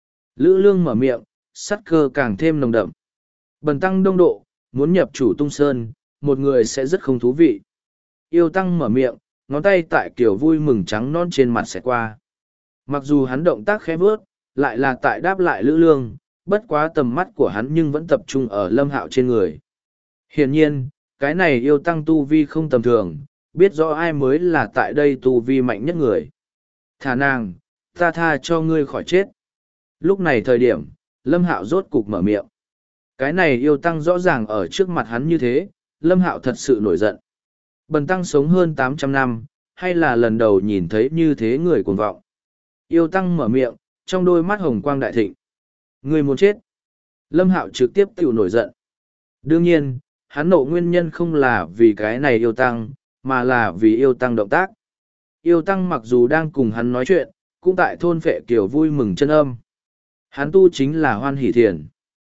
Lữ Lương mở miệng, sát cơ càng thêm nồng đậm. Bần tăng đông độ, muốn nhập chủ Tung Sơn, một người sẽ rất không thú vị. Yêu tăng mở miệng, ngón tay tại kiểu vui mừng trắng non trên mặt sẽ qua. Mặc dù hắn động tác khẽ vớt, lại là tại đáp lại Lữ Lương, bất quá tầm mắt của hắn nhưng vẫn tập trung ở Lâm Hạo trên người. Hiển nhiên, cái này yêu tăng tu vi không tầm thường, biết rõ ai mới là tại đây tu vi mạnh nhất người. Thả nàng, ta tha cho ngươi khỏi chết. Lúc này thời điểm, Lâm Hạo rốt cục mở miệng. Cái này yêu tăng rõ ràng ở trước mặt hắn như thế, Lâm Hạo thật sự nổi giận. Bần tăng sống hơn 800 năm, hay là lần đầu nhìn thấy như thế người cuồng vọng. Yêu tăng mở miệng, trong đôi mắt hồng quang đại thịnh. Ngươi muốn chết. Lâm Hạo trực tiếp tiểu nổi giận. Đương nhiên, hắn nộ nguyên nhân không là vì cái này yêu tăng, mà là vì yêu tăng động tác. Yêu tăng mặc dù đang cùng hắn nói chuyện, cũng tại thôn phệ kiểu vui mừng chân âm. Hắn tu chính là hoan hỷ thiền.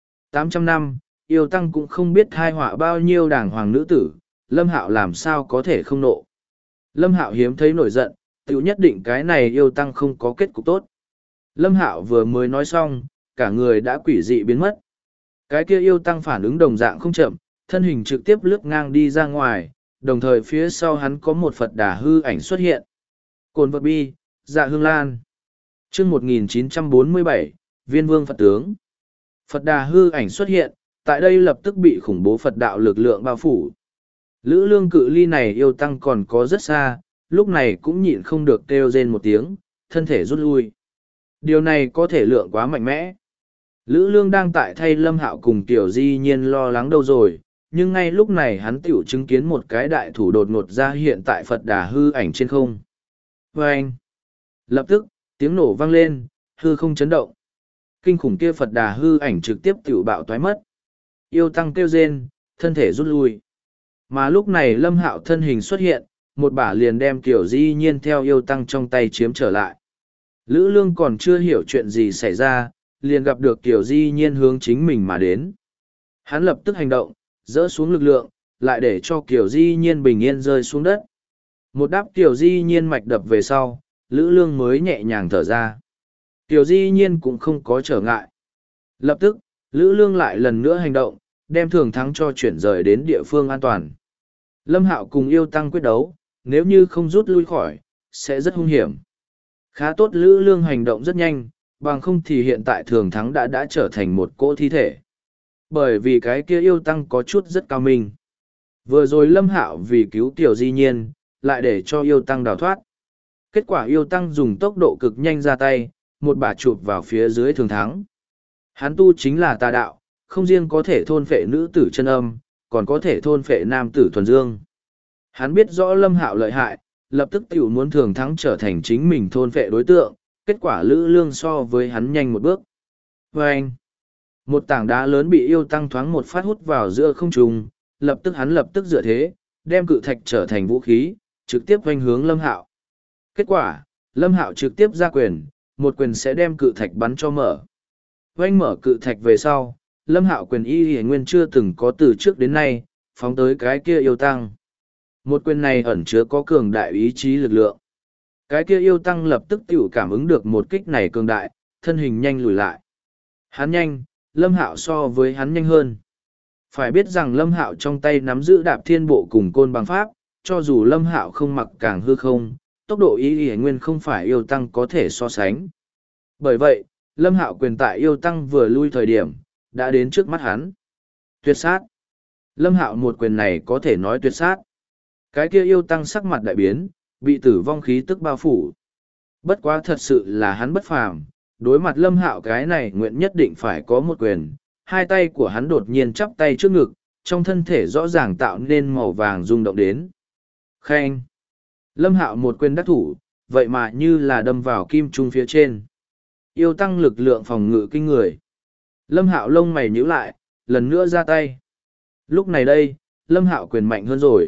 800 năm, yêu tăng cũng không biết thai họa bao nhiêu đàng hoàng nữ tử, Lâm Hạo làm sao có thể không nộ. Lâm Hạo hiếm thấy nổi giận, tự nhất định cái này yêu tăng không có kết cục tốt. Lâm Hạo vừa mới nói xong, cả người đã quỷ dị biến mất. Cái kia yêu tăng phản ứng đồng dạng không chậm, thân hình trực tiếp lướt ngang đi ra ngoài, đồng thời phía sau hắn có một Phật Đà hư ảnh xuất hiện. Cồn vật bi, Dạ Hương Lan. Chương 1947, Viên Vương Phật tướng. Phật Đà hư ảnh xuất hiện, tại đây lập tức bị khủng bố Phật đạo lực lượng bao phủ. Lữ Lương cự ly này yêu tăng còn có rất xa, lúc này cũng nhịn không được kêu rên một tiếng, thân thể rút lui. Điều này có thể lượng quá mạnh mẽ. Lữ Lương đang tại thay Lâm Hạo cùng Tiểu Di Nhiên lo lắng đâu rồi, nhưng ngay lúc này hắn tiểu chứng kiến một cái đại thủ đột ngột ra hiện tại Phật Đà hư ảnh trên không. Và anh, lập tức, tiếng nổ vang lên, hư không chấn động. Kinh khủng kia Phật Đà hư ảnh trực tiếp tiểu bạo toái mất. Yêu tăng kêu rên, thân thể rút lui. Mà lúc này Lâm Hạo thân hình xuất hiện, một bả liền đem Tiểu Di Nhiên theo yêu tăng trong tay chiếm trở lại. Lữ Lương còn chưa hiểu chuyện gì xảy ra, liền gặp được Tiểu Di Nhiên hướng chính mình mà đến. Hắn lập tức hành động, dỡ xuống lực lượng, lại để cho Tiểu Di Nhiên bình yên rơi xuống đất. Một đáp Tiểu Di Nhiên mạch đập về sau, Lữ Lương mới nhẹ nhàng thở ra. Tiểu Di Nhiên cũng không có trở ngại. Lập tức, Lữ Lương lại lần nữa hành động, đem Thường Thắng cho chuyển rời đến địa phương an toàn. Lâm Hạo cùng yêu tăng quyết đấu, nếu như không rút lui khỏi, sẽ rất hung hiểm. Khá tốt Lữ Lương hành động rất nhanh, bằng không thì hiện tại Thường Thắng đã trở thành một cỗ thi thể. Bởi vì cái kia yêu tăng có chút rất cao minh. Vừa rồi Lâm Hạo vì cứu Tiểu Di Nhiên, lại để cho yêu tăng đào thoát. Kết quả yêu tăng dùng tốc độ cực nhanh ra tay, một bả chụp vào phía dưới thường thắng. Hắn tu chính là tà đạo, không riêng có thể thôn phệ nữ tử chân âm, còn có thể thôn phệ nam tử thuần dương. Hắn biết rõ Lâm Hạo lợi hại, lập tức tiểu muốn thường thắng trở thành chính mình thôn phệ đối tượng, kết quả Lữ Lương so với hắn nhanh một bước. Và anh, một tảng đá lớn bị yêu tăng thoáng một phát hút vào giữa không trung, hắn lập tức dựa thế, đem cự thạch trở thành vũ khí, trực tiếp vanh hướng Lâm Hạo. Kết quả, Lâm Hạo trực tiếp ra quyền, một quyền sẽ đem cự thạch bắn cho mở. Vanh mở cự thạch về sau, Lâm Hạo quyền y nguyên chưa từng có từ trước đến nay, phóng tới cái kia yêu tăng. Một quyền này ẩn chứa có cường đại ý chí lực lượng. Cái kia yêu tăng lập tức tiểu cảm ứng được một kích này cường đại, thân hình nhanh lùi lại. Hắn nhanh, Lâm Hạo so với hắn nhanh hơn. Phải biết rằng Lâm Hạo trong tay nắm giữ đạp thiên bộ cùng côn bằng pháp, cho dù Lâm Hạo không mặc càng hư không, tốc độ y nguyên không phải yêu tăng có thể so sánh. Bởi vậy, Lâm Hạo quyền tại yêu tăng vừa lui thời điểm, đã đến trước mắt hắn. Tuyệt sát. Lâm Hạo một quyền này có thể nói tuyệt sát. Cái kia yêu tăng sắc mặt đại biến, bị tử vong khí tức bao phủ. Bất quá thật sự là hắn bất phàm, đối mặt Lâm Hạo cái này nguyện nhất định phải có một quyền. Hai tay của hắn đột nhiên chắp tay trước ngực, trong thân thể rõ ràng tạo nên màu vàng rung động đến. Khen. Lâm Hạo một quyền đắc thủ, vậy mà như là đâm vào kim trung phía trên. Yêu tăng lực lượng phòng ngự kinh người. Lâm Hạo lông mày nhíu lại, lần nữa ra tay. Lúc này đây, Lâm Hạo quyền mạnh hơn rồi.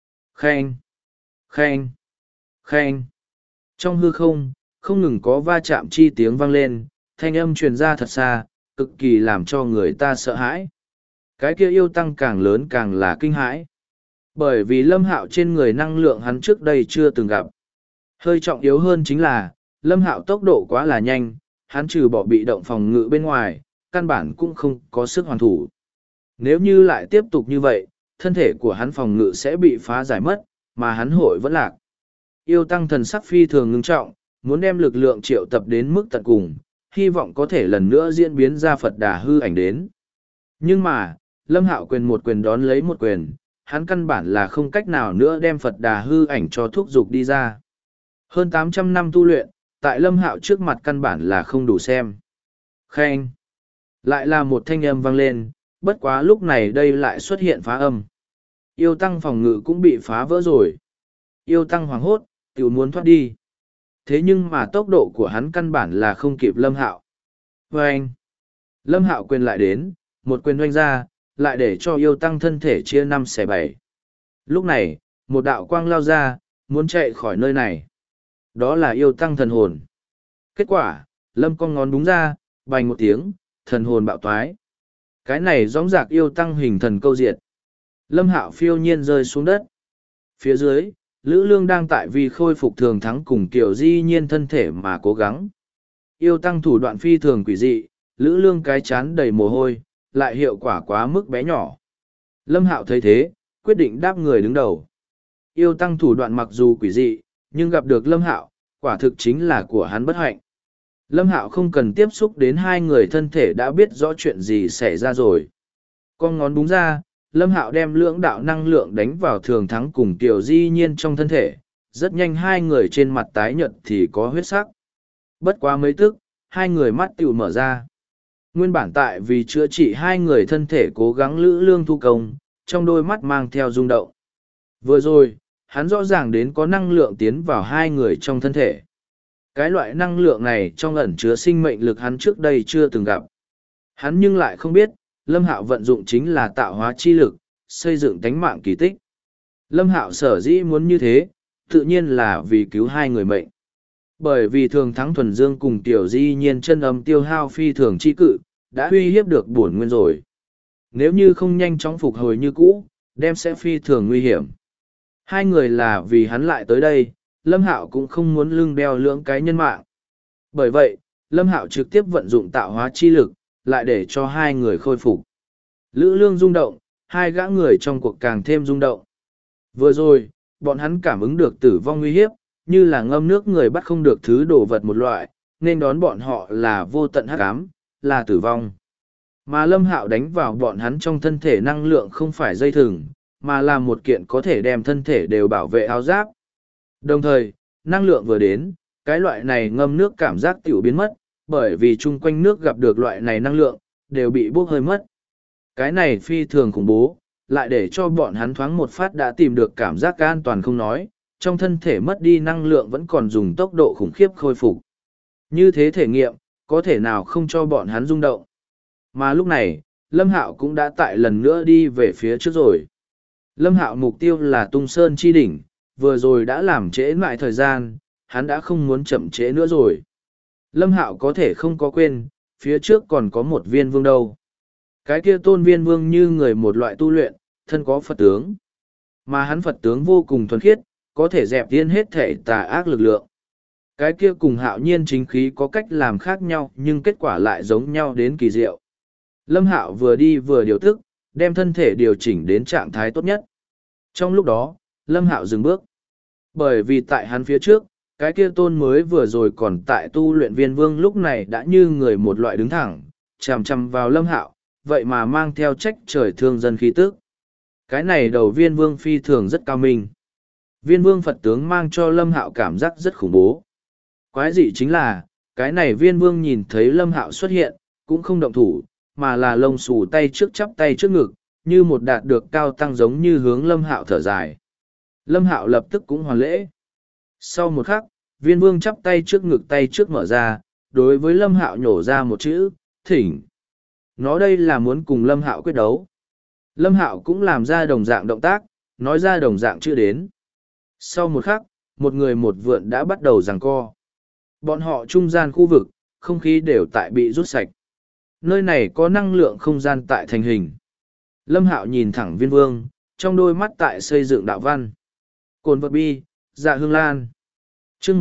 Khen, khen, khen. Trong hư không, không ngừng có va chạm chi tiếng vang lên, thanh âm truyền ra thật xa, cực kỳ làm cho người ta sợ hãi. Cái kia yêu tăng càng lớn càng là kinh hãi. Bởi vì Lâm Hạo trên người năng lượng hắn trước đây chưa từng gặp. Hơi trọng yếu hơn chính là, Lâm Hạo tốc độ quá là nhanh, hắn trừ bỏ bị động phòng ngự bên ngoài, căn bản cũng không có sức hoàn thủ. Nếu như lại tiếp tục như vậy, thân thể của hắn phòng ngự sẽ bị phá giải mất, mà hắn hội vẫn lạc. Yêu tăng thần sắc phi thường ngưng trọng, muốn đem lực lượng triệu tập đến mức tận cùng, hy vọng có thể lần nữa diễn biến ra Phật Đà hư ảnh đến. Nhưng mà, Lâm Hạo quyền một quyền đón lấy một quyền, hắn căn bản là không cách nào nữa đem Phật Đà hư ảnh cho thúc dục đi ra. Hơn 800 năm tu luyện, tại Lâm Hạo trước mặt căn bản là không đủ xem. Khen. Lại là một thanh âm vang lên, bất quá lúc này đây lại xuất hiện phá âm. Yêu tăng phòng ngự cũng bị phá vỡ rồi. Yêu tăng hoảng hốt, tiểu muốn thoát đi. Thế nhưng mà tốc độ của hắn căn bản là không kịp Lâm Hạo. Vâng! Lâm Hạo quyền lại đến, một quyền oanh ra, lại để cho yêu tăng thân thể chia 5/7. Lúc này, một đạo quang lao ra, muốn chạy khỏi nơi này. Đó là yêu tăng thần hồn. Kết quả, Lâm con ngón đúng ra, bành một tiếng, thần hồn bạo toái. Cái này rõ rạc yêu tăng hình thần câu diệt. Lâm Hạo phiêu nhiên rơi xuống đất. Phía dưới, Lữ Lương đang tại vì khôi phục thường thắng cùng Kiều Di Nhiên thân thể mà cố gắng. Yêu tăng thủ đoạn phi thường quỷ dị, Lữ Lương cái chán đầy mồ hôi, lại hiệu quả quá mức bé nhỏ. Lâm Hạo thấy thế, quyết định đáp người đứng đầu. Yêu tăng thủ đoạn mặc dù quỷ dị, nhưng gặp được Lâm Hạo, quả thực chính là của hắn bất hạnh. Lâm Hạo không cần tiếp xúc đến hai người thân thể đã biết rõ chuyện gì xảy ra rồi. Con ngón búng ra, Lâm Hạo đem lưỡng đạo năng lượng đánh vào thường thắng cùng Tiểu Di Nhiên trong thân thể. Rất nhanh hai người trên mặt tái nhợt thì có huyết sắc. Bất quá mấy tức, hai người mắt tiểu mở ra. Nguyên bản tại vì chữa trị hai người thân thể cố gắng Lữ Lương thu công, trong đôi mắt mang theo rung động. Vừa rồi, hắn rõ ràng đến có năng lượng tiến vào hai người trong thân thể. Cái loại năng lượng này trong ẩn chứa sinh mệnh lực hắn trước đây chưa từng gặp. Hắn nhưng lại không biết, Lâm Hạo vận dụng chính là tạo hóa chi lực, xây dựng tánh mạng kỳ tích. Lâm Hạo sở dĩ muốn như thế, tự nhiên là vì cứu hai người mệnh. Bởi vì thường thắng thuần dương cùng Tiểu Di Nhiên chân âm tiêu hao phi thường chi cự, đã uy hiếp được bổn nguyên rồi. Nếu như không nhanh chóng phục hồi như cũ, đem sẽ phi thường nguy hiểm. Hai người là vì hắn lại tới đây, Lâm Hạo cũng không muốn lưng đeo lưỡng cái nhân mạng. Bởi vậy, Lâm Hạo trực tiếp vận dụng tạo hóa chi lực, lại để cho hai người khôi phục. Lữ Lương rung động, hai gã người trong cuộc càng thêm rung động. Vừa rồi, bọn hắn cảm ứng được tử vong nguy hiếp, như là ngâm nước người bắt không được thứ đồ vật một loại, nên đón bọn họ là vô tận hắc ám, là tử vong. Mà Lâm Hạo đánh vào bọn hắn trong thân thể năng lượng không phải dây thừng, mà là một kiện có thể đem thân thể đều bảo vệ áo giáp, Đồng thời, năng lượng vừa đến, cái loại này ngâm nước cảm giác tiểu biến mất, bởi vì chung quanh nước gặp được loại này năng lượng, đều bị bốc hơi mất. Cái này phi thường khủng bố, lại để cho bọn hắn thoáng một phát đã tìm được cảm giác an toàn không nói, trong thân thể mất đi năng lượng vẫn còn dùng tốc độ khủng khiếp khôi phục. Như thế thể nghiệm, có thể nào không cho bọn hắn rung động. Mà lúc này, Lâm Hạo cũng đã tại lần nữa đi về phía trước rồi. Lâm Hạo mục tiêu là Tung Sơn chi đỉnh, vừa rồi đã làm trễ lại thời gian, hắn đã không muốn chậm trễ nữa rồi. Lâm Hạo có thể không có quên, phía trước còn có một viên vương đâu. Cái kia tôn viên vương như người một loại tu luyện, thân có Phật tướng. Mà hắn Phật tướng vô cùng thuần khiết, có thể dẹp tiên hết thể tà ác lực lượng. Cái kia cùng Hạo Nhiên chính khí có cách làm khác nhau nhưng kết quả lại giống nhau đến kỳ diệu. Lâm Hạo vừa đi vừa điều tức, đem thân thể điều chỉnh đến trạng thái tốt nhất. Trong lúc đó, Lâm Hạo dừng bước. Bởi vì tại hắn phía trước, cái kia tôn mới vừa rồi còn tại tu luyện viên vương lúc này đã như người một loại đứng thẳng, chằm chằm vào Lâm Hạo, vậy mà mang theo trách trời thương dân khí tức. Cái này đầu viên vương phi thường rất cao minh. Viên vương Phật tướng mang cho Lâm Hạo cảm giác rất khủng bố. Quái dị chính là, cái này viên vương nhìn thấy Lâm Hạo xuất hiện, cũng không động thủ, mà là lông xù tay trước chắp tay trước ngực, như một đạt được cao tăng giống như hướng Lâm Hạo thở dài. Lâm Hạo lập tức cũng hoàn lễ. Sau một khắc, viên vương chắp tay trước ngực tay trước mở ra, đối với Lâm Hạo nhổ ra một chữ, thỉnh. Nó đây là muốn cùng Lâm Hạo quyết đấu. Lâm Hạo cũng làm ra đồng dạng động tác, nói ra đồng dạng chữ đến. Sau một khắc, một người một vượn đã bắt đầu giằng co. Bọn họ trung gian khu vực, không khí đều tại bị rút sạch. Nơi này có năng lượng không gian tại thành hình. Lâm Hạo nhìn thẳng viên vương, trong đôi mắt tại xây dựng đạo văn. Cồn vật bi, dạ hương lan. chương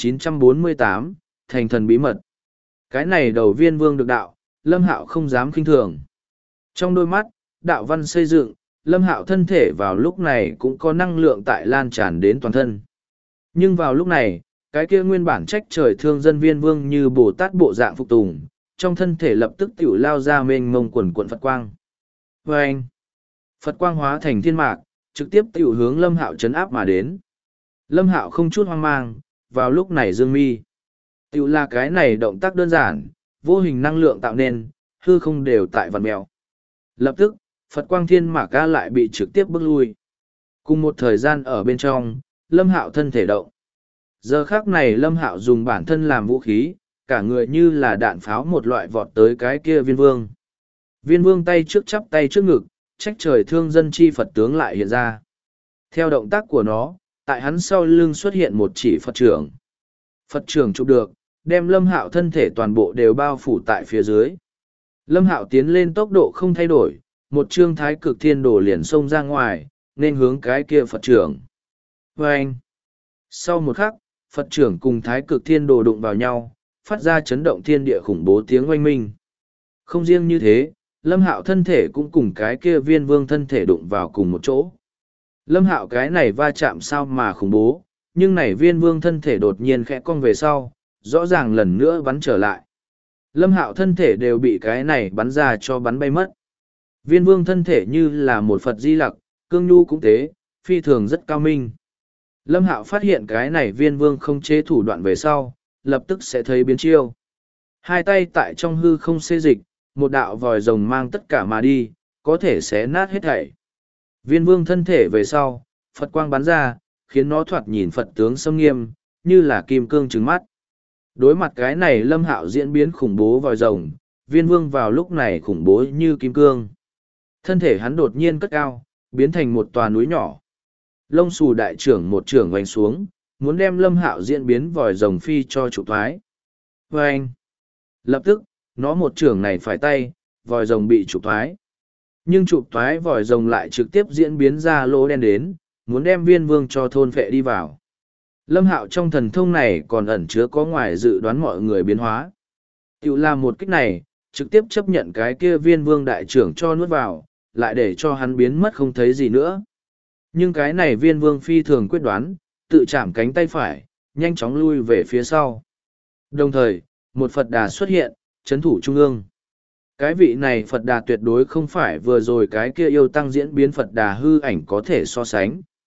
1948, thành thần bí mật. Cái này đầu viên vương được đạo, Lâm Hạo không dám khinh thường. Trong đôi mắt, đạo văn xây dựng, Lâm Hạo thân thể vào lúc này cũng có năng lượng tại lan tràn đến toàn thân. Nhưng vào lúc này, cái kia nguyên bản trách trời thương dân viên vương như Bồ Tát bộ dạng phục tùng, trong thân thể lập tức tiểu lao ra mênh mông quần quận Phật quang. Và anh, Phật quang hóa thành thiên mạc, trực tiếp tiểu hướng Lâm Hạo trấn áp mà đến. Lâm Hạo không chút hoang mang, vào lúc này dương mi. Tiểu là cái này động tác đơn giản, vô hình năng lượng tạo nên, hư không đều tại vằn mèo. Lập tức, Phật quang thiên mạc ca lại bị trực tiếp bước lui. Cùng một thời gian ở bên trong, Lâm Hạo thân thể động. Giờ khác này Lâm Hạo dùng bản thân làm vũ khí, cả người như là đạn pháo một loại vọt tới cái kia viên vương. Viên vương tay trước chắp tay trước ngực, trách trời thương dân chi Phật tướng lại hiện ra. Theo động tác của nó, tại hắn sau lưng xuất hiện một chỉ Phật trưởng. Phật trưởng chụp được, đem Lâm Hạo thân thể toàn bộ đều bao phủ tại phía dưới. Lâm Hạo tiến lên tốc độ không thay đổi, một chương thái cực thiên đồ liền xông ra ngoài, nên hướng cái kia Phật trưởng. Và anh, sau một khắc, Phật trưởng cùng thái cực thiên đồ đụng vào nhau, phát ra chấn động thiên địa khủng bố tiếng oanh minh. Không riêng như thế, Lâm Hạo thân thể cũng cùng cái kia viên vương thân thể đụng vào cùng một chỗ. Lâm Hạo cái này va chạm sao mà khủng bố, nhưng này viên vương thân thể đột nhiên khẽ cong về sau, rõ ràng lần nữa bắn trở lại. Lâm Hạo thân thể đều bị cái này bắn ra cho bắn bay mất. Viên vương thân thể như là một Phật di lặc, cương nhu cũng thế, phi thường rất cao minh. Lâm Hạo phát hiện cái này viên vương không chế thủ đoạn về sau, lập tức sẽ thấy biến chiêu. Hai tay tại trong hư không xê dịch, một đạo vòi rồng mang tất cả mà đi, có thể xé nát hết thảy. Viên vương thân thể về sau, Phật quang bắn ra, khiến nó thoạt nhìn Phật tướng xâm nghiêm, như là kim cương trừng mắt. Đối mặt cái này Lâm Hạo diễn biến khủng bố vòi rồng, viên vương vào lúc này khủng bố như kim cương. Thân thể hắn đột nhiên cất cao, biến thành một tòa núi nhỏ. Lông xù đại trưởng một trưởng vành xuống, muốn đem Lâm Hạo diễn biến vòi rồng phi cho trụ thoái. Vâng! Lập tức, nó một trưởng này phải tay, vòi rồng bị trụ thoái. Nhưng trụ thoái vòi rồng lại trực tiếp diễn biến ra lỗ đen đến, muốn đem viên vương cho thôn phệ đi vào. Lâm Hạo trong thần thông này còn ẩn chứa có ngoài dự đoán mọi người biến hóa. Tiểu làm một kích này, trực tiếp chấp nhận cái kia viên vương đại trưởng cho nuốt vào, lại để cho hắn biến mất không thấy gì nữa. Nhưng cái này viên vương phi thường quyết đoán, tự chạm cánh tay phải, nhanh chóng lui về phía sau. Đồng thời, một Phật Đà xuất hiện, chấn thủ trung ương. Cái vị này Phật Đà tuyệt đối không phải vừa rồi cái kia yêu tăng diễn biến Phật Đà hư ảnh có thể so sánh.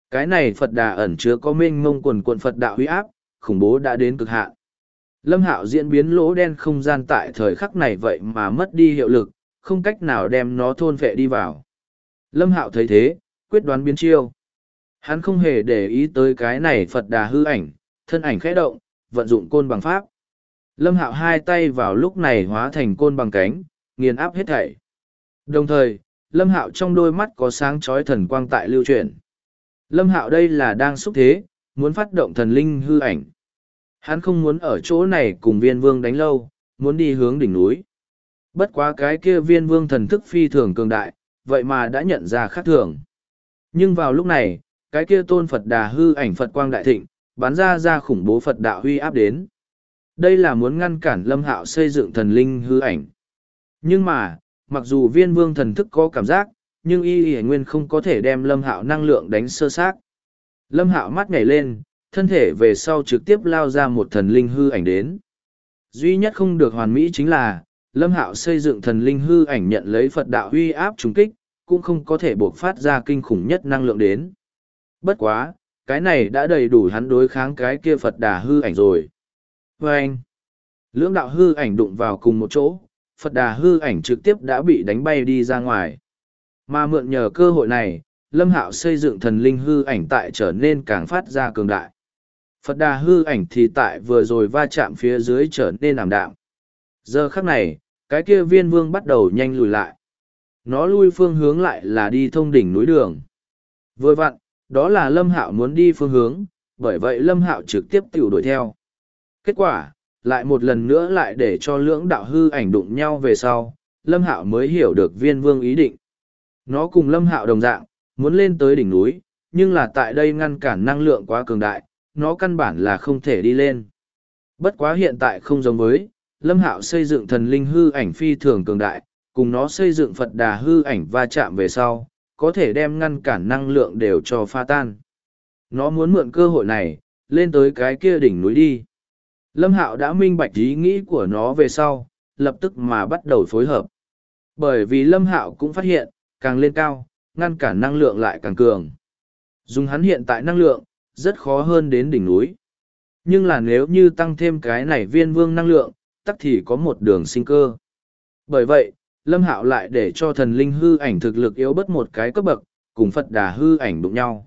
Cái này Phật Đà ẩn chứa có mênh mông quần quận Phật đạo huy áp, khủng bố đã đến cực hạn. Lâm Hạo diễn biến lỗ đen không gian tại thời khắc này vậy mà mất đi hiệu lực, không cách nào đem nó thôn phệ đi vào. Lâm Hạo thấy thế, quyết đoán biến chiêu. Hắn không hề để ý tới cái này Phật Đà hư ảnh, thân ảnh khẽ động, vận dụng côn bằng pháp. Lâm Hạo hai tay vào lúc này hóa thành côn bằng cánh, nghiền áp hết thảy. Đồng thời, Lâm Hạo trong đôi mắt có sáng chói thần quang tại lưu chuyển. Lâm Hạo đây là đang xúc thế, muốn phát động thần linh hư ảnh. Hắn không muốn ở chỗ này cùng viên vương đánh lâu, muốn đi hướng đỉnh núi. Bất quá cái kia viên vương thần thức phi thường cường đại, vậy mà đã nhận ra khác thường. Nhưng vào lúc này, cái kia tôn Phật Đà hư ảnh Phật quang đại thịnh, bắn ra khủng bố Phật đạo huy áp đến. Đây là muốn ngăn cản Lâm Hạo xây dựng thần linh hư ảnh. Nhưng mà, mặc dù viên vương thần thức có cảm giác, nhưng y nguyên không có thể đem Lâm Hạo năng lượng đánh sơ xác. Lâm Hạo mắt nhảy lên, thân thể về sau trực tiếp lao ra một thần linh hư ảnh đến. Duy nhất không được hoàn mỹ chính là, Lâm Hạo xây dựng thần linh hư ảnh nhận lấy Phật đạo huy áp trùng kích, cũng không có thể buộc phát ra kinh khủng nhất năng lượng đến. Bất quá, cái này đã đầy đủ hắn đối kháng cái kia Phật Đà hư ảnh rồi. Và anh, lưỡng đạo hư ảnh đụng vào cùng một chỗ, Phật Đà hư ảnh trực tiếp đã bị đánh bay đi ra ngoài. Mà mượn nhờ cơ hội này, Lâm Hạo xây dựng thần linh hư ảnh tại trở nên càng phát ra cường đại. Phật Đà hư ảnh thì tại vừa rồi va chạm phía dưới trở nên ảm đạm. Giờ khắc này, cái kia viên vương bắt đầu nhanh lùi lại. Nó lui phương hướng lại là đi thông đỉnh núi đường. Vừa vặn, đó là Lâm Hạo muốn đi phương hướng, bởi vậy Lâm Hạo trực tiếp tiểu đuổi theo. Kết quả, lại một lần nữa lại để cho lưỡng đạo hư ảnh đụng nhau về sau, Lâm Hạo mới hiểu được viên vương ý định. Nó cùng Lâm Hạo đồng dạng, muốn lên tới đỉnh núi, nhưng là tại đây ngăn cản năng lượng quá cường đại, nó căn bản là không thể đi lên. Bất quá hiện tại không giống với, Lâm Hạo xây dựng thần linh hư ảnh phi thường cường đại, cùng nó xây dựng Phật Đà hư ảnh va chạm về sau, có thể đem ngăn cản năng lượng đều cho pha tan. Nó muốn mượn cơ hội này, lên tới cái kia đỉnh núi đi. Lâm Hạo đã minh bạch ý nghĩ của nó về sau, lập tức mà bắt đầu phối hợp. Bởi vì Lâm Hạo cũng phát hiện, càng lên cao, ngăn cản năng lượng lại càng cường. Dùng hắn hiện tại năng lượng, rất khó hơn đến đỉnh núi. Nhưng là nếu như tăng thêm cái này viên vương năng lượng, tắc thì có một đường sinh cơ. Bởi vậy, Lâm Hạo lại để cho thần linh hư ảnh thực lực yếu bớt một cái cấp bậc, cùng Phật Đà hư ảnh đụng nhau.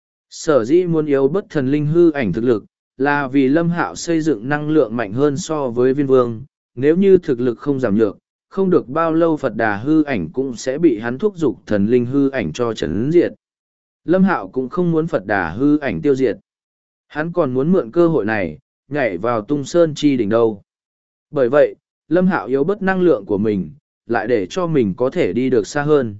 Sở dĩ muốn yếu bớt thần linh hư ảnh thực lực, là vì Lâm Hạo xây dựng năng lượng mạnh hơn so với viên vương, nếu như thực lực không giảm nhược, không được bao lâu Phật Đà hư ảnh cũng sẽ bị hắn thúc giục thần linh hư ảnh cho trấn diệt. Lâm Hạo cũng không muốn Phật Đà hư ảnh tiêu diệt. Hắn còn muốn mượn cơ hội này, nhảy vào tung sơn chi đỉnh đâu. Bởi vậy, Lâm Hạo yếu bớt năng lượng của mình, lại để cho mình có thể đi được xa hơn.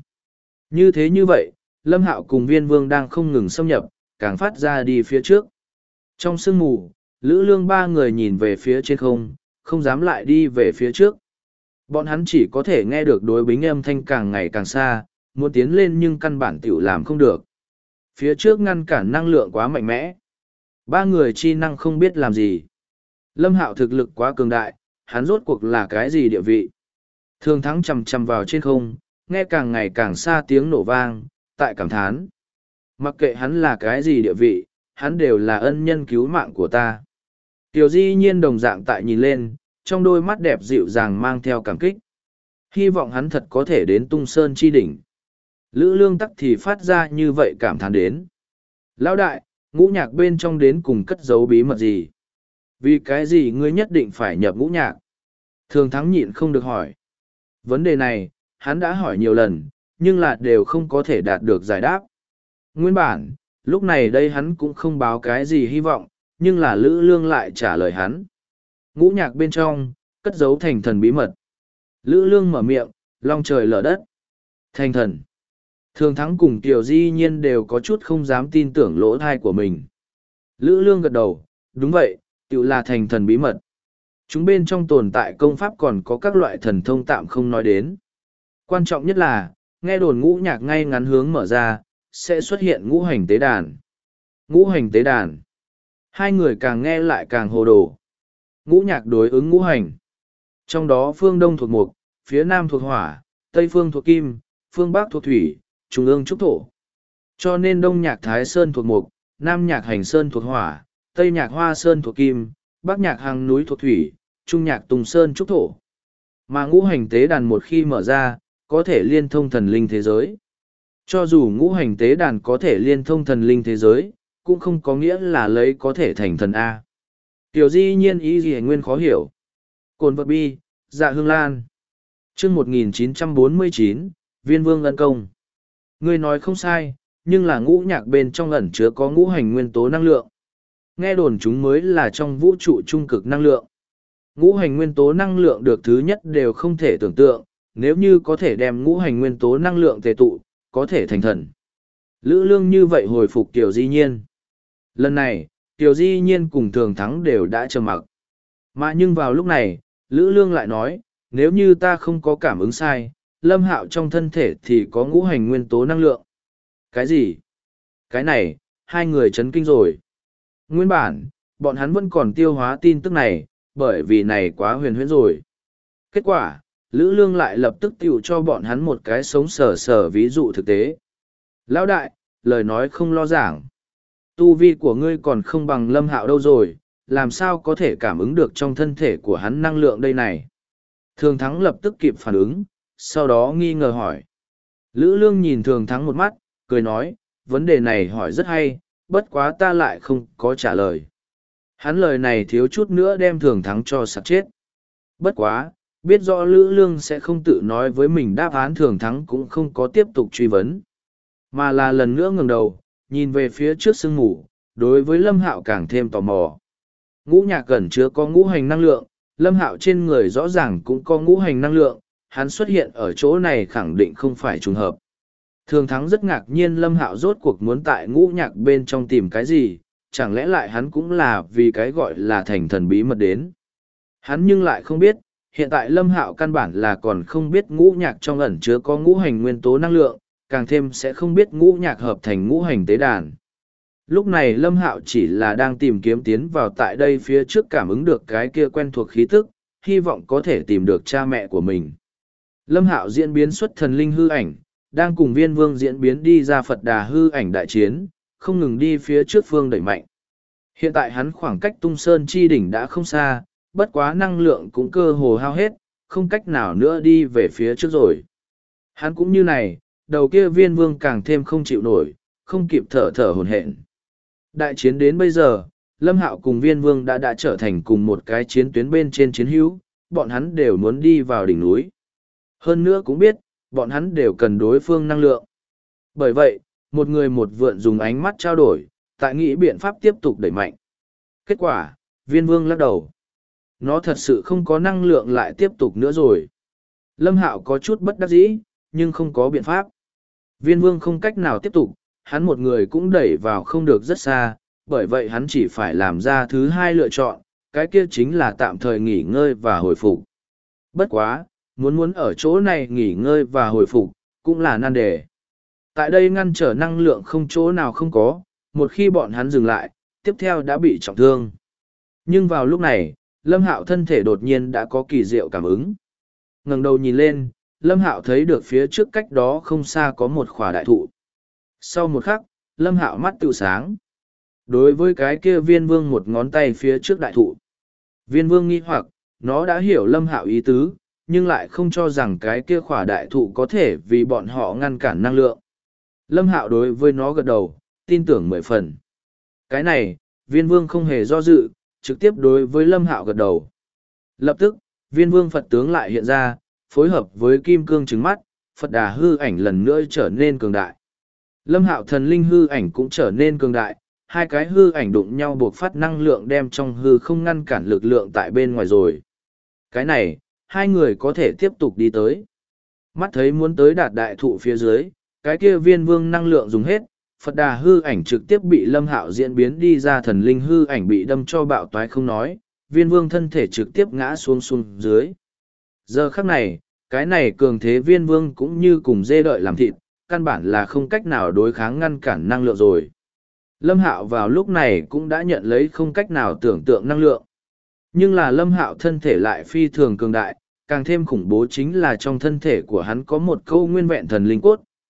Như vậy, Lâm Hạo cùng viên vương đang không ngừng xâm nhập, càng phát ra đi phía trước. Trong sương mù, Lữ Lương ba người nhìn về phía trên không, không dám lại đi về phía trước. Bọn hắn chỉ có thể nghe được đối bính âm thanh càng ngày càng xa, muốn tiến lên nhưng căn bản tiểu làm không được. Phía trước ngăn cản năng lượng quá mạnh mẽ. Ba người chi năng không biết làm gì. Lâm Hạo thực lực quá cường đại, hắn rốt cuộc là cái gì địa vị. Thường thắng chầm chầm vào trên không, nghe càng ngày càng xa tiếng nổ vang, tại cảm thán. Mặc kệ hắn là cái gì địa vị, hắn đều là ân nhân cứu mạng của ta. Tiểu Di Nhiên đồng dạng tại nhìn lên, trong đôi mắt đẹp dịu dàng mang theo cảm kích. Hy vọng hắn thật có thể đến tung sơn chi đỉnh. Lữ Lương tắc thì phát ra như vậy cảm thán đến. Lão đại, ngũ nhạc bên trong đến cùng cất giấu bí mật gì? Vì cái gì ngươi nhất định phải nhập ngũ nhạc? Thường thắng nhịn không được hỏi. Vấn đề này, hắn đã hỏi nhiều lần, nhưng là đều không có thể đạt được giải đáp. Nguyên bản, lúc này đây hắn cũng không báo cái gì hy vọng, nhưng là Lữ Lương lại trả lời hắn. Ngũ nhạc bên trong, cất giấu thành thần bí mật. Lữ Lương mở miệng, long trời lở đất. Thành thần. Thường thắng cùng Kiều Di Nhiên đều có chút không dám tin tưởng lỗ thai của mình. Lữ Lương gật đầu, đúng vậy, tự là thành thần bí mật. Chúng bên trong tồn tại công pháp còn có các loại thần thông tạm không nói đến. Quan trọng nhất là, nghe đồn ngũ nhạc ngay ngắn hướng mở ra, sẽ xuất hiện ngũ hành tế đàn. Ngũ hành tế đàn. Hai người càng nghe lại càng hồ đồ. Ngũ nhạc đối ứng ngũ hành. Trong đó phương đông thuộc mục, phía nam thuộc hỏa, tây phương thuộc kim, phương bắc thuộc thủy, trung ương trúc thổ. Cho nên Đông Nhạc Thái Sơn thuộc mục, Nam Nhạc Hành Sơn thuộc hỏa, Tây Nhạc Hoa Sơn thuộc kim, Bắc Nhạc Hàng núi thuộc thủy, Trung Nhạc Tùng Sơn trúc thổ. Mà ngũ hành tế đàn một khi mở ra, có thể liên thông thần linh thế giới. Cho dù ngũ hành tế đàn có thể liên thông thần linh thế giới, cũng không có nghĩa là lấy có thể thành thần A. Tiểu di nhiên ý gì nguyên khó hiểu. Cồn vật bi, dạ hương lan. chương 1949, Viên Vương ân công. Ngươi nói không sai, nhưng là ngũ nhạc bên trong ẩn chứa có ngũ hành nguyên tố năng lượng. Nghe đồn chúng mới là trong vũ trụ trung cực năng lượng. Ngũ hành nguyên tố năng lượng được thứ nhất đều không thể tưởng tượng, nếu như có thể đem ngũ hành nguyên tố năng lượng tề tụ, có thể thành thần. Lữ Lương như vậy hồi phục Tiểu Di Nhiên. Lần này, Tiểu Di Nhiên cùng Thường Thắng đều đã trầm mặc. Mà nhưng vào lúc này, Lữ Lương lại nói, nếu như ta không có cảm ứng sai, Lâm Hạo trong thân thể thì có ngũ hành nguyên tố năng lượng. Cái gì? Cái này, hai người chấn kinh rồi. Nguyên bản, bọn hắn vẫn còn tiêu hóa tin tức này, bởi vì này quá huyền huyễn rồi. Kết quả, Lữ Lương lại lập tức tiểu cho bọn hắn một cái sống sờ sờ ví dụ thực tế. Lão đại, lời nói không lo giảng. Tu vi của ngươi còn không bằng Lâm Hạo đâu rồi, làm sao có thể cảm ứng được trong thân thể của hắn năng lượng đây này? Thường Thắng lập tức kịp phản ứng, sau đó nghi ngờ hỏi. Lữ Lương nhìn Thường Thắng một mắt, cười nói, vấn đề này hỏi rất hay, bất quá ta lại không có trả lời. Hắn lời này thiếu chút nữa đem Thường Thắng cho sặc chết. Bất quá, biết rõ Lữ Lương sẽ không tự nói với mình đáp án, Thường Thắng cũng không có tiếp tục truy vấn. Mà là lần nữa ngẩng đầu, nhìn về phía trước sương mù, đối với Lâm Hạo càng thêm tò mò. Ngũ nhạc ẩn chứa có ngũ hành năng lượng, Lâm Hạo trên người rõ ràng cũng có ngũ hành năng lượng, hắn xuất hiện ở chỗ này khẳng định không phải trùng hợp. Thường Thắng rất ngạc nhiên Lâm Hạo rốt cuộc muốn tại ngũ nhạc bên trong tìm cái gì, chẳng lẽ lại hắn cũng là vì cái gọi là thành thần bí mật đến. Hắn nhưng lại không biết, hiện tại Lâm Hạo căn bản là còn không biết ngũ nhạc trong ẩn chứa có ngũ hành nguyên tố năng lượng, càng thêm sẽ không biết ngũ nhạc hợp thành ngũ hành tế đàn. Lúc này Lâm Hạo chỉ là đang tìm kiếm tiến vào tại đây phía trước cảm ứng được cái kia quen thuộc khí tức, hy vọng có thể tìm được cha mẹ của mình. Lâm Hạo diễn biến xuất thần linh hư ảnh, đang cùng Viên Vương diễn biến đi ra Phật Đà hư ảnh đại chiến, không ngừng đi phía trước phương đẩy mạnh. Hiện tại hắn khoảng cách Tung Sơn chi đỉnh đã không xa, bất quá năng lượng cũng cơ hồ hao hết, không cách nào nữa đi về phía trước rồi. Hắn cũng như này, đầu kia Viên Vương càng thêm không chịu nổi, không kịp thở hổn hển. Đại chiến đến bây giờ, Lâm Hạo cùng Viên Vương đã trở thành cùng một cái chiến tuyến bên trên chiến hữu, bọn hắn đều muốn đi vào đỉnh núi. Hơn nữa cũng biết, bọn hắn đều cần đối phương năng lượng. Bởi vậy, một người một vượn dùng ánh mắt trao đổi, tại nghĩ biện pháp tiếp tục đẩy mạnh. Kết quả, Viên Vương lắc đầu. Nó thật sự không có năng lượng lại tiếp tục nữa rồi. Lâm Hạo có chút bất đắc dĩ, nhưng không có biện pháp. Viên Vương không cách nào tiếp tục, hắn một người cũng đẩy vào không được rất xa, bởi vậy hắn chỉ phải làm ra thứ hai lựa chọn, cái kia chính là tạm thời nghỉ ngơi và hồi phục. Bất quá, muốn ở chỗ này nghỉ ngơi và hồi phục, cũng là nan đề. Tại đây ngăn trở năng lượng không chỗ nào không có, một khi bọn hắn dừng lại, tiếp theo đã bị trọng thương. Nhưng vào lúc này, Lâm Hạo thân thể đột nhiên đã có kỳ diệu cảm ứng. Ngẩng đầu nhìn lên, Lâm Hạo thấy được phía trước cách đó không xa có một khỏa đại thụ. Sau một khắc, Lâm Hạo mắt tựu sáng. Đối với cái kia Viên Vương một ngón tay phía trước đại thụ. Viên Vương nghi hoặc, nó đã hiểu Lâm Hạo ý tứ, nhưng lại không cho rằng cái kia khỏa đại thụ có thể vì bọn họ ngăn cản năng lượng. Lâm Hạo đối với nó gật đầu, tin tưởng 10 phần. Cái này, Viên Vương không hề do dự, trực tiếp đối với Lâm Hạo gật đầu. Lập tức, Viên Vương Phật tướng lại hiện ra, phối hợp với kim cương trứng mắt, Phật Đà hư ảnh lần nữa trở nên cường đại. Lâm Hạo thần linh hư ảnh cũng trở nên cường đại, hai cái hư ảnh đụng nhau buộc phát năng lượng đem trong hư không ngăn cản lực lượng tại bên ngoài rồi. Cái này, hai người có thể tiếp tục đi tới. Mắt thấy muốn tới đạt đại thụ phía dưới, cái kia Viên Vương năng lượng dùng hết, Phật Đà hư ảnh trực tiếp bị Lâm Hạo diễn biến đi ra, thần linh hư ảnh bị đâm cho bạo toái không nói, Viên Vương thân thể trực tiếp ngã xuống dưới. Giờ khắc này, cái này cường thế Viên Vương cũng như cùng dê đợi làm thịt, căn bản là không cách nào đối kháng ngăn cản năng lượng rồi. Lâm Hạo vào lúc này cũng đã nhận lấy không cách nào tưởng tượng năng lượng. Nhưng là Lâm Hạo thân thể lại phi thường cường đại, càng thêm khủng bố chính là trong thân thể của hắn có một câu nguyên vẹn thần linh cốt,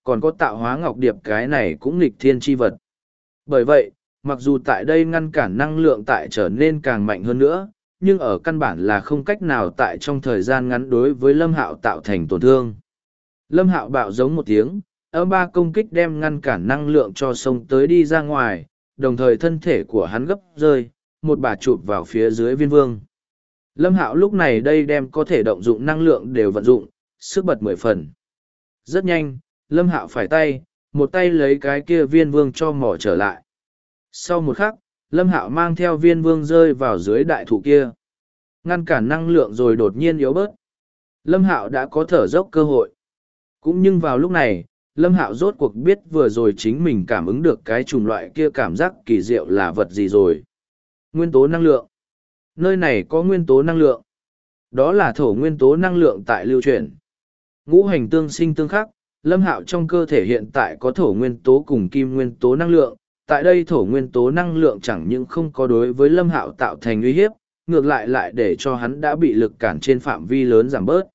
còn có tạo hóa ngọc điệp cái này cũng nghịch thiên chi vật. Bởi vậy, mặc dù tại đây ngăn cản năng lượng tại trở nên càng mạnh hơn nữa, nhưng ở căn bản là không cách nào tại trong thời gian ngắn đối với Lâm Hạo tạo thành tổn thương. Lâm Hạo bạo giống một tiếng, âm ba công kích đem ngăn cản năng lượng cho sông tới đi ra ngoài, đồng thời thân thể của hắn gấp rơi, một bà chụp vào phía dưới viên vương. Lâm Hạo lúc này đây đem có thể động dụng năng lượng đều vận dụng, sức bật 10 phần. Rất nhanh, Lâm Hạo phải tay, một tay lấy cái kia viên vương cho mỏ trở lại. Sau một khắc, Lâm Hạo mang theo viên vương rơi vào dưới đại thụ kia. Ngăn cản năng lượng rồi đột nhiên yếu bớt. Lâm Hạo đã có thở dốc cơ hội. Cũng nhưng vào lúc này, Lâm Hạo rốt cuộc biết vừa rồi chính mình cảm ứng được cái chủng loại kia cảm giác kỳ diệu là vật gì rồi. Nguyên tố năng lượng. Nơi này có nguyên tố năng lượng. Đó là thổ nguyên tố năng lượng tại lưu chuyển. Ngũ hành tương sinh tương khắc, Lâm Hạo trong cơ thể hiện tại có thổ nguyên tố cùng kim nguyên tố năng lượng. Tại đây thổ nguyên tố năng lượng chẳng những không có đối với Lâm Hạo tạo thành uy hiếp, ngược lại để cho hắn đã bị lực cản trên phạm vi lớn giảm bớt.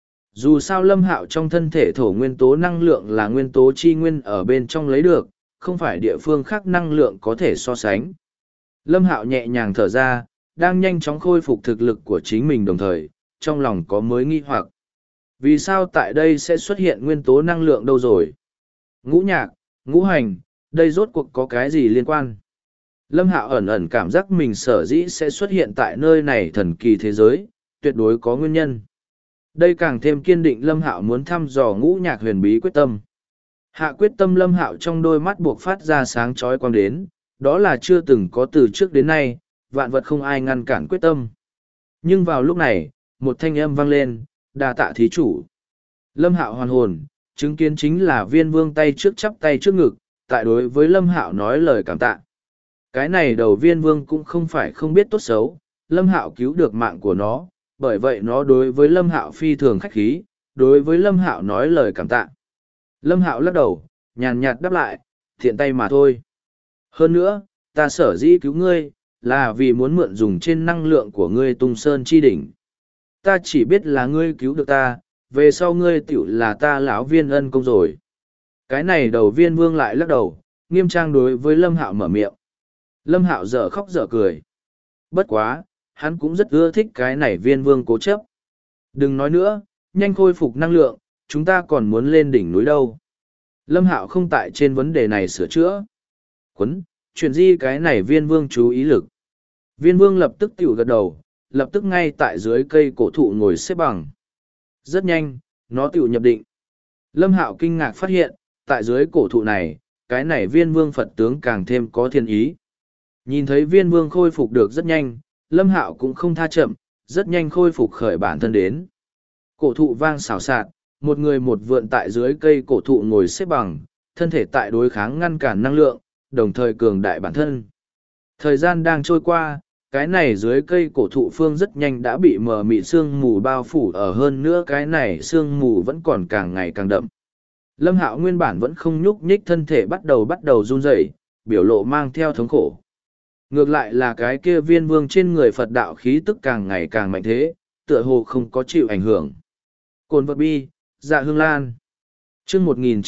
Dù sao Lâm Hạo trong thân thể thổ nguyên tố năng lượng là nguyên tố chi nguyên ở bên trong lấy được, không phải địa phương khác năng lượng có thể so sánh. Lâm Hạo nhẹ nhàng thở ra, đang nhanh chóng khôi phục thực lực của chính mình đồng thời, trong lòng có mới nghi hoặc. Vì sao tại đây sẽ xuất hiện nguyên tố năng lượng đâu rồi? Ngũ nhạc, ngũ hành, đây rốt cuộc có cái gì liên quan? Lâm Hạo ẩn ẩn cảm giác mình sở dĩ sẽ xuất hiện tại nơi này thần kỳ thế giới, tuyệt đối có nguyên nhân. Đây càng thêm kiên định Lâm Hạo muốn thăm dò ngũ nhạc huyền bí quyết tâm. Hạ quyết tâm Lâm Hạo trong đôi mắt buộc phát ra sáng chói quang đến, đó là chưa từng có từ trước đến nay, vạn vật không ai ngăn cản quyết tâm. Nhưng vào lúc này, một thanh âm vang lên, đa tạ thí chủ. Lâm Hạo hoàn hồn, chứng kiến chính là viên vương tay trước chắp tay trước ngực, tại đối với Lâm Hạo nói lời cảm tạ. Cái này đầu viên vương cũng không phải không biết tốt xấu, Lâm Hạo cứu được mạng của nó, bởi vậy nó đối với Lâm Hạo phi thường khách khí, đối với Lâm Hạo nói lời cảm tạ. Lâm Hạo lắc đầu, nhàn nhạt đáp lại, thiện tay mà thôi. Hơn nữa, ta sở dĩ cứu ngươi, là vì muốn mượn dùng trên năng lượng của ngươi tung sơn chi đỉnh. Ta chỉ biết là ngươi cứu được ta, về sau ngươi tiểu là ta lão viên ân công rồi. Cái này đầu viên vương lại lắc đầu, nghiêm trang đối với Lâm Hạo mở miệng. Lâm Hạo dở khóc dở cười. Bất quá, hắn cũng rất ưa thích cái này viên vương cố chấp. Đừng nói nữa, nhanh khôi phục năng lượng, chúng ta còn muốn lên đỉnh núi đâu. Lâm Hạo không tại trên vấn đề này sửa chữa. Quấn, chuyển di cái này viên vương chú ý lực. Viên vương lập tức tiểu gật đầu, lập tức ngay tại dưới cây cổ thụ ngồi xếp bằng. Rất nhanh, nó tiểu nhập định. Lâm Hạo kinh ngạc phát hiện, tại dưới cổ thụ này, cái này viên vương Phật tướng càng thêm có thiên ý. Nhìn thấy viên vương khôi phục được rất nhanh, Lâm Hạo cũng không tha chậm, rất nhanh khôi phục khởi bản thân đến. Cổ thụ vang xào xạc, một người một vượn tại dưới cây cổ thụ ngồi xếp bằng, thân thể tại đối kháng ngăn cản năng lượng, đồng thời cường đại bản thân. Thời gian đang trôi qua, cái này dưới cây cổ thụ phương rất nhanh đã bị mờ mịt sương mù bao phủ ở hơn nữa cái này sương mù vẫn còn càng ngày càng đậm. Lâm Hạo nguyên bản vẫn không nhúc nhích thân thể bắt đầu run rẩy, biểu lộ mang theo thống khổ. Ngược lại là cái kia viên vương trên người Phật đạo khí tức càng ngày càng mạnh thế, tựa hồ không có chịu ảnh hưởng. Cồn vật bi, dạ hương lan. Chương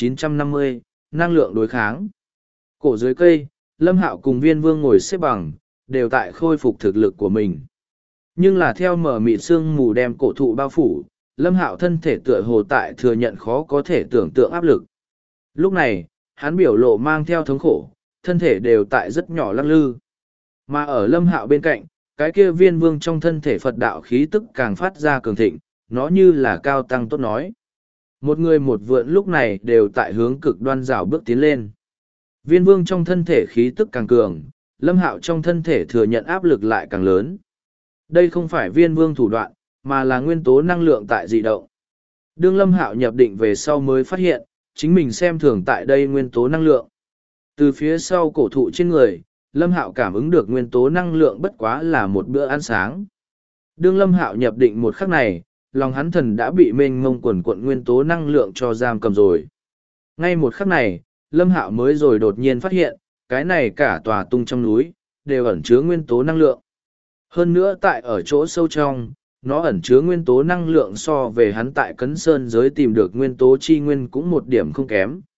1950, năng lượng đối kháng. Cổ dưới cây, Lâm Hạo cùng viên vương ngồi xếp bằng, đều tại khôi phục thực lực của mình. Nhưng là theo mở mịt sương mù đem cổ thụ bao phủ, Lâm Hạo thân thể tựa hồ tại thừa nhận khó có thể tưởng tượng áp lực. Lúc này, hắn biểu lộ mang theo thống khổ, thân thể đều tại rất nhỏ lắc lư. Mà ở Lâm Hạo bên cạnh, cái kia viên vương trong thân thể Phật đạo khí tức càng phát ra cường thịnh, nó như là cao tăng tốt nói. Một người một vượn lúc này đều tại hướng cực đoan rào bước tiến lên. Viên vương trong thân thể khí tức càng cường, Lâm Hạo trong thân thể thừa nhận áp lực lại càng lớn. Đây không phải viên vương thủ đoạn, mà là nguyên tố năng lượng tại dị động. Đương Lâm Hạo nhập định về sau mới phát hiện, chính mình xem thường tại đây nguyên tố năng lượng. Từ phía sau cổ thụ trên người, Lâm Hạo cảm ứng được nguyên tố năng lượng bất quá là một bữa ăn sáng. Đương Lâm Hạo nhập định một khắc này, lòng hắn thần đã bị mênh mông quần quận nguyên tố năng lượng cho giam cầm rồi. Ngay một khắc này, Lâm Hạo mới rồi đột nhiên phát hiện, cái này cả tòa tung trong núi, đều ẩn chứa nguyên tố năng lượng. Hơn nữa tại ở chỗ sâu trong, nó ẩn chứa nguyên tố năng lượng so về hắn tại Cấn Sơn giới tìm được nguyên tố chi nguyên cũng một điểm không kém,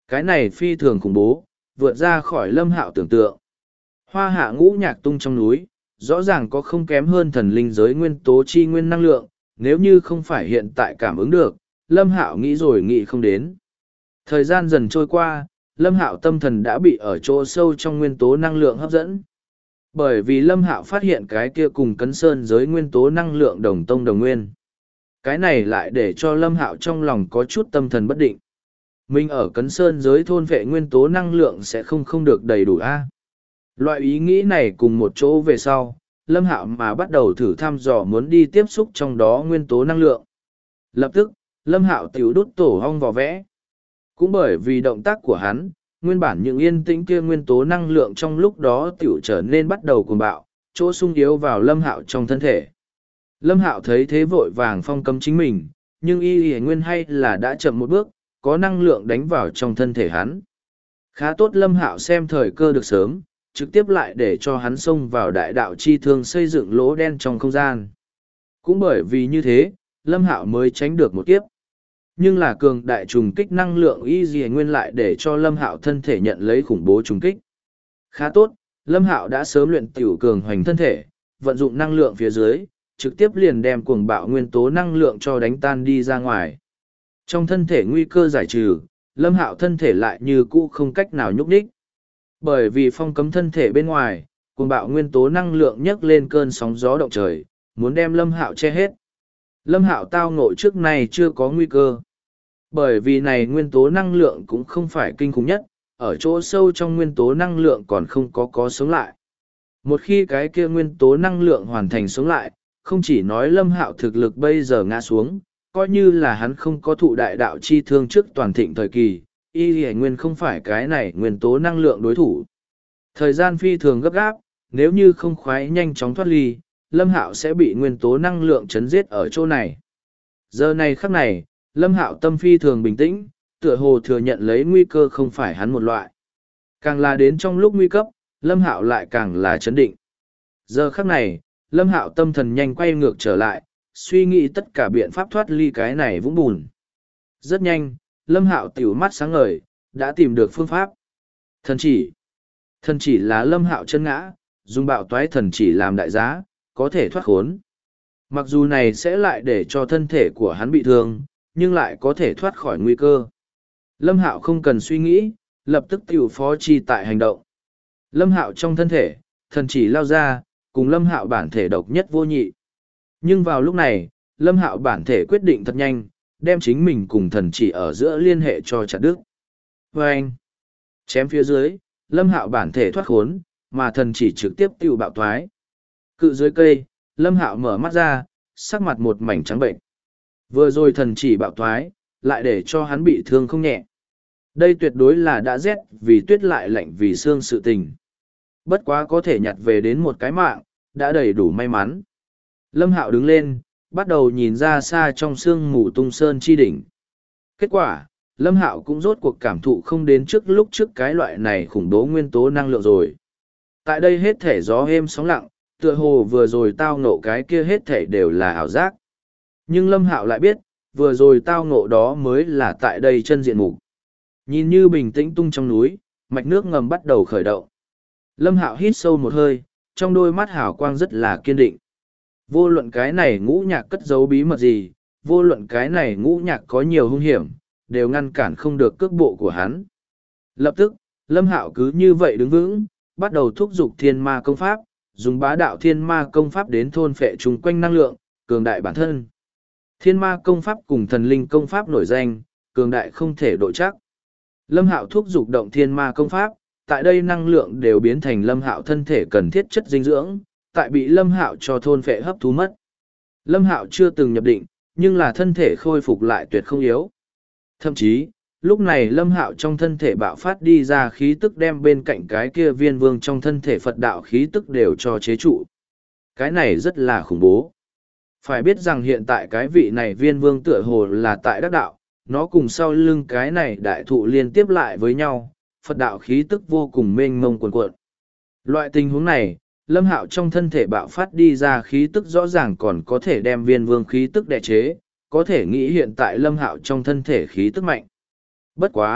Cái này phi thường khủng bố, vượt ra khỏi Lâm Hạo tưởng tượng. Hoa hạ ngũ nhạc tung trong núi, rõ ràng có không kém hơn thần linh giới nguyên tố chi nguyên năng lượng, nếu như không phải hiện tại cảm ứng được, Lâm Hạo nghĩ rồi nghĩ không đến. Thời gian dần trôi qua, Lâm Hạo tâm thần đã bị ở chỗ sâu trong nguyên tố năng lượng hấp dẫn. Bởi vì Lâm Hạo phát hiện cái kia cùng Cấn Sơn giới nguyên tố năng lượng đồng tông đồng nguyên. Cái này lại để cho Lâm Hạo trong lòng có chút tâm thần bất định. Mình ở Cấn Sơn giới thôn vệ nguyên tố năng lượng sẽ không được đầy đủ a. Loại ý nghĩ này cùng một chỗ về sau, Lâm Hạo mà bắt đầu thử thăm dò muốn đi tiếp xúc trong đó nguyên tố năng lượng. Lập tức, Lâm Hạo tiểu đút tổ hong vào vẽ. Cũng bởi vì động tác của hắn, nguyên bản những yên tĩnh kia nguyên tố năng lượng trong lúc đó tiểu trở nên bắt đầu cuồng bạo, chỗ sung yếu vào Lâm Hạo trong thân thể. Lâm Hạo thấy thế vội vàng phong cấm chính mình, nhưng y nguyên hay là đã chậm một bước, có năng lượng đánh vào trong thân thể hắn. Khá tốt Lâm Hạo xem thời cơ được sớm, trực tiếp lại để cho hắn xông vào đại đạo chi thương xây dựng lỗ đen trong không gian. Cũng bởi vì như thế, Lâm Hạo mới tránh được một kiếp. Nhưng là cường đại trùng kích năng lượng y dì nguyên lại để cho Lâm Hạo thân thể nhận lấy khủng bố trùng kích. Khá tốt, Lâm Hạo đã sớm luyện tiểu cường hoành thân thể, vận dụng năng lượng phía dưới, trực tiếp liền đem cuồng bạo nguyên tố năng lượng cho đánh tan đi ra ngoài. Trong thân thể nguy cơ giải trừ, Lâm Hạo thân thể lại như cũ không cách nào nhúc nhích. Bởi vì phong cấm thân thể bên ngoài, cuồng bạo nguyên tố năng lượng nhấc lên cơn sóng gió động trời, muốn đem Lâm Hạo che hết. Lâm Hạo tao ngộ trước này chưa có nguy cơ. Bởi vì này nguyên tố năng lượng cũng không phải kinh khủng nhất, ở chỗ sâu trong nguyên tố năng lượng còn không có sống lại. Một khi cái kia nguyên tố năng lượng hoàn thành sống lại, không chỉ nói Lâm Hạo thực lực bây giờ ngã xuống, coi như là hắn không có thụ đại đạo chi thương trước toàn thịnh thời kỳ, y hề nguyên không phải cái này nguyên tố năng lượng đối thủ. Thời gian phi thường gấp gáp, nếu như không khoái nhanh chóng thoát ly, Lâm Hạo sẽ bị nguyên tố năng lượng chấn giết ở chỗ này. Giờ này khắc này, Lâm Hạo tâm phi thường bình tĩnh, tựa hồ thừa nhận lấy nguy cơ không phải hắn một loại. Càng là đến trong lúc nguy cấp, Lâm Hạo lại càng là chấn định. Giờ khắc này, Lâm Hạo tâm thần nhanh quay ngược trở lại, suy nghĩ tất cả biện pháp thoát ly cái này vũng bùn. Rất nhanh, Lâm Hạo tiểu mắt sáng ngời, đã tìm được phương pháp. Thần chỉ. Thần chỉ là Lâm Hạo chân ngã, dùng bạo toái thần chỉ làm đại giá, có thể thoát khốn. Mặc dù này sẽ lại để cho thân thể của hắn bị thương, nhưng lại có thể thoát khỏi nguy cơ. Lâm Hạo không cần suy nghĩ, lập tức tiểu phó chi tại hành động. Lâm Hạo trong thân thể, thần chỉ lao ra, cùng Lâm Hạo bản thể độc nhất vô nhị. Nhưng vào lúc này, Lâm Hạo bản thể quyết định thật nhanh, đem chính mình cùng thần chỉ ở giữa liên hệ cho chặt đứt. Và anh, chém phía dưới, Lâm Hạo bản thể thoát khốn, mà thần chỉ trực tiếp tiêu bạo thoái. Cự dưới cây, Lâm Hạo mở mắt ra, sắc mặt một mảnh trắng bệnh. Vừa rồi thần chỉ bạo thoái, lại để cho hắn bị thương không nhẹ. Đây tuyệt đối là đã rét vì tuyết lại lạnh vì xương sự tình. Bất quá có thể nhặt về đến một cái mạng, đã đầy đủ may mắn. Lâm Hạo đứng lên, bắt đầu nhìn ra xa trong sương mù tung sơn chi đỉnh. Kết quả, Lâm Hạo cũng rốt cuộc cảm thụ không đến lúc trước cái loại này khủng bố nguyên tố năng lượng rồi. Tại đây hết thể gió êm sóng lặng, tựa hồ vừa rồi tao ngộ cái kia hết thể đều là ảo giác. Nhưng Lâm Hạo lại biết, vừa rồi tao ngộ đó mới là tại đây chân diện mục. Nhìn như bình tĩnh tung trong núi, mạch nước ngầm bắt đầu khởi động. Lâm Hạo hít sâu một hơi, trong đôi mắt hào quang rất là kiên định. Vô luận cái này ngũ nhạc cất giấu bí mật gì, vô luận cái này ngũ nhạc có nhiều hung hiểm, đều ngăn cản không được cước bộ của hắn. Lập tức, Lâm Hạo cứ như vậy đứng vững, bắt đầu thúc giục thiên ma công pháp, dùng bá đạo thiên ma công pháp đến thôn phệ chung quanh năng lượng, cường đại bản thân. Thiên ma công pháp cùng thần linh công pháp nổi danh, cường đại không thể độ chắc. Lâm Hạo thúc giục động thiên ma công pháp, tại đây năng lượng đều biến thành Lâm Hạo thân thể cần thiết chất dinh dưỡng, tại bị Lâm Hạo cho thôn phệ hấp thu mất. Lâm Hạo chưa từng nhập định, nhưng là thân thể khôi phục lại tuyệt không yếu. Thậm chí, lúc này Lâm Hạo trong thân thể bạo phát đi ra khí tức đem bên cạnh cái kia viên vương trong thân thể Phật đạo khí tức đều cho chế trụ. Cái này rất là khủng bố. Phải biết rằng hiện tại cái vị này viên vương tựa hồ là tại đắc đạo, nó cùng sau lưng cái này đại thụ liên tiếp lại với nhau, Phật đạo khí tức vô cùng mênh mông cuồn cuộn. Loại tình huống này, Lâm Hạo trong thân thể bạo phát đi ra khí tức rõ ràng còn có thể đem viên vương khí tức đè chế, có thể nghĩ hiện tại Lâm Hạo trong thân thể khí tức mạnh. Bất quá,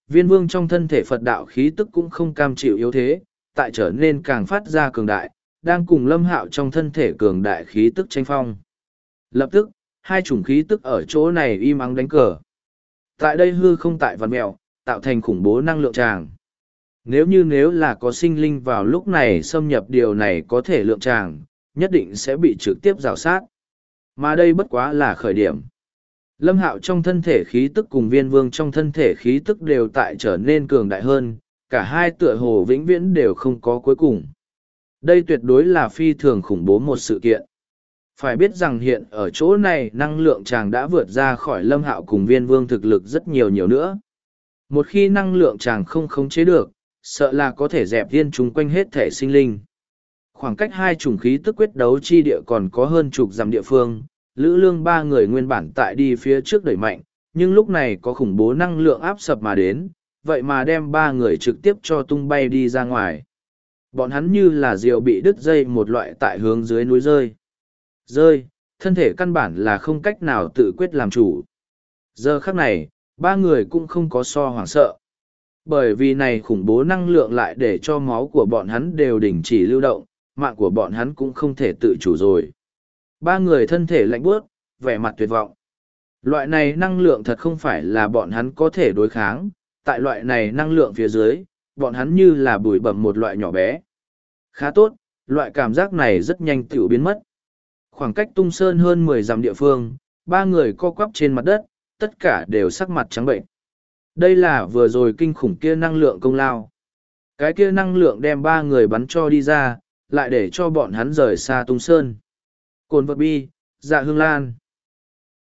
viên vương trong thân thể Phật đạo khí tức cũng không cam chịu yếu thế, tại trở nên càng phát ra cường đại, đang cùng Lâm Hạo trong thân thể cường đại khí tức tranh phong. Lập tức, hai chủng khí tức ở chỗ này im ắng đánh cờ. Tại đây hư không tại vằn mèo, tạo thành khủng bố năng lượng tràng. Nếu là có sinh linh vào lúc này xâm nhập điều này có thể lượng tràng, nhất định sẽ bị trực tiếp rào sát. Mà đây bất quá là khởi điểm. Lâm Hạo trong thân thể khí tức cùng viên vương trong thân thể khí tức đều tại trở nên cường đại hơn, cả hai tựa hồ vĩnh viễn đều không có cuối cùng. Đây tuyệt đối là phi thường khủng bố một sự kiện. Phải biết rằng hiện ở chỗ này năng lượng chàng đã vượt ra khỏi Lâm Hạo cùng viên vương thực lực rất nhiều nữa. Một khi năng lượng chàng không khống chế được, sợ là có thể dẹp viên chúng quanh hết thể sinh linh. Khoảng cách hai chủng khí tức quyết đấu chi địa còn có hơn chục dặm địa phương, Lữ Lương ba người nguyên bản tại đi phía trước đẩy mạnh, nhưng lúc này có khủng bố năng lượng áp sập mà đến, vậy mà đem ba người trực tiếp cho tung bay đi ra ngoài. Bọn hắn như là diều bị đứt dây một loại tại hướng dưới núi rơi. Rơi, thân thể căn bản là không cách nào tự quyết làm chủ. Giờ khắc này, ba người cũng không có so hoảng sợ. Bởi vì này khủng bố năng lượng lại để cho máu của bọn hắn đều đình chỉ lưu động, mạng của bọn hắn cũng không thể tự chủ rồi. Ba người thân thể lạnh buốt, vẻ mặt tuyệt vọng. Loại này năng lượng thật không phải là bọn hắn có thể đối kháng, tại loại này năng lượng phía dưới, bọn hắn như là bụi bẩm một loại nhỏ bé. Khá tốt, loại cảm giác này rất nhanh tựu biến mất. Khoảng cách tung sơn hơn 10 dặm địa phương, ba người co quắp trên mặt đất, tất cả đều sắc mặt trắng bệnh. Đây là vừa rồi kinh khủng kia năng lượng công lao. Cái kia năng lượng đem ba người bắn cho đi ra, lại để cho bọn hắn rời xa tung sơn. Cồn vật bi, dạ hương lan.